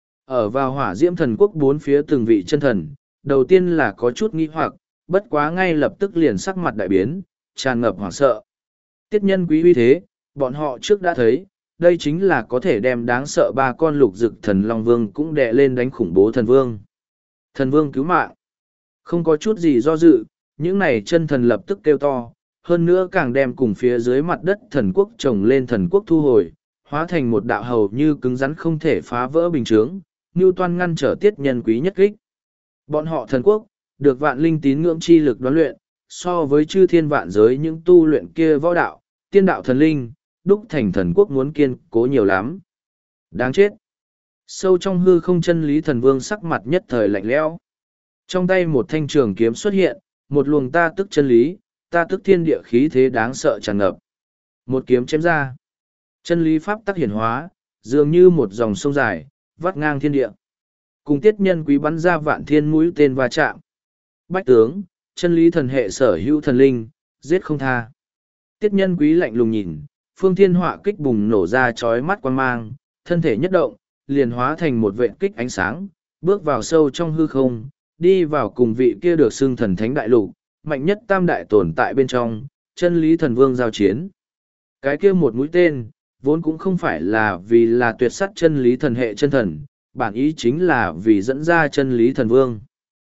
[SPEAKER 1] Ở vào hỏa diễm thần quốc bốn phía từng vị chân thần, đầu tiên là có chút nghi hoặc, bất quá ngay lập tức liền sắc mặt đại biến, tràn ngập hoảng sợ. Tiết nhân quý uy thế, bọn họ trước đã thấy, đây chính là có thể đem đáng sợ ba con lục dực thần Long Vương cũng đè lên đánh khủng bố thần vương. Thần vương cứu mạng. Không có chút gì do dự, những này chân thần lập tức kêu to, hơn nữa càng đem cùng phía dưới mặt đất thần quốc trồng lên thần quốc thu hồi, hóa thành một đạo hầu như cứng rắn không thể phá vỡ bình chướng, như toan ngăn trở tiết nhân quý nhất kích. Bọn họ thần quốc, được vạn linh tín ngưỡng chi lực đoán luyện, so với chư thiên vạn giới những tu luyện kia võ đạo, tiên đạo thần linh, đúc thành thần quốc muốn kiên cố nhiều lắm. Đáng chết! Sâu trong hư không chân lý thần vương sắc mặt nhất thời lạnh lẽo. Trong tay một thanh trường kiếm xuất hiện, một luồng ta tức chân lý, ta tức thiên địa khí thế đáng sợ tràn ngập. Một kiếm chém ra. Chân lý pháp tắc hiển hóa, dường như một dòng sông dài, vắt ngang thiên địa. Cùng tiết nhân quý bắn ra vạn thiên mũi tên va chạm. Bách tướng, chân lý thần hệ sở hữu thần linh, giết không tha. Tiết nhân quý lạnh lùng nhìn, phương thiên họa kích bùng nổ ra chói mắt quan mang, thân thể nhất động, liền hóa thành một vệt kích ánh sáng, bước vào sâu trong hư không, đi vào cùng vị kia được xưng thần thánh đại lục, mạnh nhất tam đại tồn tại bên trong, chân lý thần vương giao chiến. Cái kia một mũi tên, vốn cũng không phải là vì là tuyệt sát chân lý thần hệ chân thần, bản ý chính là vì dẫn ra chân lý thần vương.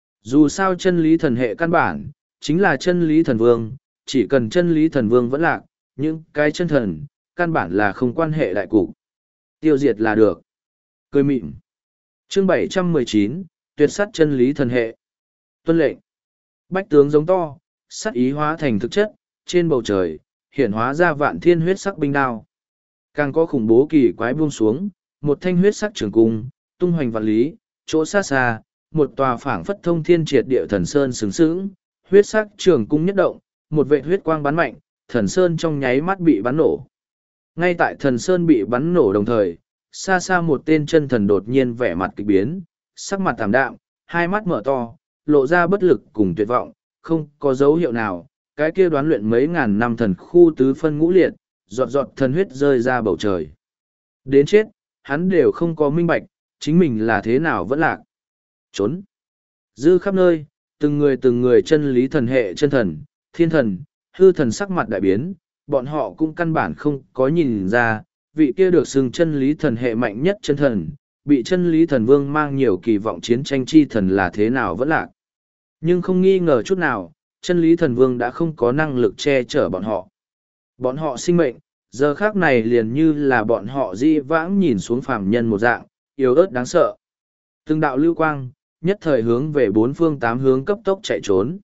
[SPEAKER 1] Dù sao chân lý thần hệ căn bản, chính là chân lý thần vương, chỉ cần chân lý thần vương vẫn lạc, những cái chân thần, căn bản là không quan hệ đại cục. Tiêu diệt là được. Cười mịn. Chương bảy trăm mười chín, tuyệt sát chân lý thần hệ. Tuân lệnh. Bách tướng giống to, sát ý hóa thành thực chất, trên bầu trời, hiển hóa ra vạn thiên huyết sắc binh đao. Càng có khủng bố kỳ quái buông xuống, một thanh huyết sắc trường cung, tung hoành vạn lý, chỗ xa xa, một tòa phảng phất thông thiên triệt địa thần sơn sướng sướng, huyết sắc trường cung nhất động, một vệt huyết quang bắn mạnh, thần sơn trong nháy mắt bị bắn nổ. Ngay tại thần sơn bị bắn nổ đồng thời, xa xa một tên chân thần đột nhiên vẻ mặt kịch biến, sắc mặt tảm đạm, hai mắt mở to, lộ ra bất lực cùng tuyệt vọng, không có dấu hiệu nào, cái kia đoán luyện mấy ngàn năm thần khu tứ phân ngũ liệt, giọt giọt thần huyết rơi ra bầu trời. Đến chết, hắn đều không có minh bạch, chính mình là thế nào vẫn lạc. Trốn. Dư khắp nơi, từng người từng người chân lý thần hệ chân thần, thiên thần, hư thần sắc mặt đại biến, bọn họ cũng căn bản không có nhìn ra, vị kia được xưng chân lý thần hệ mạnh nhất chân thần, bị chân lý thần vương mang nhiều kỳ vọng chiến tranh chi thần là thế nào vẫn lạc. Nhưng không nghi ngờ chút nào, chân lý thần vương đã không có năng lực che chở bọn họ. Bọn họ sinh mệnh, giờ khác này liền như là bọn họ di vãng nhìn xuống phàm nhân một dạng, yếu ớt đáng sợ. Từng đạo lưu quang, nhất thời hướng về bốn phương tám hướng cấp tốc chạy trốn.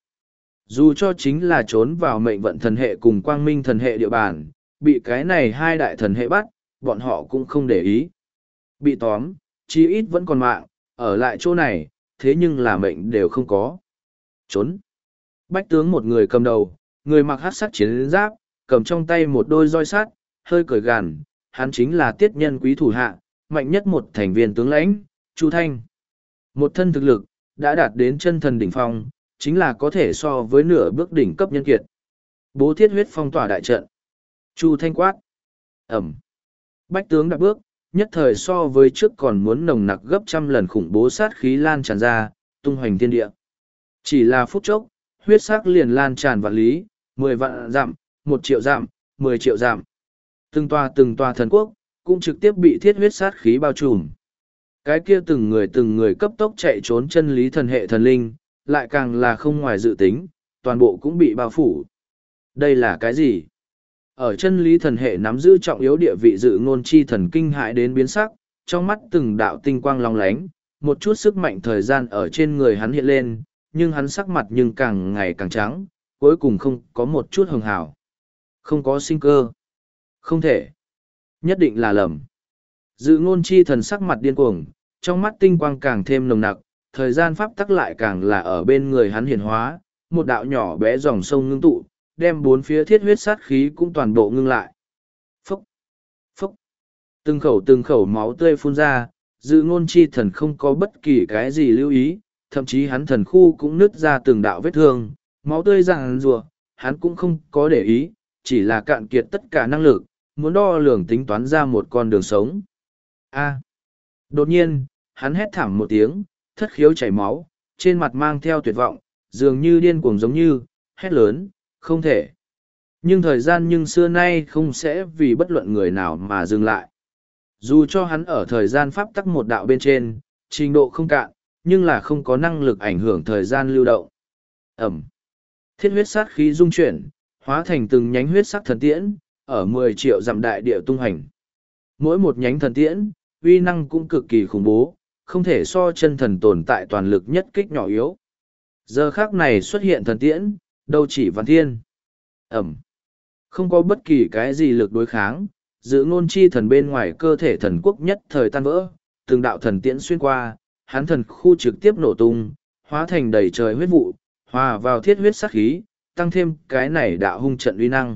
[SPEAKER 1] Dù cho chính là trốn vào mệnh vận thần hệ cùng quang minh thần hệ địa bàn, bị cái này hai đại thần hệ bắt, bọn họ cũng không để ý. Bị tóm, chí ít vẫn còn mạng, ở lại chỗ này, thế nhưng là mệnh đều không có. Trốn. Bách tướng một người cầm đầu, người mặc hắc sắc chiến giáp, cầm trong tay một đôi roi sắt, hơi cởi gàn, hắn chính là tiết nhân quý thủ hạ, mạnh nhất một thành viên tướng lãnh, Chu Thanh. Một thân thực lực, đã đạt đến chân thần đỉnh phong, chính là có thể so với nửa bước đỉnh cấp nhân kiệt. Bố thiết huyết phong tỏa đại trận. Chu Thanh quát. Ẩm. Bách tướng đạp bước, nhất thời so với trước còn muốn nồng nặc gấp trăm lần khủng bố sát khí lan tràn ra, tung hoành thiên địa. Chỉ là phút chốc, huyết sắc liền lan tràn vạn lý, mười vạn dặm, một triệu dặm, mười triệu dặm. Từng tòa từng tòa thần quốc, cũng trực tiếp bị thiết huyết sát khí bao trùm. Cái kia từng người từng người cấp tốc chạy trốn chân lý thần hệ thần linh, lại càng là không ngoài dự tính, toàn bộ cũng bị bao phủ. Đây là cái gì? Ở chân lý thần hệ nắm giữ trọng yếu địa vị dự ngôn chi thần kinh hại đến biến sắc, trong mắt từng đạo tinh quang long lánh, một chút sức mạnh thời gian ở trên người hắn hiện lên, nhưng hắn sắc mặt nhưng càng ngày càng trắng, cuối cùng không có một chút hường hào. Không có sinh cơ. Không thể. Nhất định là lầm. Dự ngôn chi thần sắc mặt điên cuồng, trong mắt tinh quang càng thêm nồng nặc, thời gian pháp tắc lại càng là ở bên người hắn hiển hóa, một đạo nhỏ bé dòng sông ngưng tụ, đem bốn phía thiết huyết sát khí cũng toàn bộ ngưng lại. Phúc! Phúc! Từng khẩu từng khẩu máu tươi phun ra, dự ngôn chi thần không có bất kỳ cái gì lưu ý, thậm chí hắn thần khu cũng nứt ra từng đạo vết thương, máu tươi ràng rùa, hắn cũng không có để ý, chỉ là cạn kiệt tất cả năng lực, muốn đo lường tính toán ra một con đường sống. A! Đột nhiên, hắn hét thảm một tiếng, thất khiếu chảy máu, trên mặt mang theo tuyệt vọng, dường như điên cuồng giống như, hét lớn, không thể. Nhưng thời gian nhưng xưa nay không sẽ vì bất luận người nào mà dừng lại. Dù cho hắn ở thời gian pháp tắc một đạo bên trên, trình độ không cạn, nhưng là không có năng lực ảnh hưởng thời gian lưu động. Ẩm. Thiết huyết sát khí dung chuyển, hóa thành từng nhánh huyết sắc thần tiễn, ở mười triệu dặm đại địa tung hành. Mỗi một nhánh thần tiễn, uy năng cũng cực kỳ khủng bố, không thể so chân thần tồn tại toàn lực nhất kích nhỏ yếu. Giờ khác này xuất hiện thần tiễn, đâu chỉ văn thiên. Ẩm. Không có bất kỳ cái gì lực đối kháng, dự ngôn chi thần bên ngoài cơ thể thần quốc nhất thời tan vỡ, từng đạo thần tiễn xuyên qua, hắn thần khu trực tiếp nổ tung, hóa thành đầy trời huyết vụ, hòa vào thiết huyết sát khí, tăng thêm cái này đạo hung trận uy năng.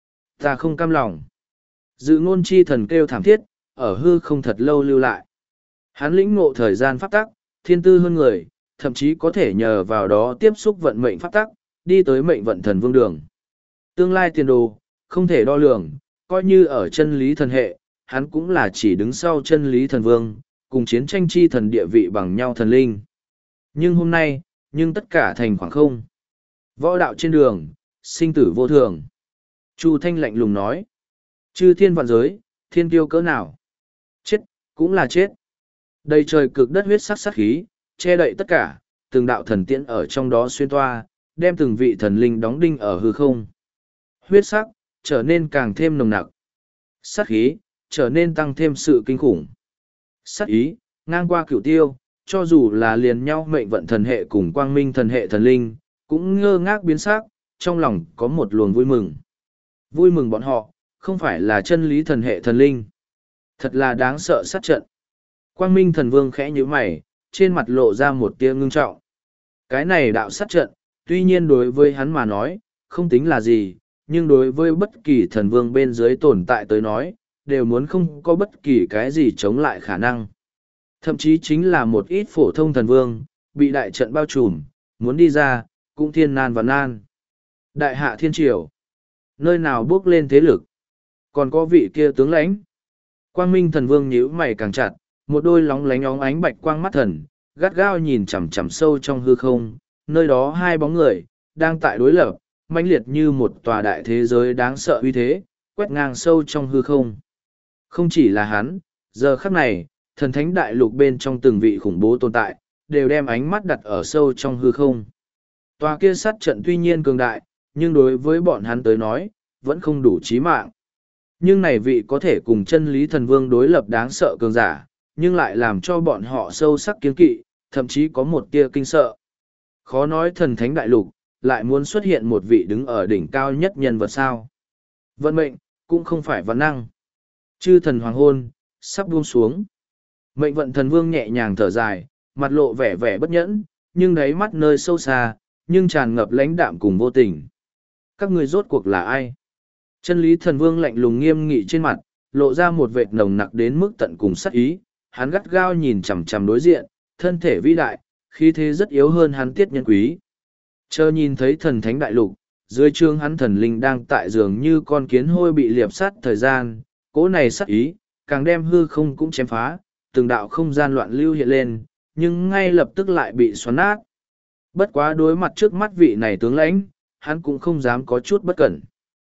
[SPEAKER 1] Ta không cam lòng. Dự ngôn chi thần kêu thảm thiết, ở hư không thật lâu lưu lại. Hắn lĩnh ngộ thời gian pháp tắc, thiên tư hơn người, thậm chí có thể nhờ vào đó tiếp xúc vận mệnh pháp tắc, đi tới mệnh vận thần vương đường. Tương lai tiền đồ, không thể đo lường, coi như ở chân lý thần hệ, hắn cũng là chỉ đứng sau chân lý thần vương, cùng chiến tranh chi thần địa vị bằng nhau thần linh. Nhưng hôm nay, nhưng tất cả thành khoảng không. Võ đạo trên đường, sinh tử vô thường. Chu Thanh lạnh lùng nói. Chư thiên vạn giới, thiên kiêu cỡ nào? Chết, cũng là chết. Đầy trời cực đất huyết sắc sát khí, che đậy tất cả, từng đạo thần tiễn ở trong đó xuyên toa, đem từng vị thần linh đóng đinh ở hư không. Huyết sắc, trở nên càng thêm nồng nặc. Sát khí, trở nên tăng thêm sự kinh khủng. Sát ý, ngang qua cửu tiêu, cho dù là liền nhau mệnh vận thần hệ cùng quang minh thần hệ thần linh, cũng ngơ ngác biến sắc, trong lòng có một luồng vui mừng. Vui mừng bọn họ, không phải là chân lý thần hệ thần linh. Thật là đáng sợ sát trận. Quang minh thần vương khẽ nhíu mày, trên mặt lộ ra một tia ngưng trọng. Cái này đạo sát trận, tuy nhiên đối với hắn mà nói, không tính là gì, nhưng đối với bất kỳ thần vương bên dưới tồn tại tới nói, đều muốn không có bất kỳ cái gì chống lại khả năng. Thậm chí chính là một ít phổ thông thần vương, bị đại trận bao trùm, muốn đi ra, cũng thiên nan và nan. Đại hạ thiên triều, nơi nào bước lên thế lực, còn có vị kia tướng lãnh. Quang minh thần vương nhíu mày càng chặt, một đôi lóng lánh óng ánh bạch quang mắt thần, gắt gao nhìn chằm chằm sâu trong hư không, nơi đó hai bóng người, đang tại đối lập, mãnh liệt như một tòa đại thế giới đáng sợ uy thế, quét ngang sâu trong hư không. Không chỉ là hắn, giờ khắc này, thần thánh đại lục bên trong từng vị khủng bố tồn tại, đều đem ánh mắt đặt ở sâu trong hư không. Tòa kia sát trận tuy nhiên cường đại, nhưng đối với bọn hắn tới nói, vẫn không đủ chí mạng. Nhưng này vị có thể cùng chân lý thần vương đối lập đáng sợ cường giả, nhưng lại làm cho bọn họ sâu sắc kiên kỵ, thậm chí có một tia kinh sợ. Khó nói thần thánh đại lục, lại muốn xuất hiện một vị đứng ở đỉnh cao nhất nhân vật sao. Vận mệnh, cũng không phải văn năng. Chư thần hoàng hôn, sắp buông xuống. Mệnh vận thần vương nhẹ nhàng thở dài, mặt lộ vẻ vẻ bất nhẫn, nhưng đáy mắt nơi sâu xa, nhưng tràn ngập lãnh đạm cùng vô tình. Các người rốt cuộc là ai? Chân lý thần vương lạnh lùng nghiêm nghị trên mặt, lộ ra một vệt nồng nặc đến mức tận cùng sắc ý, hắn gắt gao nhìn chằm chằm đối diện, thân thể vĩ đại, khí thế rất yếu hơn hắn tiết nhân quý. Chờ nhìn thấy thần thánh đại lục, dưới trương hắn thần linh đang tại giường như con kiến hôi bị liệp sát thời gian, cỗ này sắc ý, càng đem hư không cũng chém phá, từng đạo không gian loạn lưu hiện lên, nhưng ngay lập tức lại bị xoắn nát. Bất quá đối mặt trước mắt vị này tướng lãnh, hắn cũng không dám có chút bất cẩn.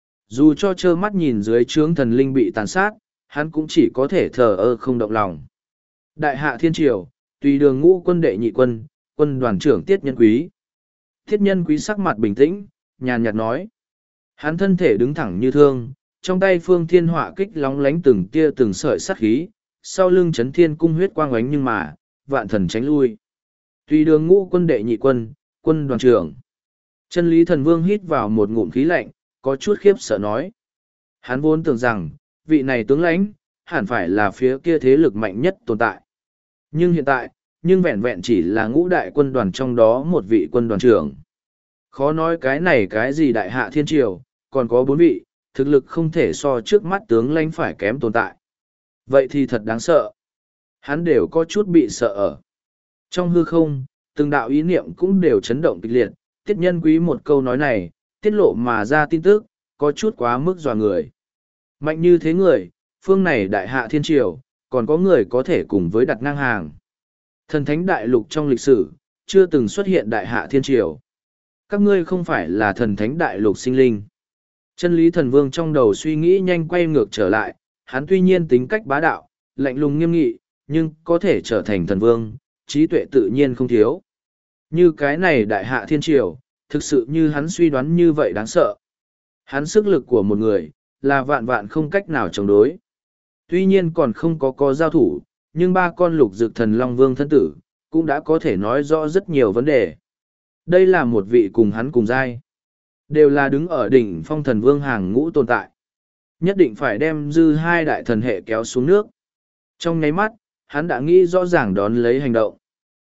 [SPEAKER 1] Dù cho trơ mắt nhìn dưới trướng thần linh bị tàn sát, hắn cũng chỉ có thể thờ ơ không động lòng. Đại hạ thiên triều, tùy đường ngũ quân đệ nhị quân, quân đoàn trưởng Tiết Nhân Quý. Tiết Nhân Quý sắc mặt bình tĩnh, nhàn nhạt nói. Hắn thân thể đứng thẳng như thương, trong tay phương thiên họa kích lóng lánh từng tia từng sợi sát khí, sau lưng chấn thiên cung huyết quang oánh nhưng mà, vạn thần tránh lui. Tùy đường ngũ quân đệ nhị quân, quân đoàn trưởng. Chân lý thần vương hít vào một ngụm khí lạnh, có chút khiếp sợ nói. Hắn vốn tưởng rằng, vị này tướng lãnh, hẳn phải là phía kia thế lực mạnh nhất tồn tại. Nhưng hiện tại, nhưng vẹn vẹn chỉ là ngũ đại quân đoàn trong đó một vị quân đoàn trưởng. Khó nói cái này cái gì đại hạ thiên triều, còn có bốn vị, thực lực không thể so trước mắt tướng lãnh phải kém tồn tại. Vậy thì thật đáng sợ. Hắn đều có chút bị sợ ở. Trong hư không, từng đạo ý niệm cũng đều chấn động kịch liệt, tiết nhân quý một câu nói này, tiết lộ mà ra tin tức, có chút quá mức dọa người. Mạnh như thế người, phương này đại hạ thiên triều, còn có người có thể cùng với đặt ngang hàng. Thần thánh đại lục trong lịch sử, chưa từng xuất hiện đại hạ thiên triều. Các ngươi không phải là thần thánh đại lục sinh linh. Chân lý thần vương trong đầu suy nghĩ nhanh quay ngược trở lại, hắn tuy nhiên tính cách bá đạo, lạnh lùng nghiêm nghị, nhưng có thể trở thành thần vương, trí tuệ tự nhiên không thiếu. Như cái này đại hạ thiên triều, thực sự như hắn suy đoán như vậy đáng sợ. Hắn sức lực của một người, là vạn vạn không cách nào chống đối. Tuy nhiên còn không có có giao thủ, nhưng ba con lục dực thần Long Vương thân tử, cũng đã có thể nói rõ rất nhiều vấn đề. Đây là một vị cùng hắn cùng giai. Đều là đứng ở đỉnh phong thần vương hàng ngũ tồn tại. Nhất định phải đem dư hai đại thần hệ kéo xuống nước. Trong nháy mắt, hắn đã nghĩ rõ ràng đón lấy hành động.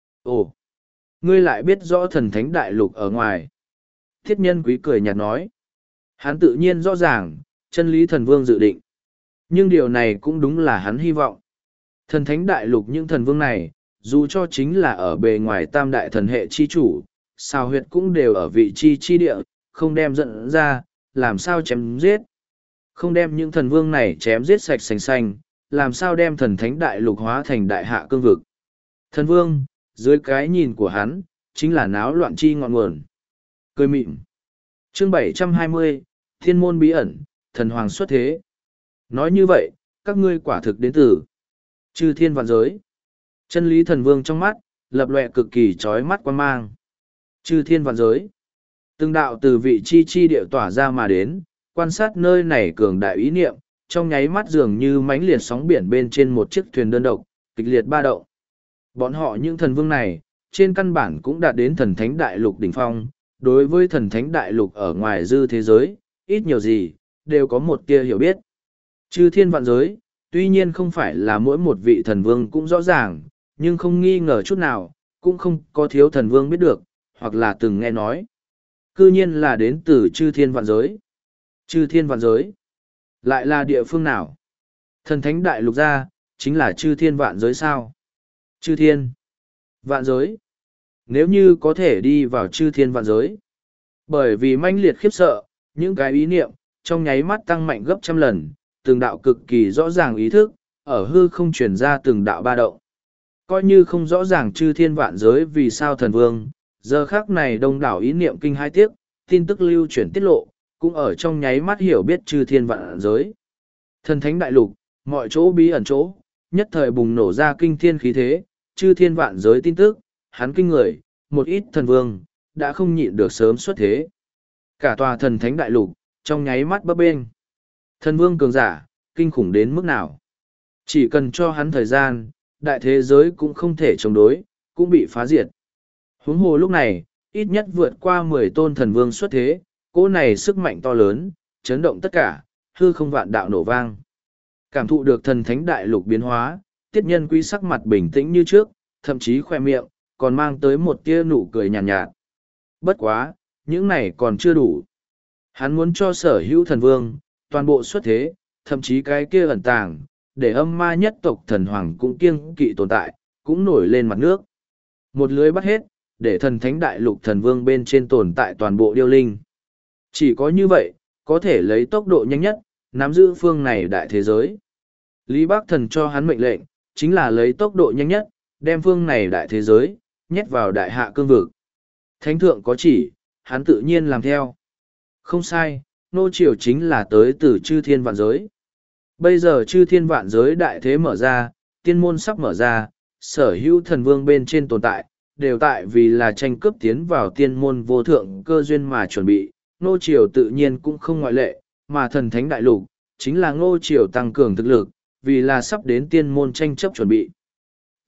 [SPEAKER 1] Ồ! Ngươi lại biết rõ thần thánh đại lục ở ngoài. Thiết nhân quý cười nhạt nói. Hắn tự nhiên rõ ràng, chân lý thần vương dự định. Nhưng điều này cũng đúng là hắn hy vọng. Thần thánh đại lục những thần vương này, dù cho chính là ở bề ngoài tam đại thần hệ chi chủ, sao huyệt cũng đều ở vị chi chi địa, không đem dẫn ra, làm sao chém giết. Không đem những thần vương này chém giết sạch sành xanh, làm sao đem thần thánh đại lục hóa thành đại hạ cương vực. Thần vương, dưới cái nhìn của hắn, chính là náo loạn chi ngọn nguồn. Cười mịn. Chương bảy trăm hai mươi, Thiên môn bí ẩn, thần hoàng xuất thế. Nói như vậy, các ngươi quả thực đến từ chư thiên vạn giới. Chân lý thần vương trong mắt, lập lòe cực kỳ chói mắt quan mang. Chư thiên vạn giới. Từng đạo từ vị chi chi địa tỏa ra mà đến, quan sát nơi này cường đại ý niệm, trong nháy mắt dường như mãnh liệt sóng biển bên trên một chiếc thuyền đơn độc, kịch liệt ba động. Bọn họ những thần vương này, trên căn bản cũng đạt đến thần thánh đại lục đỉnh phong, đối với thần thánh đại lục ở ngoài dư thế giới, ít nhiều gì, đều có một tia hiểu biết. Chư thiên vạn giới, tuy nhiên không phải là mỗi một vị thần vương cũng rõ ràng, nhưng không nghi ngờ chút nào, cũng không có thiếu thần vương biết được, hoặc là từng nghe nói. Cư nhiên là đến từ chư thiên vạn giới. Chư thiên vạn giới, lại là địa phương nào? Thần thánh đại lục ra, chính là chư thiên vạn giới sao? Chư thiên, vạn giới. Nếu như có thể đi vào chư thiên vạn giới. Bởi vì manh liệt khiếp sợ, những cái ý niệm, trong nháy mắt tăng mạnh gấp trăm lần, từng đạo cực kỳ rõ ràng ý thức, ở hư không truyền ra từng đạo ba động. Coi như không rõ ràng chư thiên vạn giới vì sao thần vương, giờ khác này đông đảo ý niệm kinh hai tiếc, tin tức lưu chuyển tiết lộ, cũng ở trong nháy mắt hiểu biết chư thiên vạn giới. Thần thánh đại lục, mọi chỗ bí ẩn chỗ, nhất thời bùng nổ ra kinh thiên khí thế, chư thiên vạn giới tin tức, hắn kinh người, một ít thần vương, đã không nhịn được sớm xuất thế. Cả tòa thần thánh đại lục, trong nháy mắt bấp bênh. Thần vương cường giả, kinh khủng đến mức nào. Chỉ cần cho hắn thời gian, đại thế giới cũng không thể chống đối, cũng bị phá diệt. Huống hồ lúc này, ít nhất vượt qua mười tôn thần vương xuất thế, cỗ này sức mạnh to lớn, chấn động tất cả, hư không vạn đạo nổ vang. Cảm thụ được thần thánh đại lục biến hóa, tiết nhân quý sắc mặt bình tĩnh như trước, thậm chí khoe miệng, còn mang tới một tia nụ cười nhàn nhạt, nhạt. Bất quá, những này còn chưa đủ. Hắn muốn cho sở hữu thần vương, toàn bộ xuất thế, thậm chí cái kia ẩn tàng, để âm ma nhất tộc thần hoàng cũng kiêng kỵ tồn tại, cũng nổi lên mặt nước. Một lưới bắt hết, để thần thánh đại lục thần vương bên trên tồn tại toàn bộ điêu linh. Chỉ có như vậy, có thể lấy tốc độ nhanh nhất, nắm giữ phương này đại thế giới. Lý Bác Thần cho hắn mệnh lệnh, chính là lấy tốc độ nhanh nhất, đem phương này đại thế giới, nhét vào đại hạ cương vực. Thánh thượng có chỉ, hắn tự nhiên làm theo. Không sai, nô triều chính là tới từ chư thiên vạn giới. Bây giờ chư thiên vạn giới đại thế mở ra, tiên môn sắp mở ra, sở hữu thần vương bên trên tồn tại, đều tại vì là tranh cướp tiến vào tiên môn vô thượng cơ duyên mà chuẩn bị, nô triều tự nhiên cũng không ngoại lệ, mà thần thánh đại lục, chính là ngô triều tăng cường thực lực, vì là sắp đến tiên môn tranh chấp chuẩn bị.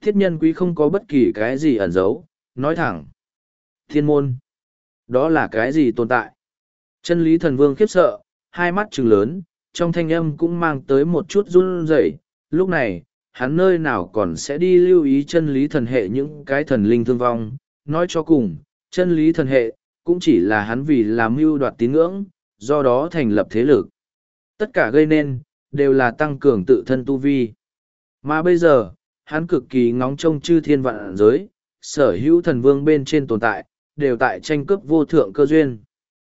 [SPEAKER 1] Thiết nhân quý không có bất kỳ cái gì ẩn giấu, nói thẳng. Thiên môn. Đó là cái gì tồn tại? Chân lý thần vương khiếp sợ, hai mắt trừng lớn, trong thanh âm cũng mang tới một chút run rẩy. Lúc này, hắn nơi nào còn sẽ đi lưu ý chân lý thần hệ những cái thần linh thương vong. Nói cho cùng, chân lý thần hệ, cũng chỉ là hắn vì làm mưu đoạt tín ngưỡng, do đó thành lập thế lực. Tất cả gây nên, đều là tăng cường tự thân tu vi. Mà bây giờ, hắn cực kỳ ngóng trông chư thiên vạn giới, sở hữu thần vương bên trên tồn tại, đều tại tranh cướp vô thượng cơ duyên.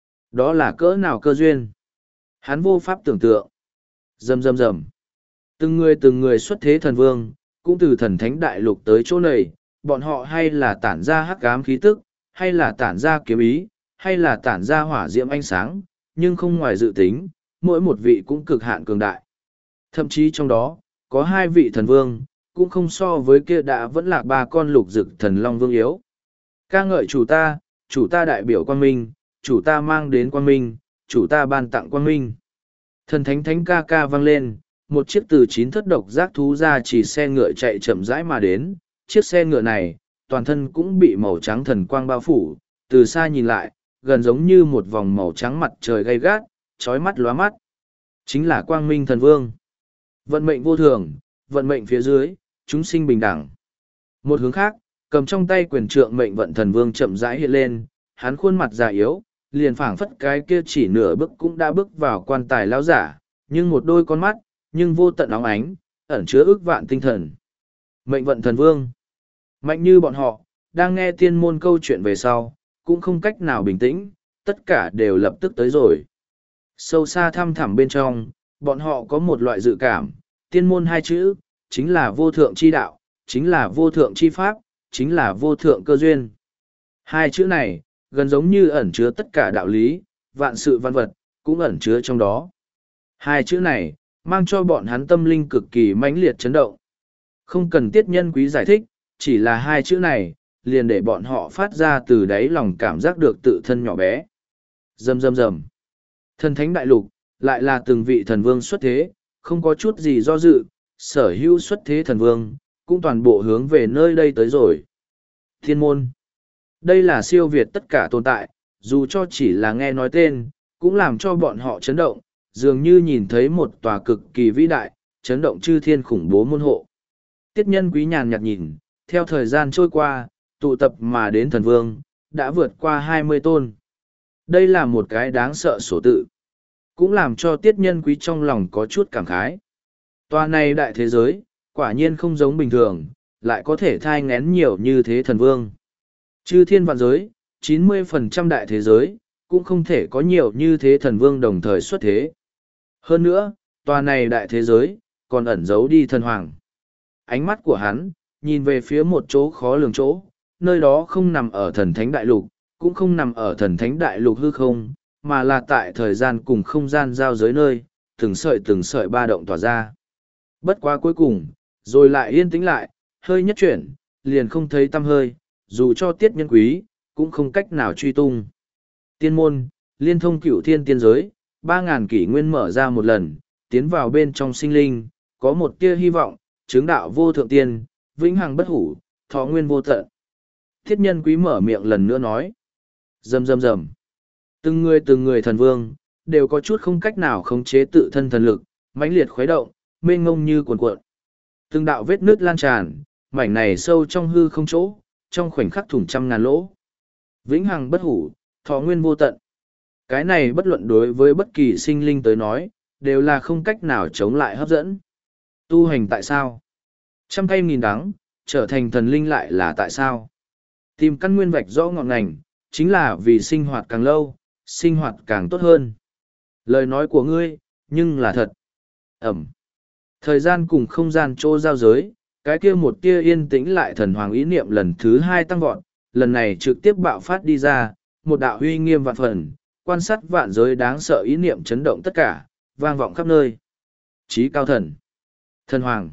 [SPEAKER 1] Đó là cỡ nào cơ duyên? Hắn vô pháp tưởng tượng. Rầm rầm rầm. Từng người từng người xuất thế thần vương, cũng từ thần thánh đại lục tới chỗ này, bọn họ hay là tản ra hắc ám khí tức, hay là tản ra kiếm ý, hay là tản ra hỏa diễm ánh sáng, nhưng không ngoài dự tính, mỗi một vị cũng cực hạn cường đại. Thậm chí trong đó, có hai vị thần vương, cũng không so với kia đã vẫn là ba con lục dực thần long vương yếu. Ca ngợi chủ ta, chủ ta đại biểu quang minh, chủ ta mang đến quang minh, chủ ta ban tặng quang minh. Thần thánh thánh ca ca vang lên, một chiếc từ chín thất độc giác thú ra chỉ xe ngựa chạy chậm rãi mà đến. Chiếc xe ngựa này, toàn thân cũng bị màu trắng thần quang bao phủ, từ xa nhìn lại, gần giống như một vòng màu trắng mặt trời gay gắt, trói mắt lóa mắt. Chính là quang minh thần vương. Vận mệnh vô thường, vận mệnh phía dưới, chúng sinh bình đẳng. Một hướng khác, cầm trong tay quyền trượng mệnh vận thần vương chậm rãi hiện lên, hắn khuôn mặt già yếu, liền phảng phất cái kia chỉ nửa bước cũng đã bước vào quan tài lão giả, nhưng một đôi con mắt, nhưng vô tận óng ánh, ẩn chứa ước vạn tinh thần. Mệnh vận thần vương, mạnh như bọn họ, đang nghe tiên môn câu chuyện về sau, cũng không cách nào bình tĩnh, tất cả đều lập tức tới rồi. Sâu xa thăm thẳm bên trong, bọn họ có một loại dự cảm, tiên môn hai chữ, chính là vô thượng chi đạo, chính là vô thượng chi pháp, chính là vô thượng cơ duyên. Hai chữ này, gần giống như ẩn chứa tất cả đạo lý, vạn sự văn vật, cũng ẩn chứa trong đó. Hai chữ này, mang cho bọn hắn tâm linh cực kỳ mãnh liệt chấn động. Không cần tiết nhân quý giải thích, chỉ là hai chữ này, liền để bọn họ phát ra từ đáy lòng cảm giác được tự thân nhỏ bé. Rầm rầm rầm. Thần thánh đại lục, lại là từng vị thần vương xuất thế, không có chút gì do dự, sở hữu xuất thế thần vương, cũng toàn bộ hướng về nơi đây tới rồi. Thiên môn. Đây là siêu việt tất cả tồn tại, dù cho chỉ là nghe nói tên, cũng làm cho bọn họ chấn động, dường như nhìn thấy một tòa cực kỳ vĩ đại, chấn động chư thiên khủng bố môn hộ. Tiết nhân quý nhàn nhạt nhìn, theo thời gian trôi qua, tụ tập mà đến thần vương, đã vượt qua hai mươi tôn. Đây là một cái đáng sợ số tự, cũng làm cho tiết nhân quý trong lòng có chút cảm khái. Tòa này đại thế giới, quả nhiên không giống bình thường, lại có thể thai ngén nhiều như thế thần vương. Chư thiên vạn giới, chín mươi phần trăm đại thế giới, cũng không thể có nhiều như thế thần vương đồng thời xuất thế. Hơn nữa, tòa này đại thế giới, còn ẩn giấu đi thần hoàng. Ánh mắt của hắn, nhìn về phía một chỗ khó lường chỗ, nơi đó không nằm ở thần thánh đại lục, cũng không nằm ở thần thánh đại lục hư không, mà là tại thời gian cùng không gian giao giới nơi, từng sợi từng sợi ba động tỏa ra. Bất quá cuối cùng, rồi lại yên tĩnh lại, hơi nhất chuyển, liền không thấy tăm hơi, dù cho tiết nhân quý, cũng không cách nào truy tung. Tiên môn, liên thông cửu thiên tiên giới, ba ngàn kỷ nguyên mở ra một lần, tiến vào bên trong sinh linh, có một tia hy vọng, chứng đạo vô thượng tiên, vĩnh hằng bất hủ, thọ nguyên vô tận. Tiết nhân quý mở miệng lần nữa nói. Rầm rầm rầm. Từng người từng người thần vương, đều có chút không cách nào khống chế tự thân thần lực, mãnh liệt khuấy động, mênh ngông như cuồn cuộn. Từng đạo vết nước lan tràn, mảnh này sâu trong hư không chỗ, trong khoảnh khắc thủng trăm ngàn lỗ. Vĩnh hằng bất hủ, thọ nguyên vô tận. Cái này bất luận đối với bất kỳ sinh linh tới nói, đều là không cách nào chống lại hấp dẫn. Tu hành tại sao? Trăm cây nghìn đắng, trở thành thần linh lại là tại sao? Tìm căn nguyên vạch rõ ngọn ngành, chính là vì sinh hoạt càng lâu, sinh hoạt càng tốt hơn. Lời nói của ngươi, nhưng là thật. Ẩm. Thời gian cùng không gian chỗ giao giới, cái kia một tia yên tĩnh lại thần hoàng ý niệm lần thứ hai tăng vọt, lần này trực tiếp bạo phát đi ra, một đạo huy nghiêm vạn phần, quan sát vạn giới đáng sợ ý niệm chấn động tất cả, vang vọng khắp nơi. Chí cao thần. Thần hoàng.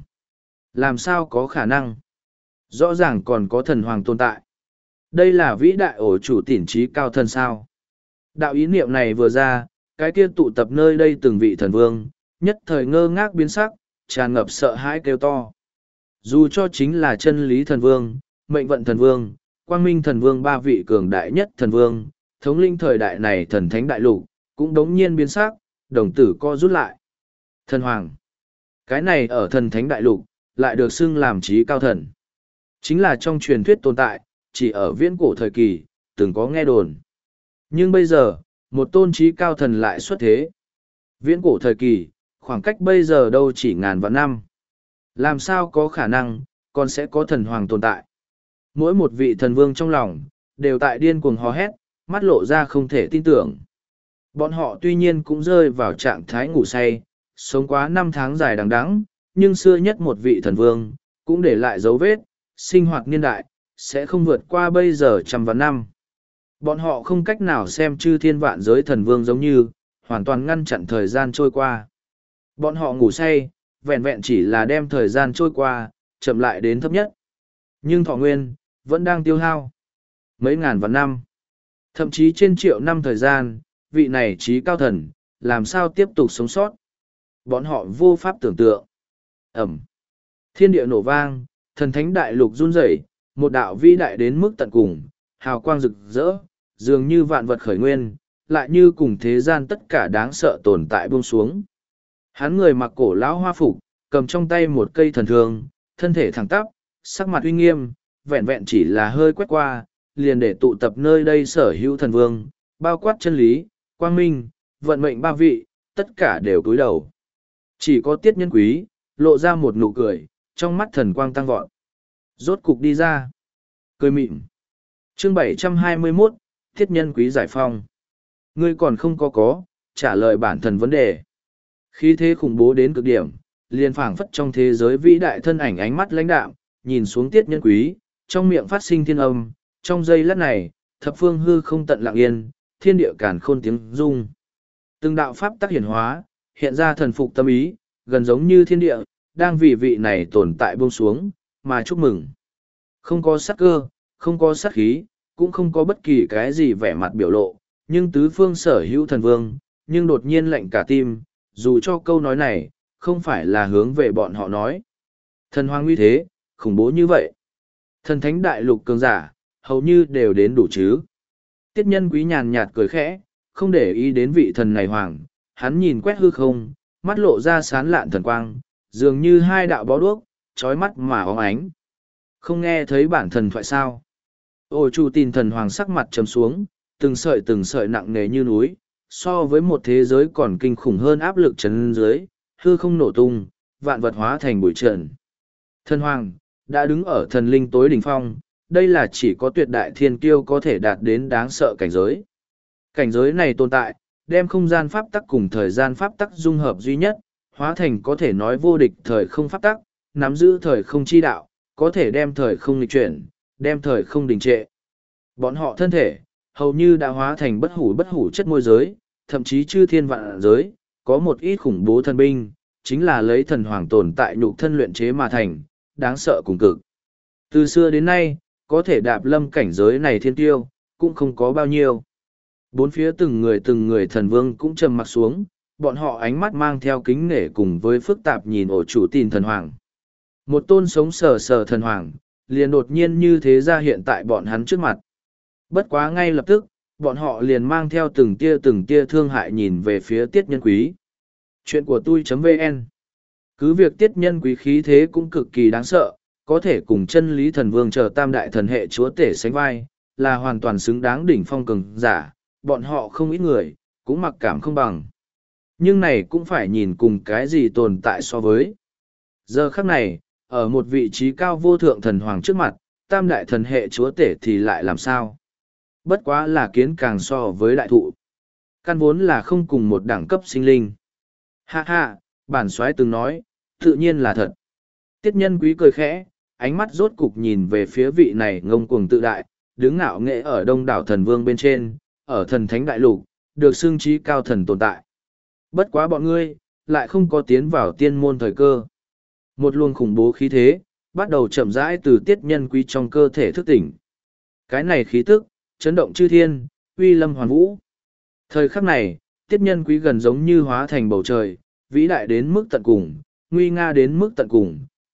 [SPEAKER 1] Làm sao có khả năng? Rõ ràng còn có thần hoàng tồn tại. Đây là vĩ đại ổ chủ tỉn trí cao thần sao. Đạo ý niệm này vừa ra, cái kia tụ tập nơi đây từng vị thần vương, nhất thời ngơ ngác biến sắc, tràn ngập sợ hãi kêu to. Dù cho chính là chân lý thần vương, mệnh vận thần vương, quang minh thần vương ba vị cường đại nhất thần vương, thống linh thời đại này thần thánh đại lục, cũng đống nhiên biến sắc, đồng tử co rút lại. Thần hoàng. Cái này ở thần thánh đại lục, lại được xưng làm trí cao thần. Chính là trong truyền thuyết tồn tại, chỉ ở viễn cổ thời kỳ, từng có nghe đồn. Nhưng bây giờ, một tôn trí cao thần lại xuất thế. Viễn cổ thời kỳ, khoảng cách bây giờ đâu chỉ ngàn vạn năm. Làm sao có khả năng, còn sẽ có thần hoàng tồn tại. Mỗi một vị thần vương trong lòng, đều tại điên cuồng hò hét, mắt lộ ra không thể tin tưởng. Bọn họ tuy nhiên cũng rơi vào trạng thái ngủ say, sống quá năm tháng dài đằng đẵng, nhưng xưa nhất một vị thần vương, cũng để lại dấu vết, sinh hoạt niên đại, sẽ không vượt qua bây giờ trăm vạn năm. Bọn họ không cách nào xem chư thiên vạn giới thần vương giống như, hoàn toàn ngăn chặn thời gian trôi qua. Bọn họ ngủ say, vẹn vẹn chỉ là đem thời gian trôi qua, chậm lại đến thấp nhất. Nhưng thọ nguyên, vẫn đang tiêu hao. Mấy ngàn vạn năm, thậm chí trên triệu năm thời gian, vị này trí cao thần, làm sao tiếp tục sống sót. Bọn họ vô pháp tưởng tượng. Ẩm. Thiên địa nổ vang, thần thánh đại lục run rẩy, một đạo vĩ đại đến mức tận cùng, hào quang rực rỡ, dường như vạn vật khởi nguyên, lại như cùng thế gian tất cả đáng sợ tồn tại buông xuống. Hắn người mặc cổ lão hoa phục, cầm trong tay một cây thần thương, thân thể thẳng tắp, sắc mặt uy nghiêm, vẹn vẹn chỉ là hơi quét qua, liền để tụ tập nơi đây sở hữu thần vương, bao quát chân lý, quang minh, vận mệnh ba vị, tất cả đều cúi đầu. Chỉ có Tiết Nhân Quý, lộ ra một nụ cười, trong mắt thần quang tăng vọt. Rốt cục đi ra. Cười mịn. Chương bảy trăm hai mươi mốt, Tiết Nhân Quý giải phong. Ngươi còn không có có, trả lời bản thần vấn đề. Khí thế khủng bố đến cực điểm, liền phảng phất trong thế giới vĩ đại thân ảnh ánh mắt lãnh đạm, nhìn xuống Tiết Nhân Quý, trong miệng phát sinh thiên âm, trong giây lát này, thập phương hư không tận lặng yên, thiên địa càn khôn tiếng rung. Từng đạo pháp tác hiển hóa, hiện ra thần phục tâm ý, gần giống như thiên địa, đang vì vị này tồn tại buông xuống, mà chúc mừng. Không có sát cơ, không có sát khí, cũng không có bất kỳ cái gì vẻ mặt biểu lộ, nhưng tứ phương sở hữu thần vương, nhưng đột nhiên lạnh cả tim, dù cho câu nói này, không phải là hướng về bọn họ nói. Thần hoàng uy thế, khủng bố như vậy. Thần thánh đại lục cường giả, hầu như đều đến đủ chứ. Tiết Nhân Quý nhàn nhạt cười khẽ, không để ý đến vị thần này hoàng, hắn nhìn quét hư không, mắt lộ ra sán lạn thần quang, dường như hai đạo bó đuốc, trói mắt mà óng ánh. Không nghe thấy bản thần thoại sao? Ôi Chu Tin thần hoàng sắc mặt trầm xuống, từng sợi từng sợi nặng nề như núi, so với một thế giới còn kinh khủng hơn áp lực trấn dưới, hư không nổ tung, vạn vật hóa thành bụi trần. Thần hoàng, đã đứng ở thần linh tối đỉnh phong, đây là chỉ có tuyệt đại thiên kiêu có thể đạt đến đáng sợ cảnh giới. Cảnh giới này tồn tại, đem không gian pháp tắc cùng thời gian pháp tắc dung hợp duy nhất, hóa thành có thể nói vô địch thời không pháp tắc, nắm giữ thời không chi đạo, có thể đem thời không nghịch chuyển, đem thời không đình trệ. Bọn họ thân thể, hầu như đã hóa thành bất hủ bất hủ chất môi giới, thậm chí chư thiên vạn giới, có một ít khủng bố thần binh, chính là lấy thần hoàng tồn tại nhục thân luyện chế mà thành, đáng sợ cùng cực. Từ xưa đến nay, có thể đạp lâm cảnh giới này thiên tiêu, cũng không có bao nhiêu. Bốn phía từng người từng người thần vương cũng trầm mặc xuống, bọn họ ánh mắt mang theo kính nể cùng với phức tạp nhìn ổ chủ tin thần hoàng. Một tôn sống sờ sờ thần hoàng, liền đột nhiên như thế ra hiện tại bọn hắn trước mặt. Bất quá ngay lập tức, bọn họ liền mang theo từng tia từng tia thương hại nhìn về phía Tiết Nhân Quý. Chuyện của tôi.vn. Cứ việc Tiết Nhân Quý khí thế cũng cực kỳ đáng sợ, có thể cùng chân lý thần vương chờ tam đại thần hệ chúa tể sánh vai, là hoàn toàn xứng đáng đỉnh phong cường giả, bọn họ không ít người, cũng mặc cảm không bằng. Nhưng này cũng phải nhìn cùng cái gì tồn tại so với. Giờ khắc này, ở một vị trí cao vô thượng thần hoàng trước mặt, tam đại thần hệ chúa tể thì lại làm sao? Bất quá là kiến càng so với đại thụ. Căn vốn là không cùng một đẳng cấp sinh linh. Ha ha, bản soái từng nói, tự nhiên là thật. Tiết Nhân Quý cười khẽ, ánh mắt rốt cục nhìn về phía vị này ngông cuồng tự đại, đứng ngạo nghệ ở đông đảo thần vương bên trên, ở thần thánh đại lục, được xưng trí cao thần tồn tại. Bất quá bọn ngươi, lại không có tiến vào tiên môn thời cơ. Một luồng khủng bố khí thế, bắt đầu chậm rãi từ Tiết Nhân Quý trong cơ thể thức tỉnh. Cái này khí tức, chấn động chư thiên, uy lâm hoàn vũ. Thời khắc này, Tiết Nhân Quý gần giống như hóa thành bầu trời, vĩ đại đến mức tận cùng, nguy nga đến mức tận cùng,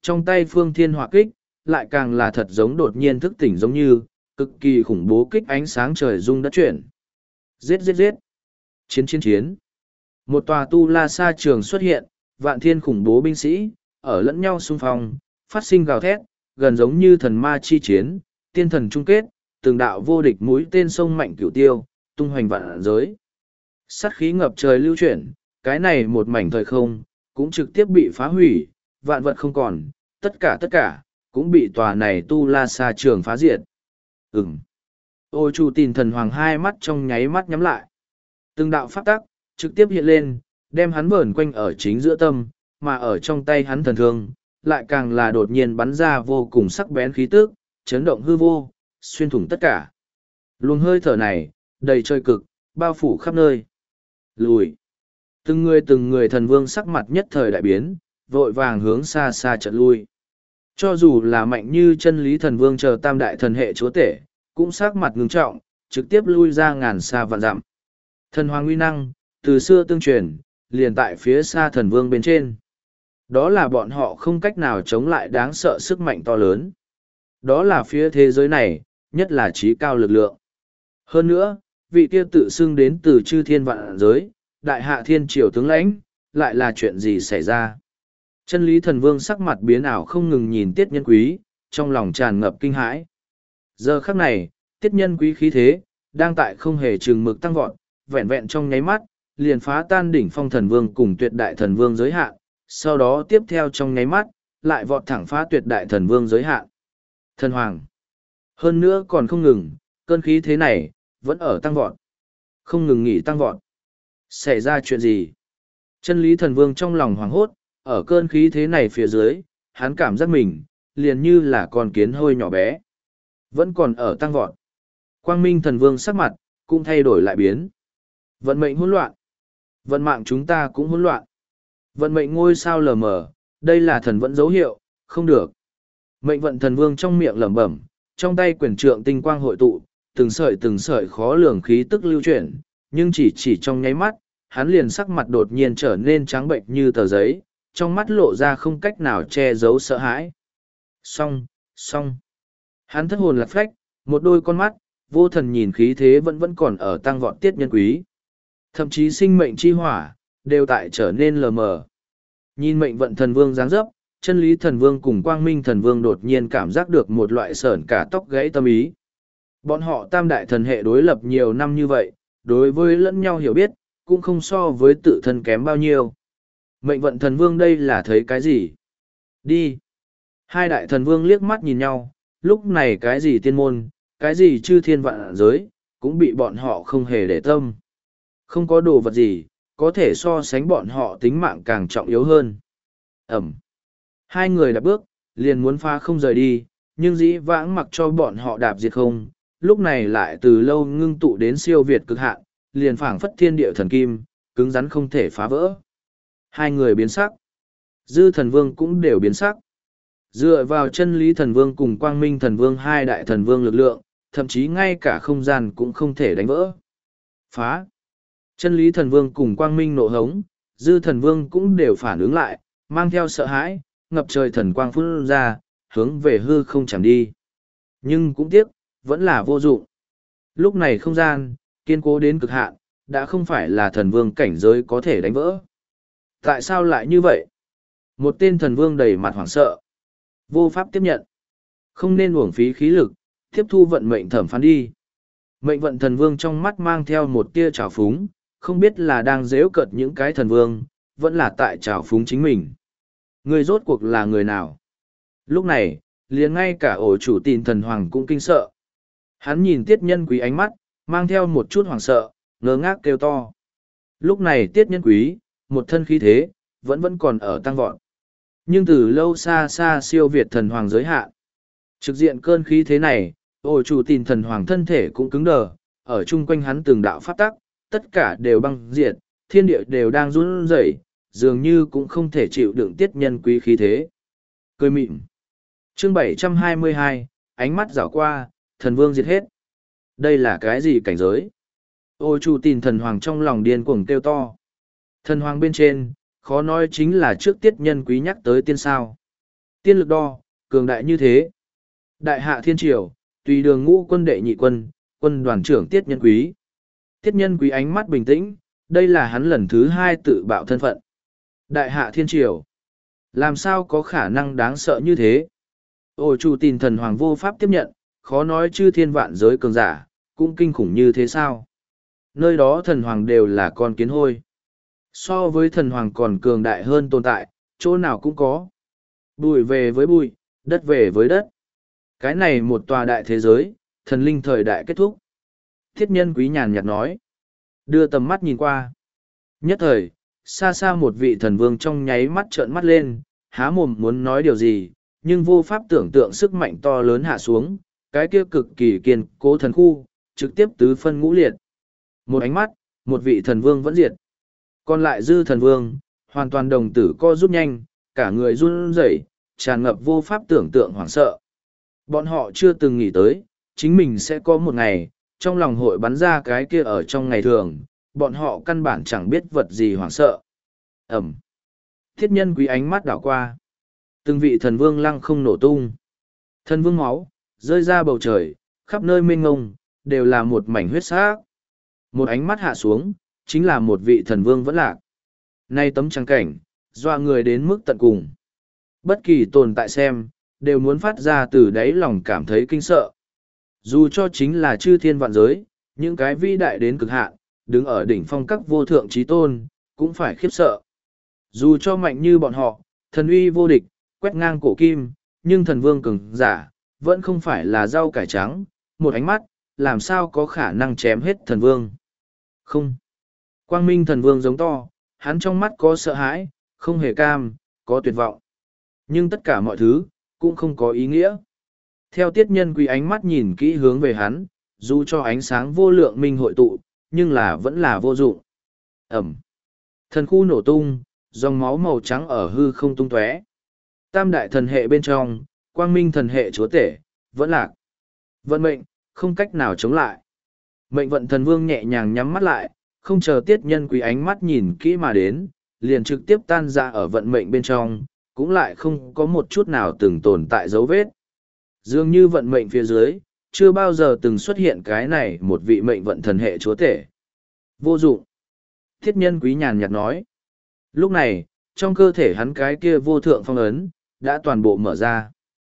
[SPEAKER 1] trong tay phương thiên hỏa kích, lại càng là thật giống đột nhiên thức tỉnh giống như, cực kỳ khủng bố kích ánh sáng trời rung đất chuyển. Giết giết giết! Chiến chiến chiến! Một tòa tu la sa trường xuất hiện, vạn thiên khủng bố binh sĩ, ở lẫn nhau xung phong, phát sinh gào thét, gần giống như thần ma chi chiến, tiên thần chung kết, từng đạo vô địch mũi tên sông mạnh cửu tiêu, tung hoành vạn giới. Sát khí ngập trời lưu chuyển, cái này một mảnh thời không, cũng trực tiếp bị phá hủy, vạn vật không còn, tất cả tất cả, cũng bị tòa này tu la sa trường phá diệt. Ừm. Ôi chủ tìm thần hoàng hai mắt trong nháy mắt nhắm lại. Từng đạo pháp tắc, trực tiếp hiện lên, đem hắn vờn quanh ở chính giữa tâm, mà ở trong tay hắn thần thương, lại càng là đột nhiên bắn ra vô cùng sắc bén khí tức, chấn động hư vô, xuyên thủng tất cả. Luồng hơi thở này, đầy trời cực, bao phủ khắp nơi. Lùi. Từng người từng người thần vương sắc mặt nhất thời đại biến, vội vàng hướng xa xa trận lui. Cho dù là mạnh như chân lý thần vương chờ tam đại thần hệ chúa tể, cũng sắc mặt ngưng trọng, trực tiếp lui ra ngàn xa vạn dặm. Thần hoàng uy năng, từ xưa tương truyền, liền tại phía xa thần vương bên trên. Đó là bọn họ không cách nào chống lại đáng sợ sức mạnh to lớn. Đó là phía thế giới này, nhất là trí cao lực lượng. Hơn nữa, vị kia tự xưng đến từ chư thiên vạn giới, đại hạ thiên triều tướng lãnh, lại là chuyện gì xảy ra? Chân lý thần vương sắc mặt biến ảo không ngừng nhìn tiết nhân quý, trong lòng tràn ngập kinh hãi. Giờ khắc này, tiết nhân quý khí thế, đang tại không hề chừng mực tăng vọt, vẹn vẹn trong nháy mắt, liền phá tan đỉnh phong thần vương cùng tuyệt đại thần vương giới hạn, sau đó tiếp theo trong nháy mắt, lại vọt thẳng phá tuyệt đại thần vương giới hạn. Thần hoàng. Hơn nữa còn không ngừng, cơn khí thế này, vẫn ở tăng vọt. Không ngừng nghỉ tăng vọt. Xảy ra chuyện gì? Chân lý thần vương trong lòng hoảng hốt, ở cơn khí thế này phía dưới, hắn cảm giác mình, liền như là con kiến hôi nhỏ bé. Vẫn còn ở tăng vọt. Quang minh thần vương sắc mặt, cũng thay đổi lại biến. Vận mệnh hỗn loạn. Vận mạng chúng ta cũng hỗn loạn. Vận mệnh ngôi sao lờ mờ, đây là thần vẫn dấu hiệu, không được. Mệnh vận thần vương trong miệng lẩm bẩm, trong tay quyền trượng tinh quang hội tụ, từng sợi từng sợi khó lường khí tức lưu chuyển, nhưng chỉ chỉ trong nháy mắt, hắn liền sắc mặt đột nhiên trở nên trắng bệnh như tờ giấy, trong mắt lộ ra không cách nào che giấu sợ hãi. Xong, xong. Hắn thất hồn lạc phách, một đôi con mắt, vô thần nhìn khí thế vẫn vẫn còn ở tăng vọt tiết nhân quý. Thậm chí sinh mệnh chi hỏa, đều tại trở nên lờ mờ. Nhìn mệnh vận thần vương dáng dấp, chân lý thần vương cùng quang minh thần vương đột nhiên cảm giác được một loại sởn cả tóc gãy tâm ý. Bọn họ tam đại thần hệ đối lập nhiều năm như vậy, đối với lẫn nhau hiểu biết, cũng không so với tự thân kém bao nhiêu. Mệnh vận thần vương đây là thấy cái gì? Đi! Hai đại thần vương liếc mắt nhìn nhau, lúc này cái gì tiên môn, cái gì chư thiên vạn giới, cũng bị bọn họ không hề để tâm. Không có đồ vật gì, có thể so sánh bọn họ tính mạng càng trọng yếu hơn. Ẩm! Hai người đạp bước, liền muốn phá không rời đi, nhưng dĩ vãng mặc cho bọn họ đạp diệt không, lúc này lại từ lâu ngưng tụ đến siêu việt cực hạn, liền phảng phất thiên địa thần kim, cứng rắn không thể phá vỡ. Hai người biến sắc. Dư thần vương cũng đều biến sắc. Dựa vào chân lý thần vương cùng quang minh thần vương hai đại thần vương lực lượng, thậm chí ngay cả không gian cũng không thể đánh vỡ. Phá. Chân lý thần vương cùng quang minh nộ hống, dư thần vương cũng đều phản ứng lại, mang theo sợ hãi, ngập trời thần quang phun ra, hướng về hư không chạm đi. Nhưng cũng tiếc, vẫn là vô dụng. Lúc này không gian, kiên cố đến cực hạn, đã không phải là thần vương cảnh giới có thể đánh vỡ. Tại sao lại như vậy? Một tên thần vương đầy mặt hoảng sợ. Vô pháp tiếp nhận. Không nên uổng phí khí lực, tiếp thu vận mệnh thẩm phán đi. Mệnh vận thần vương trong mắt mang theo một tia trào phúng, không biết là đang dễu cợt những cái thần vương, vẫn là tại trào phúng chính mình. Người rốt cuộc là người nào? Lúc này, liền ngay cả ổ chủ tin thần hoàng cũng kinh sợ. Hắn nhìn tiết nhân quý ánh mắt, mang theo một chút hoảng sợ, ngơ ngác kêu to. Lúc này tiết nhân quý, một thân khí thế, vẫn vẫn còn ở tăng vọt. Nhưng từ lâu xa xa siêu việt thần hoàng giới hạn. Trực diện cơn khí thế này, ổ chủ tin thần hoàng thân thể cũng cứng đờ, ở chung quanh hắn từng đạo pháp tắc, tất cả đều băng diệt, thiên địa đều đang run rẩy, dường như cũng không thể chịu đựng tiết nhân quý khí thế. Cười mịn. Chương bảy trăm hai mươi hai, ánh mắt rảo qua, thần vương diệt hết. Đây là cái gì cảnh giới? Ô chủ tin thần hoàng trong lòng điên cuồng kêu to. Thần hoàng bên trên, khó nói chính là trước tiết nhân quý nhắc tới tiên sao. Tiên lực đo, cường đại như thế. Đại hạ thiên triều, tùy đường ngũ quân đệ nhị quân, quân đoàn trưởng Tiết Nhân Quý. Tiết Nhân Quý ánh mắt bình tĩnh, đây là hắn lần thứ hai tự bạo thân phận. Đại hạ thiên triều. Làm sao có khả năng đáng sợ như thế? Ôi chủ tin thần hoàng vô pháp tiếp nhận, khó nói chư thiên vạn giới cường giả, cũng kinh khủng như thế sao? Nơi đó thần hoàng đều là con kiến hôi. So với thần hoàng còn cường đại hơn tồn tại, chỗ nào cũng có. Bụi về với bụi, đất về với đất. Cái này một tòa đại thế giới, thần linh thời đại kết thúc. Thiết nhân quý nhàn nhạt nói. Đưa tầm mắt nhìn qua. Nhất thời, xa xa một vị thần vương trong nháy mắt trợn mắt lên, há mồm muốn nói điều gì, nhưng vô pháp tưởng tượng sức mạnh to lớn hạ xuống, cái kia cực kỳ kiên cố thần khu, trực tiếp tứ phân ngũ liệt. Một ánh mắt, một vị thần vương vẫn diệt. Còn lại dư thần vương, hoàn toàn đồng tử co rút nhanh, cả người run rẩy, tràn ngập vô pháp tưởng tượng hoảng sợ. Bọn họ chưa từng nghĩ tới, chính mình sẽ có một ngày, trong lòng hội bắn ra cái kia ở trong ngày thường, bọn họ căn bản chẳng biết vật gì hoảng sợ. Ẩm. Thiết nhân quý ánh mắt đảo qua. Từng vị thần vương lăng không nổ tung. Thần vương máu, rơi ra bầu trời, khắp nơi mênh ngông, đều là một mảnh huyết sắc. Một ánh mắt hạ xuống, chính là một vị thần vương vẫn lạc. Nay tấm trang cảnh, dọa người đến mức tận cùng. Bất kỳ tồn tại xem, đều muốn phát ra từ đáy lòng cảm thấy kinh sợ. Dù cho chính là chư thiên vạn giới, những cái vĩ đại đến cực hạn, đứng ở đỉnh phong các vô thượng trí tôn, cũng phải khiếp sợ. Dù cho mạnh như bọn họ, thần uy vô địch, quét ngang cổ kim, nhưng thần vương cường giả, vẫn không phải là rau cải trắng, một ánh mắt, làm sao có khả năng chém hết thần vương. Không. Quang minh thần vương giống to, hắn trong mắt có sợ hãi, không hề cam, có tuyệt vọng. Nhưng tất cả mọi thứ, cũng không có ý nghĩa. Theo tiết nhân quý ánh mắt nhìn kỹ hướng về hắn, dù cho ánh sáng vô lượng minh hội tụ, nhưng là vẫn là vô dụng. Ẩm. Thần khu nổ tung, dòng máu màu trắng ở hư không tung tóe. Tam đại thần hệ bên trong, quang minh thần hệ chúa tể, vẫn lạc. Vận mệnh, không cách nào chống lại. Mệnh vận thần vương nhẹ nhàng nhắm mắt lại, không chờ tiết nhân quý ánh mắt nhìn kỹ mà đến, liền trực tiếp tan ra ở vận mệnh bên trong, cũng lại không có một chút nào từng tồn tại dấu vết. Dường như vận mệnh phía dưới, chưa bao giờ từng xuất hiện cái này một vị mệnh vận thần hệ chúa tể. Vô dụng. Thiết nhân quý nhàn nhạt nói. Lúc này, trong cơ thể hắn cái kia vô thượng phong ấn, đã toàn bộ mở ra.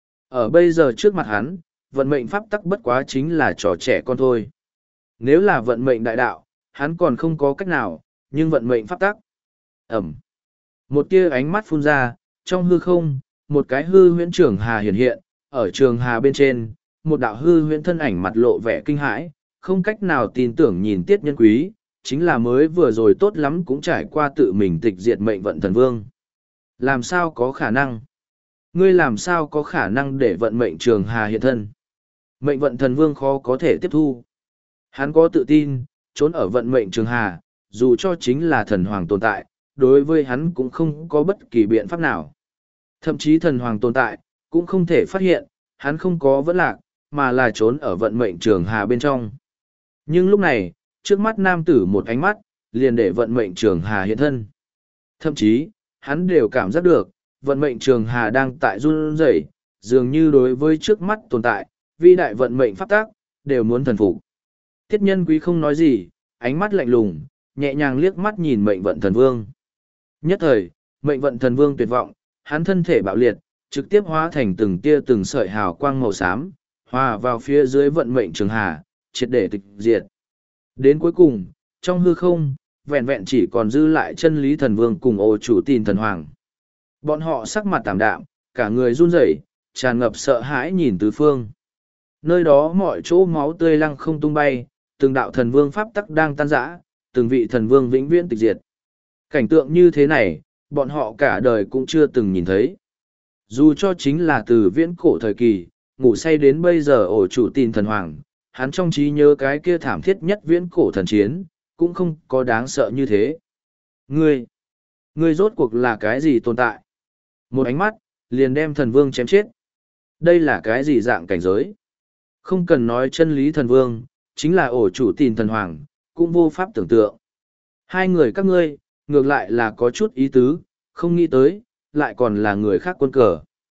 [SPEAKER 1] Ở bây giờ trước mặt hắn, vận mệnh pháp tắc bất quá chính là trò trẻ con thôi. Nếu là vận mệnh đại đạo, hắn còn không có cách nào, nhưng vận mệnh pháp tắc. Ẩm. Một tia ánh mắt phun ra, trong hư không, một cái hư huyễn trường hà hiện hiện, ở trường hà bên trên, một đạo hư huyễn thân ảnh mặt lộ vẻ kinh hãi, không cách nào tin tưởng nhìn tiết nhân quý, chính là mới vừa rồi tốt lắm cũng trải qua tự mình tịch diệt mệnh vận thần vương. Làm sao có khả năng? Ngươi làm sao có khả năng để vận mệnh trường hà hiện thân? Mệnh vận thần vương khó có thể tiếp thu. Hắn có tự tin, trốn ở vận mệnh trường hà, dù cho chính là thần hoàng tồn tại, đối với hắn cũng không có bất kỳ biện pháp nào. Thậm chí thần hoàng tồn tại, cũng không thể phát hiện, hắn không có vẫn lạc, mà là trốn ở vận mệnh trường hà bên trong. Nhưng lúc này, trước mắt nam tử một ánh mắt, liền để vận mệnh trường hà hiện thân. Thậm chí, hắn đều cảm giác được, vận mệnh trường hà đang tại run rẩy, dường như đối với trước mắt tồn tại, vi đại vận mệnh pháp tác, đều muốn thần phục. Tiết nhân quý không nói gì, ánh mắt lạnh lùng, nhẹ nhàng liếc mắt nhìn mệnh vận thần vương. Nhất thời, mệnh vận thần vương tuyệt vọng, hắn thân thể bạo liệt, trực tiếp hóa thành từng tia từng sợi hào quang màu xám, hòa vào phía dưới vận mệnh trường hà, triệt để tịch diệt. Đến cuối cùng, trong hư không, vẹn vẹn chỉ còn dư lại chân lý thần vương cùng ô chủ tin thần hoàng. Bọn họ sắc mặt tảm đạm, cả người run rẩy, tràn ngập sợ hãi nhìn tứ phương. Nơi đó mọi chỗ máu tươi lăng không tung bay, từng đạo thần vương pháp tắc đang tan rã, từng vị thần vương vĩnh viễn tịch diệt. Cảnh tượng như thế này, bọn họ cả đời cũng chưa từng nhìn thấy. Dù cho chính là từ viễn cổ thời kỳ, ngủ say đến bây giờ ổ chủ tin thần hoàng, hắn trong trí nhớ cái kia thảm thiết nhất viễn cổ thần chiến, cũng không có đáng sợ như thế. Ngươi, ngươi rốt cuộc là cái gì tồn tại? Một ánh mắt, liền đem thần vương chém chết. Đây là cái gì dạng cảnh giới? Không cần nói chân lý thần vương, chính là ổ chủ tin thần hoàng, cũng vô pháp tưởng tượng. Hai người các ngươi, ngược lại là có chút ý tứ, không nghĩ tới, lại còn là người khác quân cờ.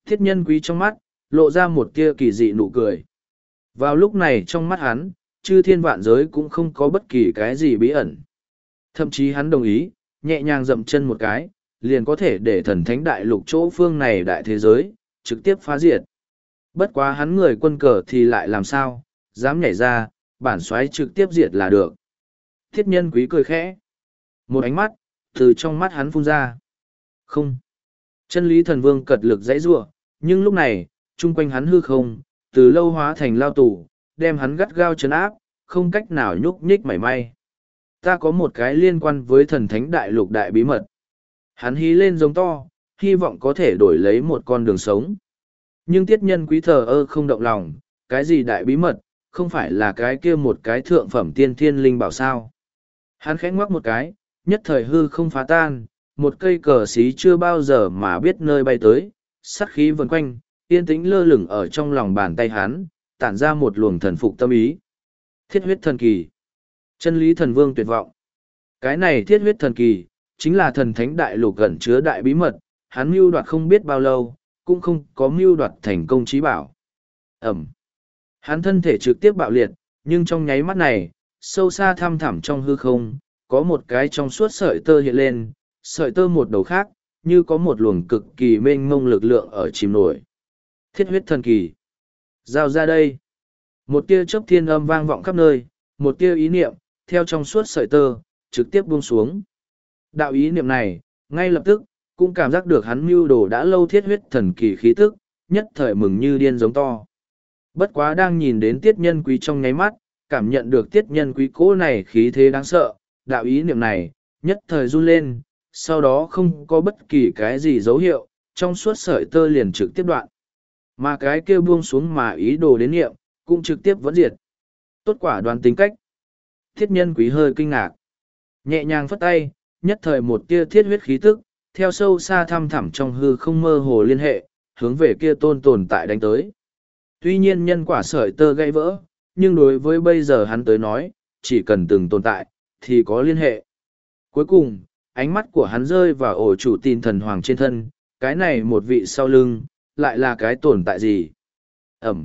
[SPEAKER 1] Thiết nhân quý trong mắt, lộ ra một tia kỳ dị nụ cười. Vào lúc này trong mắt hắn, chư thiên vạn giới cũng không có bất kỳ cái gì bí ẩn. Thậm chí hắn đồng ý, nhẹ nhàng dậm chân một cái, liền có thể để thần thánh đại lục chỗ phương này đại thế giới, trực tiếp phá diệt. Bất quá hắn người quân cờ thì lại làm sao, dám nhảy ra, bản xoáy trực tiếp diệt là được. Thiết nhân quý cười khẽ. Một ánh mắt, từ trong mắt hắn phun ra. Không. Chân lý thần vương cật lực dãy giụa, nhưng lúc này, chung quanh hắn hư không, từ lâu hóa thành lao tù, đem hắn gắt gao trấn áp, không cách nào nhúc nhích mảy may. Ta có một cái liên quan với thần thánh đại lục đại bí mật. Hắn hí lên giống to, hy vọng có thể đổi lấy một con đường sống. Nhưng tiết nhân quý thờ ơ không động lòng, cái gì đại bí mật, không phải là cái kia một cái thượng phẩm tiên thiên linh bảo sao. Hắn khẽ ngoắc một cái, nhất thời hư không phá tan, một cây cờ xí chưa bao giờ mà biết nơi bay tới, sát khí vần quanh, yên tĩnh lơ lửng ở trong lòng bàn tay hắn, tản ra một luồng thần phục tâm ý. Thiết huyết thần kỳ. Chân lý thần vương tuyệt vọng. Cái này thiết huyết thần kỳ, chính là thần thánh đại lục gần chứa đại bí mật, hắn mưu đoạt không biết bao lâu, cũng không có mưu đoạt thành công trí bảo. Ẩm. Hắn thân thể trực tiếp bạo liệt, nhưng trong nháy mắt này, sâu xa thăm thẳm trong hư không, có một cái trong suốt sợi tơ hiện lên, sợi tơ một đầu khác, như có một luồng cực kỳ mênh mông lực lượng ở chìm nổi. Thiết huyết thần kỳ. Giao ra đây. Một tia chớp thiên âm vang vọng khắp nơi, một tia ý niệm, theo trong suốt sợi tơ, trực tiếp buông xuống. Đạo ý niệm này, ngay lập tức, cũng cảm giác được hắn mưu đồ đã lâu thiết huyết thần kỳ khí tức, nhất thời mừng như điên giống to. Bất quá đang nhìn đến tiết nhân quý trong nháy mắt, cảm nhận được tiết nhân quý cố này khí thế đáng sợ, đạo ý niệm này, nhất thời run lên, sau đó không có bất kỳ cái gì dấu hiệu, trong suốt sợi tơ liền trực tiếp đoạn. Mà cái kia buông xuống mà ý đồ đến niệm, cũng trực tiếp vẫn diệt. Tốt quả đoán tính cách. Thiết nhân quý hơi kinh ngạc. Nhẹ nhàng phất tay, nhất thời một tia thiết huyết khí tức, theo sâu xa thăm thẳm trong hư không mơ hồ liên hệ, hướng về kia tôn tồn tại đánh tới. Tuy nhiên nhân quả sợi tơ gãy vỡ, nhưng đối với bây giờ hắn tới nói, chỉ cần từng tồn tại, thì có liên hệ. Cuối cùng, ánh mắt của hắn rơi vào ổ chủ tin thần hoàng trên thân, cái này một vị sau lưng, lại là cái tồn tại gì? Ẩm.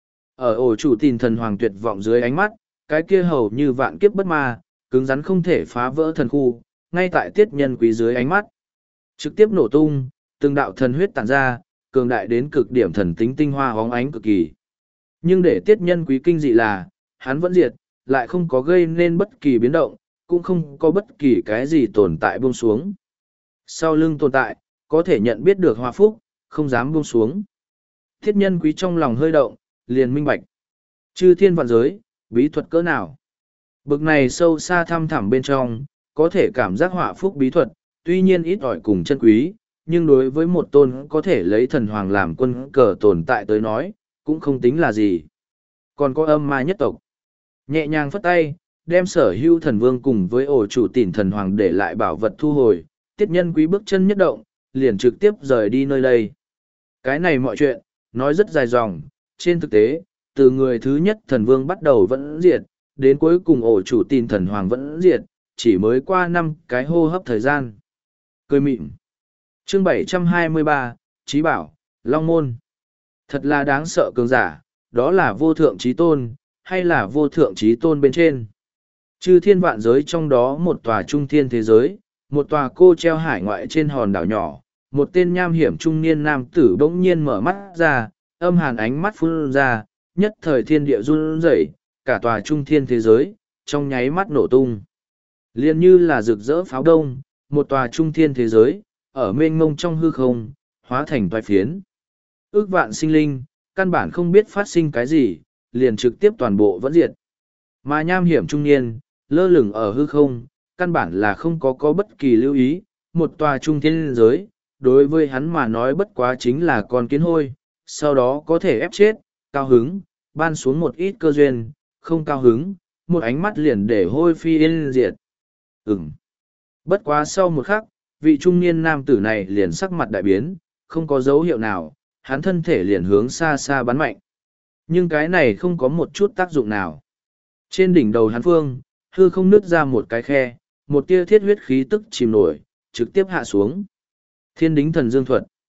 [SPEAKER 1] Ở ổ chủ tin thần hoàng tuyệt vọng dưới ánh mắt, cái kia hầu như vạn kiếp bất ma, cứng rắn không thể phá vỡ thần khu, ngay tại tiết nhân quý dưới ánh mắt. Trực tiếp nổ tung, từng đạo thần huyết tản ra, cường đại đến cực điểm thần tính tinh hoa hóng ánh cực kỳ. Nhưng để tiết nhân quý kinh dị là, hắn vẫn diệt, lại không có gây nên bất kỳ biến động, cũng không có bất kỳ cái gì tồn tại buông xuống. Sau lưng tồn tại, có thể nhận biết được hòa phúc, không dám buông xuống. Tiết nhân quý trong lòng hơi động, liền minh bạch. Chư thiên vạn giới, bí thuật cỡ nào? Bực này sâu xa thăm thẳm bên trong, có thể cảm giác họa phúc bí thuật, tuy nhiên ít ỏi cùng chân quý, nhưng đối với một tôn có thể lấy thần hoàng làm quân cờ tồn tại tới nói, cũng không tính là gì. Còn có âm ma nhất tộc. Nhẹ nhàng phất tay, đem sở hữu thần vương cùng với ổ chủ tỉn thần hoàng để lại bảo vật thu hồi, tiết nhân quý bước chân nhất động, liền trực tiếp rời đi nơi đây. Cái này mọi chuyện, nói rất dài dòng, trên thực tế, từ người thứ nhất thần vương bắt đầu vẫn diệt, đến cuối cùng ổ chủ tỉn thần hoàng vẫn diệt, chỉ mới qua năm cái hô hấp thời gian. Cười mịn. Chương bảy trăm hai mươi ba, Chí Bảo, Long Môn. Thật là đáng sợ cường giả, đó là vô thượng chí tôn, hay là vô thượng chí tôn bên trên. Chư thiên vạn giới trong đó một tòa trung thiên thế giới, một tòa cô treo hải ngoại trên hòn đảo nhỏ, một tên nham hiểm trung niên nam tử bỗng nhiên mở mắt ra, âm hàn ánh mắt phun ra, nhất thời thiên địa run rẩy, cả tòa trung thiên thế giới, trong nháy mắt nổ tung. Liên như là rực rỡ pháo đông, một tòa trung thiên thế giới, ở mênh mông trong hư không, hóa thành toái phiến. Ước vạn sinh linh, căn bản không biết phát sinh cái gì, liền trực tiếp toàn bộ vẫn diệt. Mà nham hiểm trung niên, lơ lửng ở hư không, căn bản là không có có bất kỳ lưu ý, một tòa trung thiên giới, đối với hắn mà nói bất quá chính là con kiến hôi, sau đó có thể ép chết, cao hứng, ban xuống một ít cơ duyên, không cao hứng, một ánh mắt liền để hôi phi yên diệt. Ừm. Bất quá sau một khắc, vị trung niên nam tử này liền sắc mặt đại biến, không có dấu hiệu nào, hắn thân thể liền hướng xa xa bắn mạnh. Nhưng cái này không có một chút tác dụng nào. Trên đỉnh đầu hắn phương, hư không nứt ra một cái khe, một tia thiết huyết khí tức chìm nổi, trực tiếp hạ xuống. Thiên đính thần dương thuật.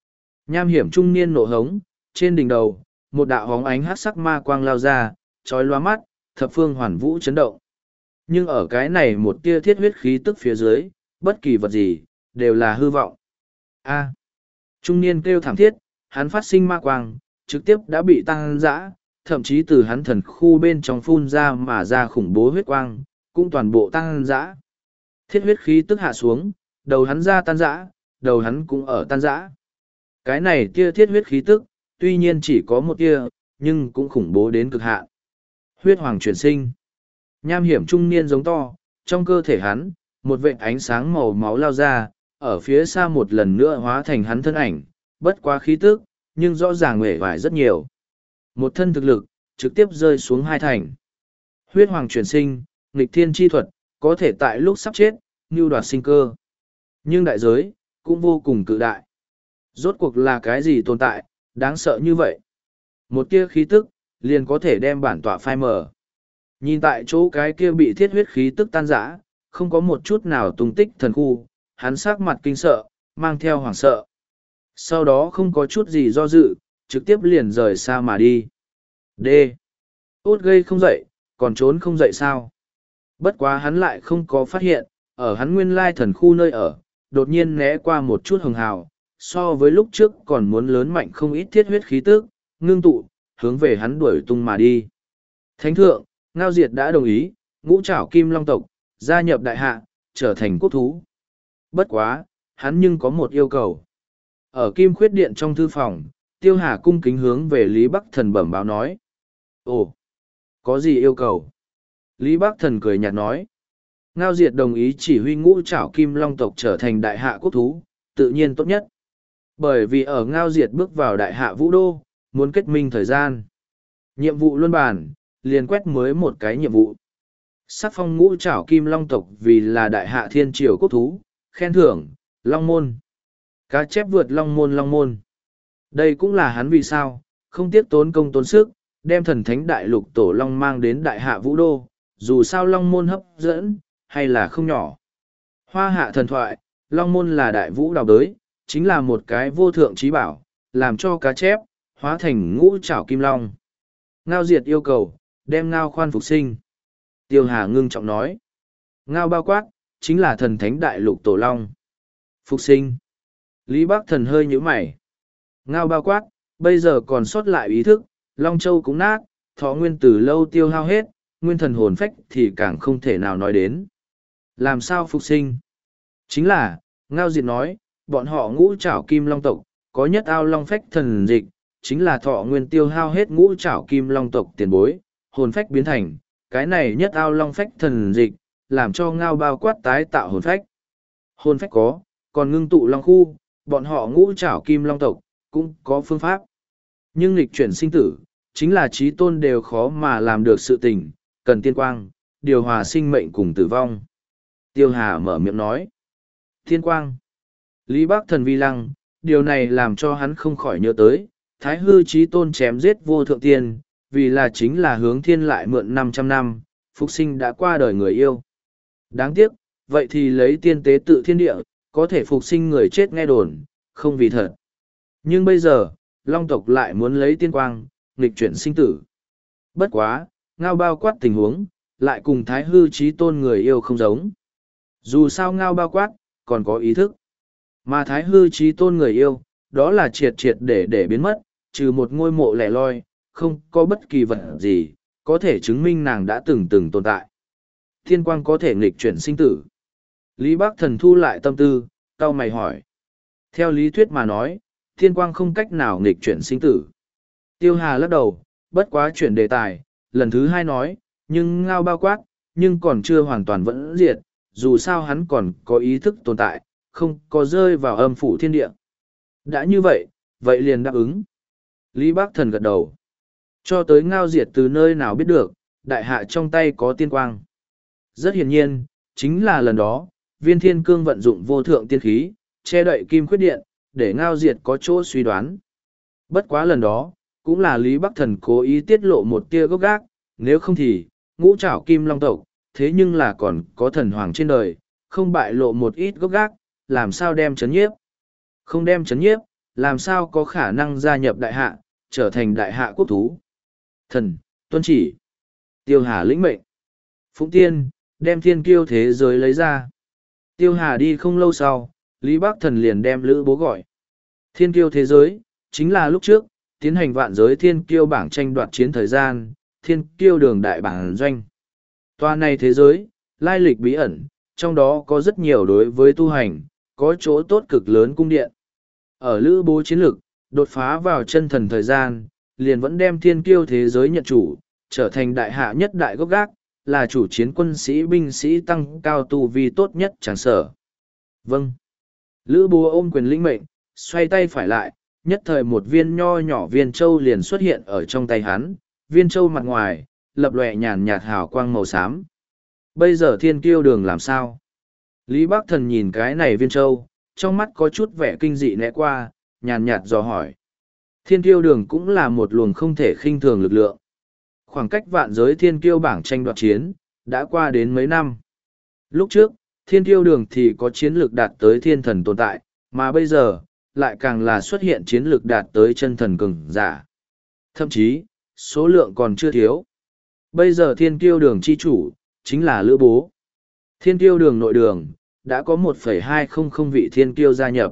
[SPEAKER 1] Nham hiểm trung niên nộ hống, trên đỉnh đầu, một đạo hóng ánh hát sắc ma quang lao ra, trói loa mắt, thập phương hoàn vũ chấn động. Nhưng ở cái này một tia thiết huyết khí tức phía dưới, bất kỳ vật gì, đều là hư vọng. A. Trung niên kêu thảm thiết, hắn phát sinh ma quang, trực tiếp đã bị tăng dã, thậm chí từ hắn thần khu bên trong phun ra mà ra khủng bố huyết quang, cũng toàn bộ tăng dã. Thiết huyết khí tức hạ xuống, đầu hắn ra tan dã, đầu hắn cũng ở tan dã. Cái này tia thiết huyết khí tức, tuy nhiên chỉ có một tia, nhưng cũng khủng bố đến cực hạn. Huyết hoàng chuyển sinh. Nham hiểm trung niên giống to, trong cơ thể hắn, một vệt ánh sáng màu máu lao ra, ở phía xa một lần nữa hóa thành hắn thân ảnh, bất quá khí tức, nhưng rõ ràng uể vải rất nhiều. Một thân thực lực, trực tiếp rơi xuống hai thành. Huyết hoàng chuyển sinh, nghịch thiên chi thuật, có thể tại lúc sắp chết, mưu đoạt sinh cơ. Nhưng đại giới, cũng vô cùng cự đại. Rốt cuộc là cái gì tồn tại, đáng sợ như vậy? Một tia khí tức, liền có thể đem bản tọa phai mờ. Nhìn tại chỗ cái kia bị thiết huyết khí tức tan rã, không có một chút nào tung tích thần khu, hắn sắc mặt kinh sợ, mang theo hoảng sợ. Sau đó không có chút gì do dự, trực tiếp liền rời xa mà đi. D. Út gây không dậy, còn trốn không dậy sao? Bất quá hắn lại không có phát hiện, ở hắn nguyên lai thần khu nơi ở, đột nhiên né qua một chút hồng hào, so với lúc trước còn muốn lớn mạnh không ít thiết huyết khí tức, ngưng tụ, hướng về hắn đuổi tung mà đi. Thánh thượng, Ngao Diệt đã đồng ý, ngũ trảo kim long tộc, gia nhập đại hạ, trở thành quốc thú. Bất quá, hắn nhưng có một yêu cầu. Ở Kim Khuyết Điện trong thư phòng, Tiêu Hà cung kính hướng về Lý Bắc Thần bẩm báo nói. Ồ, có gì yêu cầu? Lý Bắc Thần cười nhạt nói. Ngao Diệt đồng ý chỉ huy ngũ trảo kim long tộc trở thành đại hạ quốc thú, tự nhiên tốt nhất. Bởi vì ở Ngao Diệt bước vào đại hạ vũ đô, muốn kết minh thời gian. Nhiệm vụ luân bản, liền quét mới một cái nhiệm vụ. Sắc phong ngũ trảo kim long tộc vì là đại hạ thiên triều quốc thú, khen thưởng, long môn. Cá chép vượt long môn long môn. Đây cũng là hắn vì sao, không tiếc tốn công tốn sức, đem thần thánh đại lục tổ long mang đến đại hạ vũ đô, dù sao long môn hấp dẫn, hay là không nhỏ. Hoa hạ thần thoại, long môn là đại vũ đào đới, chính là một cái vô thượng trí bảo, làm cho cá chép, hóa thành ngũ trảo kim long. Ngao Diệt yêu cầu, đem ngao khoan phục sinh. Tiêu Hà ngưng trọng nói. Ngao bao quát, chính là thần thánh đại lục tổ long. Phục sinh. Lý Bắc Thần hơi nhíu mày. Ngao bao quát, bây giờ còn sót lại ý thức, Long Châu cũng nát, thọ nguyên từ lâu tiêu hao hết, nguyên thần hồn phách thì càng không thể nào nói đến. Làm sao phục sinh? Chính là, Ngao Diệt nói, bọn họ ngũ trảo kim long tộc, có nhất ao long phách thần dịch, chính là thọ nguyên tiêu hao hết ngũ trảo kim long tộc tiền bối, hồn phách biến thành, cái này nhất ao long phách thần dịch, làm cho Ngao bao quát tái tạo hồn phách. Hồn phách có, còn ngưng tụ long khu, bọn họ ngũ trảo kim long tộc, cũng có phương pháp. Nhưng lịch chuyển sinh tử, chính là trí tôn đều khó mà làm được sự tình, cần tiên quang, điều hòa sinh mệnh cùng tử vong. Tiêu Hà mở miệng nói. Tiên quang. Lý Bắc Thần vi lăng, điều này làm cho hắn không khỏi nhớ tới, Thái hư trí tôn chém giết vô thượng tiên, vì là chính là hướng thiên lại mượn năm trăm năm, phục sinh đã qua đời người yêu. Đáng tiếc, vậy thì lấy tiên tế tự thiên địa, có thể phục sinh người chết nghe đồn, không vì thật. Nhưng bây giờ, Long tộc lại muốn lấy tiên quang, nghịch chuyển sinh tử. Bất quá, Ngao bao quát tình huống, lại cùng Thái hư trí tôn người yêu không giống. Dù sao Ngao bao quát, còn có ý thức. Mà Thái hư trí tôn người yêu, đó là triệt triệt để để biến mất, trừ một ngôi mộ lẻ loi, không có bất kỳ vật gì, có thể chứng minh nàng đã từng từng tồn tại. Thiên quang có thể nghịch chuyển sinh tử. Lý Bắc Thần thu lại tâm tư, cau mày hỏi. Theo lý thuyết mà nói, thiên quang không cách nào nghịch chuyển sinh tử. Tiêu Hà lắc đầu, bất quá chuyển đề tài, lần thứ hai nói, nhưng Ngao bao quát, nhưng còn chưa hoàn toàn vẫn diệt, dù sao hắn còn có ý thức tồn tại, không có rơi vào âm phủ thiên địa. Đã như vậy, vậy liền đáp ứng. Lý Bắc Thần gật đầu. Cho tới Ngao diệt từ nơi nào biết được, đại hạ trong tay có tiên quang. Rất hiển nhiên, chính là lần đó, viên thiên cương vận dụng vô thượng tiên khí, che đậy kim khuyết điện, để Ngao diệt có chỗ suy đoán. Bất quá lần đó, cũng là Lý Bắc Thần cố ý tiết lộ một tia gốc gác, nếu không thì, ngũ trảo kim long tộc, thế nhưng là còn có thần hoàng trên đời, không bại lộ một ít gốc gác, làm sao đem chấn nhiếp. Không đem chấn nhiếp, làm sao có khả năng gia nhập đại hạ, trở thành đại hạ quốc thú. Thần, tuân chỉ. Tiêu Hà lĩnh mệnh. Phụng Tiên, đem thiên kiêu thế giới lấy ra. Tiêu Hà đi không lâu sau, Lý Bắc Thần liền đem Lữ Bố gọi. Thiên kiêu thế giới, chính là lúc trước, tiến hành vạn giới thiên kiêu bảng tranh đoạt chiến thời gian, thiên kiêu đường đại bảng doanh. Tòa này thế giới, lai lịch bí ẩn, trong đó có rất nhiều đối với tu hành, có chỗ tốt cực lớn cung điện. Ở Lữ Bố chiến lực, đột phá vào chân thần thời gian, liền vẫn đem thiên kiêu thế giới nhận chủ, trở thành đại hạ nhất đại gốc gác, là chủ chiến quân sĩ binh sĩ tăng cao tu vi tốt nhất chẳng sở. Vâng. Lữ Bố ôm quyền lĩnh mệnh, xoay tay phải lại, nhất thời một viên nho nhỏ viên châu liền xuất hiện ở trong tay hắn, viên châu mặt ngoài, lập lòe nhàn nhạt hào quang màu xám. Bây giờ thiên kiêu đường làm sao? Lý Bắc Thần nhìn cái này viên châu, trong mắt có chút vẻ kinh dị né qua, nhàn nhạt dò hỏi. Thiên kiêu đường cũng là một luồng không thể khinh thường lực lượng. Khoảng cách vạn giới thiên kiêu bảng tranh đoạt chiến, đã qua đến mấy năm. Lúc trước, thiên kiêu đường thì có chiến lược đạt tới thiên thần tồn tại, mà bây giờ, lại càng là xuất hiện chiến lược đạt tới chân thần cường giả. Thậm chí, số lượng còn chưa thiếu. Bây giờ thiên kiêu đường chi chủ, chính là Lữ Bố. Thiên kiêu đường nội đường, đã có một phẩy hai không không vị thiên kiêu gia nhập.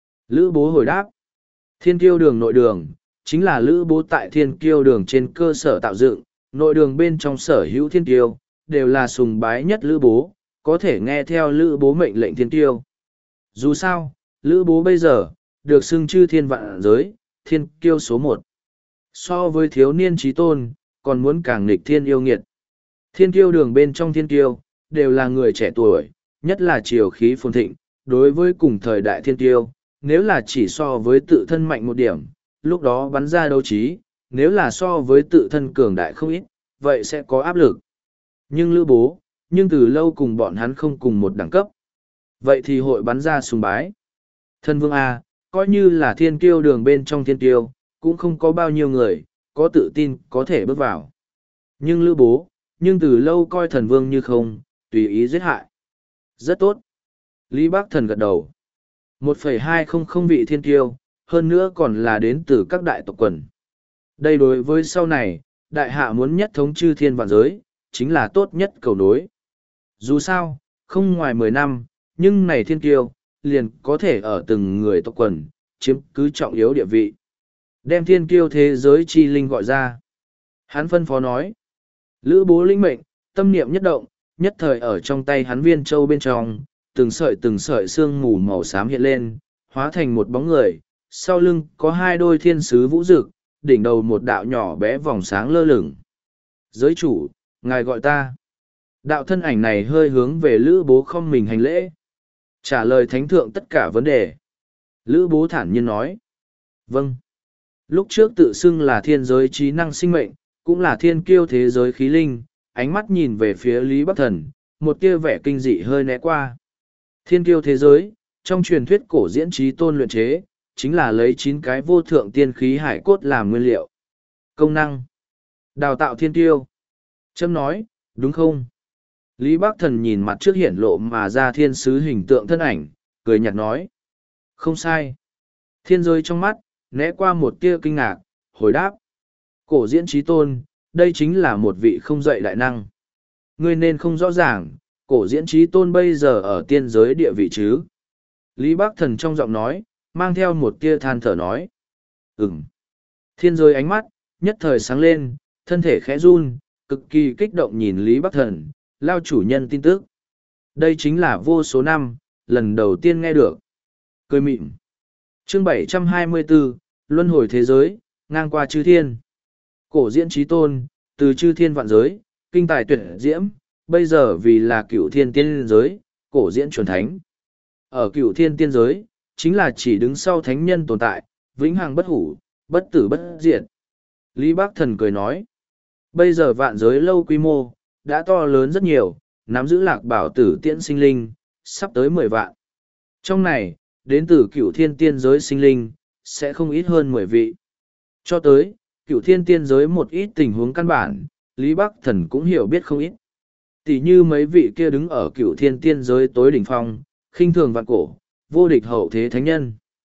[SPEAKER 1] Lữ Bố hồi đáp. Thiên kiêu đường nội đường, chính là Lữ Bố tại thiên kiêu đường trên cơ sở tạo dựng, nội đường bên trong sở hữu thiên kiêu, đều là sùng bái nhất Lữ Bố, có thể nghe theo Lữ Bố mệnh lệnh thiên kiêu. Dù sao, Lữ Bố bây giờ, được xưng chư thiên vạn giới, thiên kiêu số một. So với thiếu niên trí tôn, còn muốn càng nghịch thiên yêu nghiệt. Thiên kiêu đường bên trong thiên kiêu, đều là người trẻ tuổi, nhất là triều khí phồn thịnh, đối với cùng thời đại thiên kiêu, nếu là chỉ so với tự thân mạnh một điểm, lúc đó bắn ra đấu trí, nếu là so với tự thân cường đại không ít, vậy sẽ có áp lực. Nhưng Lữ Bố, nhưng từ lâu cùng bọn hắn không cùng một đẳng cấp. Vậy thì hội bắn ra sùng bái. Thân vương A, coi như là thiên kiêu đường bên trong thiên kiêu, cũng không có bao nhiêu người, có tự tin có thể bước vào. Nhưng Lữ Bố, nhưng từ lâu coi thần vương như không, tùy ý giết hại. Rất tốt. Lý Bắc Thần gật đầu. một phẩy hai không không vị thiên kiêu, hơn nữa còn là đến từ các đại tộc quần. Đây đối với sau này, đại hạ muốn nhất thống chư thiên vạn giới, chính là tốt nhất cầu nối. Dù sao, không ngoài mười năm, nhưng này thiên kiêu, liền có thể ở từng người tộc quần, chiếm cứ trọng yếu địa vị. Đem thiên kiêu thế giới chi linh gọi ra. Hắn phân phó nói. Lữ Bố linh mệnh, tâm niệm nhất động, nhất thời ở trong tay hắn viên châu bên trong, từng sợi từng sợi sương mù màu xám hiện lên, hóa thành một bóng người, sau lưng có hai đôi thiên sứ vũ dực, đỉnh đầu một đạo nhỏ bé vòng sáng lơ lửng. Giới chủ, ngài gọi ta. Đạo thân ảnh này hơi hướng về Lữ Bố không mình hành lễ. Trả lời thánh thượng tất cả vấn đề. Lữ Bố thản nhiên nói. Vâng. Lúc trước tự xưng là thiên giới trí năng sinh mệnh, cũng là thiên kiêu thế giới khí linh, ánh mắt nhìn về phía Lý Bắc Thần, một tia vẻ kinh dị hơi né qua. Thiên kiêu thế giới, trong truyền thuyết cổ diễn trí tôn luyện chế, chính là lấy chín cái vô thượng tiên khí hải cốt làm nguyên liệu. Công năng. Đào tạo thiên kiêu. Trâm nói, đúng không? Lý Bắc Thần nhìn mặt trước hiển lộ mà ra thiên sứ hình tượng thân ảnh, cười nhạt nói. Không sai. Thiên giới trong mắt, né qua một tia kinh ngạc, hồi đáp. Cổ diễn trí tôn, đây chính là một vị không dạy đại năng. Ngươi nên không rõ ràng, cổ diễn trí tôn bây giờ ở tiên giới địa vị chứ. Lý Bắc Thần trong giọng nói, mang theo một tia than thở nói. Ừm. Thiên giới ánh mắt, nhất thời sáng lên, thân thể khẽ run, cực kỳ kích động nhìn Lý Bắc Thần, lao chủ nhân tin tức. Đây chính là vô số năm, lần đầu tiên nghe được. Cười mịn. Chương bảy trăm hai mươi bốn, Luân hồi thế giới, ngang qua chư thiên. Cổ diễn trí tôn, từ chư thiên vạn giới, kinh tài tuyệt diễm, bây giờ vì là cựu thiên tiên giới, cổ diễn chuẩn thánh. Ở cựu thiên tiên giới, chính là chỉ đứng sau thánh nhân tồn tại, vĩnh hằng bất hủ, bất tử bất diệt. Lý Bắc Thần cười nói, bây giờ vạn giới lâu quy mô, đã to lớn rất nhiều, nắm giữ lạc bảo tử tiễn sinh linh, sắp tới mười vạn. Trong này, đến từ cựu thiên tiên giới sinh linh, sẽ không ít hơn mười vị. Cho tới, cựu thiên tiên giới một ít tình huống căn bản, Lý Bắc Thần cũng hiểu biết không ít. Tỷ như mấy vị kia đứng ở cựu thiên tiên giới tối đỉnh phong, khinh thường vạn cổ, vô địch hậu thế thánh nhân.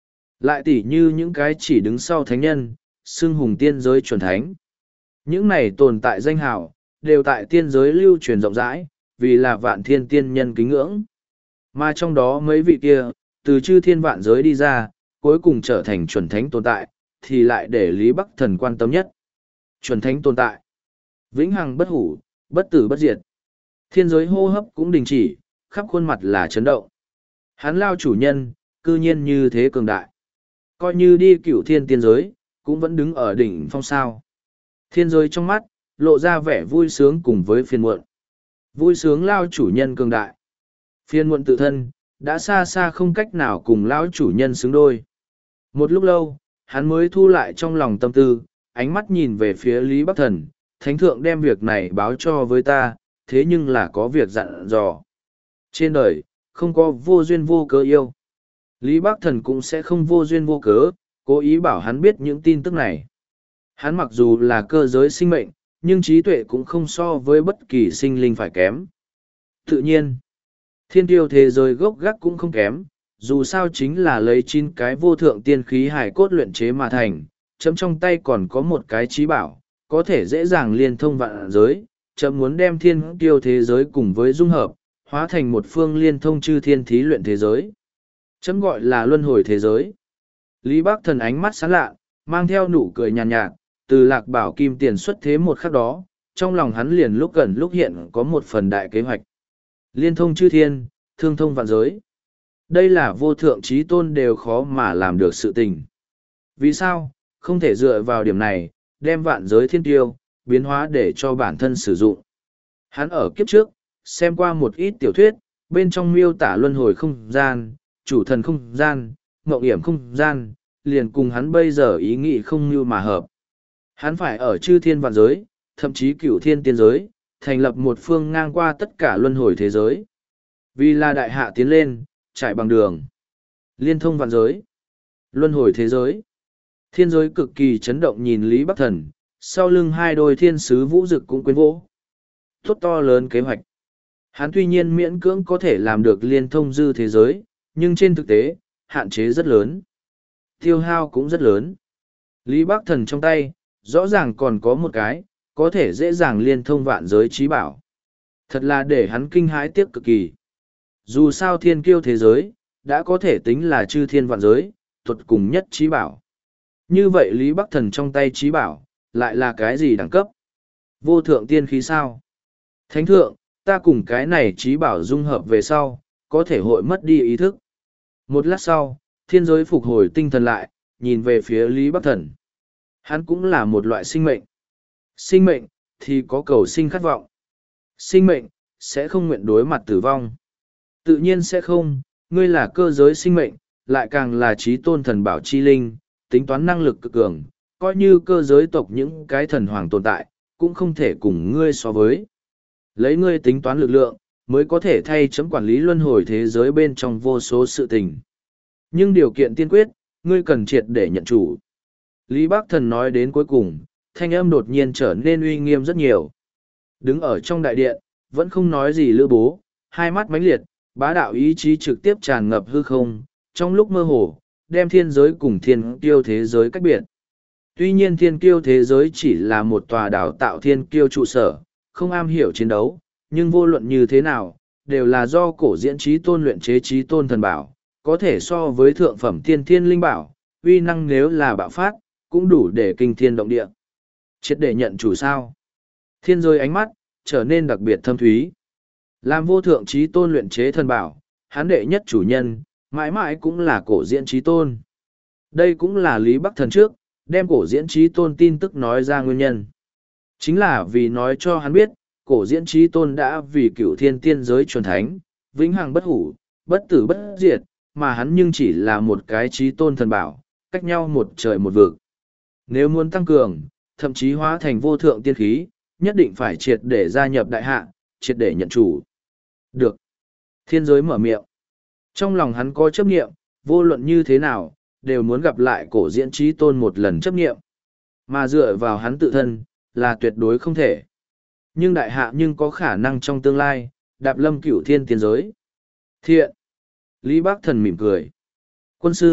[SPEAKER 1] Lại tỉ như những cái chỉ đứng sau thánh nhân, xưng hùng tiên giới chuẩn thánh. Những này tồn tại danh hào, đều tại tiên giới lưu truyền rộng rãi, vì là vạn thiên tiên nhân kính ngưỡng. Mà trong đó mấy vị kia, từ chư thiên vạn giới đi ra, cuối cùng trở thành chuẩn thánh tồn tại, thì lại để Lý Bắc Thần quan tâm nhất. Chuẩn thánh tồn tại, vĩnh hằng bất hủ, bất tử bất diệt. Thiên giới hô hấp cũng đình chỉ, khắp khuôn mặt là chấn động. Hắn lao chủ nhân, cư nhiên như thế cường đại. Coi như đi cửu thiên tiên giới, cũng vẫn đứng ở đỉnh phong sao. Thiên giới trong mắt, lộ ra vẻ vui sướng cùng với phiền muộn. Vui sướng lao chủ nhân cường đại. Phiền muộn tự thân, đã xa xa không cách nào cùng lão chủ nhân xứng đôi. Một lúc lâu, hắn mới thu lại trong lòng tâm tư, ánh mắt nhìn về phía Lý Bắc Thần, thánh thượng đem việc này báo cho với ta, thế nhưng là có việc dặn dò. Trên đời, không có vô duyên vô cớ yêu. Lý Bắc Thần cũng sẽ không vô duyên vô cớ, cố ý bảo hắn biết những tin tức này. Hắn mặc dù là cơ giới sinh mệnh, nhưng trí tuệ cũng không so với bất kỳ sinh linh phải kém. Tự nhiên, thiên tiêu thế giới gốc gác cũng không kém, dù sao chính là lấy chín cái vô thượng tiên khí hải cốt luyện chế mà thành, chấm trong tay còn có một cái trí bảo, có thể dễ dàng liên thông vạn giới, chấm muốn đem thiên tiêu thế giới cùng với dung hợp, hóa thành một phương liên thông chư thiên thí luyện thế giới. Chấm gọi là luân hồi thế giới. Lý Bắc Thần ánh mắt sáng lạ, mang theo nụ cười nhàn nhạt, nhạt, từ lạc bảo kim tiền xuất thế một khắc đó, trong lòng hắn liền lúc gần lúc hiện có một phần đại kế hoạch. Liên thông chư thiên, thương thông vạn giới. Đây là vô thượng trí tôn đều khó mà làm được sự tình. Vì sao, không thể dựa vào điểm này, đem vạn giới thiên tiêu, biến hóa để cho bản thân sử dụng. Hắn ở kiếp trước, xem qua một ít tiểu thuyết, bên trong miêu tả luân hồi không gian, chủ thần không gian, ngộng hiểm không gian, liền cùng hắn bây giờ ý nghĩ không như mà hợp. Hắn phải ở chư thiên vạn giới, thậm chí cửu thiên tiên giới, thành lập một phương ngang qua tất cả luân hồi thế giới. Vì là đại hạ tiến lên, trải bằng đường, liên thông vạn giới, luân hồi thế giới. Thiên giới cực kỳ chấn động nhìn Lý Bắc Thần, sau lưng hai đôi thiên sứ vũ dực cũng quyến vỗ. Tốt to lớn kế hoạch. Hắn tuy nhiên miễn cưỡng có thể làm được liên thông dư thế giới, nhưng trên thực tế, hạn chế rất lớn. Tiêu hao cũng rất lớn. Lý Bắc Thần trong tay, rõ ràng còn có một cái, có thể dễ dàng liên thông vạn giới trí bảo. Thật là để hắn kinh hãi tiếc cực kỳ. Dù sao thiên kiêu thế giới, đã có thể tính là chư thiên vạn giới, thuật cùng nhất trí bảo. Như vậy Lý Bắc Thần trong tay trí bảo, lại là cái gì đẳng cấp? Vô thượng tiên khí sao? Thánh thượng, ta cùng cái này trí bảo dung hợp về sau, có thể hội mất đi ý thức. Một lát sau, thiên giới phục hồi tinh thần lại, nhìn về phía Lý Bắc Thần. Hắn cũng là một loại sinh mệnh. Sinh mệnh, thì có cầu sinh khát vọng. Sinh mệnh, sẽ không nguyện đối mặt tử vong. Tự nhiên sẽ không, ngươi là cơ giới sinh mệnh, lại càng là trí tôn thần bảo chi linh, tính toán năng lực cực cường, coi như cơ giới tộc những cái thần hoàng tồn tại, cũng không thể cùng ngươi so với. Lấy ngươi tính toán lực lượng, mới có thể thay chấm quản lý luân hồi thế giới bên trong vô số sự tình. Nhưng điều kiện tiên quyết, ngươi cần triệt để nhận chủ. Lý Bắc Thần nói đến cuối cùng, thanh âm đột nhiên trở nên uy nghiêm rất nhiều. Đứng ở trong đại điện, vẫn không nói gì lữ bố, hai mắt mãnh liệt, bá đạo ý chí trực tiếp tràn ngập hư không, trong lúc mơ hồ, đem thiên giới cùng thiên kiêu thế giới cách biệt. Tuy nhiên thiên kiêu thế giới chỉ là một tòa đảo tạo thiên kiêu trụ sở, không am hiểu chiến đấu, nhưng vô luận như thế nào, đều là do cổ diễn trí tôn luyện chế trí tôn thần bảo, có thể so với thượng phẩm tiên thiên linh bảo, uy năng nếu là bạo phát, cũng đủ để kinh thiên động địa. Triệt để nhận chủ sao. Thiên giới ánh mắt, trở nên đặc biệt thâm thúy. Làm vô thượng trí tôn luyện chế thần bảo, hán đệ nhất chủ nhân, mãi mãi cũng là cổ diễn trí tôn. Đây cũng là Lý Bắc Thần trước, đem cổ diễn trí tôn tin tức nói ra nguyên nhân. Chính là vì nói cho hắn biết, cổ diễn trí tôn đã vì cửu thiên tiên giới chuẩn thánh, vĩnh hằng bất hủ, bất tử bất diệt, mà hắn nhưng chỉ là một cái trí tôn thần bảo, cách nhau một trời một vực. Nếu muốn tăng cường, thậm chí hóa thành vô thượng tiên khí, nhất định phải triệt để gia nhập đại hạ, triệt để nhận chủ. Được. Thiên giới mở miệng. Trong lòng hắn có chấp nghiệm, vô luận như thế nào, đều muốn gặp lại cổ diễn trí tôn một lần chấp nghiệm. Mà dựa vào hắn tự thân, là tuyệt đối không thể. Nhưng đại hạ nhưng có khả năng trong tương lai, đạp lâm cửu thiên tiên giới. Thiện. Lý Bắc Thần mỉm cười. Quân sư,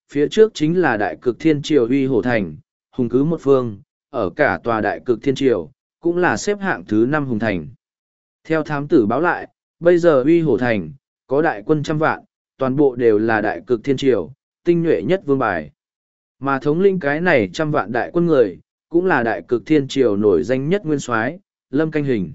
[SPEAKER 1] phía trước chính là đại cực thiên triều uy hổ thành, hùng cứ một phương, ở cả tòa đại cực thiên triều, cũng là xếp hạng thứ năm hùng thành. Theo thám tử báo lại, bây giờ uy hổ thành, có đại quân trăm vạn, toàn bộ đều là đại cực thiên triều, tinh nhuệ nhất vương bài. Mà thống lĩnh cái này trăm vạn đại quân người, cũng là đại cực thiên triều nổi danh nhất nguyên soái Lâm Canh Hình.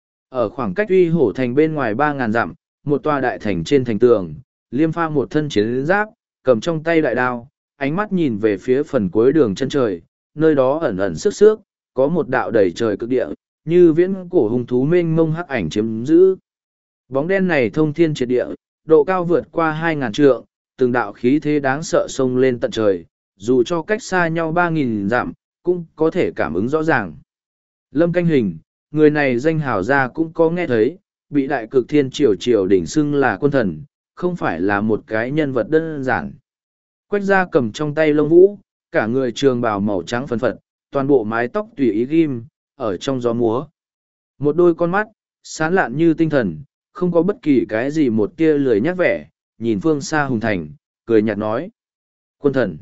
[SPEAKER 1] Ở khoảng cách uy hổ thành bên ngoài ba ngàn dặm, một tòa đại thành trên thành tường, Liêm Pha một thân chiến giáp, cầm trong tay đại đao, ánh mắt nhìn về phía phần cuối đường chân trời, nơi đó ẩn ẩn sức sước, có một đạo đầy trời cực địa, như viễn cổ hung thú mênh mông hắc ảnh chiếm giữ. Bóng đen này thông thiên triệt địa, độ cao vượt qua hai ngàn trượng, từng đạo khí thế đáng sợ xông lên tận trời, dù cho cách xa nhau ba nghìn dặm, cũng có thể cảm ứng rõ ràng. Lâm Canh Hình, người này danh hào ra cũng có nghe thấy, bị đại cực thiên triều triều đỉnh xưng là quân thần, không phải là một cái nhân vật đơn giản. Quách gia cầm trong tay lông vũ, cả người trường bào màu trắng phấn phật, toàn bộ mái tóc tùy ý ghim, ở trong gió múa. Một đôi con mắt, sáng lạn như tinh thần, không có bất kỳ cái gì một tia lười nhác vẻ, nhìn phương xa hùng thành, cười nhạt nói. Quân thần.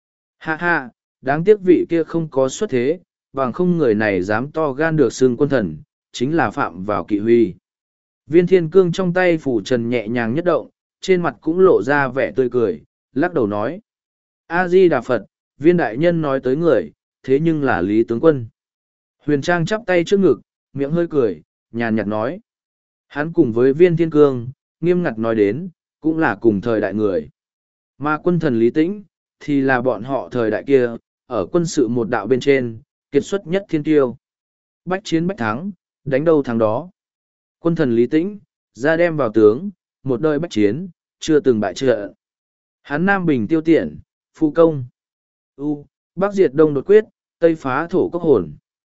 [SPEAKER 1] Ha ha, đáng tiếc vị kia không có xuất thế, bằng không người này dám to gan được xưng quân thần, chính là phạm vào kỵ huy. Viên thiên cương trong tay phủ trần nhẹ nhàng nhất động, trên mặt cũng lộ ra vẻ tươi cười, lắc đầu nói. A-di-đà Phật, viên đại nhân nói tới người, thế nhưng là Lý tướng quân. Huyền Trang chắp tay trước ngực, miệng hơi cười, nhàn nhạt nói. Hắn cùng với viên thiên cương, nghiêm ngặt nói đến, cũng là cùng thời đại người. Mà quân thần Lý Tĩnh, thì là bọn họ thời đại kia, ở quân sự một đạo bên trên, kiệt xuất nhất thiên tiêu. Bách chiến bách thắng, đánh đâu thắng đó. Quân thần Lý Tĩnh, ra đem vào tướng, một đời bách chiến, chưa từng bại trận. Hắn Nam Bình tiêu tiện, phu công. U, Bắc diệt Đông đột quyết, Tây phá thổ cốc hồn.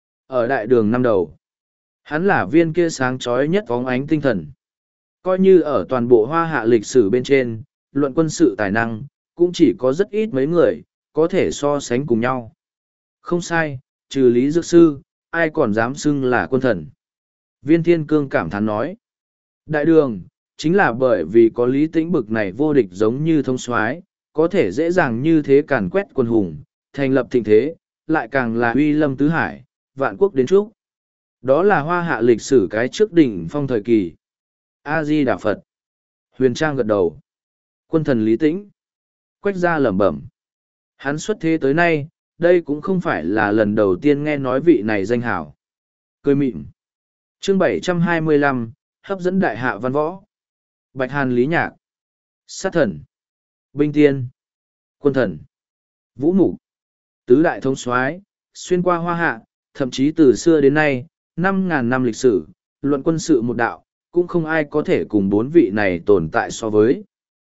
[SPEAKER 1] Ở đại đường năm đầu, hắn là viên kia sáng chói nhất phóng ánh tinh thần. Coi như ở toàn bộ hoa hạ lịch sử bên trên, luận quân sự tài năng, cũng chỉ có rất ít mấy người, có thể so sánh cùng nhau. Không sai, trừ Lý Dược Sư, ai còn dám xưng là quân thần. Viên Thiên Cương cảm thán nói. Đại đường, chính là bởi vì có Lý Tĩnh bực này vô địch giống như thông soái, có thể dễ dàng như thế càn quét quân hùng, thành lập thịnh thế, lại càng là uy lâm tứ hải, vạn quốc đến chúc. Đó là hoa hạ lịch sử cái trước đỉnh phong thời kỳ. A-di-đà Phật. Huyền Trang gật đầu. Quân thần Lý Tĩnh. Quách gia lẩm bẩm. Hắn xuất thế tới nay, đây cũng không phải là lần đầu tiên nghe nói vị này danh hảo. Cười mịn. Chương bảy trăm hai mươi lăm, hấp dẫn đại hạ văn võ. Bạch Hàn Lý Nhạc. Sát thần. Binh tiên. Quân thần. Vũ mục. Tứ đại thông soái xuyên qua hoa hạ, thậm chí từ xưa đến nay, năm ngàn năm lịch sử, luận quân sự một đạo, cũng không ai có thể cùng bốn vị này tồn tại so với.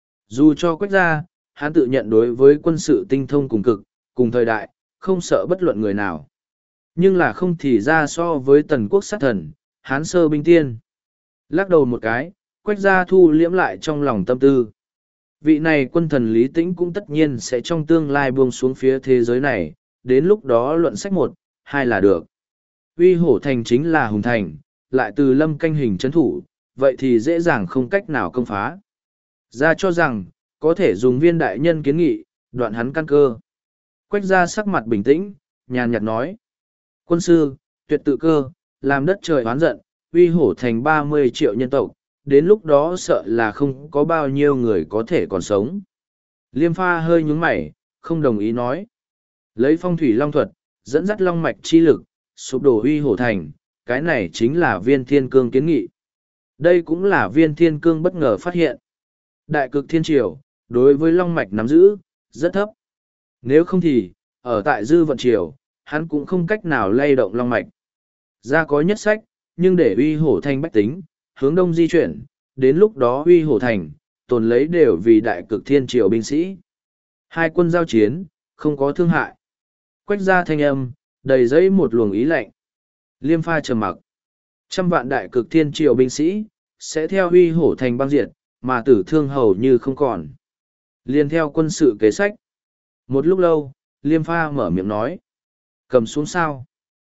[SPEAKER 1] Dù cho Quách gia, hắn tự nhận đối với quân sự tinh thông cùng cực, cùng thời đại, không sợ bất luận người nào. Nhưng là không thì ra so với tần quốc sát thần, hán sơ binh tiên. Lắc đầu một cái, Quách gia thu liễm lại trong lòng tâm tư. Vị này quân thần Lý Tĩnh cũng tất nhiên sẽ trong tương lai buông xuống phía thế giới này, đến lúc đó luận sách một, hai là được. Uy hổ thành chính là hùng thành, lại từ Lâm Canh Hình trấn thủ, vậy thì dễ dàng không cách nào công phá. Ra cho rằng, có thể dùng viên đại nhân kiến nghị, đoạn hắn căn cơ. Quách gia sắc mặt bình tĩnh, nhàn nhạt nói. Quân sư, tuyệt tự cơ, làm đất trời oán giận, uy hổ thành ba mươi triệu nhân tộc, đến lúc đó sợ là không có bao nhiêu người có thể còn sống. Liêm Pha hơi nhúng mày, không đồng ý nói. Lấy phong thủy long thuật, dẫn dắt long mạch chi lực, sụp đổ uy hổ thành, cái này chính là viên thiên cương kiến nghị. Đây cũng là viên thiên cương bất ngờ phát hiện. Đại cực thiên triều, đối với long mạch nắm giữ, rất thấp. Nếu không thì, ở tại dư vận triều, hắn cũng không cách nào lay động long mạch. Ra có nhất sách, nhưng để uy hổ thành bách tính, hướng đông di chuyển, đến lúc đó uy hổ thành, tồn lấy đều vì đại cực thiên triều binh sĩ. Hai quân giao chiến, không có thương hại. Quách gia thanh âm, đầy dẫy một luồng ý lạnh. Liêm Pha trầm mặc. Trăm vạn đại cực thiên triều binh sĩ, sẽ theo uy hổ thành băng diệt, mà tử thương hầu như không còn. Liên theo quân sự kế sách. Một lúc lâu, Liêm Pha mở miệng nói. Cầm xuống sao.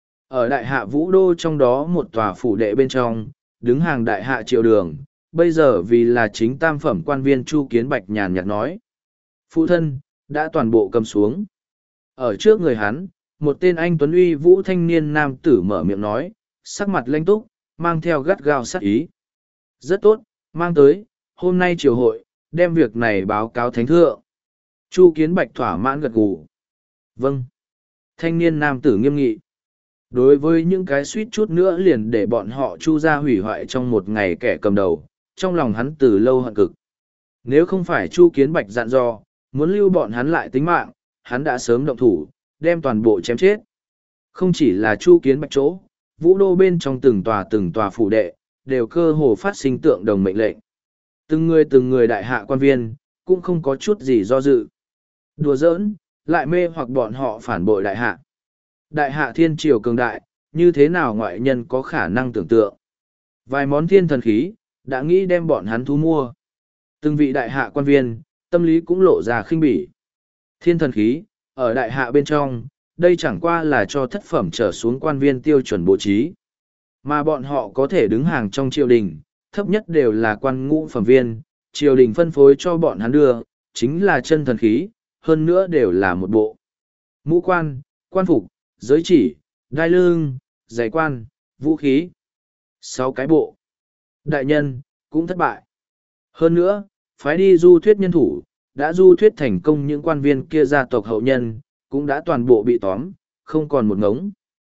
[SPEAKER 1] Ở đại hạ vũ đô trong đó một tòa phủ đệ bên trong, đứng hàng đại hạ triều đường, bây giờ vì là chính tam phẩm quan viên Chu Kiến Bạch nhàn nhạt nói. Phụ thân, đã toàn bộ cầm xuống. Ở trước người hắn, một tên anh tuấn uy vũ thanh niên nam tử mở miệng nói, sắc mặt lanh túc, mang theo gắt gao sát ý. Rất tốt, mang tới, hôm nay triều hội, đem việc này báo cáo thánh thượng. Chu Kiến Bạch thỏa mãn gật gù. Vâng. Thanh niên nam tử nghiêm nghị. Đối với những cái suýt chút nữa liền để bọn họ Chu ra hủy hoại trong một ngày kẻ cầm đầu, trong lòng hắn từ lâu hận cực. Nếu không phải Chu Kiến Bạch dặn dò, muốn lưu bọn hắn lại tính mạng, hắn đã sớm động thủ, đem toàn bộ chém chết. Không chỉ là Chu Kiến Bạch chỗ, vũ đô bên trong từng tòa từng tòa phủ đệ, đều cơ hồ phát sinh tượng đồng mệnh lệnh. Từng người từng người đại hạ quan viên, cũng không có chút gì do dự. Đùa giỡn, lại mê hoặc bọn họ phản bội đại hạ. Đại hạ thiên triều cường đại, như thế nào ngoại nhân có khả năng tưởng tượng. Vài món thiên thần khí, đã nghĩ đem bọn hắn thu mua. Từng vị đại hạ quan viên, tâm lý cũng lộ ra khinh bỉ. Thiên thần khí, ở đại hạ bên trong, đây chẳng qua là cho thất phẩm trở xuống quan viên tiêu chuẩn bố trí. Mà bọn họ có thể đứng hàng trong triều đình, thấp nhất đều là quan ngũ phẩm viên, triều đình phân phối cho bọn hắn đưa, chính là chân thần khí, hơn nữa đều là một bộ. Mũ quan, quan phục, giới chỉ, đai lưng, giày quan, vũ khí. Sáu cái bộ. Đại nhân, cũng thất bại. Hơn nữa, phái đi du thuyết nhân thủ, đã du thuyết thành công những quan viên kia gia tộc hậu nhân, cũng đã toàn bộ bị tóm, không còn một ngống.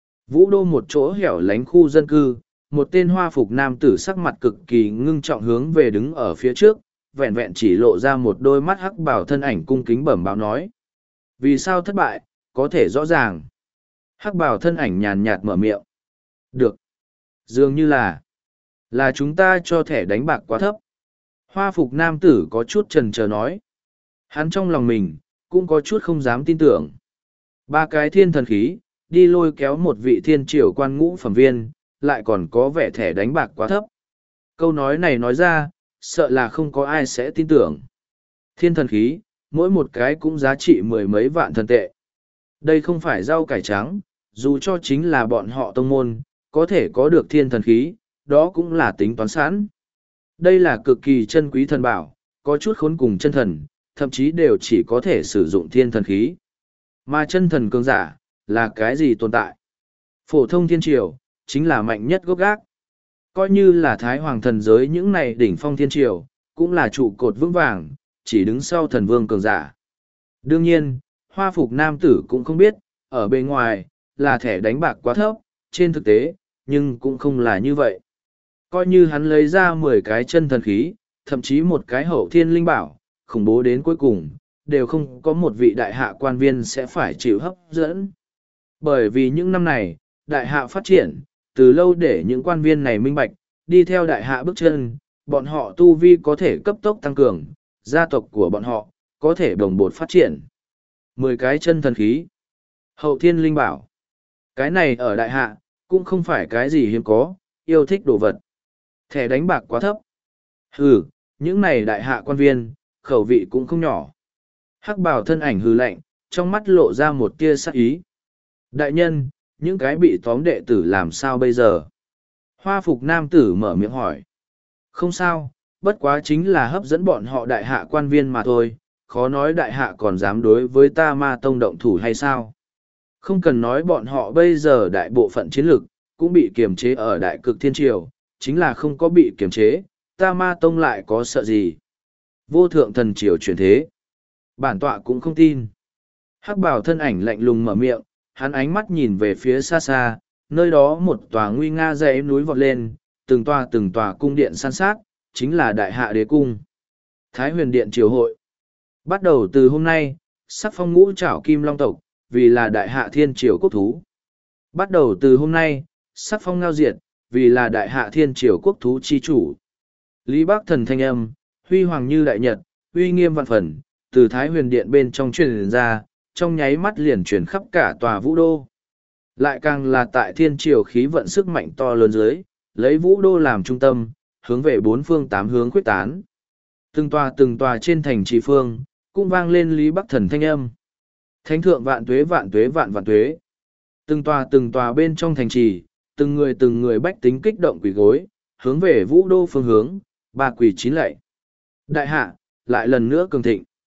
[SPEAKER 1] Vũ đô một chỗ hẻo lánh khu dân cư, một tên hoa phục nam tử sắc mặt cực kỳ ngưng trọng hướng về đứng ở phía trước, vẹn vẹn chỉ lộ ra một đôi mắt hắc bảo thân ảnh cung kính bẩm báo nói. Vì sao thất bại, có thể rõ ràng. Hắc bảo thân ảnh nhàn nhạt mở miệng. Được. Dường như là, là chúng ta cho thẻ đánh bạc quá thấp. Hoa phục nam tử có chút chần chờ nói. Hắn trong lòng mình, cũng có chút không dám tin tưởng. Ba cái thiên thần khí, đi lôi kéo một vị thiên triều quan ngũ phẩm viên, lại còn có vẻ thẻ đánh bạc quá thấp. Câu nói này nói ra, sợ là không có ai sẽ tin tưởng. Thiên thần khí, mỗi một cái cũng giá trị mười mấy vạn thần tệ. Đây không phải rau cải trắng, dù cho chính là bọn họ tông môn, có thể có được thiên thần khí, đó cũng là tính toán sẵn. Đây là cực kỳ chân quý thần bảo, có chút khốn cùng chân thần, thậm chí đều chỉ có thể sử dụng thiên thần khí. Mà chân thần cường giả, là cái gì tồn tại? Phổ thông thiên triều, chính là mạnh nhất gốc gác. Coi như là thái hoàng thần giới những này đỉnh phong thiên triều, cũng là trụ cột vững vàng, chỉ đứng sau thần vương cường giả. Đương nhiên, hoa phục nam tử cũng không biết, ở bên ngoài, là thẻ đánh bạc quá thấp, trên thực tế, nhưng cũng không là như vậy. Coi như hắn lấy ra mười cái chân thần khí, thậm chí một cái hậu thiên linh bảo, khủng bố đến cuối cùng, đều không có một vị đại hạ quan viên sẽ phải chịu hấp dẫn. Bởi vì những năm này, đại hạ phát triển, từ lâu để những quan viên này minh bạch, đi theo đại hạ bước chân, bọn họ tu vi có thể cấp tốc tăng cường, gia tộc của bọn họ, có thể đồng bột phát triển. Mười cái chân thần khí, hậu thiên linh bảo. Cái này ở đại hạ, cũng không phải cái gì hiếm có, yêu thích đồ vật. Thẻ đánh bạc quá thấp. Hừ, những này đại hạ quan viên, khẩu vị cũng không nhỏ. Hắc bào thân ảnh hừ lạnh, trong mắt lộ ra một tia sắc ý. Đại nhân, những cái bị tóm đệ tử làm sao bây giờ? Hoa phục nam tử mở miệng hỏi. Không sao, bất quá chính là hấp dẫn bọn họ đại hạ quan viên mà thôi, khó nói đại hạ còn dám đối với ta ma tông động thủ hay sao? Không cần nói bọn họ bây giờ đại bộ phận chiến lực, cũng bị kiềm chế ở đại cực thiên triều, chính là không có bị kiềm chế, ta ma tông lại có sợ gì? Vô thượng thần triều chuyển thế. Bản tọa cũng không tin. Hắc bào thân ảnh lạnh lùng mở miệng, hắn ánh mắt nhìn về phía xa xa, nơi đó một tòa nguy nga dãy núi vọt lên, từng tòa từng tòa cung điện san sát, chính là đại hạ đế cung. Thái huyền điện triều hội. Bắt đầu từ hôm nay, sắc phong ngũ trảo kim long tộc, vì là đại hạ thiên triều quốc thú. Bắt đầu từ hôm nay, sắc phong ngao diệt, vì là đại hạ thiên triều quốc thú chi chủ. Lý Bắc Thần thanh âm, huy hoàng như đại nhật, uy nghiêm vạn phần, từ Thái huyền điện bên trong truyền ra, trong nháy mắt liền truyền khắp cả tòa vũ đô. Lại càng là tại thiên triều khí vận sức mạnh to lớn dưới, lấy vũ đô làm trung tâm, hướng về bốn phương tám hướng quyết tán. Từng tòa từng tòa trên thành trì phương, cũng vang lên Lý Bắc Thần thanh âm. Thánh thượng vạn tuế vạn tuế vạn vạn tuế. Từng tòa từng tòa bên trong thành trì, từng người từng người bách tính kích động quỳ gối, hướng về vũ đô phương hướng, ba quỳ chín lạy. Đại hạ, lại lần nữa cường thịnh.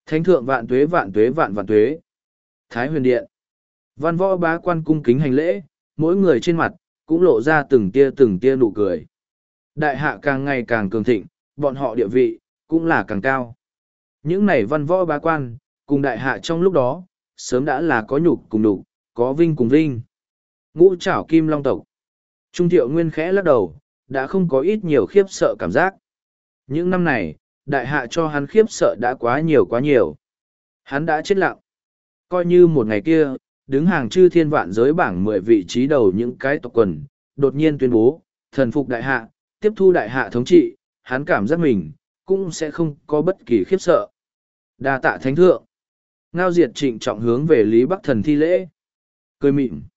[SPEAKER 1] Thánh thượng vạn tuế vạn tuế vạn vạn tuế. Thái huyền điện. Văn võ bá quan cung kính hành lễ, mỗi người trên mặt, cũng lộ ra từng tia từng tia nụ cười. Đại hạ càng ngày càng cường thịnh, bọn họ địa vị, cũng là càng cao. Những này văn võ bá quan, cùng đại hạ trong lúc đó, sớm đã là có nhục cùng đục, có vinh cùng vinh. Ngũ trảo kim long tộc. Trung thiệu nguyên khẽ lắc đầu, đã không có ít nhiều khiếp sợ cảm giác. Những năm này, đại hạ cho hắn khiếp sợ đã quá nhiều quá nhiều. Hắn đã chết lặng. Coi như một ngày kia, đứng hàng chư thiên vạn giới bảng mười vị trí đầu những cái tộc quần, đột nhiên tuyên bố, thần phục đại hạ, tiếp thu đại hạ thống trị, hắn cảm giác mình, cũng sẽ không có bất kỳ khiếp sợ. Đa tạ thánh thượng. Ngao Diệt trịnh trọng hướng về Lý Bắc Thần thi lễ. Cười mịn.